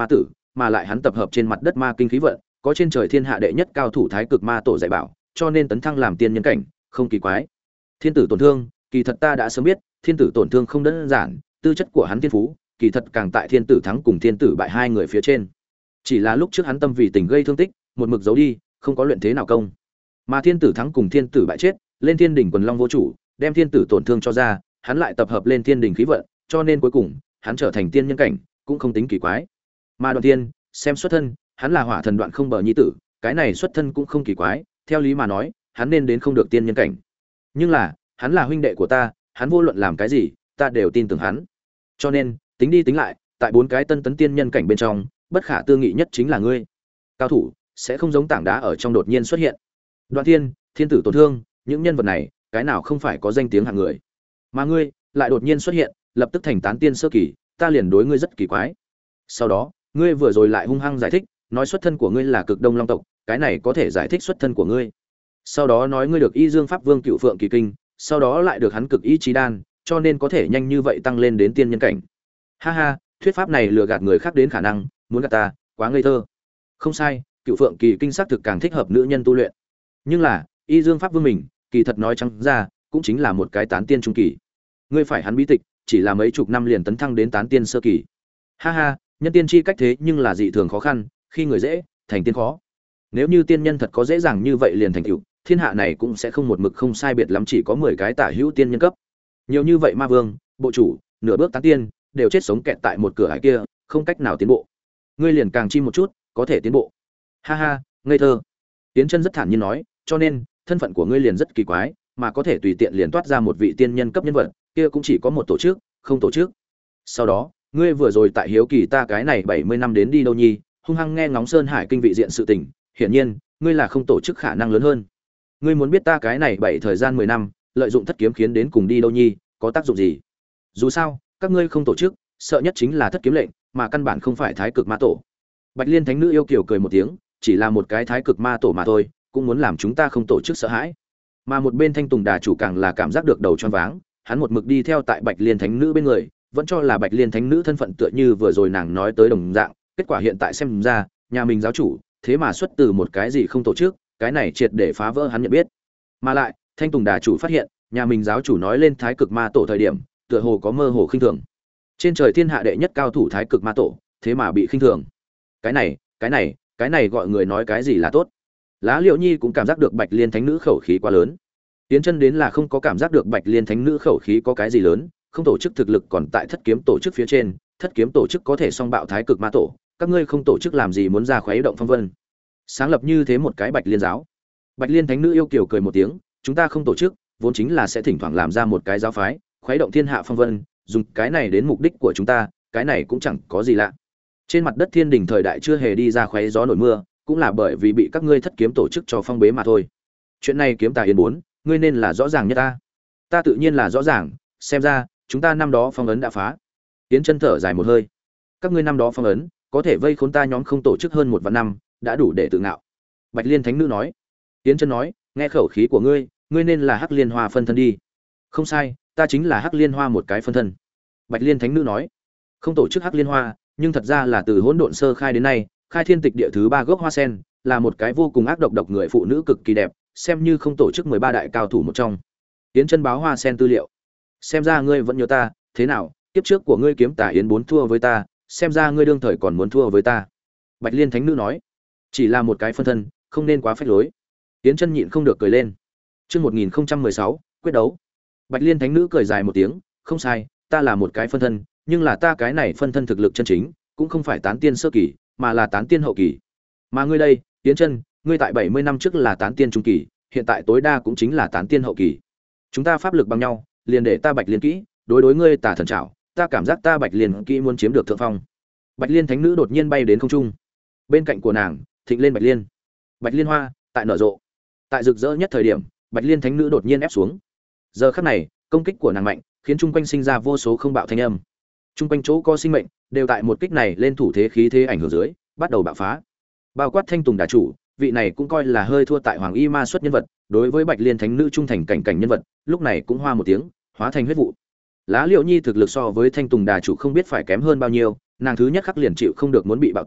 [SPEAKER 1] mà lại hắn tập hợp trên mặt đất ma kinh khí vận, có trên trời thiên hạ đệ nhất cao thủ thái cực ma tổ dạy bảo, cho nên tấn thăng làm tiên nhân cảnh, không kỳ quái. Thiên tử tổn thương, kỳ thật ta đã sớm biết, thiên tử tổn thương không đơn giản, tư chất của hắn thiên phú, kỳ thật càng tại thiên tử thắng cùng thiên tử bại hai người phía trên. Chỉ là lúc trước hắn tâm vì tình gây thương tích, một mực giấu đi, không có luyện thế nào công. Mà thiên tử thắng cùng thiên tử bại chết, lên thiên đỉnh quần long vô chủ, đem thiên tử tổn thương cho ra, hắn lại tập hợp lên thiên đỉnh khí vận, cho nên cuối cùng, hắn trở thành tiên nhân cảnh, cũng không tính kỳ quái. Mà Đoạn Thiên, xem xuất thân, hắn là hỏa thần Đoạn không bờ nhi tử, cái này xuất thân cũng không kỳ quái, theo lý mà nói, hắn nên đến không được tiên nhân cảnh. Nhưng là, hắn là huynh đệ của ta, hắn vô luận làm cái gì, ta đều tin tưởng hắn. Cho nên, tính đi tính lại, tại bốn cái tân tấn tiên nhân cảnh bên trong, bất khả tư nghị nhất chính là ngươi. Cao thủ sẽ không giống tảng đá ở trong đột nhiên xuất hiện. Đoạn Thiên, thiên tử tổn thương, những nhân vật này, cái nào không phải có danh tiếng hạng người. Mà ngươi lại đột nhiên xuất hiện, lập tức thành tán tiên sơ kỳ, ta liền đối ngươi rất kỳ quái. Sau đó, ngươi vừa rồi lại hung hăng giải thích, nói xuất thân của ngươi là Cực Đông Long tộc, cái này có thể giải thích xuất thân của ngươi. Sau đó nói ngươi được Y Dương Pháp Vương Cựu Phượng Kỳ Kinh, sau đó lại được hắn cực ý chí đan, cho nên có thể nhanh như vậy tăng lên đến tiên nhân cảnh. Ha ha, thuyết pháp này lừa gạt người khác đến khả năng, muốn gạt ta, quá ngây thơ. Không sai, Cựu Phượng Kỳ Kinh xác thực càng thích hợp nữ nhân tu luyện. Nhưng là, Y Dương Pháp Vương mình, kỳ thật nói trắng ra, cũng chính là một cái tán tiên trung kỳ. Ngươi phải hắn bí tịch, chỉ là mấy chục năm liền tấn thăng đến tán tiên sơ kỳ. Ha ha, nhân tiên chi cách thế nhưng là dị thường khó khăn, khi người dễ, thành tiên khó. Nếu như tiên nhân thật có dễ dàng như vậy liền thành tựu, thiên hạ này cũng sẽ không một mực không sai biệt lắm chỉ có mười cái tả hữu tiên nhân cấp. Nhiều như vậy ma vương, bộ chủ, nửa bước tán tiên, đều chết sống kẹt tại một cửa ải kia, không cách nào tiến bộ. Ngươi liền càng chi một chút, có thể tiến bộ. Ha ha, ngây thơ. Tiến Chân rất thản nhiên nói, cho nên, thân phận của ngươi liền rất kỳ quái, mà có thể tùy tiện liền toát ra một vị tiên nhân cấp nhân vật, kia cũng chỉ có một tổ chức, không tổ chức. Sau đó, ngươi vừa rồi tại hiếu kỳ ta cái này bảy mươi năm đến đi đâu nhi, hung hăng nghe ngóng Sơn Hải kinh vị diện sự tình, hiển nhiên, ngươi là không tổ chức khả năng lớn hơn. Ngươi muốn biết ta cái này bảy thời gian mười năm, lợi dụng thất kiếm khiến đến cùng đi đâu nhi, có tác dụng gì? Dù sao, các ngươi không tổ chức, sợ nhất chính là thất kiếm lệnh, mà căn bản không phải Thái Cực Ma tổ. Bạch Liên Thánh nữ yêu kiều cười một tiếng, chỉ là một cái Thái Cực Ma tổ mà thôi, cũng muốn làm chúng ta không tổ chức sợ hãi. Mà một bên Thanh Tùng Đà chủ càng là cảm giác được đầu choáng váng, hắn một mực đi theo tại Bạch Liên Thánh nữ bên người, vẫn cho là Bạch Liên Thánh nữ thân phận tựa như vừa rồi nàng nói tới đồng dạng, kết quả hiện tại xem ra, nhà mình giáo chủ, thế mà xuất từ một cái gì không tổ chức, cái này triệt để phá vỡ hắn nhận biết. Mà lại, Thanh Tùng Đà chủ phát hiện, nhà mình giáo chủ nói lên Thái Cực Ma tổ thời điểm, tựa hồ có mơ hồ khinh thường. Trên trời thiên hạ đệ nhất cao thủ Thái Cực Ma tổ, thế mà bị khinh thường. Cái này, cái này, cái này gọi người nói cái gì là tốt? Lá Liễu Nhi cũng cảm giác được Bạch Liên Thánh nữ khẩu khí quá lớn. Tiến Chân đến là không có cảm giác được Bạch Liên Thánh nữ khẩu khí có cái gì lớn, không tổ chức thực lực còn tại Thất Kiếm tổ chức phía trên, Thất Kiếm tổ chức có thể song bạo Thái Cực Ma tổ, các ngươi không tổ chức làm gì muốn ra khuấy động phong vân? Sáng lập như thế một cái Bạch Liên giáo. Bạch Liên Thánh nữ yêu kiều cười một tiếng, chúng ta không tổ chức, vốn chính là sẽ thỉnh thoảng làm ra một cái giáo phái, khuấy động thiên hạ phong vân, dùng cái này đến mục đích của chúng ta, cái này cũng chẳng có gì lạ. Trên mặt đất Thiên Đình thời đại chưa hề đi ra khuấy gió nổi mưa, cũng là bởi vì bị các ngươi Thất Kiếm tổ chức cho phong bế mà thôi. Chuyện này Kiếm Tà Yến bốn, ngươi nên là rõ ràng nhất ta. Ta tự nhiên là rõ ràng, xem ra chúng ta năm đó phong ấn đã phá. Tiến Chân thở dài một hơi. Các ngươi năm đó phong ấn, có thể vây khốn ta nhóm không tổ chức hơn một vạn năm, đã đủ để tự ngạo. Bạch Liên Thánh nữ nói. Tiến Chân nói, nghe khẩu khí của ngươi, ngươi nên là Hắc Liên Hoa phân thân đi. Không sai, ta chính là Hắc Liên Hoa một cái phân thân. Bạch Liên Thánh nữ nói, không tổ chức Hắc Liên Hoa, nhưng thật ra là từ hỗn độn sơ khai đến nay, khai thiên tịch địa thứ ba gốc hoa sen, là một cái vô cùng ác độc độc người phụ nữ cực kỳ đẹp, xem như không tổ chức mười ba đại cao thủ một trong. Tiến Chân báo hoa sen tư liệu. Xem ra ngươi vẫn nhớ ta, thế nào, kiếp trước của ngươi Kiếm Tà Yến bốn thua với ta, xem ra ngươi đương thời còn muốn thua với ta. Bạch Liên Thánh nữ nói, chỉ là một cái phân thân, không nên quá phách lối. Tiến Chân nhịn không được cười lên. Chương một nghìn không trăm mười sáu, quyết đấu. Bạch Liên Thánh nữ cười dài một tiếng, không sai, ta là một cái phân thân, nhưng là ta cái này phân thân thực lực chân chính, cũng không phải tán tiên sơ kỳ, mà là tán tiên hậu kỳ. Mà ngươi đây, Tiến Chân, ngươi tại bảy mươi năm trước là tán tiên trung kỳ, hiện tại tối đa cũng chính là tán tiên hậu kỳ. Chúng ta pháp lực bằng nhau, liền để ta Bạch Liên kỹ, đối đối ngươi Tà thần trảo, ta cảm giác ta Bạch Liên kỹ muốn chiếm được thượng phong. Bạch Liên Thánh nữ đột nhiên bay đến không trung. Bên cạnh của nàng, thịnh lên Bạch Liên. Bạch Liên hoa, tại nở rộ. Tại rực rỡ nhất thời điểm, Bạch Liên Thánh nữ đột nhiên ép xuống. Giờ khắc này, công kích của nàng mạnh, khiến chung quanh sinh ra vô số không bạo thanh âm. Chung quanh chỗ có sinh mệnh, đều tại một kích này lên thủ thế khí thế ảnh hưởng dưới, bắt đầu bạo phá. Bao quát Thanh Tùng Đà chủ, vị này cũng coi là hơi thua tại Hoàng Y Ma xuất nhân vật, đối với Bạch Liên Thánh nữ trung thành cảnh cảnh nhân vật, lúc này cũng hoa một tiếng, hóa thành huyết vụ. Lá Liễu Nhi thực lực so với Thanh Tùng Đà chủ không biết phải kém hơn bao nhiêu, nàng thứ nhất khắc liền chịu không được muốn bị bạo tạc,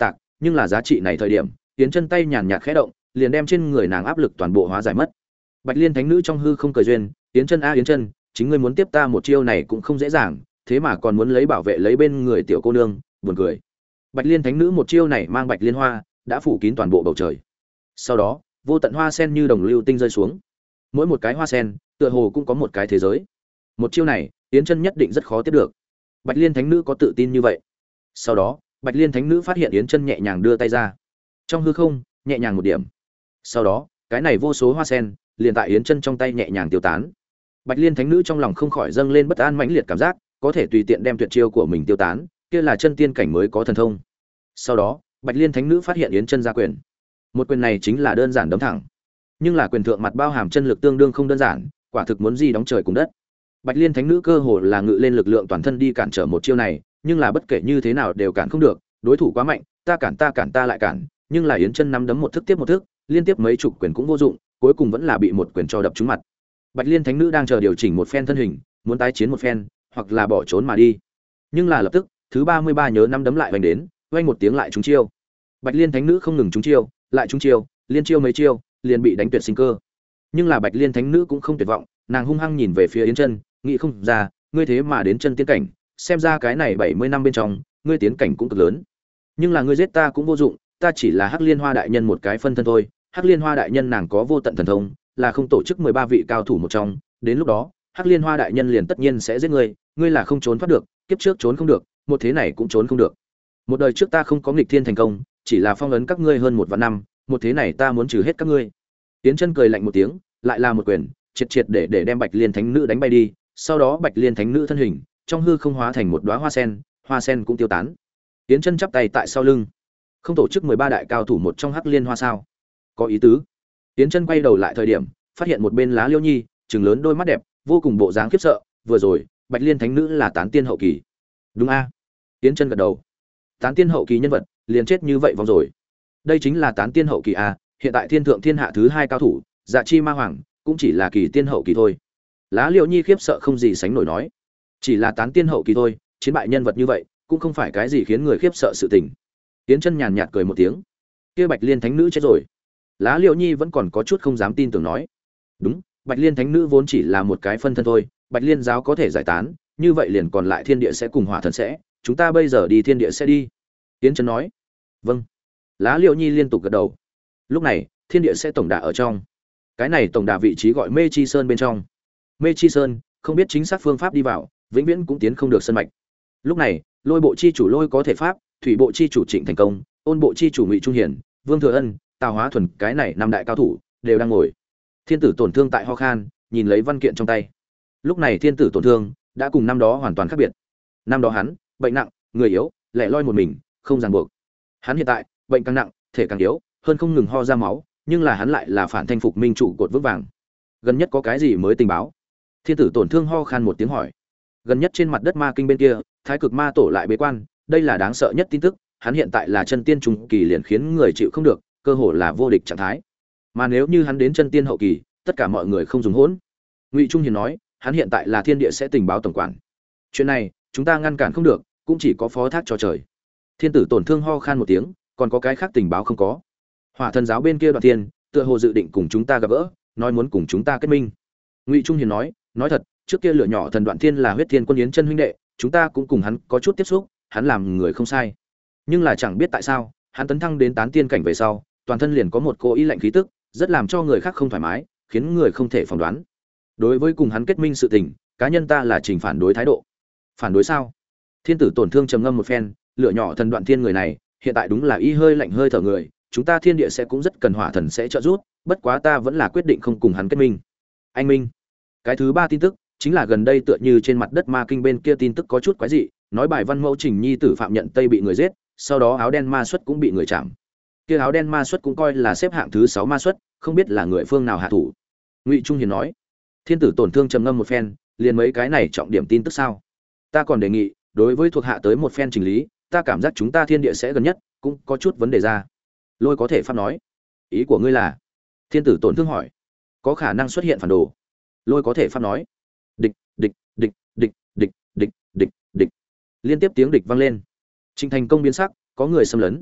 [SPEAKER 1] nhưng là giá trị này thời điểm Yến Chân tay nhàn nhạt khẽ động, liền đem trên người nàng áp lực toàn bộ hóa giải mất. Bạch Liên Thánh Nữ trong hư không cười duyên, Yến Chân a Yến Chân, chính ngươi muốn tiếp ta một chiêu này cũng không dễ dàng, thế mà còn muốn lấy bảo vệ lấy bên người tiểu cô nương, buồn cười. Bạch Liên Thánh Nữ một chiêu này mang bạch liên hoa, đã phủ kín toàn bộ bầu trời. Sau đó, vô tận hoa sen như đồng lưu tinh rơi xuống. Mỗi một cái hoa sen, tựa hồ cũng có một cái thế giới. Một chiêu này, Yến Chân nhất định rất khó tiếp được. Bạch Liên Thánh Nữ có tự tin như vậy. Sau đó, Bạch Liên Thánh Nữ phát hiện Yến Chân nhẹ nhàng đưa tay ra, trong hư không, nhẹ nhàng một điểm. Sau đó, cái này vô số hoa sen liền tại Yến Chân trong tay nhẹ nhàng tiêu tán. Bạch Liên Thánh Nữ trong lòng không khỏi dâng lên bất an mãnh liệt cảm giác, có thể tùy tiện đem tuyệt chiêu của mình tiêu tán, kia là chân tiên cảnh mới có thần thông. Sau đó, Bạch Liên Thánh Nữ phát hiện Yến Chân ra quyền. Một quyền này chính là đơn giản đấm thẳng, nhưng là quyền thượng mặt bao hàm chân lực tương đương không đơn giản, quả thực muốn di đóng trời cùng đất. Bạch Liên Thánh Nữ cơ hồ là ngự lên lực lượng toàn thân đi cản trở một chiêu này, nhưng là bất kể như thế nào đều cản không được, đối thủ quá mạnh, ta cản ta cản ta lại cản, nhưng là Yến Chân nắm đấm một thức tiếp một thức, liên tiếp mấy chục quyền cũng vô dụng, cuối cùng vẫn là bị một quyền cho đập trúng mặt. Bạch Liên Thánh Nữ đang chờ điều chỉnh một phen thân hình, muốn tái chiến một phen, hoặc là bỏ trốn mà đi. Nhưng là lập tức, thứ ba mươi ba nhớ năm đấm lại vành đến, oanh một tiếng lại trúng chiêu. Bạch Liên Thánh Nữ không ngừng trúng chiêu, lại trúng chiêu, liên chiêu mấy chiêu, liền bị đánh tuyệt sinh cơ. Nhưng là Bạch Liên Thánh Nữ cũng không tuyệt vọng, nàng hung hăng nhìn về phía Yến Chân, nghĩ không ra, ngươi thế mà đến chân tiến cảnh, xem ra cái này bảy mươi năm bên trong, ngươi tiến cảnh cũng cực lớn. Nhưng là ngươi giết ta cũng vô dụng, ta chỉ là Hắc Liên Hoa đại nhân một cái phân thân thôi, Hắc Liên Hoa đại nhân nàng có vô tận thần thông, là không tổ chức mười ba vị cao thủ một trong, đến lúc đó, Hắc Liên Hoa đại nhân liền tất nhiên sẽ giết ngươi, ngươi là không trốn thoát được, kiếp trước trốn không được, một thế này cũng trốn không được. Một đời trước ta không có nghịch thiên thành công, chỉ là phong ấn các ngươi hơn một vạn năm, một thế này ta muốn trừ hết các ngươi. Yến Chân cười lạnh một tiếng, lại là một quyền, triệt triệt để để đem Bạch Liên Thánh Nữ đánh bay đi, sau đó Bạch Liên Thánh Nữ thân hình trong hư không hóa thành một đóa hoa sen, hoa sen cũng tiêu tán. Yến Chân chắp tay tại sau lưng, không tổ chức mười ba đại cao thủ một trong Hắc Liên Hoa sao? Có ý tứ. Yến Chân quay đầu lại thời điểm, phát hiện một bên Lá Liêu Nhi, trừng lớn đôi mắt đẹp, vô cùng bộ dáng khiếp sợ, vừa rồi, Bạch Liên Thánh Nữ là tán tiên hậu kỳ. Đúng a? Yến Chân gật đầu. Tán tiên hậu kỳ nhân vật, liền chết như vậy vong rồi. Đây chính là tán tiên hậu kỳ a, hiện tại thiên thượng thiên hạ thứ hai cao thủ, Dạ Chi Ma Hoàng, cũng chỉ là kỳ tiên hậu kỳ thôi. Lá Liêu Nhi khiếp sợ không gì sánh nổi nói, chỉ là tán tiên hậu kỳ thôi, chiến bại nhân vật như vậy, cũng không phải cái gì khiến người khiếp sợ sự tình. Yến Chân nhàn nhạt cười một tiếng. Kia Bạch Liên Thánh Nữ chết rồi. Lá Liêu Nhi vẫn còn có chút không dám tin tưởng nói. Đúng, Bạch Liên Thánh Nữ vốn chỉ là một cái phân thân thôi, Bạch Liên giáo có thể giải tán, như vậy liền còn lại thiên địa sẽ cùng hỏa thần sẽ, chúng ta bây giờ đi thiên địa sẽ đi. Yến Chân nói. Vâng. Lá Liêu Nhi liên tục gật đầu. Lúc này, thiên địa sẽ tổng đà ở trong. Cái này tổng đà vị trí gọi Mê Chi Sơn bên trong. Mê Chi Sơn, không biết chính xác phương pháp đi vào, vĩnh viễn cũng tiến không được sân mạch. Lúc này, Lôi bộ chi chủ Lôi có thể pháp, Thủy bộ chi chủ Trịnh Thành Công, Ôn bộ chi chủ Ngụy Trung Hiển, Vương Thừa Ân, Tào Hóa Thuần, cái này năm đại cao thủ đều đang ngồi. Thiên tử tổn thương tại ho khan, nhìn lấy văn kiện trong tay. Lúc này thiên tử tổn thương đã cùng năm đó hoàn toàn khác biệt. Năm đó hắn, bệnh nặng, người yếu, lẻ loi một mình, không ràng buộc. Hắn hiện tại, bệnh càng nặng, thể càng yếu, hơn không ngừng ho ra máu, nhưng là hắn lại là phản thanh phục minh trụ cột vững vàng. Gần nhất có cái gì mới tình báo? Thiên tử tổn thương ho khan một tiếng hỏi. Gần nhất trên mặt đất ma kinh bên kia, Thái Cực Ma tổ lại bế quan, đây là đáng sợ nhất tin tức, hắn hiện tại là chân tiên trung kỳ liền khiến người chịu không được, cơ hồ là vô địch trạng thái. Mà nếu như hắn đến chân tiên hậu kỳ, tất cả mọi người không dùng hỗn. Ngụy Trung Hiền nói, hắn hiện tại là thiên địa sẽ tình báo tổng quản. Chuyện này, chúng ta ngăn cản không được, cũng chỉ có phó thác cho trời. Thiên tử tổn thương ho khan một tiếng, còn có cái khác tình báo không có. Hỏa thần giáo bên kia Đoạn Tiên, tựa hồ dự định cùng chúng ta gặp gỡ, nói muốn cùng chúng ta kết minh. Ngụy Trung Hiền nói, nói thật, trước kia lửa nhỏ thần Đoạn Thiên là huyết thiên quân Yến Chân huynh đệ, chúng ta cũng cùng hắn có chút tiếp xúc, hắn làm người không sai. Nhưng là chẳng biết tại sao, hắn tấn thăng đến tán tiên cảnh về sau, toàn thân liền có một cô ý lạnh khí tức, rất làm cho người khác không thoải mái, khiến người không thể phỏng đoán. Đối với cùng hắn kết minh sự tình, cá nhân ta là trình phản đối thái độ. Phản đối sao? Thiên tử tổn thương trầm ngâm một phen, lửa nhỏ thần Đoạn Thiên người này, hiện tại đúng là y hơi lạnh hơi thở người, chúng ta thiên địa sẽ cũng rất cần hỏa thần sẽ trợ giúp, bất quá ta vẫn là quyết định không cùng hắn kết minh. Anh minh. Cái thứ ba tin tức chính là gần đây tựa như trên mặt đất ma kinh bên kia tin tức có chút quái dị, nói bài văn mẫu Trình Nhi tử Phạm Nhận Tây bị người giết, sau đó áo đen ma xuất cũng bị người chạm. Kia áo đen ma xuất cũng coi là xếp hạng thứ sáu ma xuất, không biết là người phương nào hạ thủ. Ngụy Trung Hiền nói. Thiên tử tổn thương trầm ngâm một phen, liền mấy cái này trọng điểm tin tức sao? Ta còn đề nghị, đối với thuộc hạ tới một phen chỉnh lý, ta cảm giác chúng ta thiên địa sẽ gần nhất, cũng có chút vấn đề ra. Lôi có thể pháp nói. Ý của ngươi là? Thiên tử tổn thương hỏi. Có khả năng xuất hiện phản đồ. Lôi có thể pháp nói. Địch, địch, địch, địch, địch, địch, địch, địch. Liên tiếp tiếng địch vang lên. Trịnh Thành Công biến sắc, có người xâm lấn.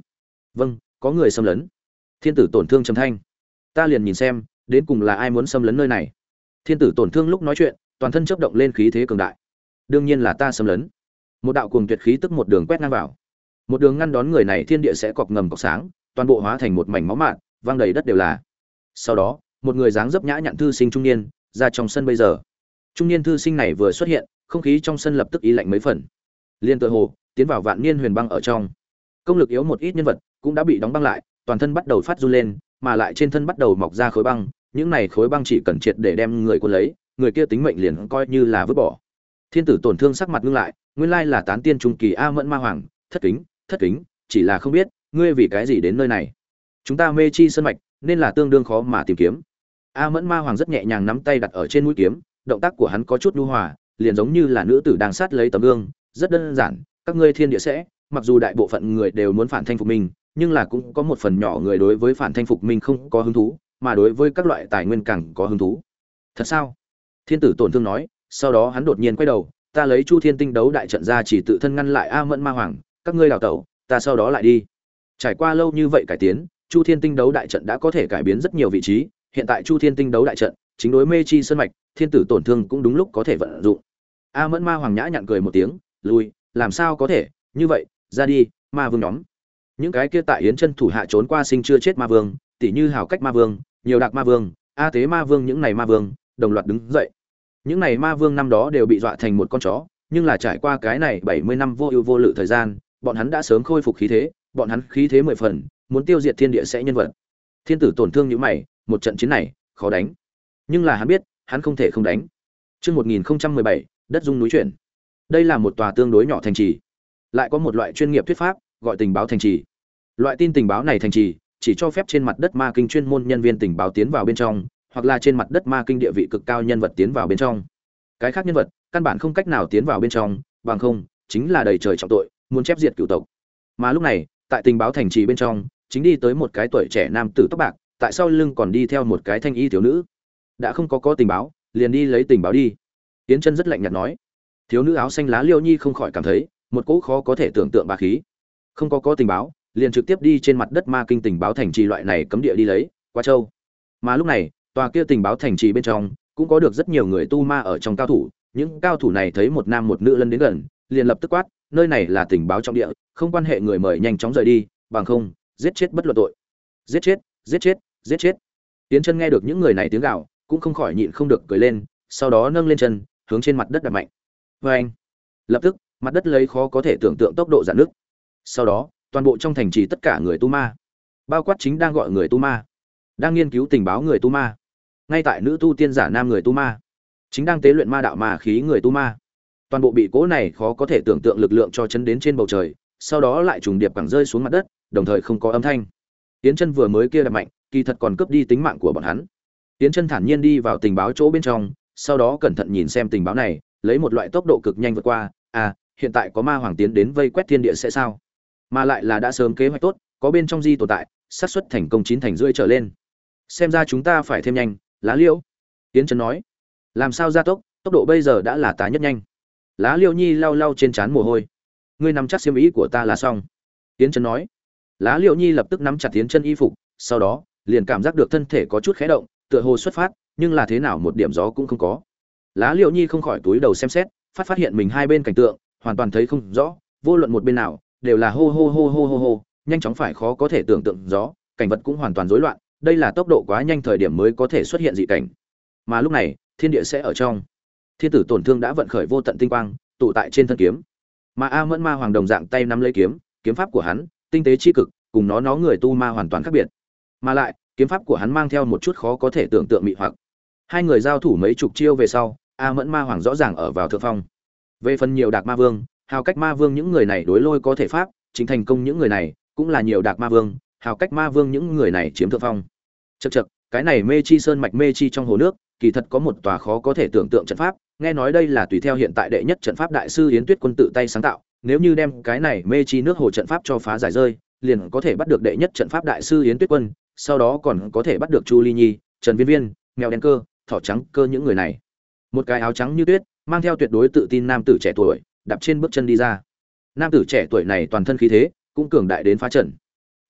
[SPEAKER 1] Vâng, có người xâm lấn. Thiên tử tổn thương trầm thanh. Ta liền nhìn xem, đến cùng là ai muốn xâm lấn nơi này. Thiên tử tổn thương lúc nói chuyện, toàn thân chớp động lên khí thế cường đại. Đương nhiên là ta xâm lấn. Một đạo cuồng tuyệt khí tức một đường quét ngang vào. Một đường ngăn đón người này, thiên địa sẽ cọc ngầm cọc sáng, toàn bộ hóa thành một mảnh máu mạn, vang đầy đất đều là. Sau đó, một người dáng dấp nhã nhặn thư sinh trung niên ra trong sân. Bây giờ trung niên thư sinh này vừa xuất hiện, không khí trong sân lập tức ý lạnh mấy phần. Liên tự hồ tiến vào vạn niên huyền băng ở trong. Công lực yếu một ít nhân vật cũng đã bị đóng băng lại, toàn thân bắt đầu phát run lên, mà lại trên thân bắt đầu mọc ra khối băng, những này khối băng chỉ cần triệt để đem người cuốn lấy, người kia tính mệnh liền coi như là vứt bỏ. Thiên tử tổn thương sắc mặt ngưng lại, nguyên lai là tán tiên trung kỳ A Mẫn Ma Hoàng, thất kính, thất kính, chỉ là không biết, ngươi vì cái gì đến nơi này? Chúng ta mê chi sơn mạch, nên là tương đương khó mà tìm kiếm. A Mẫn Ma Hoàng rất nhẹ nhàng nắm tay đặt ở trên mũi kiếm, động tác của hắn có chút nhu hòa, liền giống như là nữ tử đang sát lấy tấm gương, rất đơn giản, các ngươi thiên địa sẽ, mặc dù đại bộ phận người đều muốn phản thanh phục minh, nhưng là cũng có một phần nhỏ người đối với phản thanh phục minh không có hứng thú, mà đối với các loại tài nguyên càng có hứng thú. Thật sao? Thiên tử tổn thương nói, sau đó hắn đột nhiên quay đầu, ta lấy Chu Thiên Tinh đấu đại trận ra chỉ tự thân ngăn lại A Mẫn Ma Hoàng, các ngươi đào tẩu, ta sau đó lại đi. Trải qua lâu như vậy cải tiến, Chu Thiên Tinh đấu đại trận đã có thể cải biến rất nhiều vị trí, hiện tại Chu Thiên Tinh đấu đại trận chính đối mê chi sơn mạch, thiên tử tổn thương cũng đúng lúc có thể vận dụng. A Mẫn Ma Hoàng nhã nhặn cười một tiếng, lui, làm sao có thể, như vậy, ra đi, ma vương nhóm. Những cái kia tại Yến Chân thủ hạ trốn qua sinh chưa chết ma vương, tỷ như Hào Cách Ma Vương, nhiều Đạc Ma Vương, A Tế Ma Vương, những này ma vương đồng loạt đứng dậy. Những này ma vương năm đó đều bị dọa thành một con chó, nhưng là trải qua cái này bảy mươi năm vô ưu vô lự thời gian, bọn hắn đã sớm khôi phục khí thế, bọn hắn khí thế mười phần, muốn tiêu diệt thiên địa sẽ nhân vật. Thiên tử tổn thương như mày, một trận chiến này, khó đánh. Nhưng là hắn biết, hắn không thể không đánh. Chương một nghìn không trăm mười bảy, đất rung núi chuyển. Đây là một tòa tương đối nhỏ thành trì, lại có một loại chuyên nghiệp thuyết pháp, gọi tình báo thành trì. Loại tin tình báo này thành trì chỉ cho phép trên mặt đất ma kinh chuyên môn nhân viên tình báo tiến vào bên trong, hoặc là trên mặt đất ma kinh địa vị cực cao nhân vật tiến vào bên trong. Cái khác nhân vật căn bản không cách nào tiến vào bên trong, bằng không chính là đầy trời trọng tội, muốn chép diệt cửu tộc. Mà lúc này, tại tình báo thành trì bên trong, chính đi tới một cái tuổi trẻ nam tử tóc bạc, tại sau lưng còn đi theo một cái thanh y thiếu nữ. Đã không có có tình báo, liền đi lấy tình báo đi. Tiến Chân rất lạnh nhạt nói. Thiếu nữ áo xanh lá Liêu Nhi không khỏi cảm thấy một cỗ khó có thể tưởng tượng bá khí. Không có có tình báo, liền trực tiếp đi trên mặt đất ma kinh tình báo thành trì loại này cấm địa đi lấy, qua châu. Mà lúc này, tòa kia tình báo thành trì bên trong cũng có được rất nhiều người tu ma ở trong cao thủ, những cao thủ này thấy một nam một nữ lân đến gần, liền lập tức quát, nơi này là tình báo trọng địa, không quan hệ người mời nhanh chóng rời đi, bằng không, giết chết bất luận tội. Giết chết, giết chết, giết chết. Tiến Chân nghe được những người này tiếng gào, cũng không khỏi nhịn không được cười lên, sau đó nâng lên chân, hướng trên mặt đất đạp mạnh. Oeng! Lập tức, mặt đất lấy khó có thể tưởng tượng tốc độ giãn nước. Sau đó, toàn bộ trong thành trì tất cả người tu ma, bao quát chính đang gọi người tu ma, đang nghiên cứu tình báo người tu ma, ngay tại nữ tu tiên giả nam người tu ma, chính đang tế luyện ma đạo ma khí người tu ma, toàn bộ bị cỗ này khó có thể tưởng tượng lực lượng cho chấn đến trên bầu trời, sau đó lại trùng điệp cẳng rơi xuống mặt đất, đồng thời không có âm thanh. Tiến Chân vừa mới kia đạp mạnh, kỳ thật còn cướp đi tính mạng của bọn hắn. Tiến Chân thản nhiên đi vào tình báo chỗ bên trong, sau đó cẩn thận nhìn xem tình báo này, lấy một loại tốc độ cực nhanh vượt qua. À, hiện tại có ma hoàng tiến đến vây quét thiên địa sẽ sao? Mà lại là đã sớm kế hoạch tốt, có bên trong di tồn tại, xác suất thành công chín thành rưỡi trở lên. Xem ra chúng ta phải thêm nhanh, Lá Liêu. Tiến Chân nói. Làm sao gia tốc, tốc độ bây giờ đã là tá nhất nhanh. Lá Liêu Nhi lau lau trên trán mồ hôi. Ngươi nắm chắc xiêm ý của ta là xong. Tiến Chân nói. Lá Liêu Nhi lập tức nắm chặt Tiến Chân y phục, sau đó liền cảm giác được thân thể có chút khẽ động, tựa hồ xuất phát, nhưng là thế nào một điểm gió cũng không có. Lá Liêu Nhi không khỏi túi đầu xem xét, phát phát hiện mình hai bên cảnh tượng hoàn toàn thấy không rõ, vô luận một bên nào đều là hô hô hô hô hô hô, nhanh chóng phải khó có thể tưởng tượng gió, cảnh vật cũng hoàn toàn rối loạn, đây là tốc độ quá nhanh thời điểm mới có thể xuất hiện dị cảnh. Mà lúc này, thiên địa sẽ ở trong. Thiên tử tổn thương đã vận khởi vô tận tinh quang, tụ tại trên thân kiếm. Mà A Mẫn Ma Hoàng đồng dạng tay nắm lấy kiếm, kiếm pháp của hắn, tinh tế chi cực, cùng nó nó người tu ma hoàn toàn khác biệt. Mà lại, kiếm pháp của hắn mang theo một chút khó có thể tưởng tượng mị hoặc. Hai người giao thủ mấy chục chiêu về sau, A Mẫn Ma Hoàng rõ ràng ở vào thượng phong. Về phần nhiều Đạc Ma Vương, Hào Cách Ma Vương những người này đối lôi có thể pháp, chính thành công những người này, cũng là nhiều Đạc Ma Vương, Hào Cách Ma Vương những người này chiếm thượng phong. Chậc chậc, cái này Mê Chi Sơn mạch Mê Chi trong hồ nước, kỳ thật có một tòa khó có thể tưởng tượng trận pháp, nghe nói đây là tùy theo hiện tại đệ nhất trận pháp đại sư Yến Tuyết Quân tự tay sáng tạo, nếu như đem cái này Mê Chi nước hồ trận pháp cho phá giải rơi, liền có thể bắt được đệ nhất trận pháp đại sư Yến Tuyết Quân, sau đó còn có thể bắt được Chu Ly Nhi, Trần Viên Viên, Mèo Đen Cơ, Thỏ Trắng Cơ những người này. Một cái áo trắng như tuyết, mang theo tuyệt đối tự tin nam tử trẻ tuổi, đạp trên bước chân đi ra. Nam tử trẻ tuổi này toàn thân khí thế cũng cường đại đến phá trận.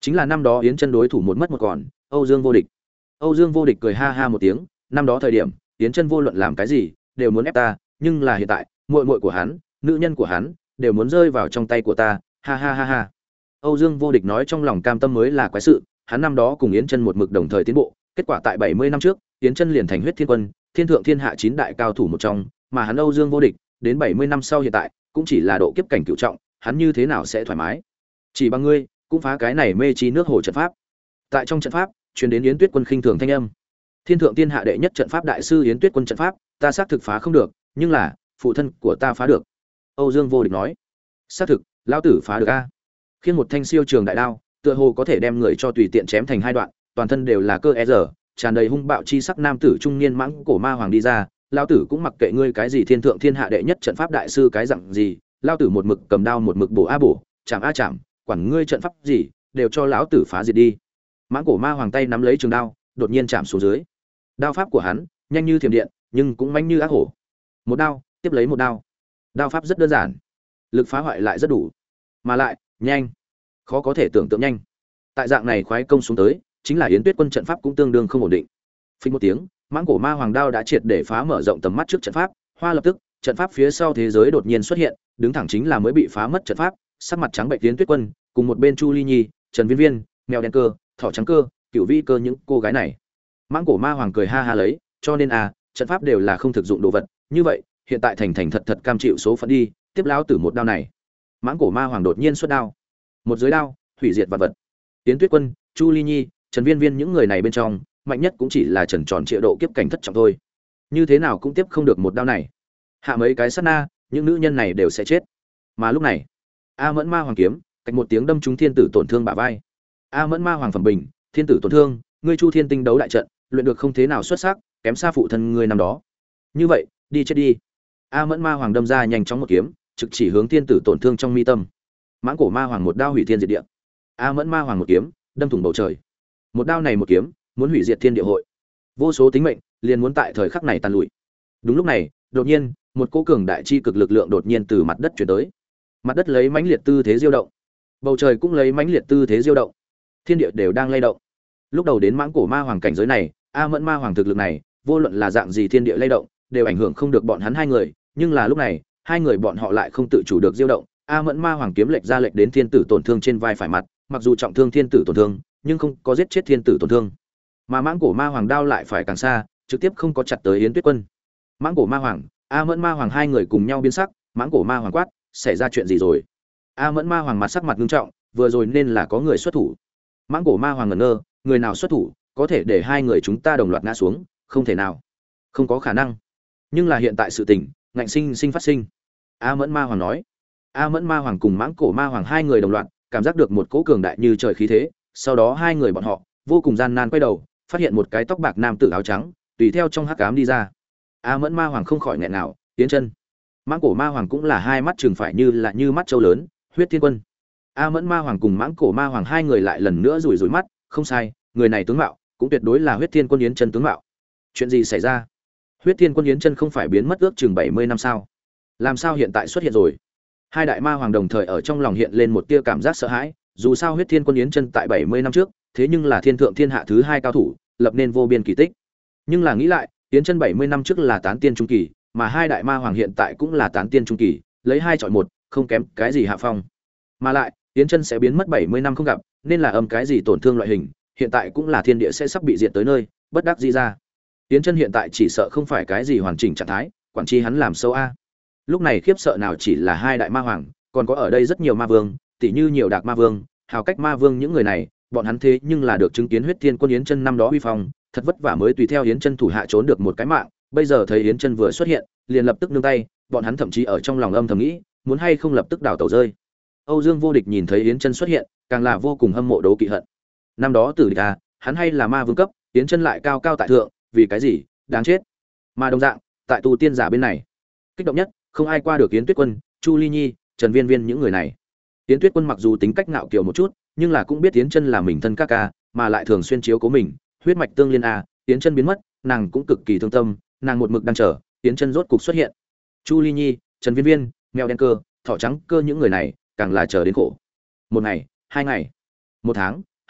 [SPEAKER 1] Chính là năm đó Yến Chân đối thủ một mất một còn, Âu Dương Vô Địch. Âu Dương Vô Địch cười ha ha một tiếng, năm đó thời điểm, Yến Chân vô luận làm cái gì, đều muốn ép ta, nhưng là hiện tại, muội muội của hắn, nữ nhân của hắn, đều muốn rơi vào trong tay của ta, ha ha ha ha. Âu Dương Vô Địch nói trong lòng cam tâm mới là quái sự, hắn năm đó cùng Yến Chân một mực đồng thời tiến bộ, kết quả tại bảy mươi năm trước, Yến Chân liền thành Huyết Thiên Quân, thiên thượng thiên hạ chín đại cao thủ một trong, mà hắn Âu Dương Vô Địch, đến bảy mươi năm sau hiện tại, cũng chỉ là độ kiếp cảnh cửu trọng, hắn như thế nào sẽ thoải mái? Chỉ bằng ngươi, cũng phá cái này mê chi nước hồ trận pháp. Tại trong trận pháp, truyền đến Yến Tuyết Quân khinh thường thanh âm. Thiên thượng thiên hạ đệ nhất trận pháp đại sư Yến Tuyết Quân trận pháp, ta xác thực phá không được, nhưng là, phụ thân của ta phá được. Âu Dương Vô Địch nói. Xác thực, lão tử phá được a. Khiêng một thanh siêu trường đại đao, tựa hồ có thể đem người cho tùy tiện chém thành hai đoạn, toàn thân đều là cơ e giờ, tràn đầy hung bạo chi sắc nam tử trung niên mãng cổ ma hoàng đi ra, lão tử cũng mặc kệ ngươi cái gì thiên thượng thiên hạ đệ nhất trận pháp đại sư cái dạng gì, lão tử một mực cầm đao một mực bổ a bổ, chạm a chạm, quản ngươi trận pháp gì, đều cho lão tử phá diệt đi. Mãng cổ ma hoàng tay nắm lấy trường đao, đột nhiên chạm xuống dưới. Đao pháp của hắn, nhanh như thiểm điện, nhưng cũng manh như ác hổ. Một đao, tiếp lấy một đao. Đao pháp rất đơn giản, lực phá hoại lại rất đủ, mà lại nhanh, khó có thể tưởng tượng nhanh. Tại dạng này khoái công xuống tới, chính là Yến Tuyết Quân trận pháp cũng tương đương không ổn định. Phình một tiếng, mãng cổ ma hoàng đao đã triệt để phá mở rộng tầm mắt trước trận pháp, hoa lập tức, trận pháp phía sau thế giới đột nhiên xuất hiện, đứng thẳng chính là mới bị phá mất trận pháp, sắc mặt trắng bệnh Yến Tuyết Quân, cùng một bên Chu Ly Nhi, Trần Viên Viên, mèo đen cơ, thỏ trắng cơ, cửu vi cơ những cô gái này. Mãng cổ ma hoàng cười ha ha lấy, cho nên à, trận pháp đều là không thực dụng đồ vật, như vậy, hiện tại thành thành thật thật cam chịu số phận đi, tiếp lão tử một đao này. Mãng cổ ma hoàng đột nhiên xuất đao, một giới đao, hủy diệt vật vật. Yến Tuyết Quân, Chu Ly Nhi, Trần Viên Viên những người này bên trong, mạnh nhất cũng chỉ là Trần Tròn triệu độ kiếp cảnh thất trọng thôi. Như thế nào cũng tiếp không được một đao này. Hạ mấy cái sát na, những nữ nhân này đều sẽ chết. Mà lúc này, A Mẫn Ma hoàng kiếm, cách một tiếng đâm trúng thiên tử tổn thương bả vai. A Mẫn Ma hoàng phẩm bình, thiên tử tổn thương, ngươi Chu Thiên tinh đấu đại trận, luyện được không thế nào xuất sắc, kém xa phụ thân ngươi năm đó. Như vậy, đi chết đi. A Mẫn Ma hoàng đâm ra nhanh chóng một kiếm, trực chỉ hướng thiên tử tổn thương trong mi tâm. Mãng cổ ma hoàng một đao hủy thiên diệt địa. A Mẫn Ma hoàng một kiếm, đâm thủng bầu trời. Một đao này một kiếm, muốn hủy diệt thiên địa hội. Vô số tính mệnh, liền muốn tại thời khắc này tàn lụi. Đúng lúc này, đột nhiên, một cỗ cường đại chi cực lực lượng đột nhiên từ mặt đất truyền tới. Mặt đất lấy mãnh liệt tư thế diêu động, bầu trời cũng lấy mãnh liệt tư thế diêu động, thiên địa đều đang lay động. Lúc đầu đến mãng cổ ma hoàng cảnh giới này, A Mẫn Ma hoàng thực lực này, vô luận là dạng gì thiên địa lay động, đều ảnh hưởng không được bọn hắn hai người, nhưng là lúc này, hai người bọn họ lại không tự chủ được diêu động. A Mẫn Ma hoàng kiếm lệch ra lệch đến thiên tử tổn thương trên vai phải mặt, mặc dù trọng thương thiên tử tổn thương, nhưng không có giết chết thiên tử tổn thương. Mà mãng cổ ma hoàng đao lại phải càng xa, trực tiếp không có chặt tới Yến Tuyết Quân. Mãng cổ ma hoàng, A Mẫn Ma hoàng hai người cùng nhau biến sắc, mãng cổ ma hoàng quát, xảy ra chuyện gì rồi? A Mẫn Ma hoàng mặt sắc mặt nghiêm trọng, vừa rồi nên là có người xuất thủ. Mãng cổ ma hoàng ngẩn ngơ, người nào xuất thủ, có thể để hai người chúng ta đồng loạt ngã xuống, không thể nào, không có khả năng. Nhưng là hiện tại sự tình, ngạnh sinh sinh phát sinh. A Mẫn Ma hoàng nói. A Mẫn Ma hoàng cùng mãng cổ ma hoàng hai người đồng loạt, cảm giác được một cỗ cường đại như trời khí thế, sau đó hai người bọn họ vô cùng gian nan quay đầu, phát hiện một cái tóc bạc nam tử áo trắng, tùy theo trong hắc ám đi ra. A Mẫn Ma hoàng không khỏi nghẹn nào, tiến chân. Mãng cổ ma hoàng cũng là hai mắt trừng phải như là như mắt trâu lớn, Huyết Thiên Quân. A Mẫn Ma hoàng cùng mãng cổ ma hoàng hai người lại lần nữa rủi rủi mắt, không sai, người này tướng mạo cũng tuyệt đối là Huyết Thiên Quân Yến Chân tướng mạo. Chuyện gì xảy ra? Huyết Thiên Quân Yến Chân không phải biến mất ước chừng bảy mươi năm sao? Làm sao hiện tại xuất hiện rồi? Hai đại ma hoàng đồng thời ở trong lòng hiện lên một tia cảm giác sợ hãi, dù sao Huyết Thiên Quân Yến Chân tại bảy mươi năm trước, thế nhưng là thiên thượng thiên hạ thứ hai cao thủ, lập nên vô biên kỳ tích. Nhưng là nghĩ lại, Yến Chân bảy mươi năm trước là tán tiên trung kỳ, mà hai đại ma hoàng hiện tại cũng là tán tiên trung kỳ, lấy hai chọi một, không kém cái gì hạ phong. Mà lại, Yến Chân sẽ biến mất bảy mươi năm không gặp, nên là âm cái gì tổn thương loại hình, hiện tại cũng là thiên địa sẽ sắp bị diệt tới nơi, bất đắc dĩ ra. Yến Chân hiện tại chỉ sợ không phải cái gì hoàn chỉnh trạng thái, quản chi hắn làm sâu a. Lúc này khiếp sợ nào chỉ là hai đại ma hoàng, còn có ở đây rất nhiều ma vương, tỷ như nhiều đạc ma vương, hào cách ma vương những người này, bọn hắn thế nhưng là được chứng kiến Huyết Thiên Quân Yến Chân năm đó uy phong, thật vất vả mới tùy theo Yến Chân thủ hạ trốn được một cái mạng, bây giờ thấy Yến Chân vừa xuất hiện, liền lập tức nương tay, bọn hắn thậm chí ở trong lòng âm thầm nghĩ, muốn hay không lập tức đào tẩu rơi. Âu Dương Vô Địch nhìn thấy Yến Chân xuất hiện, càng là vô cùng hâm mộ đấu kỵ hận. Năm đó Tử Địch à, hắn hay là ma vương cấp, Yến Chân lại cao cao tại thượng, vì cái gì? Đáng chết. Mà đồng dạng, tại tu tiên giả bên này, kích động nhất, không ai qua được Yến Tuyết Quân, Chu Ly Nhi, Trần Viên Viên những người này. Yến Tuyết Quân mặc dù tính cách ngạo kiều một chút, nhưng là cũng biết Yến Chân là mình thân ca ca, mà lại thường xuyên chiếu cố mình, huyết mạch tương liên a, Yến Chân biến mất, nàng cũng cực kỳ thương tâm, nàng một mực đang chờ, Yến Chân rốt cục xuất hiện. Chu Ly Nhi, Trần Viên Viên, mèo đen cơ, thỏ trắng cơ những người này, càng là chờ đến khổ. Một ngày, hai ngày, một tháng,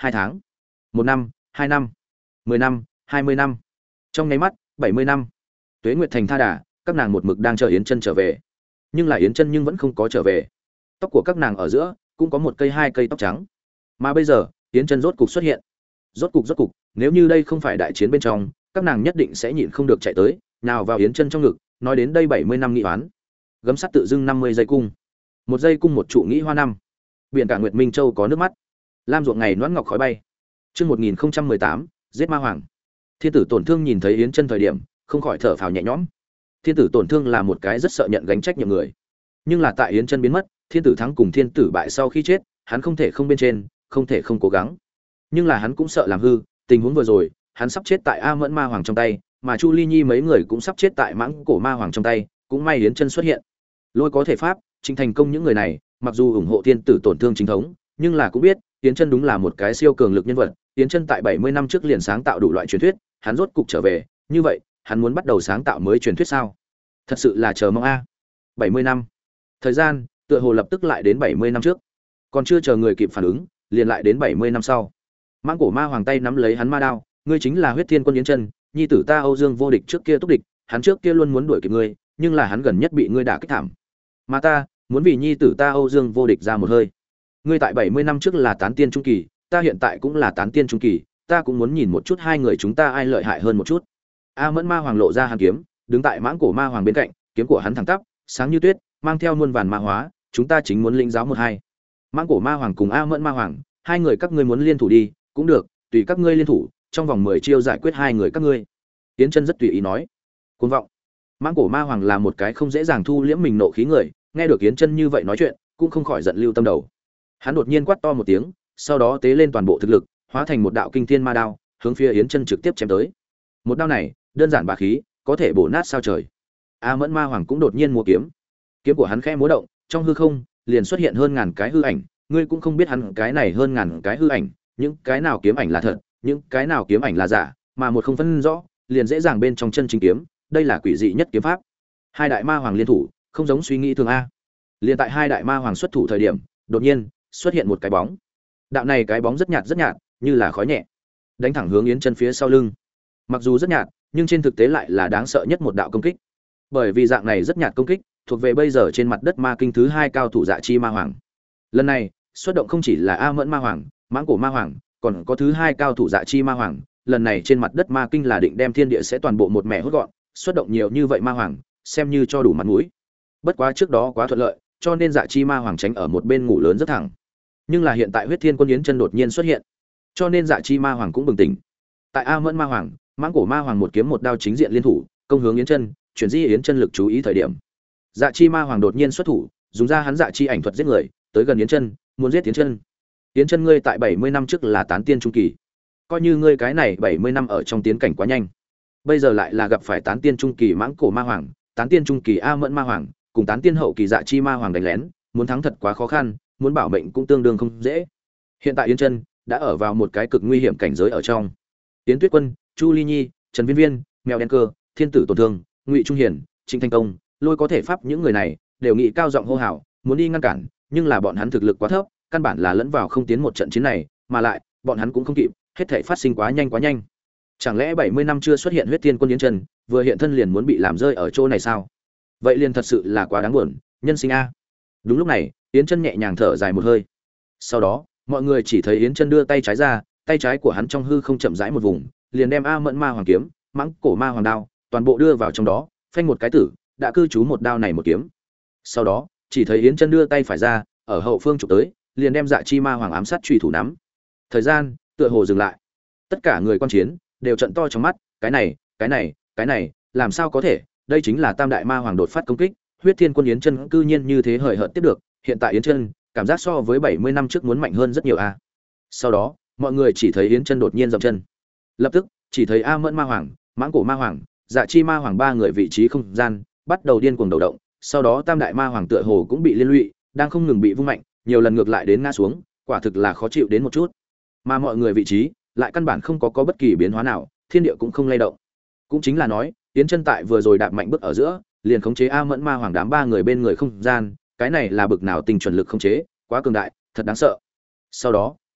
[SPEAKER 1] hai tháng, một năm, hai năm, mười năm, hai mươi năm. Trong nháy mắt, bảy mươi năm. Tuế Nguyệt Thành tha đà, các nàng một mực đang chờ Yến Chân trở về. Nhưng là Yến Chân nhưng vẫn không có trở về. Tóc của các nàng ở giữa cũng có một cây hai cây tóc trắng. Mà bây giờ, Yến Chân rốt cục xuất hiện. Rốt cục rốt cục, nếu như đây không phải đại chiến bên trong, các nàng nhất định sẽ nhịn không được chạy tới, nào vào Yến Chân trong ngực, nói đến đây bảy mươi năm nghị oán. Gấm sắt tự dưng năm mươi giây cung. Một giây cung một trụ nghĩ hoa năm. Biển cả Nguyệt Minh Châu có nước mắt. Lam ruộng ngày noãn ngọc khói bay. Chương một nghìn không trăm mười tám, giết ma hoàng. Thiên tử tổn thương nhìn thấy Yến Chân thời điểm, không khỏi thở phào nhẹ nhõm. Thiên tử tổn thương là một cái rất sợ nhận gánh trách nhiệm người. Nhưng là tại Yến Chân biến mất, thiên tử thắng cùng thiên tử bại sau khi chết, hắn không thể không bên trên, không thể không cố gắng. Nhưng là hắn cũng sợ làm hư, tình huống vừa rồi, hắn sắp chết tại A Mẫn Ma Hoàng trong tay, mà Chu Ly Nhi mấy người cũng sắp chết tại Mãng Cổ Ma Hoàng trong tay, cũng may Yến Chân xuất hiện. Lôi có thể pháp, Trình Thành Công những người này, mặc dù ủng hộ thiên tử tổn thương chính thống, nhưng là cũng biết, Yến Chân đúng là một cái siêu cường lực nhân vật, Yến Chân tại bảy mươi năm trước liền sáng tạo đủ loại truyền thuyết, hắn rốt cục trở về, như vậy, hắn muốn bắt đầu sáng tạo mới truyền thuyết sao? Thật sự là chờ mong a. bảy mươi năm. Thời gian, tựa hồ lập tức lại đến bảy mươi năm trước. Còn chưa chờ người kịp phản ứng, liền lại đến bảy mươi năm sau. Mãng Cổ Ma Hoàng tay nắm lấy hắn ma đao, ngươi chính là Huyết Thiên Quân Yến Chân, nhi tử ta Âu Dương Vô Địch trước kia túc địch, hắn trước kia luôn muốn đuổi kịp ngươi, nhưng là hắn gần nhất bị ngươi đả kích thảm. Mà ta, muốn vì nhi tử ta Âu Dương Vô Địch ra một hơi. Ngươi tại bảy mươi năm trước là tán tiên trung kỳ, ta hiện tại cũng là tán tiên trung kỳ, ta cũng muốn nhìn một chút hai người chúng ta ai lợi hại hơn một chút. A Mẫn Ma Hoàng lộ ra hàn kiếm, đứng tại Mãng Cổ Ma Hoàng bên cạnh, kiếm của hắn thẳng tắp, sáng như tuyết, mang theo muôn vàn ma hóa, chúng ta chính muốn lĩnh giáo một hai. Mãng Cổ Ma Hoàng cùng A Mẫn Ma Hoàng, hai người các ngươi muốn liên thủ đi, cũng được, tùy các ngươi liên thủ, trong vòng mười chiêu giải quyết hai người các ngươi. Yến Chân rất tùy ý nói. Cuồng vọng. Mãng Cổ Ma Hoàng là một cái không dễ dàng thu liễm mình nộ khí người, nghe được Yến Chân như vậy nói chuyện, cũng không khỏi giận lưu tâm đầu. Hắn đột nhiên quát to một tiếng, sau đó tế lên toàn bộ thực lực, hóa thành một đạo kinh thiên ma đao, hướng phía Yến Chân trực tiếp chém tới. Một đao này, đơn giản bá khí, có thể bổ nát sao trời. A Mẫn Ma Hoàng cũng đột nhiên múa kiếm. Kiếm của hắn khẽ múa động, trong hư không liền xuất hiện hơn ngàn cái hư ảnh, ngươi cũng không biết hắn cái này hơn ngàn cái hư ảnh, những cái nào kiếm ảnh là thật, những cái nào kiếm ảnh là giả, mà một không phân rõ, liền dễ dàng bên trong chân chính kiếm, đây là quỷ dị nhất kiếm pháp. Hai đại ma hoàng liên thủ, không giống suy nghĩ thường a. Liên tại hai đại ma hoàng xuất thủ thời điểm, đột nhiên xuất hiện một cái bóng. Đạo này cái bóng rất nhạt rất nhạt, như là khói nhẹ, đánh thẳng hướng Yến Chân phía sau lưng. Mặc dù rất nhạt, nhưng trên thực tế lại là đáng sợ nhất một đạo công kích. Bởi vì dạng này rất nhạt công kích, thuộc về bây giờ trên mặt đất ma kinh thứ hai cao thủ Dạ Chi Ma Hoàng. Lần này, xuất động không chỉ là A Mẫn Ma Hoàng, Mãng Cổ Ma Hoàng, còn có thứ hai cao thủ Dạ Chi Ma Hoàng, lần này trên mặt đất ma kinh là định đem thiên địa sẽ toàn bộ một mẻ hốt gọn, xuất động nhiều như vậy ma hoàng, xem như cho đủ mặt mũi. Bất quá trước đó quá thuận lợi, cho nên Dạ Chi Ma Hoàng tránh ở một bên ngủ lớn rất thẳng. Nhưng là hiện tại Huyết Thiên Quân Yến Chân đột nhiên xuất hiện, cho nên Dạ Chi Ma Hoàng cũng bừng tỉnh. Tại A Mẫn Ma Hoàng, Mãng Cổ Ma Hoàng một kiếm một đao chính diện liên thủ, công hướng Yến Chân, chuyển di Yến Chân lực chú ý thời điểm. Dạ Chi Ma Hoàng đột nhiên xuất thủ, dùng ra hắn Dạ Chi ảnh thuật giết người, tới gần Yến Chân, muốn giết Yến Chân. Yến Chân ngươi tại bảy mươi năm trước là tán tiên trung kỳ, coi như ngươi cái này bảy mươi năm ở trong tiến cảnh quá nhanh. Bây giờ lại là gặp phải tán tiên trung kỳ Mãng Cổ Ma Hoàng, tán tiên trung kỳ A Mẫn Ma Hoàng, cùng tán tiên hậu kỳ Dạ Chi Ma Hoàng đánh lén, muốn thắng thật quá khó khăn, muốn bảo mệnh cũng tương đương không dễ. Hiện tại Yến Chân đã ở vào một cái cực nguy hiểm cảnh giới ở trong. Yến Tuyết Quân, Chu Ly Nhi, Trần Viên Viên, Mèo Đen Cơ, Thiên Tử Tổn Thương, Ngụy Trung Hiển, Trịnh Thành Công, Lôi có thể pháp những người này đều nghĩ cao giọng hô hào, muốn đi ngăn cản, nhưng là bọn hắn thực lực quá thấp, căn bản là lẫn vào không tiến một trận chiến này, mà lại, bọn hắn cũng không kịp, hết thảy phát sinh quá nhanh quá nhanh. Chẳng lẽ bảy mươi năm chưa xuất hiện Huyết Thiên Quân Yến Chân, vừa hiện thân liền muốn bị làm rơi ở chỗ này sao? Vậy liền thật sự là quá đáng buồn, nhân sinh a. Đúng lúc này, Yến Chân nhẹ nhàng thở dài một hơi. Sau đó, mọi người chỉ thấy Yến Chân đưa tay trái ra, tay trái của hắn trong hư không chậm rãi một vùng, liền đem A Mẫn Ma Hoàng kiếm, Mãng Cổ Ma Hoàng đao, toàn bộ đưa vào trong đó, phanh một cái tử, đã cư trú một đao này một kiếm. Sau đó, chỉ thấy Yến Chân đưa tay phải ra, ở hậu phương chụp tới, liền đem Dạ Chi Ma Hoàng ám sát chùy thủ nắm. Thời gian tựa hồ dừng lại. Tất cả người quan chiến đều trợn to trong mắt, cái này, cái này, cái này, làm sao có thể? Đây chính là Tam đại ma hoàng đột phát công kích, Huyết Thiên Quân Yến Chân cư nhiên như thế hời hợt tiếp được, hiện tại Yến Chân, cảm giác so với bảy mươi năm trước muốn mạnh hơn rất nhiều a. Sau đó, mọi người chỉ thấy Yến Chân đột nhiên dậm chân. Lập tức, chỉ thấy A Mẫn Ma Hoàng, Mãng Cổ Ma Hoàng, Dạ Chi Ma Hoàng ba người vị trí không gian bắt đầu điên cuồng đầu động, sau đó Tam đại ma hoàng tựa hồ cũng bị liên lụy, đang không ngừng bị vung mạnh, nhiều lần ngược lại đến ngã xuống, quả thực là khó chịu đến một chút. Mà mọi người vị trí lại căn bản không có có bất kỳ biến hóa nào, thiên địa cũng không lay động. Cũng chính là nói, Yến Chân tại vừa rồi đạp mạnh bước ở giữa, liền khống chế A Mẫn Ma Hoàng đám ba người bên người không gian, cái này là bực nào tinh chuẩn lực khống chế, quá cường đại, thật đáng sợ. Sau đó,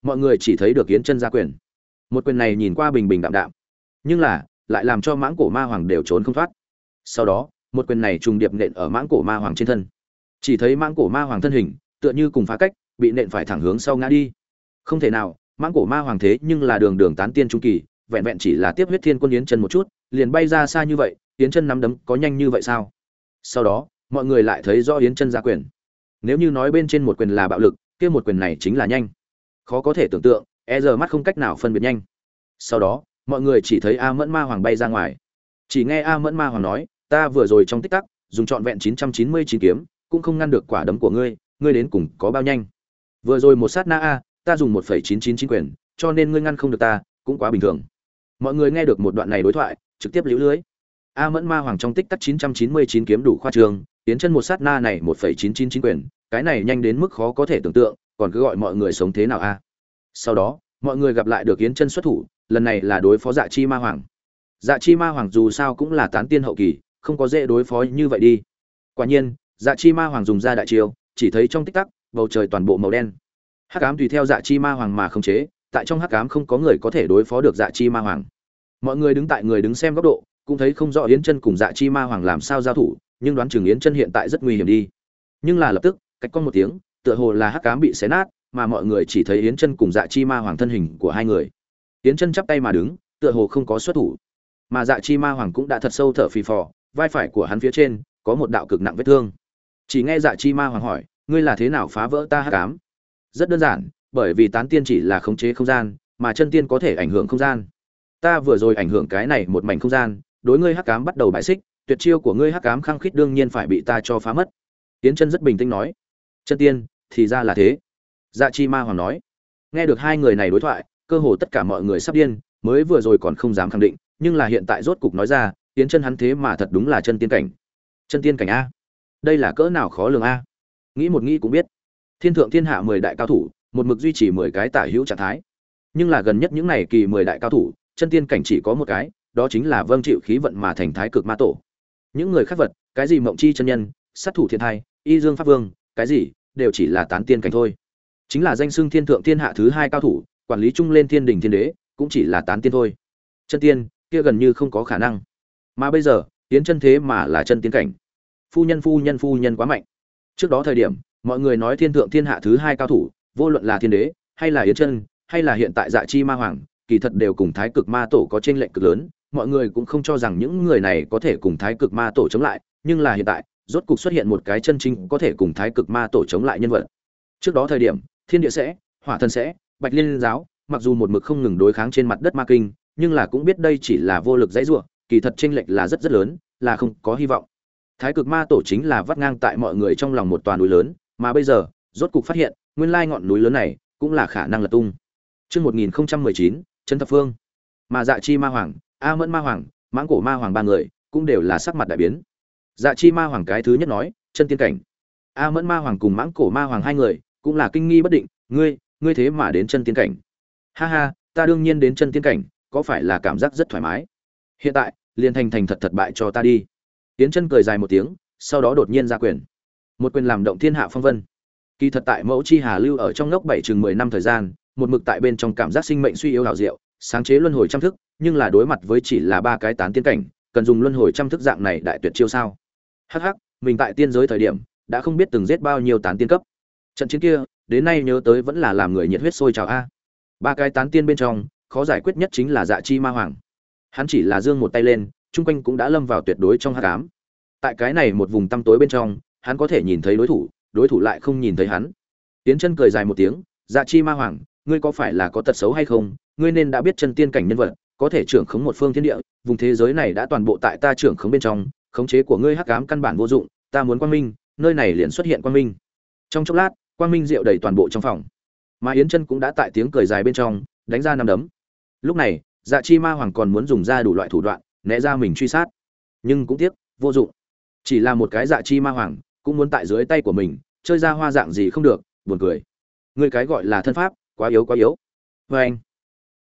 [SPEAKER 1] mọi người chỉ thấy được Yến Chân ra quyền. Một quyền này nhìn qua bình bình đạm đạm, nhưng là lại làm cho mãng cổ ma hoàng đều trốn không thoát. Sau đó, một quyền này trùng điệp nện ở mãng cổ ma hoàng trên thân. Chỉ thấy mãng cổ ma hoàng thân hình, tựa như cùng phá cách, bị nện phải thẳng hướng sau ngã đi. Không thể nào, mãng cổ ma hoàng thế nhưng là đường đường tán tiên trung kỳ, vẹn vẹn chỉ là tiếp huyết thiên quân Yến Chân một chút, liền bay ra xa như vậy, Yến Chân nắm đấm có nhanh như vậy sao? Sau đó, mọi người lại thấy rõ Yến Chân ra quyền. Nếu như nói bên trên một quyền là bạo lực, kia một quyền này chính là nhanh. Khó có thể tưởng tượng, e giờ mắt không cách nào phân biệt nhanh. Sau đó, mọi người chỉ thấy A Mẫn Ma Hoàng bay ra ngoài. Chỉ nghe A Mẫn Ma Hoàng nói, ta vừa rồi trong tích tắc, dùng trọn vẹn chín trăm chín mươi chín kiếm, cũng không ngăn được quả đấm của ngươi, ngươi đến cùng có bao nhanh? Vừa rồi một sát na a, ta dùng một phẩy chín chín chín quyền, cho nên ngươi ngăn không được ta, cũng quá bình thường. Mọi người nghe được một đoạn này đối thoại, trực tiếp liễu lưới. A Mẫn Ma Hoàng trong tích tắc chín trăm chín mươi chín kiếm đủ khoa trương, Yến Chân một sát na này một phẩy chín chín chín quyền, cái này nhanh đến mức khó có thể tưởng tượng, còn cứ gọi mọi người sống thế nào a? Sau đó, mọi người gặp lại được Yến Chân xuất thủ, lần này là đối phó Dạ Chi Ma Hoàng. Dạ Chi Ma Hoàng dù sao cũng là tán tiên hậu kỳ, không có dễ đối phó như vậy đi. Quả nhiên, Dạ Chi Ma Hoàng dùng ra đại chiêu, chỉ thấy trong tích tắc, bầu trời toàn bộ màu đen. Hắc ám tùy theo Dạ Chi Ma Hoàng mà khống chế, tại trong hắc ám không có người có thể đối phó được Dạ Chi Ma Hoàng. Mọi người đứng tại người đứng xem góc độ, cũng thấy không rõ Yến Chân cùng Dạ Chi Ma Hoàng làm sao giao thủ, nhưng đoán chừng Yến Chân hiện tại rất nguy hiểm đi. Nhưng là lập tức, cách con một tiếng, tựa hồ là hắc ám bị xé nát, mà mọi người chỉ thấy Yến Chân cùng Dạ Chi Ma Hoàng thân hình của hai người. Yến Chân chắp tay mà đứng, tựa hồ không có xuất thủ. Mà Dạ Chi Ma Hoàng cũng đã thật sâu thở phì phò, vai phải của hắn phía trên có một đạo cực nặng vết thương. Chỉ nghe Dạ Chi Ma Hoàng hỏi, ngươi là thế nào phá vỡ ta hắc ám? Rất đơn giản, bởi vì tán tiên chỉ là khống chế không gian, mà chân tiên có thể ảnh hưởng không gian. Ta vừa rồi ảnh hưởng cái này một mảnh không gian, đối ngươi hắc ám bắt đầu bại xích, tuyệt chiêu của ngươi hắc ám khăng khít đương nhiên phải bị ta cho phá mất. Yến Chân rất bình tĩnh nói, chân tiên, thì ra là thế. Dạ Chi Ma Hoàng nói. Nghe được hai người này đối thoại, cơ hồ tất cả mọi người sắp điên, mới vừa rồi còn không dám khẳng định, nhưng là hiện tại rốt cục nói ra, Yến Chân hắn thế mà thật đúng là chân tiên cảnh. Chân tiên cảnh a? Đây là cỡ nào khó lường a? Nghĩ một nghĩ cũng biết. Thiên thượng thiên hạ mười đại cao thủ, một mực duy trì mười cái tả hữu trạng thái. Nhưng là gần nhất những này kỳ mười đại cao thủ, chân tiên cảnh chỉ có một cái, đó chính là vâng chịu khí vận mà thành Thái Cực Ma Tổ. Những người khác vật, cái gì Mộng Chi chân nhân, sát thủ thiên thai, Y Dương Pháp Vương, cái gì, đều chỉ là tán tiên cảnh thôi. Chính là danh xưng thiên thượng thiên hạ thứ hai cao thủ, quản lý chung lên thiên đình thiên đế, cũng chỉ là tán tiên thôi. Chân tiên, kia gần như không có khả năng. Mà bây giờ, Yến Chân thế mà là chân tiên cảnh. Phu nhân phu nhân phu nhân quá mạnh. Trước đó thời điểm, mọi người nói thiên thượng thiên hạ thứ hai cao thủ, vô luận là thiên đế, hay là Yến Chân, hay là hiện tại Dạ Chi Ma Hoàng, kỳ thật đều cùng Thái Cực Ma Tổ có chênh lệch cực lớn, mọi người cũng không cho rằng những người này có thể cùng Thái Cực Ma Tổ chống lại, nhưng là hiện tại, rốt cục xuất hiện một cái chân chính có thể cùng Thái Cực Ma Tổ chống lại nhân vật. Trước đó thời điểm, Thiên Địa sẽ, Hỏa Thần sẽ, Bạch Liên giáo, mặc dù một mực không ngừng đối kháng trên mặt đất ma kinh, nhưng là cũng biết đây chỉ là vô lực dãy rủa, kỳ thật chênh lệch là rất rất lớn, là không có hy vọng. Thái Cực Ma Tổ chính là vắt ngang tại mọi người trong lòng một tòa núi lớn, mà bây giờ, rốt cục phát hiện, nguyên lai ngọn núi lớn này cũng là khả năng lật tung. Chương một nghìn không trăm mười chín, Trấn Thập Phương. Mà Dạ Chi Ma Hoàng, A Mẫn Ma Hoàng, Mãng Cổ Ma Hoàng ba người, cũng đều là sắc mặt đại biến. Dạ Chi Ma Hoàng cái thứ nhất nói, chân tiên cảnh. A Mẫn Ma Hoàng cùng Mãng Cổ Ma Hoàng hai người, cũng là kinh nghi bất định, ngươi, ngươi thế mà đến chân tiên cảnh? Ha ha, ta đương nhiên đến chân tiên cảnh, có phải là cảm giác rất thoải mái? Hiện tại, liền thành thành thật thật bại cho ta đi. Tiến Chân cười dài một tiếng, sau đó đột nhiên ra quyền. Một quyền làm động thiên hạ phong vân. Kỳ thật tại Mẫu Chi Hà lưu ở trong ngốc bảy chừng mười năm thời gian, một mực tại bên trong cảm giác sinh mệnh suy yếu hảo diệu, sáng chế luân hồi trăm thức, nhưng là đối mặt với chỉ là ba cái tán tiên cảnh, cần dùng luân hồi trăm thức dạng này đại tuyệt chiêu sao? Hắc hắc, mình tại tiên giới thời điểm, đã không biết từng giết bao nhiêu tán tiên cấp. Trận chiến kia, đến nay nhớ tới vẫn là làm người nhiệt huyết sôi trào a. Ba cái tán tiên bên trong, khó giải quyết nhất chính là Dạ Chi Ma Hoàng. Hắn chỉ là giương một tay lên, chung quanh cũng đã lâm vào tuyệt đối trong hắc ám. Tại cái này một vùng tăm tối bên trong, hắn có thể nhìn thấy đối thủ, đối thủ lại không nhìn thấy hắn. Tiến Chân cười dài một tiếng, Dạ Chi Ma Hoàng, ngươi có phải là có tật xấu hay không? Ngươi nên đã biết chân tiên cảnh nhân vật, có thể trưởng khống một phương thiên địa, vùng thế giới này đã toàn bộ tại ta trưởng khống bên trong, khống chế của ngươi hắc ám căn bản vô dụng, ta muốn quang minh, nơi này liền xuất hiện quang minh. Trong chốc lát, quang minh diệu đầy toàn bộ trong phòng. Mà Yến Chân cũng đã tại tiếng cười dài bên trong, đánh ra năm đấm. Lúc này, Dạ Chi Ma Hoàng còn muốn dùng ra đủ loại thủ đoạn, né ra mình truy sát. Nhưng cũng tiếc, vô dụng. Chỉ là một cái Dạ Chi Ma Hoàng, cũng muốn tại dưới tay của mình, chơi ra hoa dạng gì không được, buồn cười. Ngươi cái gọi là thân pháp, quá yếu quá yếu. Và anh,